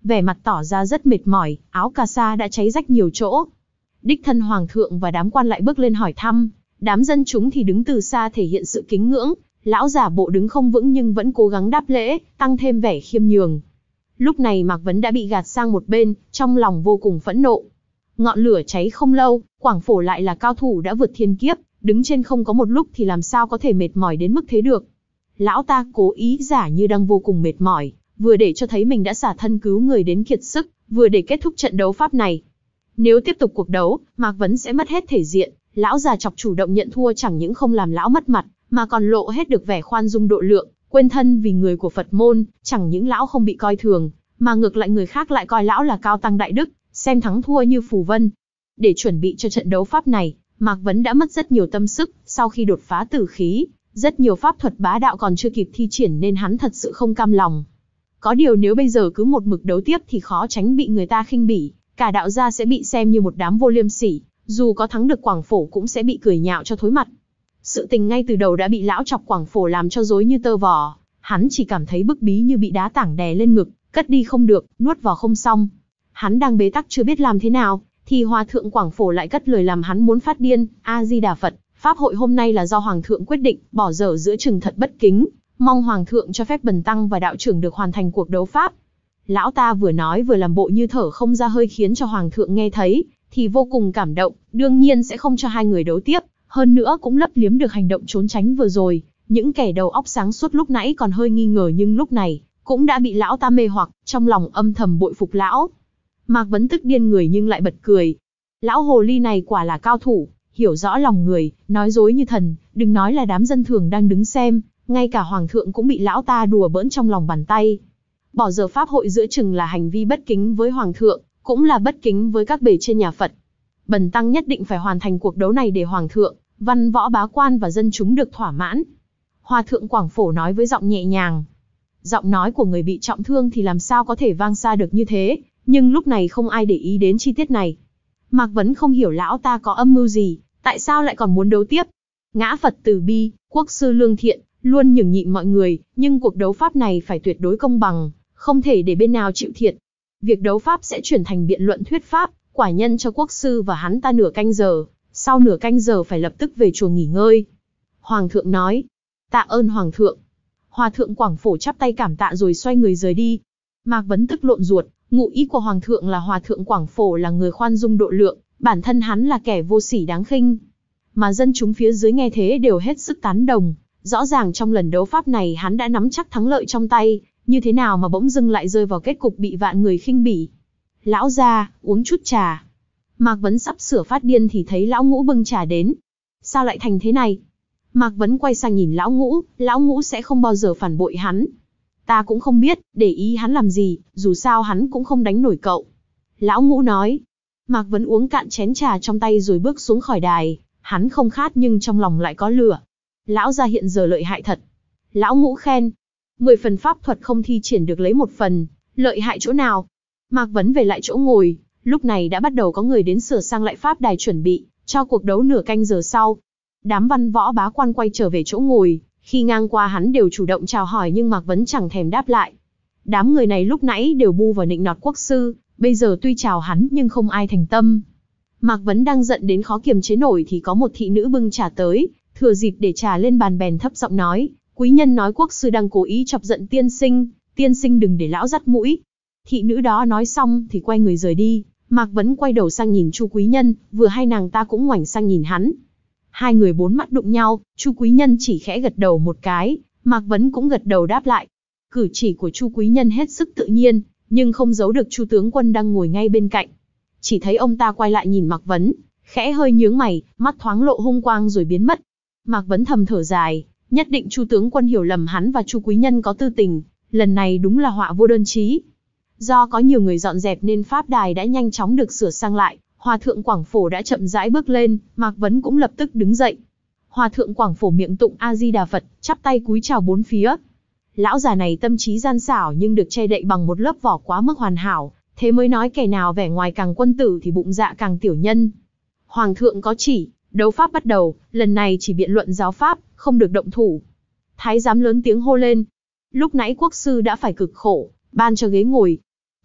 S1: vẻ mặt tỏ ra rất mệt mỏi, áo cà sa đã cháy rách nhiều chỗ. Đích thân hoàng thượng và đám quan lại bước lên hỏi thăm, đám dân chúng thì đứng từ xa thể hiện sự kính ngưỡng, lão giả bộ đứng không vững nhưng vẫn cố gắng đáp lễ, tăng thêm vẻ khiêm nhường. Lúc này Mạc Vấn đã bị gạt sang một bên, trong lòng vô cùng phẫn nộ. Ngọn lửa cháy không lâu, Quảng Phổ lại là cao thủ đã vượt thiên kiếp, đứng trên không có một lúc thì làm sao có thể mệt mỏi đến mức thế được. Lão ta cố ý giả như đang vô cùng mệt mỏi, vừa để cho thấy mình đã xả thân cứu người đến kiệt sức, vừa để kết thúc trận đấu pháp này. Nếu tiếp tục cuộc đấu, Mạc Vấn sẽ mất hết thể diện, lão già chọc chủ động nhận thua chẳng những không làm lão mất mặt, mà còn lộ hết được vẻ khoan dung độ lượng, quên thân vì người của Phật môn, chẳng những lão không bị coi thường, mà ngược lại người khác lại coi lão là cao tăng đại đức, xem thắng thua như phù vân. Để chuẩn bị cho trận đấu pháp này, Mạc Vấn đã mất rất nhiều tâm sức, sau khi đột phá tử khí, rất nhiều pháp thuật bá đạo còn chưa kịp thi triển nên hắn thật sự không cam lòng. Có điều nếu bây giờ cứ một mực đấu tiếp thì khó tránh bị người ta khinh bỉ, cả đạo gia sẽ bị xem như một đám vô liêm sỉ, dù có thắng được Quảng Phổ cũng sẽ bị cười nhạo cho thối mặt. Sự tình ngay từ đầu đã bị lão chọc Quảng Phổ làm cho rối như tơ vò, hắn chỉ cảm thấy bức bí như bị đá tảng đè lên ngực, cất đi không được, nuốt vào không xong. Hắn đang bế tắc chưa biết làm thế nào, thì hòa thượng Quảng Phổ lại cất lời làm hắn muốn phát điên. A Di Đà Phật, pháp hội hôm nay là do hoàng thượng quyết định, bỏ dở giữa chừng thật bất kính, mong hoàng thượng cho phép bần tăng và đạo trưởng được hoàn thành cuộc đấu pháp. Lão ta vừa nói vừa làm bộ như thở không ra hơi khiến cho hoàng thượng nghe thấy thì vô cùng cảm động, đương nhiên sẽ không cho hai người đấu tiếp, hơn nữa cũng lấp liếm được hành động trốn tránh vừa rồi. Những kẻ đầu óc sáng suốt lúc nãy còn hơi nghi ngờ nhưng lúc này cũng đã bị lão ta mê hoặc, trong lòng âm thầm bội phục lão. Mạc Vấn tức điên người nhưng lại bật cười. Lão hồ ly này quả là cao thủ, hiểu rõ lòng người, nói dối như thần, đừng nói là đám dân thường đang đứng xem, ngay cả hoàng thượng cũng bị lão ta đùa bỡn trong lòng bàn tay. Bỏ giờ pháp hội giữa chừng là hành vi bất kính với hoàng thượng, cũng là bất kính với các bề trên nhà Phật. Bần tăng nhất định phải hoàn thành cuộc đấu này để hoàng thượng, văn võ bá quan và dân chúng được thỏa mãn. Hòa thượng Quảng Phổ nói với giọng nhẹ nhàng. Giọng nói của người bị trọng thương thì làm sao có thể vang xa được như thế, nhưng lúc này không ai để ý đến chi tiết này. Mạc Vấn không hiểu lão ta có âm mưu gì, tại sao lại còn muốn đấu tiếp. Ngã Phật từ bi, quốc sư lương thiện, luôn nhường nhịn mọi người, nhưng cuộc đấu pháp này phải tuyệt đối công bằng, không thể để bên nào chịu thiệt. Việc đấu pháp sẽ chuyển thành biện luận thuyết pháp, quả nhân cho quốc sư và hắn ta nửa canh giờ, sau nửa canh giờ phải lập tức về chùa nghỉ ngơi. Hoàng thượng nói, tạ ơn hoàng thượng. Hòa thượng Quảng Phổ chắp tay cảm tạ rồi xoay người rời đi. Mạc Vấn tức lộn ruột, ngụ ý của hoàng thượng là hòa thượng Quảng Phổ là người khoan dung độ lượng, bản thân hắn là kẻ vô sỉ đáng khinh. Mà dân chúng phía dưới nghe thế đều hết sức tán đồng, rõ ràng trong lần đấu pháp này hắn đã nắm chắc thắng lợi trong tay, như thế nào mà bỗng dưng lại rơi vào kết cục bị vạn người khinh bỉ. Lão gia, uống chút trà. Mạc Vấn sắp sửa phát điên thì thấy lão Ngũ bưng trà đến. Sao lại thành thế này? Mạc Vấn quay sang nhìn lão Ngũ, lão Ngũ sẽ không bao giờ phản bội hắn. Ta cũng không biết, để ý hắn làm gì, dù sao hắn cũng không đánh nổi cậu. Lão Ngũ nói. Mạc Vấn uống cạn chén trà trong tay rồi bước xuống khỏi đài, hắn không khát nhưng trong lòng lại có lửa. Lão gia hiện giờ lợi hại thật. Lão Ngũ khen. Mười phần pháp thuật không thi triển được lấy một phần, lợi hại chỗ nào? Mạc Vấn về lại chỗ ngồi, lúc này đã bắt đầu có người đến sửa sang lại pháp đài chuẩn bị cho cuộc đấu nửa canh giờ sau. Đám văn võ bá quan quay trở về chỗ ngồi, khi ngang qua hắn đều chủ động chào hỏi nhưng Mạc Vấn chẳng thèm đáp lại. Đám người này lúc nãy đều bu vào nịnh nọt quốc sư, bây giờ tuy chào hắn nhưng không ai thành tâm. Mạc Vấn đang giận đến khó kiềm chế nổi thì có một thị nữ bưng trà tới, thừa dịp để trà lên bàn bèn thấp giọng nói, quý nhân nói quốc sư đang cố ý chọc giận tiên sinh, tiên sinh đừng để lão dắt mũi. Thị nữ đó nói xong thì quay người rời đi, Mạc Vấn quay đầu sang nhìn Chu Quý Nhân, vừa hay nàng ta cũng ngoảnh sang nhìn hắn. Hai người bốn mắt đụng nhau, Chu Quý Nhân chỉ khẽ gật đầu một cái, Mạc Vấn cũng gật đầu đáp lại. Cử chỉ của Chu Quý Nhân hết sức tự nhiên, nhưng không giấu được Chu tướng quân đang ngồi ngay bên cạnh. Chỉ thấy ông ta quay lại nhìn Mạc Vấn, khẽ hơi nhướng mày, mắt thoáng lộ hung quang rồi biến mất. Mạc Vấn thầm thở dài, nhất định Chu tướng quân hiểu lầm hắn và Chu Quý Nhân có tư tình, lần này đúng là họa vô đơn chí. Do có nhiều người dọn dẹp nên pháp đài đã nhanh chóng được sửa sang lại, Hòa thượng Quảng Phổ đã chậm rãi bước lên, Mạc Vấn cũng lập tức đứng dậy. Hòa thượng Quảng Phổ miệng tụng A Di Đà Phật, chắp tay cúi chào bốn phía. Lão già này tâm trí gian xảo nhưng được che đậy bằng một lớp vỏ quá mức hoàn hảo, thế mới nói kẻ nào vẻ ngoài càng quân tử thì bụng dạ càng tiểu nhân. Hoàng thượng có chỉ, đấu pháp bắt đầu, lần này chỉ biện luận giáo pháp, không được động thủ. Thái giám lớn tiếng hô lên. Lúc nãy quốc sư đã phải cực khổ, ban cho ghế ngồi.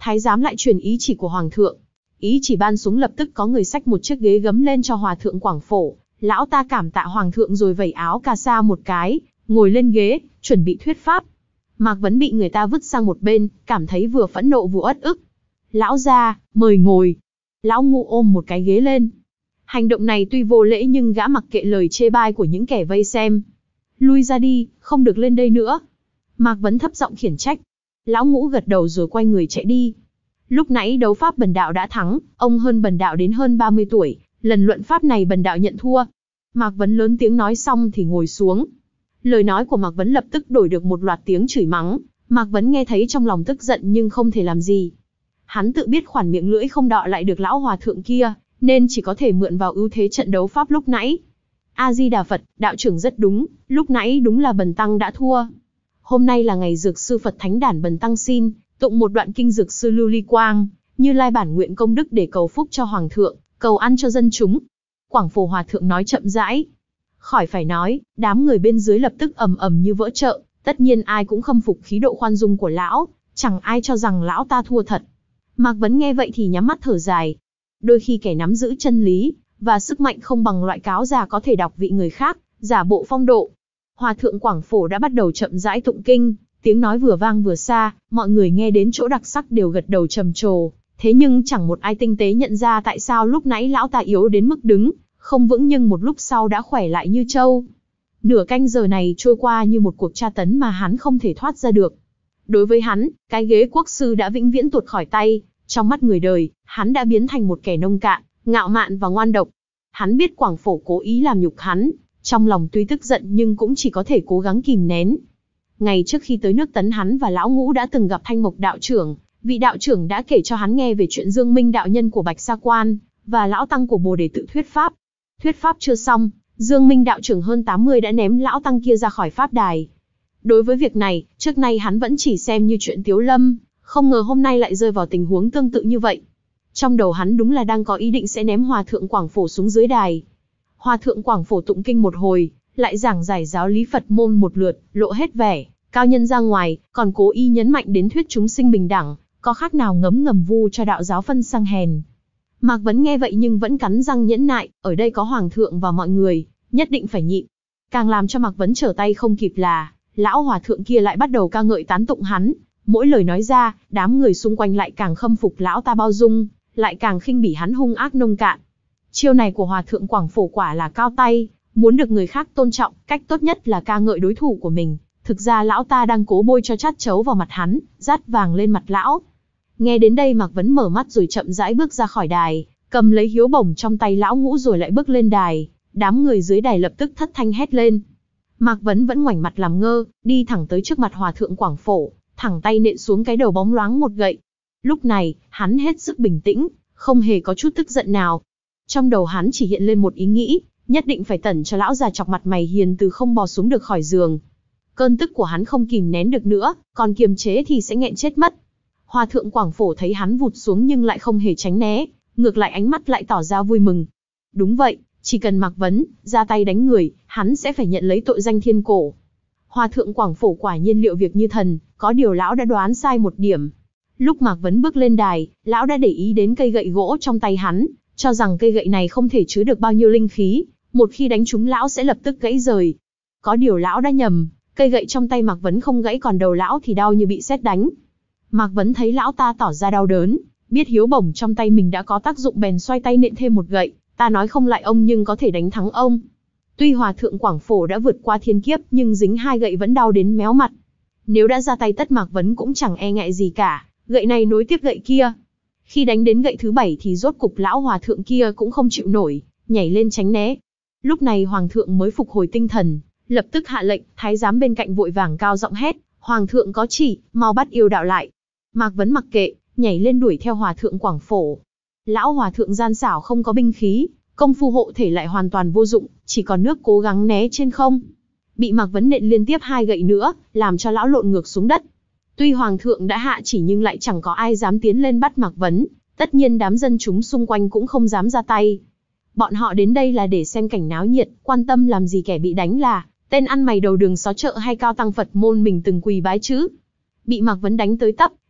S1: thái giám lại truyền ý chỉ của hoàng thượng. Ý chỉ ban xuống lập tức có người xách một chiếc ghế gấm lên cho hòa thượng Quảng Phổ. Lão ta cảm tạ hoàng thượng rồi vẩy áo cà sa một cái, ngồi lên ghế, chuẩn bị thuyết pháp. Mạc Vấn bị người ta vứt sang một bên, cảm thấy vừa phẫn nộ vừa uất ức. Lão gia, mời ngồi. Lão Ngũ ôm một cái ghế lên. Hành động này tuy vô lễ nhưng gã mặc kệ lời chê bai của những kẻ vây xem. Lui ra đi, không được lên đây nữa. Mạc Vấn thấp giọng khiển trách. Lão Ngũ gật đầu rồi quay người chạy đi. Lúc nãy đấu pháp Bần Đạo đã thắng, ông hơn Bần Đạo đến hơn ba mươi tuổi, lần luận pháp này Bần Đạo nhận thua. Mạc Vấn lớn tiếng nói xong thì ngồi xuống. Lời nói của Mạc Vấn lập tức đổi được một loạt tiếng chửi mắng. Mạc Vấn nghe thấy trong lòng tức giận nhưng không thể làm gì. Hắn tự biết khoản miệng lưỡi không đọ lại được lão hòa thượng kia, nên chỉ có thể mượn vào ưu thế trận đấu pháp lúc nãy. A Di Đà Phật, đạo trưởng rất đúng, lúc nãy đúng là Bần Tăng đã thua. Hôm nay là ngày Dược Sư Phật Thánh Đản, Bần Tăng xin tụng một đoạn kinh Dược Sư Lưu Ly Quang, Như Lai bản nguyện công đức để cầu phúc cho hoàng thượng, cầu ăn cho dân chúng. Quảng Phổ hòa thượng nói chậm rãi. Khỏi phải nói, đám người bên dưới lập tức ầm ầm như vỡ chợ, tất nhiên ai cũng khâm phục khí độ khoan dung của lão, chẳng ai cho rằng lão ta thua thật. Mạc Vấn nghe vậy thì nhắm mắt thở dài. Đôi khi kẻ nắm giữ chân lý và sức mạnh không bằng loại cáo già có thể đọc vị người khác, giả bộ phong độ. Hòa thượng Quảng Phổ đã bắt đầu chậm rãi tụng kinh, tiếng nói vừa vang vừa xa, mọi người nghe đến chỗ đặc sắc đều gật đầu trầm trồ. Thế nhưng chẳng một ai tinh tế nhận ra tại sao lúc nãy lão ta yếu đến mức đứng không vững nhưng một lúc sau đã khỏe lại như trâu. Nửa canh giờ này trôi qua như một cuộc tra tấn mà hắn không thể thoát ra được. Đối với hắn, cái ghế quốc sư đã vĩnh viễn tuột khỏi tay. Trong mắt người đời, hắn đã biến thành một kẻ nông cạn, ngạo mạn và ngoan độc. Hắn biết Quảng Phổ cố ý làm nhục hắn, trong lòng tuy tức giận nhưng cũng chỉ có thể cố gắng kìm nén. Ngày trước khi tới nước Tấn, hắn và Lão Ngũ đã từng gặp Thanh Mộc đạo trưởng, vị đạo trưởng đã kể cho hắn nghe về chuyện Dương Minh đạo nhân của Bạch Sa Quan và lão tăng của Bồ Đề tự thuyết pháp. Thuyết pháp chưa xong, Dương Minh đạo trưởng hơn tám mươi đã ném lão tăng kia ra khỏi pháp đài. Đối với việc này, trước nay hắn vẫn chỉ xem như chuyện tiếu lâm, không ngờ hôm nay lại rơi vào tình huống tương tự như vậy. Trong đầu hắn đúng là đang có ý định sẽ ném hòa thượng Quảng Phổ xuống dưới đài. Hòa thượng Quảng Phổ tụng kinh một hồi, lại giảng giải giáo lý Phật môn một lượt, lộ hết vẻ cao nhân ra ngoài, còn cố ý nhấn mạnh đến thuyết chúng sinh bình đẳng, có khác nào ngấm ngầm vu cho đạo giáo phân sang hèn. Mạc Vấn nghe vậy nhưng vẫn cắn răng nhẫn nại, ở đây có hoàng thượng và mọi người, nhất định phải nhịn. Càng làm cho Mạc Vấn trở tay không kịp là, lão hòa thượng kia lại bắt đầu ca ngợi tán tụng hắn. Mỗi lời nói ra, đám người xung quanh lại càng khâm phục lão ta bao dung, lại càng khinh bỉ hắn hung ác nông cạn. Chiêu này của hòa thượng Quảng Phổ quả là cao tay, muốn được người khác tôn trọng, cách tốt nhất là ca ngợi đối thủ của mình. Thực ra lão ta đang cố bôi cho chát chấu vào mặt hắn, dát vàng lên mặt lão. Nghe đến đây Mạc Vấn mở mắt rồi chậm rãi bước ra khỏi đài, cầm lấy hiếu bổng trong tay Lão Ngũ rồi lại bước lên đài. Đám người dưới đài lập tức thất thanh hét lên. Mạc Vấn vẫn ngoảnh mặt làm ngơ, đi thẳng tới trước mặt hòa thượng Quảng Phổ, thẳng tay nện xuống cái đầu bóng loáng một gậy. Lúc này, hắn hết sức bình tĩnh, không hề có chút tức giận nào. Trong đầu hắn chỉ hiện lên một ý nghĩ, nhất định phải tẩn cho lão già chọc mặt mày hiền từ không bò xuống được khỏi giường. Cơn tức của hắn không kìm nén được nữa, còn kiềm chế thì sẽ nghẹn chết mất. Hòa thượng Quảng Phổ thấy hắn vụt xuống nhưng lại không hề tránh né, ngược lại ánh mắt lại tỏ ra vui mừng. Đúng vậy, chỉ cần Mạc Vấn ra tay đánh người, hắn sẽ phải nhận lấy tội danh thiên cổ. Hòa thượng Quảng Phổ quả nhiên liệu việc như thần, có điều lão đã đoán sai một điểm. Lúc Mạc Vấn bước lên đài, lão đã để ý đến cây gậy gỗ trong tay hắn, cho rằng cây gậy này không thể chứa được bao nhiêu linh khí, một khi đánh trúng lão sẽ lập tức gãy rời. Có điều lão đã nhầm, cây gậy trong tay Mạc Vấn không gãy còn đầu lão thì đau như bị sét đánh. Mạc Vấn thấy lão ta tỏ ra đau đớn, biết hiếu bổng trong tay mình đã có tác dụng bèn xoay tay nện thêm một gậy, ta nói không lại ông nhưng có thể đánh thắng ông. Tuy hòa thượng Quảng Phổ đã vượt qua thiên kiếp nhưng dính hai gậy vẫn đau đến méo mặt. Nếu đã ra tay tất Mạc Vấn cũng chẳng e ngại gì cả, gậy này nối tiếp gậy kia. Khi đánh đến gậy thứ bảy thì rốt cục lão hòa thượng kia cũng không chịu nổi, nhảy lên tránh né. Lúc này hoàng thượng mới phục hồi tinh thần, lập tức hạ lệnh, thái giám bên cạnh vội vàng cao giọng hét, hoàng thượng có chỉ, mau bắt yêu đạo lại. Mạc Vấn mặc kệ, nhảy lên đuổi theo hòa thượng Quảng Phổ. Lão hòa thượng gian xảo không có binh khí, công phu hộ thể lại hoàn toàn vô dụng, chỉ còn nước cố gắng né trên không. Bị Mạc Vấn nện liên tiếp hai gậy nữa, làm cho lão lộn ngược xuống đất. Tuy hoàng thượng đã hạ chỉ nhưng lại chẳng có ai dám tiến lên bắt Mạc Vấn, tất nhiên đám dân chúng xung quanh cũng không dám ra tay. Bọn họ đến đây là để xem cảnh náo nhiệt, quan tâm làm gì kẻ bị đánh là tên ăn mày đầu đường xó chợ hay cao tăng Phật môn mình từng quỳ bái chứ. Bị Mạc Vấn đánh tới tấp,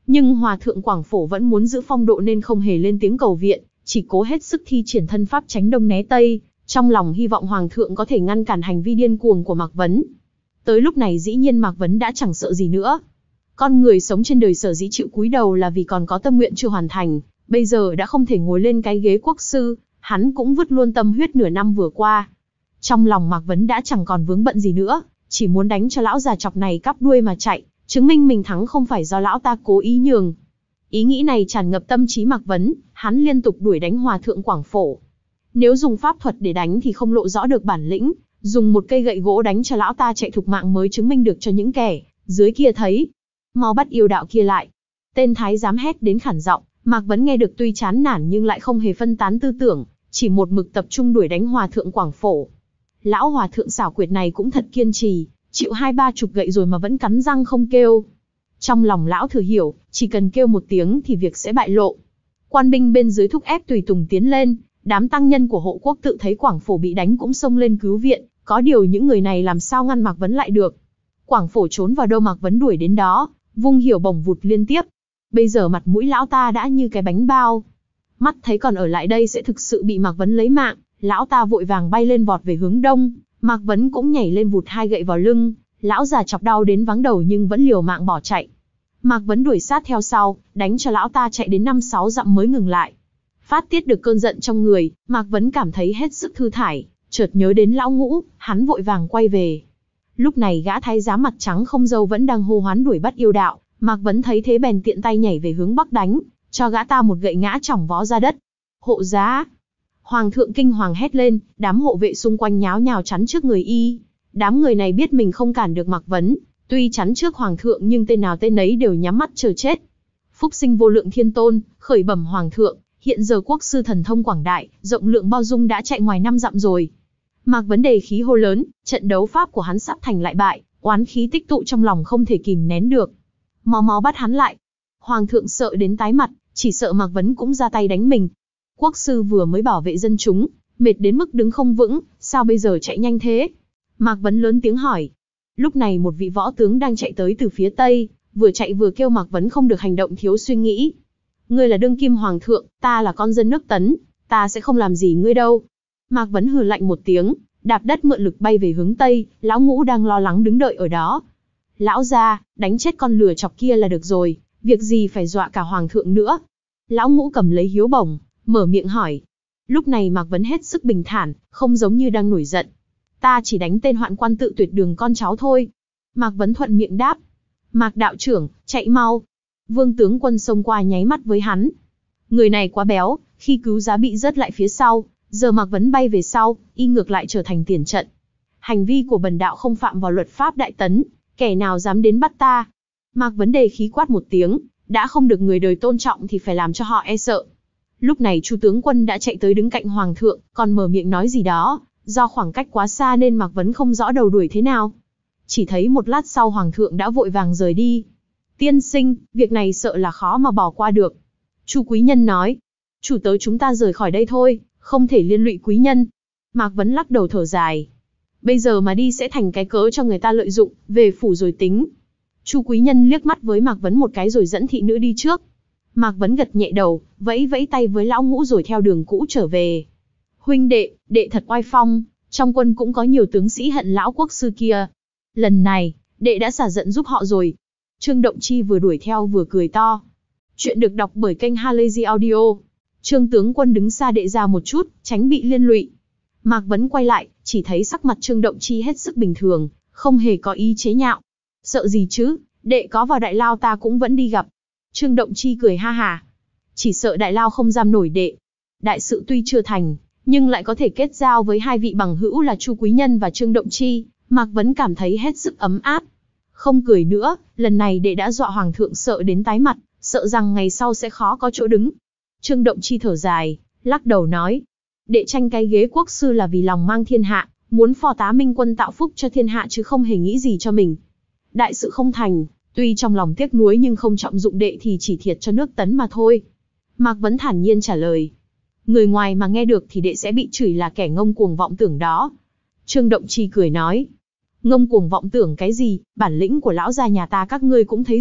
S1: Nhưng Hòa thượng Quảng Phổ vẫn muốn giữ phong độ nên không hề lên tiếng cầu viện, chỉ cố hết sức thi triển thân pháp tránh đông né tây, trong lòng hy vọng Hoàng thượng có thể ngăn cản hành vi điên cuồng của Mạc Vấn. Tới lúc này dĩ nhiên Mạc Vấn đã chẳng sợ gì nữa. Con người sống trên đời sở dĩ chịu cúi đầu là vì còn có tâm nguyện chưa hoàn thành, bây giờ đã không thể ngồi lên cái ghế quốc sư, hắn cũng vứt luôn tâm huyết nửa năm vừa qua. Trong lòng Mạc Vấn đã chẳng còn vướng bận gì nữa, chỉ muốn đánh cho lão già chọc này cắp đuôi mà chạy, chứng minh mình thắng không phải do lão ta cố ý nhường. Ý nghĩ này tràn ngập tâm trí Mạc Vấn, hắn liên tục đuổi đánh Hòa thượng Quảng Phổ. Nếu dùng pháp thuật để đánh thì không lộ rõ được bản lĩnh, dùng một cây gậy gỗ đánh cho lão ta chạy thục mạng mới chứng minh được cho những kẻ dưới kia thấy. Mau bắt yêu đạo kia lại. Tên thái giám hét đến khản giọng, Mạc Vấn nghe được tuy chán nản nhưng lại không hề phân tán tư tưởng, chỉ một mực tập trung đuổi đánh Hòa thượng Quảng Phổ. Lão Hòa thượng xảo quyệt này cũng thật kiên trì, chịu hai ba chục gậy rồi mà vẫn cắn răng không kêu. Trong lòng lão thừa hiểu, chỉ cần kêu một tiếng thì việc sẽ bại lộ. Quan binh bên dưới thúc ép tùy tùng tiến lên, đám tăng nhân của hộ quốc tự thấy Quảng Phổ bị đánh cũng xông lên cứu viện, có điều những người này làm sao ngăn Mạc Vấn lại được. Quảng Phổ trốn vào đâu Mạc Vấn đuổi đến đó, vung hiểu bổng vụt liên tiếp. Bây giờ mặt mũi lão ta đã như cái bánh bao. Mắt thấy còn ở lại đây sẽ thực sự bị Mạc Vấn lấy mạng, lão ta vội vàng bay lên vọt về hướng đông, Mạc Vấn cũng nhảy lên vụt hai gậy vào lưng, lão già chọc đau đến vắng đầu nhưng vẫn liều mạng bỏ chạy. Mạc Vấn đuổi sát theo sau, đánh cho lão ta chạy đến năm sáu dặm mới ngừng lại. Phát tiết được cơn giận trong người, Mạc Vấn cảm thấy hết sức thư thải, chợt nhớ đến lão Ngũ, hắn vội vàng quay về. Lúc này gã thái giám mặt trắng không râu vẫn đang hô hoán đuổi bắt yêu đạo, Mạc Vấn thấy thế bèn tiện tay nhảy về hướng bắc đánh, cho gã ta một gậy ngã chỏng vó ra đất. Hộ giá! Hoàng thượng kinh hoàng hét lên, đám hộ vệ xung quanh nháo nhào chắn trước người y. Đám người này biết mình không cản được Mạc Vấn, tuy chắn trước hoàng thượng nhưng tên nào tên ấy đều nhắm mắt chờ chết. Phúc sinh vô lượng thiên tôn, khởi bẩm hoàng thượng, hiện giờ quốc sư thần thông quảng đại, rộng lượng bao dung đã chạy ngoài năm dặm rồi. Mạc Vấn đề khí hô lớn, trận đấu pháp của hắn sắp thành lại bại, oán khí tích tụ trong lòng không thể kìm nén được. Mau mau bắt hắn lại. Hoàng thượng sợ đến tái mặt, chỉ sợ Mạc Vấn cũng ra tay đánh mình. Quốc sư vừa mới bảo vệ dân chúng, mệt đến mức đứng không vững, sao bây giờ chạy nhanh thế? Mạc Vấn lớn tiếng hỏi. Lúc này một vị võ tướng đang chạy tới từ phía tây, vừa chạy vừa kêu Mạc Vấn không được hành động thiếu suy nghĩ. Ngươi là đương kim hoàng thượng, ta là con dân nước Tấn, ta sẽ không làm gì ngươi đâu. Mạc Vấn hừ lạnh một tiếng, đạp đất mượn lực bay về hướng tây, lão Ngũ đang lo lắng đứng đợi ở đó. Lão gia, đánh chết con lừa chọc kia là được rồi, việc gì phải dọa cả hoàng thượng nữa. Lão Ngũ cầm lấy hiếu bổng, mở miệng hỏi. Lúc này Mạc Vấn hết sức bình thản, không giống như đang nổi giận. Ta chỉ đánh tên hoạn quan tự tuyệt đường con cháu thôi. Mạc Vấn thuận miệng đáp. Mạc đạo trưởng, chạy mau. Vương tướng quân xông qua nháy mắt với hắn. Người này quá béo, khi cứu giá bị rớt lại phía sau, giờ Mạc Vấn bay về sau, y ngược lại trở thành tiền trận. Hành vi của bần đạo không phạm vào luật pháp Đại Tấn, kẻ nào dám đến bắt ta. Mạc Vấn đề khí quát một tiếng, đã không được người đời tôn trọng thì phải làm cho họ e sợ. Lúc này Chu tướng quân đã chạy tới đứng cạnh hoàng thượng, còn mở miệng nói gì đó, do khoảng cách quá xa nên Mạc Vấn không rõ đầu đuổi thế nào. Chỉ thấy một lát sau hoàng thượng đã vội vàng rời đi. Tiên sinh, việc này sợ là khó mà bỏ qua được. Chu quý nhân nói, chủ tớ chúng ta rời khỏi đây thôi, không thể liên lụy quý nhân. Mạc Vấn lắc đầu thở dài. Bây giờ mà đi sẽ thành cái cớ cho người ta lợi dụng, về phủ rồi tính. Chu quý nhân liếc mắt với Mạc Vấn một cái rồi dẫn thị nữ đi trước. Mạc Vấn gật nhẹ đầu, vẫy vẫy tay với lão Ngũ rồi theo đường cũ trở về. Huynh đệ, đệ thật oai phong, trong quân cũng có nhiều tướng sĩ hận lão quốc sư kia. Lần này, đệ đã xả giận giúp họ rồi. Trương Động Chi vừa đuổi theo vừa cười to. Chuyện được đọc bởi kênh Halazy Audio. Trương tướng quân đứng xa đệ ra một chút, tránh bị liên lụy. Mạc Vấn quay lại, chỉ thấy sắc mặt Trương Động Chi hết sức bình thường, không hề có ý chế nhạo. Sợ gì chứ, đệ có vào đại lao ta cũng vẫn đi gặp. Trương Động Chi cười ha hà. Chỉ sợ đại lao không giam nổi đệ. Đại sự tuy chưa thành, nhưng lại có thể kết giao với hai vị bằng hữu là Chu Quý Nhân và Trương Động Chi, Mạc Vấn cảm thấy hết sức ấm áp. Không cười nữa, lần này đệ đã dọa hoàng thượng sợ đến tái mặt, sợ rằng ngày sau sẽ khó có chỗ đứng. Trương Động Chi thở dài, lắc đầu nói. Đệ tranh cái ghế quốc sư là vì lòng mang thiên hạ, muốn phò tá minh quân tạo phúc cho thiên hạ chứ không hề nghĩ gì cho mình. Đại sự không thành, tuy trong lòng tiếc nuối nhưng không trọng dụng đệ thì chỉ thiệt cho nước Tấn mà thôi. Mạc Vấn thản nhiên trả lời. Người ngoài mà nghe được thì đệ sẽ bị chửi là kẻ ngông cuồng vọng tưởng đó. Trương Động Chi cười nói. Ngông cuồng vọng tưởng cái gì, bản lĩnh của lão gia nhà ta các ngươi cũng thấy rồi,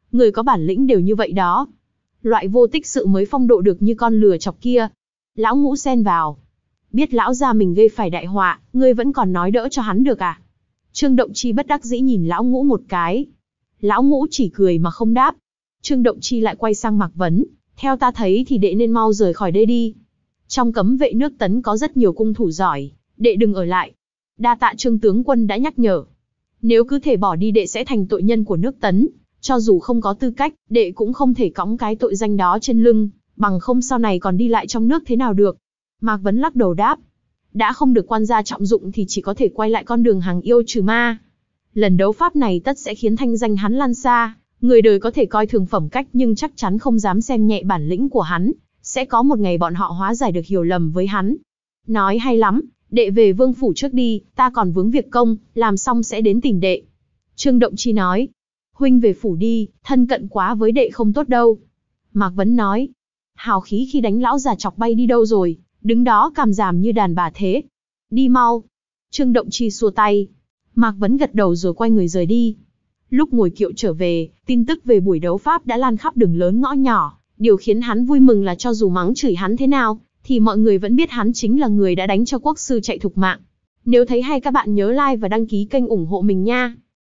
S1: Người có bản lĩnh đều như vậy đó. Loại vô tích sự mới phong độ được như con lừa chọc kia. Lão Ngũ xen vào. Biết lão gia mình gây phải đại họa, ngươi vẫn còn nói đỡ cho hắn được à? Trương Động Chi bất đắc dĩ nhìn Lão Ngũ một cái. Lão Ngũ chỉ cười mà không đáp. Trương Động Chi lại quay sang Mạc Vấn. Theo ta thấy thì đệ nên mau rời khỏi đây đi. Trong cấm vệ nước Tấn có rất nhiều cung thủ giỏi, đệ đừng ở lại. Đa tạ Trương tướng quân đã nhắc nhở. Nếu cứ thể bỏ đi đệ sẽ thành tội nhân của nước Tấn. Cho dù không có tư cách, đệ cũng không thể cõng cái tội danh đó trên lưng, bằng không sau này còn đi lại trong nước thế nào được. Mạc Vấn lắc đầu đáp. Đã không được quan gia trọng dụng thì chỉ có thể quay lại con đường hàng yêu trừ ma. Lần đấu pháp này tất sẽ khiến thanh danh hắn lan xa. Người đời có thể coi thường phẩm cách nhưng chắc chắn không dám xem nhẹ bản lĩnh của hắn. Sẽ có một ngày bọn họ hóa giải được hiểu lầm với hắn. Nói hay lắm, đệ về vương phủ trước đi, ta còn vướng việc công, làm xong sẽ đến tìm đệ. Trương Động Chi nói. Huynh về phủ đi, thân cận quá với đệ không tốt đâu. Mạc Vấn nói. Hào khí khi đánh lão già chọc bay đi đâu rồi, đứng đó càm giảm như đàn bà thế. Đi mau. Trương Động Chi xua tay. Mạc Vấn gật đầu rồi quay người rời đi. Lúc ngồi kiệu trở về, tin tức về buổi đấu pháp đã lan khắp đường lớn ngõ nhỏ. Điều khiến hắn vui mừng là cho dù mắng chửi hắn thế nào, thì mọi người vẫn biết hắn chính là người đã đánh cho quốc sư chạy thục mạng. Nếu thấy hay các bạn nhớ like và đăng ký kênh ủng hộ mình nha.